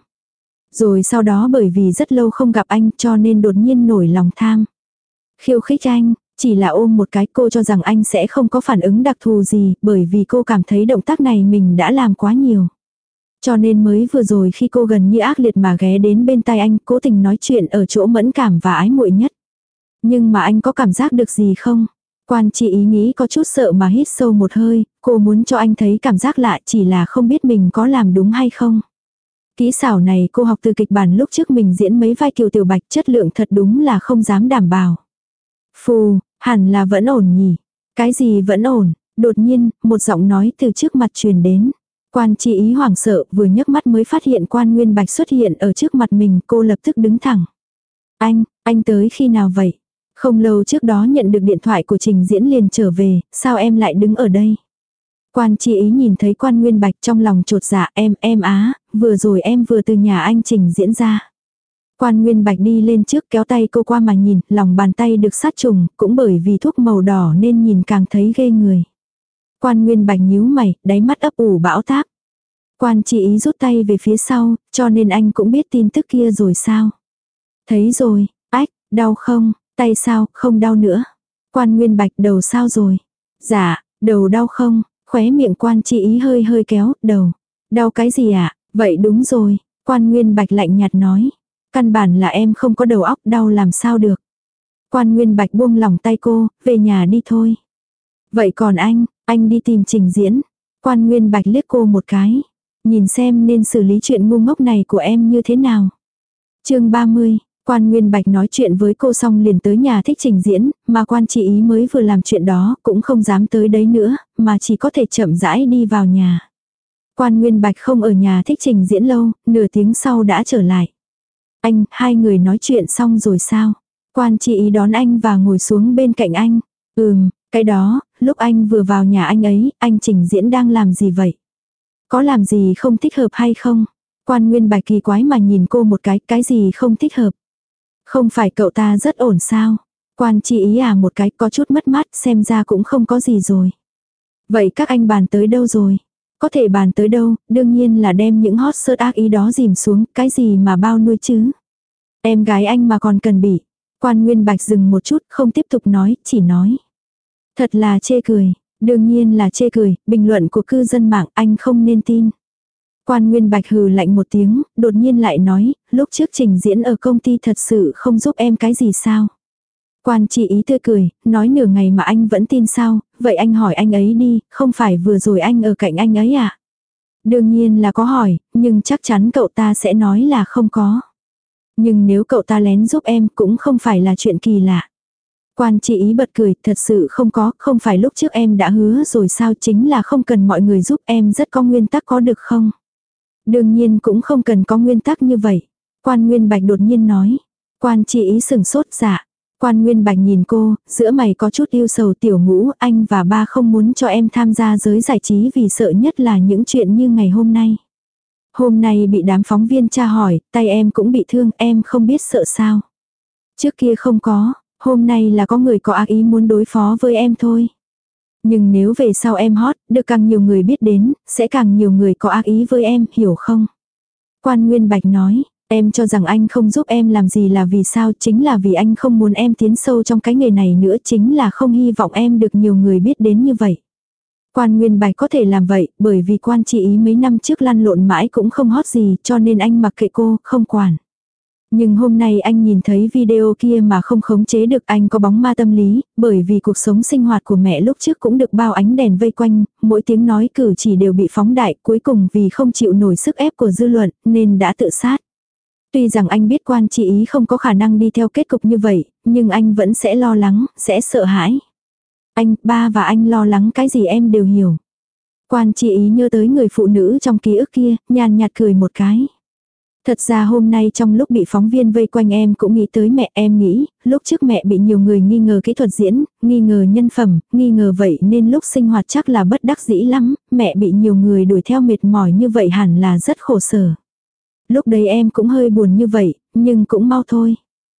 Rồi sau đó bởi vì rất lâu không gặp anh cho nên đột nhiên nổi lòng tham. Khiêu khích anh, chỉ là ôm một cái, cô cho rằng anh sẽ không có phản ứng đặc thù gì, bởi vì cô cảm thấy động tác này mình đã làm quá nhiều. Cho nên mới vừa rồi khi cô gần như ác liệt mà ghé đến bên tai anh, cố tình nói chuyện ở chỗ mẫn cảm và ái muội nhất. Nhưng mà anh có cảm giác được gì không? Quan Chi Ý nghĩ có chút sợ mà hít sâu một hơi, cô muốn cho anh thấy cảm giác lạ, chỉ là không biết mình có làm đúng hay không. Kỹ xảo này cô học từ kịch bản lúc trước mình diễn mấy vai Kiều Tiểu Bạch, chất lượng thật đúng là không dám đảm bảo. Phù, hẳn là vẫn ổn nhỉ. Cái gì vẫn ổn? Đột nhiên, một giọng nói từ trước mặt truyền đến. Quan Chi Ý hoảng sợ, vừa nhấc mắt mới phát hiện Quan Nguyên Bạch xuất hiện ở trước mặt mình, cô lập tức đứng thẳng. Anh, anh tới khi nào vậy? Không lâu trước đó nhận được điện thoại của Trình Diễn liền trở về, sao em lại đứng ở đây? Quan Chi Ý nhìn thấy Quan Nguyên Bạch trong lòng chột dạ, em, em á, vừa rồi em vừa từ nhà anh Trình Diễn ra. Quan Nguyên Bạch đi lên trước kéo tay cô qua mà nhìn, lòng bàn tay được sát trùng, cũng bởi vì thuốc màu đỏ nên nhìn càng thấy ghê người. Quan Nguyên Bạch nhíu mày, đáy mắt ấp ủ bão táp. Quan Chi Ý rút tay về phía sau, cho nên anh cũng biết tin tức kia rồi sao? Thấy rồi, ách, đau không, tay sao, không đau nữa. Quan Nguyên Bạch, đầu sao rồi? Dạ, đầu đau không? Khóe miệng Quan Chi Ý hơi hơi kéo, đầu. Đau cái gì ạ? À? Vậy đúng rồi, Quan Nguyên Bạch lạnh nhạt nói. Căn bản là em không có đầu óc, đau làm sao được. Quan Nguyên Bạch buông lỏng tay cô, về nhà đi thôi. Vậy còn anh, anh đi tìm Trình Diễn. Quan Nguyên Bạch liếc cô một cái. Nhìn xem nên xử lý chuyện ngu ngốc này của em như thế nào. Chương ba mươi, Quan Nguyên Bạch nói chuyện với cô xong liền tới nhà Thích Trình Diễn, mà Quan Chi Ý mới vừa làm chuyện đó, cũng không dám tới đấy nữa, mà chỉ có thể chậm rãi đi vào nhà. Quan Nguyên Bạch không ở nhà Thích Trình Diễn lâu, nửa tiếng sau đã trở lại. Anh, hai người nói chuyện xong rồi sao? Quan Chi Ý đón anh và ngồi xuống bên cạnh anh. Ừm, cái đó, lúc anh vừa vào nhà anh ấy, anh Trình Diễn đang làm gì vậy? Có làm gì không thích hợp hay không? Quan Nguyên Bạch kỳ quái mà nhìn cô một cái, cái gì không thích hợp? Không phải cậu ta rất ổn sao? Quan Chi Ý à một cái, có chút mất mát, xem ra cũng không có gì rồi. Vậy các anh bàn tới đâu rồi? Có thể bàn tới đâu, đương nhiên là đem những hot search ác ý đó dìm xuống, cái gì mà bao nuôi chứ? Em gái anh mà còn cần bị. Quan Nguyên Bạch dừng một chút, không tiếp tục nói, chỉ nói. Thật là chê cười, đương nhiên là chê cười, bình luận của cư dân mạng anh không nên tin. Quan Nguyên Bạch hừ lạnh một tiếng, đột nhiên lại nói, lúc trước Trình Diễn ở công ty thật sự không giúp em cái gì sao? Quan Chi Ý tươi cười, nói nửa ngày mà anh vẫn tin sao, vậy anh hỏi anh ấy đi, không phải vừa rồi anh ở cạnh anh ấy à? Đương nhiên là có hỏi, nhưng chắc chắn cậu ta sẽ nói là không có. Nhưng nếu cậu ta lén giúp em cũng không phải là chuyện kỳ lạ. Quan Chi Ý bật cười, thật sự không có, không phải lúc trước em đã hứa rồi sao, chính là không cần mọi người giúp, em rất có nguyên tắc có được không? Đương nhiên cũng không cần có nguyên tắc như vậy. Quan Nguyên Bạch đột nhiên nói. Quan Chi Ý sừng sốt dạ. Quan Nguyên Bạch nhìn cô, giữa mày có chút yêu sầu, Tiểu Ngũ, anh và ba không muốn cho em tham gia giới giải trí vì sợ nhất là những chuyện như ngày hôm nay. Hôm nay bị đám phóng viên tra hỏi, tay em cũng bị thương, em không biết sợ sao. Trước kia không có, hôm nay là có người có ác ý muốn đối phó với em thôi. Nhưng nếu về sau em hot, được càng nhiều người biết đến, sẽ càng nhiều người có ác ý với em, hiểu không? Quan Nguyên Bạch nói, em cho rằng anh không giúp em làm gì là vì sao, chính là vì anh không muốn em tiến sâu trong cái nghề này nữa, chính là không hy vọng em được nhiều người biết đến như vậy. Quan Nguyên Bạch có thể làm vậy, bởi vì Quan Chi Ý mấy năm trước lăn lộn mãi cũng không hot gì, cho nên anh mặc kệ cô, không quản. Nhưng hôm nay anh nhìn thấy video kia mà không khống chế được, anh có bóng ma tâm lý, bởi vì cuộc sống sinh hoạt của mẹ lúc trước cũng được bao ánh đèn vây quanh, mỗi tiếng nói cử chỉ đều bị phóng đại, cuối cùng vì không chịu nổi sức ép của dư luận, nên đã tự sát. Tuy rằng anh biết Quan Chi Ý không có khả năng đi theo kết cục như vậy, nhưng anh vẫn sẽ lo lắng, sẽ sợ hãi. Anh, ba và anh lo lắng cái gì em đều hiểu. Quan Chi Ý nhớ tới người phụ nữ trong ký ức kia, nhàn nhạt cười một cái. Thật ra hôm nay trong lúc bị phóng viên vây quanh em cũng nghĩ tới mẹ, em nghĩ, lúc trước mẹ bị nhiều người nghi ngờ kỹ thuật diễn, nghi ngờ nhân phẩm, nghi ngờ vậy nên lúc sinh hoạt chắc là bất đắc dĩ lắm, mẹ bị nhiều người đuổi theo mệt mỏi như vậy hẳn là rất khổ sở. Lúc đấy em cũng hơi buồn như vậy, nhưng cũng mau thôi.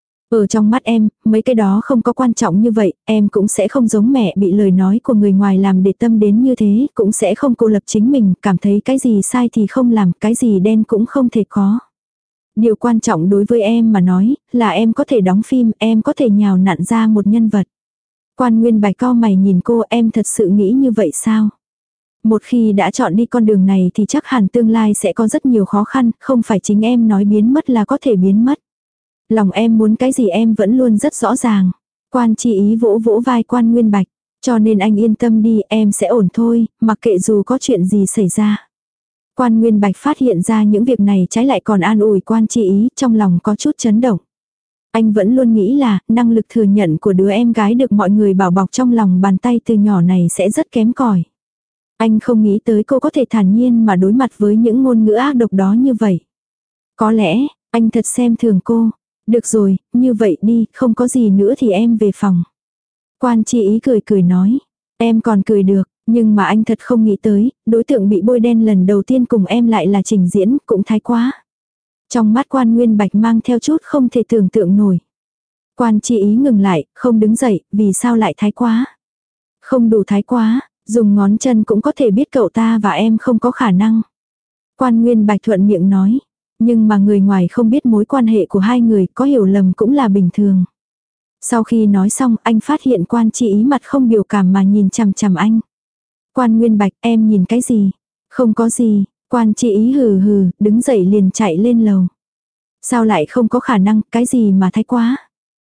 Ở trong mắt em, mấy cái đó không có quan trọng như vậy, em cũng sẽ không giống mẹ bị lời nói của người ngoài làm để tâm đến như thế, cũng sẽ không cô lập chính mình, cảm thấy cái gì sai thì không làm, cái gì đen cũng không thể có. Điều quan trọng đối với em mà nói, là em có thể đóng phim, em có thể nhào nặn ra một nhân vật. Quan Nguyên Bạch cau mày nhìn cô, em thật sự nghĩ như vậy sao? Một khi đã chọn đi con đường này thì chắc hẳn tương lai sẽ có rất nhiều khó khăn, không phải chính em nói biến mất là có thể biến mất. Lòng em muốn cái gì em vẫn luôn rất rõ ràng. Quan Chi Ý vỗ vỗ vai Quan Nguyên Bạch, cho nên anh yên tâm đi, em sẽ ổn thôi, mặc kệ dù có chuyện gì xảy ra. Quan Nguyên Bạch phát hiện ra những việc này trái lại còn an ủi Quan Chi Ý, trong lòng có chút chấn động. Anh vẫn luôn nghĩ là, năng lực thừa nhận của đứa em gái được mọi người bảo bọc trong lòng bàn tay từ nhỏ này sẽ rất kém cỏi. Anh không nghĩ tới cô có thể thản nhiên mà đối mặt với những ngôn ngữ ác độc đó như vậy. Có lẽ, anh thật xem thường cô. Được rồi, như vậy đi, không có gì nữa thì em về phòng. Quan Chi Ý cười cười nói. Em còn cười được, nhưng mà anh thật không nghĩ tới, đối tượng bị bôi đen lần đầu tiên cùng em lại là Trình Diễn, cũng thái quá. Trong mắt Quan Nguyên Bạch mang theo chút không thể tưởng tượng nổi. Quan Chi Ý ngừng lại, không đứng dậy, vì sao lại thái quá? Không đủ thái quá, dùng ngón chân cũng có thể biết cậu ta và em không có khả năng. Quan Nguyên Bạch thuận miệng nói. Nhưng mà người ngoài không biết mối quan hệ của hai người, có hiểu lầm cũng là bình thường. Sau khi nói xong, anh phát hiện Quan Chi Ý mặt không biểu cảm mà nhìn chằm chằm anh. Quan Nguyên Bạch, em nhìn cái gì? Không có gì. Quan Chi Ý hừ hừ, đứng dậy liền chạy lên lầu. Sao lại không có khả năng, cái gì mà thái quá?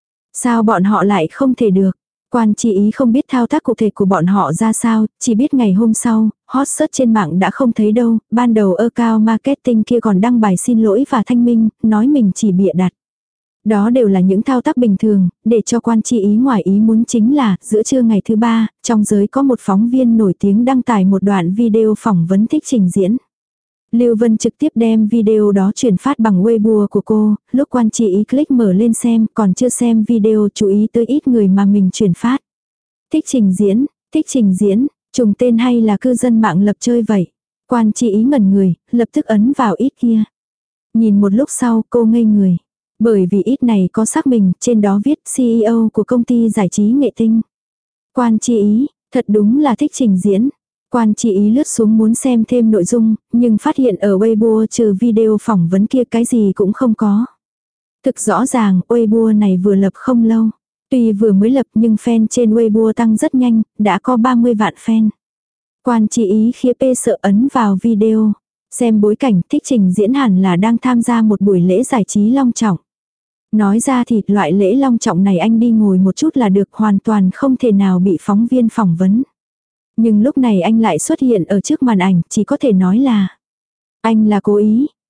Sao bọn họ lại không thể được? Quan Chi Ý không biết thao tác cụ thể của bọn họ ra sao, chỉ biết ngày hôm sau, hot search trên mạng đã không thấy đâu, ban đầu account marketing kia còn đăng bài xin lỗi và thanh minh, nói mình chỉ bịa đặt. Đó đều là những thao tác bình thường, để cho Quan Chi Ý ngoài ý muốn chính là, giữa trưa ngày thứ ba, trong giới có một phóng viên nổi tiếng đăng tải một đoạn video phỏng vấn Thích Trình Diễn. Lưu Vân trực tiếp đem video đó truyền phát bằng Weibo của cô, lúc Quan Chi Ý click mở lên xem, còn chưa xem video chú ý tới ít người mà mình truyền phát. Thích Trình Diễn, Thích Trình Diễn, trùng tên hay là cư dân mạng lập chơi vậy? Quan Chi Ý ngẩn người, lập tức ấn vào ít kia. Nhìn một lúc sau cô ngây người. Bởi vì ít này có xác mình, trên đó viết xê e ô của công ty giải trí Nghệ Tinh. Quan Chi Ý, thật đúng là Thích Trình Diễn. Quan Chi Ý lướt xuống muốn xem thêm nội dung, nhưng phát hiện ở Weibo trừ video phỏng vấn kia cái gì cũng không có. Thực rõ ràng, Weibo này vừa lập không lâu. Tuy vừa mới lập nhưng fan trên Weibo tăng rất nhanh, đã có ba mươi vạn fan. Quan Chi Ý khía pê sợ ấn vào video. Xem bối cảnh Thích Trình Diễn hẳn là đang tham gia một buổi lễ giải trí long trọng. Nói ra thì loại lễ long trọng này anh đi ngồi một chút là được, hoàn toàn không thể nào bị phóng viên phỏng vấn. Nhưng lúc này anh lại xuất hiện ở trước màn ảnh, chỉ có thể nói là anh là cố ý,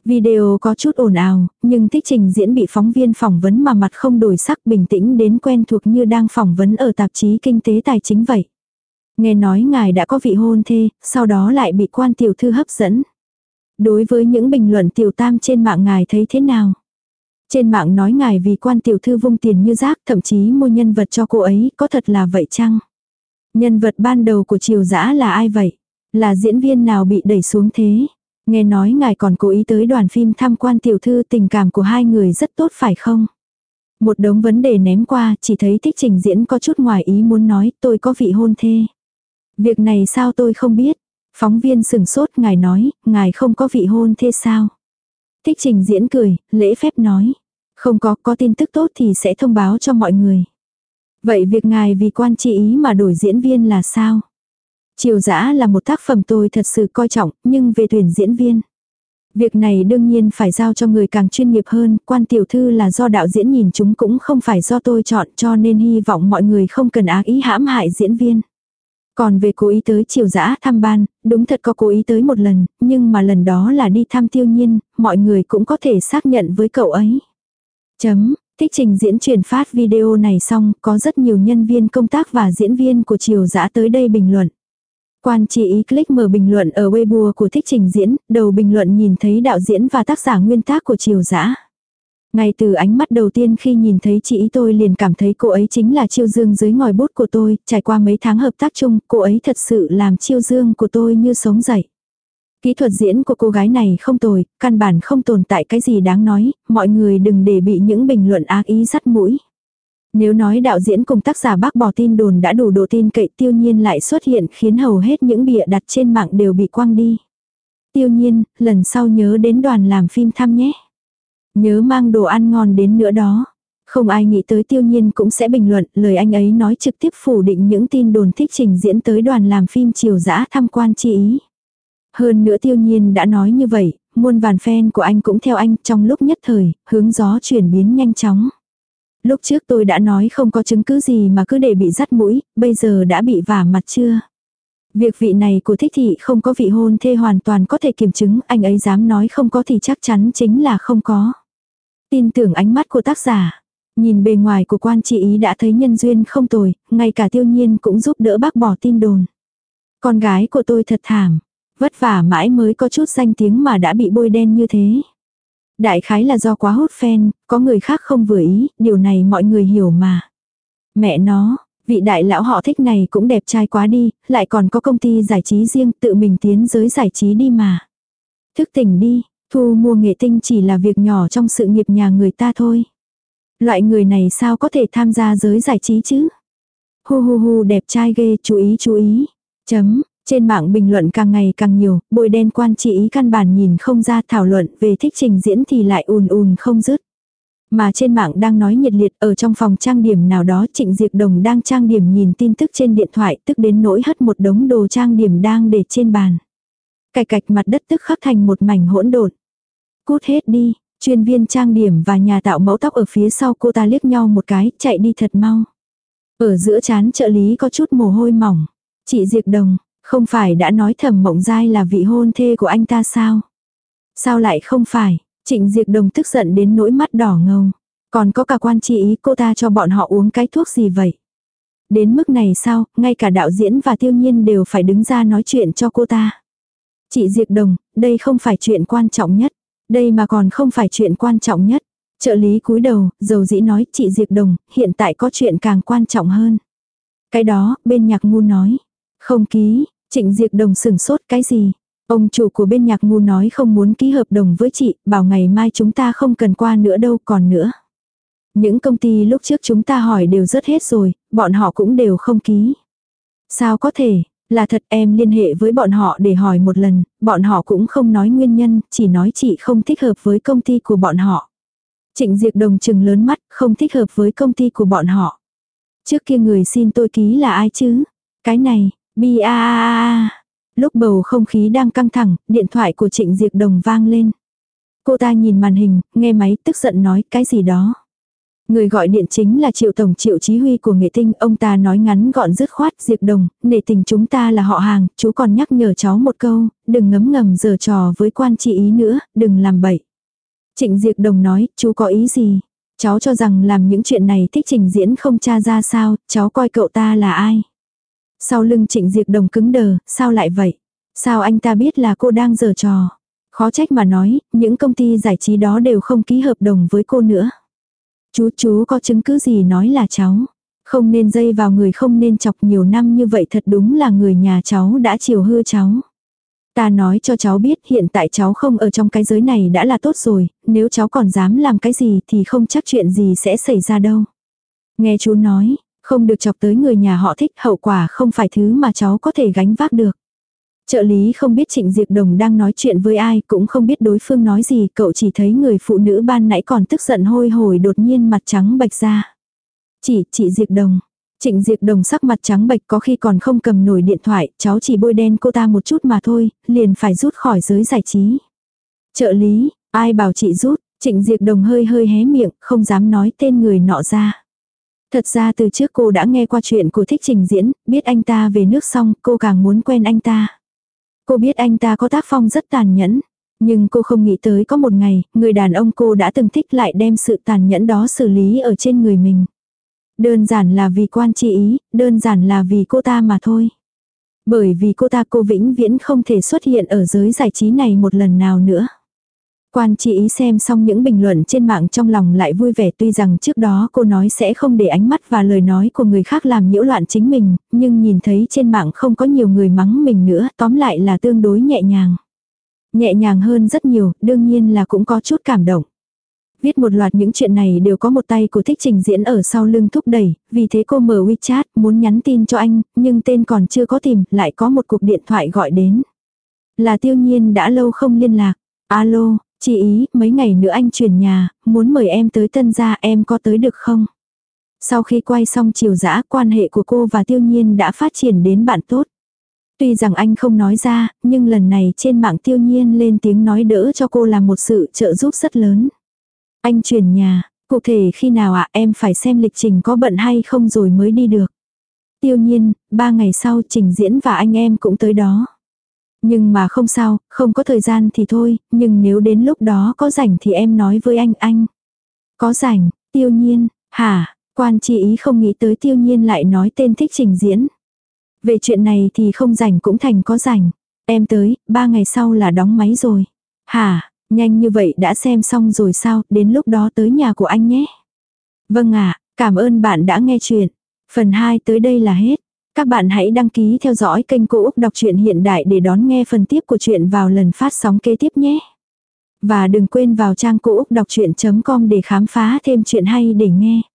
Video có chút ồn ào, nhưng thích trình diễn bị phóng viên phỏng vấn mà mặt không đổi sắc, bình tĩnh đến quen thuộc như đang phỏng vấn ở tạp chí kinh tế tài chính vậy. Nghe nói ngài đã có vị hôn thê, sau đó lại bị quan tiểu thư hấp dẫn. Đối với những bình luận tiểu tam trên mạng ngài thấy thế nào? Trên mạng nói ngài vì quan tiểu thư vung tiền như rác, thậm chí mua nhân vật cho cô ấy, có thật là vậy chăng? Nhân vật ban đầu của Triều Dã là ai vậy? Là diễn viên nào bị đẩy xuống thế? Nghe nói ngài còn cố ý tới đoàn phim tham quan tiểu thư, tình cảm của hai người rất tốt phải không? Một đống vấn đề ném qua, chỉ thấy thích trình diễn có chút ngoài ý muốn nói tôi có vị hôn thê. Việc này sao tôi không biết? Phóng viên sừng sốt, ngài nói, ngài không có vị hôn thê sao? Thích trình diễn cười, lễ phép nói. Không có, có tin tức tốt thì sẽ thông báo cho mọi người. Vậy việc ngài vì quan chi ý mà đổi diễn viên là sao? Triều Dã là một tác phẩm tôi thật sự coi trọng, nhưng về tuyển diễn viên. Việc này đương nhiên phải giao cho người càng chuyên nghiệp hơn, quan tiểu thư là do đạo diễn nhìn chúng cũng không phải do tôi chọn, cho nên hy vọng mọi người không cần ác ý hãm hại diễn viên. Còn về cố ý tới Triều Dã thăm ban, đúng thật có cố ý tới một lần, nhưng mà lần đó là đi thăm Tiêu Nhiên, mọi người cũng có thể xác nhận với cậu ấy. Chấm, thích trình diễn truyền phát video này xong, có rất nhiều nhân viên công tác và diễn viên của Triều Dã tới đây bình luận. Quan chi ý click mở bình luận ở Weibo của thích trình diễn, đầu bình luận nhìn thấy đạo diễn và tác giả nguyên tác của Triều Dã. Ngay từ ánh mắt đầu tiên khi nhìn thấy chị ý tôi liền cảm thấy cô ấy chính là chiêu dương dưới ngòi bút của tôi, trải qua mấy tháng hợp tác chung, cô ấy thật sự làm chiêu dương của tôi như sống dậy. Kỹ thuật diễn của cô gái này không tồi, căn bản không tồn tại cái gì đáng nói, mọi người đừng để bị những bình luận ác ý dắt mũi. Nếu nói đạo diễn cùng tác giả bác bỏ tin đồn đã đủ độ tin cậy, Tiêu Nhiên lại xuất hiện khiến hầu hết những bịa đặt trên mạng đều bị quăng đi. Tiêu Nhiên, lần sau nhớ đến đoàn làm phim thăm nhé. Nhớ mang đồ ăn ngon đến nữa đó. Không ai nghĩ tới Tiêu Nhiên cũng sẽ bình luận, lời anh ấy nói trực tiếp phủ định những tin đồn thích trình diễn tới đoàn làm phim Triều Dã tham quan chi ý. Hơn nữa Tiêu Nhiên đã nói như vậy, muôn vàn fan của anh cũng theo anh, trong lúc nhất thời, hướng gió chuyển biến nhanh chóng. Lúc trước tôi đã nói không có chứng cứ gì mà cứ để bị dắt mũi, bây giờ đã bị vả mặt chưa? Việc vị này của thích thị không có vị hôn thê hoàn toàn có thể kiểm chứng, anh ấy dám nói không có thì chắc chắn chính là không có. Tin tưởng ánh mắt của tác giả. Nhìn bề ngoài của quan chị ý đã thấy nhân duyên không tồi, ngay cả Tiêu Nhiên cũng giúp đỡ bác bỏ tin đồn. Con gái của tôi thật thảm, vất vả mãi mới có chút danh tiếng mà đã bị bôi đen như thế. Đại khái là do quá hút fan, có người khác không vừa ý, điều này mọi người hiểu mà. Mẹ nó, vị đại lão họ thích này cũng đẹp trai quá đi, lại còn có công ty giải trí riêng, tự mình tiến giới giải trí đi mà. Thức tỉnh đi, thu mua nghệ tinh chỉ là việc nhỏ trong sự nghiệp nhà người ta thôi. Loại người này sao có thể tham gia giới giải trí chứ? Hu hu hu đẹp trai ghê, chú ý chú ý. Chấm. Trên mạng bình luận càng ngày càng nhiều, bôi đen quan chị ý căn bản nhìn không ra, thảo luận về thích trình diễn thì lại ùn ùn không dứt. Mà trên mạng đang nói nhiệt liệt, ở trong phòng trang điểm nào đó Trịnh Diệp Đồng đang trang điểm nhìn tin tức trên điện thoại, tức đến nỗi hất một đống đồ trang điểm đang để trên bàn. Cạch cạch mặt đất tức khắc thành một mảnh hỗn độn. Cút hết đi, chuyên viên trang điểm và nhà tạo mẫu tóc ở phía sau cô ta liếc nhau một cái, chạy đi thật mau. Ở giữa trán trợ lý có chút mồ hôi mỏng. Chị Diệp Đồng, không phải đã nói Thẩm Mộng Giai là vị hôn thê của anh ta sao? Sao lại không phải? Trịnh Diệp Đồng tức giận đến nỗi mắt đỏ ngầu. Còn có cả quan chi ý, cô ta cho bọn họ uống cái thuốc gì vậy? Đến mức này sao, ngay cả đạo diễn và Tiêu Nhiên đều phải đứng ra nói chuyện cho cô ta. Chị Diệp Đồng, đây không phải chuyện quan trọng nhất. Đây mà còn không phải chuyện quan trọng nhất. Trợ lý cúi đầu, dầu dĩ nói, chị Diệp Đồng, hiện tại có chuyện càng quan trọng hơn. Cái đó, bên Nhạc Ngu nói. Không ký, Trịnh Diệp Đồng sừng sốt cái gì? Ông chủ của bên Nhạc Ngu nói không muốn ký hợp đồng với chị, bảo ngày mai chúng ta không cần qua nữa đâu, còn nữa. Những công ty lúc trước chúng ta hỏi đều rớt hết rồi, bọn họ cũng đều không ký. Sao có thể, là thật, em liên hệ với bọn họ để hỏi một lần, bọn họ cũng không nói nguyên nhân, chỉ nói chị không thích hợp với công ty của bọn họ. Trịnh Diệp Đồng trừng lớn mắt, không thích hợp với công ty của bọn họ. Trước kia người xin tôi ký là ai chứ? Cái này, bi a a a. Lúc bầu không khí đang căng thẳng, điện thoại của Trịnh Diệp Đồng vang lên. Cô ta nhìn màn hình, nghe máy tức giận nói cái gì đó. Người gọi điện chính là Triệu Tổng Triệu Chí Huy của Nghệ Tinh, ông ta nói ngắn gọn dứt khoát, Diệp Đồng, nể tình chúng ta là họ hàng, chú còn nhắc nhở cháu một câu, đừng ngấm ngầm giở trò với quan chị ý nữa, đừng làm bậy. Trịnh Diệp Đồng nói, chú có ý gì? Cháu cho rằng làm những chuyện này thích trình diễn không tra ra sao, cháu coi cậu ta là ai? Sau lưng Trịnh Diệp Đồng cứng đờ, sao lại vậy? Sao anh ta biết là cô đang giở trò? Khó trách mà nói, những công ty giải trí đó đều không ký hợp đồng với cô nữa. Chú, chú có chứng cứ gì nói là cháu? Không nên dây vào người, không nên chọc, nhiều năm như vậy thật đúng là người nhà cháu đã chiều hư cháu. Ta nói cho cháu biết hiện tại cháu không ở trong cái giới này đã là tốt rồi, nếu cháu còn dám làm cái gì thì không chắc chuyện gì sẽ xảy ra đâu. Nghe chú nói, không được chọc tới người nhà họ Thích, hậu quả không phải thứ mà cháu có thể gánh vác được. Trợ lý không biết Trịnh Diệp Đồng đang nói chuyện với ai, cũng không biết đối phương nói gì, cậu chỉ thấy người phụ nữ ban nãy còn tức giận hôi hổi đột nhiên mặt trắng bệch ra. Chị, chị Diệp Đồng. Trịnh Diệp Đồng sắc mặt trắng bệch, có khi còn không cầm nổi điện thoại, cháu chỉ bôi đen cô ta một chút mà thôi, liền phải rút khỏi giới giải trí. Trợ lý, ai bảo chị rút? Trịnh Diệp Đồng hơi hơi hé miệng, không dám nói tên người nọ ra. Thật ra từ trước cô đã nghe qua chuyện của Thích trình diễn, biết anh ta về nước xong, cô càng muốn quen anh ta. Cô biết anh ta có tác phong rất tàn nhẫn, nhưng cô không nghĩ tới có một ngày, người đàn ông cô đã từng thích lại đem sự tàn nhẫn đó xử lý ở trên người mình. Đơn giản là vì quan chi ý, đơn giản là vì cô ta mà thôi. Bởi vì cô ta, cô vĩnh viễn không thể xuất hiện ở giới giải trí này một lần nào nữa. Quan chi ý xem xong những bình luận trên mạng trong lòng lại vui vẻ, tuy rằng trước đó cô nói sẽ không để ánh mắt và lời nói của người khác làm nhiễu loạn chính mình, nhưng nhìn thấy trên mạng không có nhiều người mắng mình nữa, tóm lại là tương đối nhẹ nhàng. Nhẹ nhàng hơn rất nhiều, đương nhiên là cũng có chút cảm động. Viết một loạt những chuyện này đều có một tay của Thích trình diễn ở sau lưng thúc đẩy, vì thế cô mở WeChat muốn nhắn tin cho anh, nhưng tên còn chưa có tìm, lại có một cuộc điện thoại gọi đến. Là Tiêu Nhiên, đã lâu không liên lạc. Alo, chị ý, mấy ngày nữa anh chuyển nhà, muốn mời em tới Tân Gia, em có tới được không? Sau khi quay xong Chiều Dã, quan hệ của cô và Tiêu Nhiên đã phát triển đến bạn tốt. Tuy rằng anh không nói ra, nhưng lần này trên mạng Tiêu Nhiên lên tiếng nói đỡ cho cô là một sự trợ giúp rất lớn. Anh chuyển nhà, cụ thể khi nào ạ? Em phải xem lịch trình có bận hay không rồi mới đi được. Tiêu Nhiên, ba ngày sau trình diễn và anh em cũng tới đó. Nhưng mà không sao, không có thời gian thì thôi, nhưng nếu đến lúc đó có rảnh thì em nói với anh. Anh có rảnh? Tiêu Nhiên, hả? Quan chi ý không nghĩ tới Tiêu Nhiên lại nói tên Thích trình diễn. Về chuyện này thì không rảnh cũng thành có rảnh. Em tới, ba ngày sau là đóng máy rồi. Hả? Nhanh như vậy đã xem xong rồi sao? Đến lúc đó tới nhà của anh nhé. Vâng ạ, cảm ơn bạn đã nghe chuyện. Phần hai tới đây là hết. Các bạn hãy đăng ký theo dõi kênh Cô Úc Đọc truyện Hiện Đại để đón nghe phần tiếp của chuyện vào lần phát sóng kế tiếp nhé. Và đừng quên vào trang cô úc đọc chuyện chấm com để khám phá thêm chuyện hay để nghe.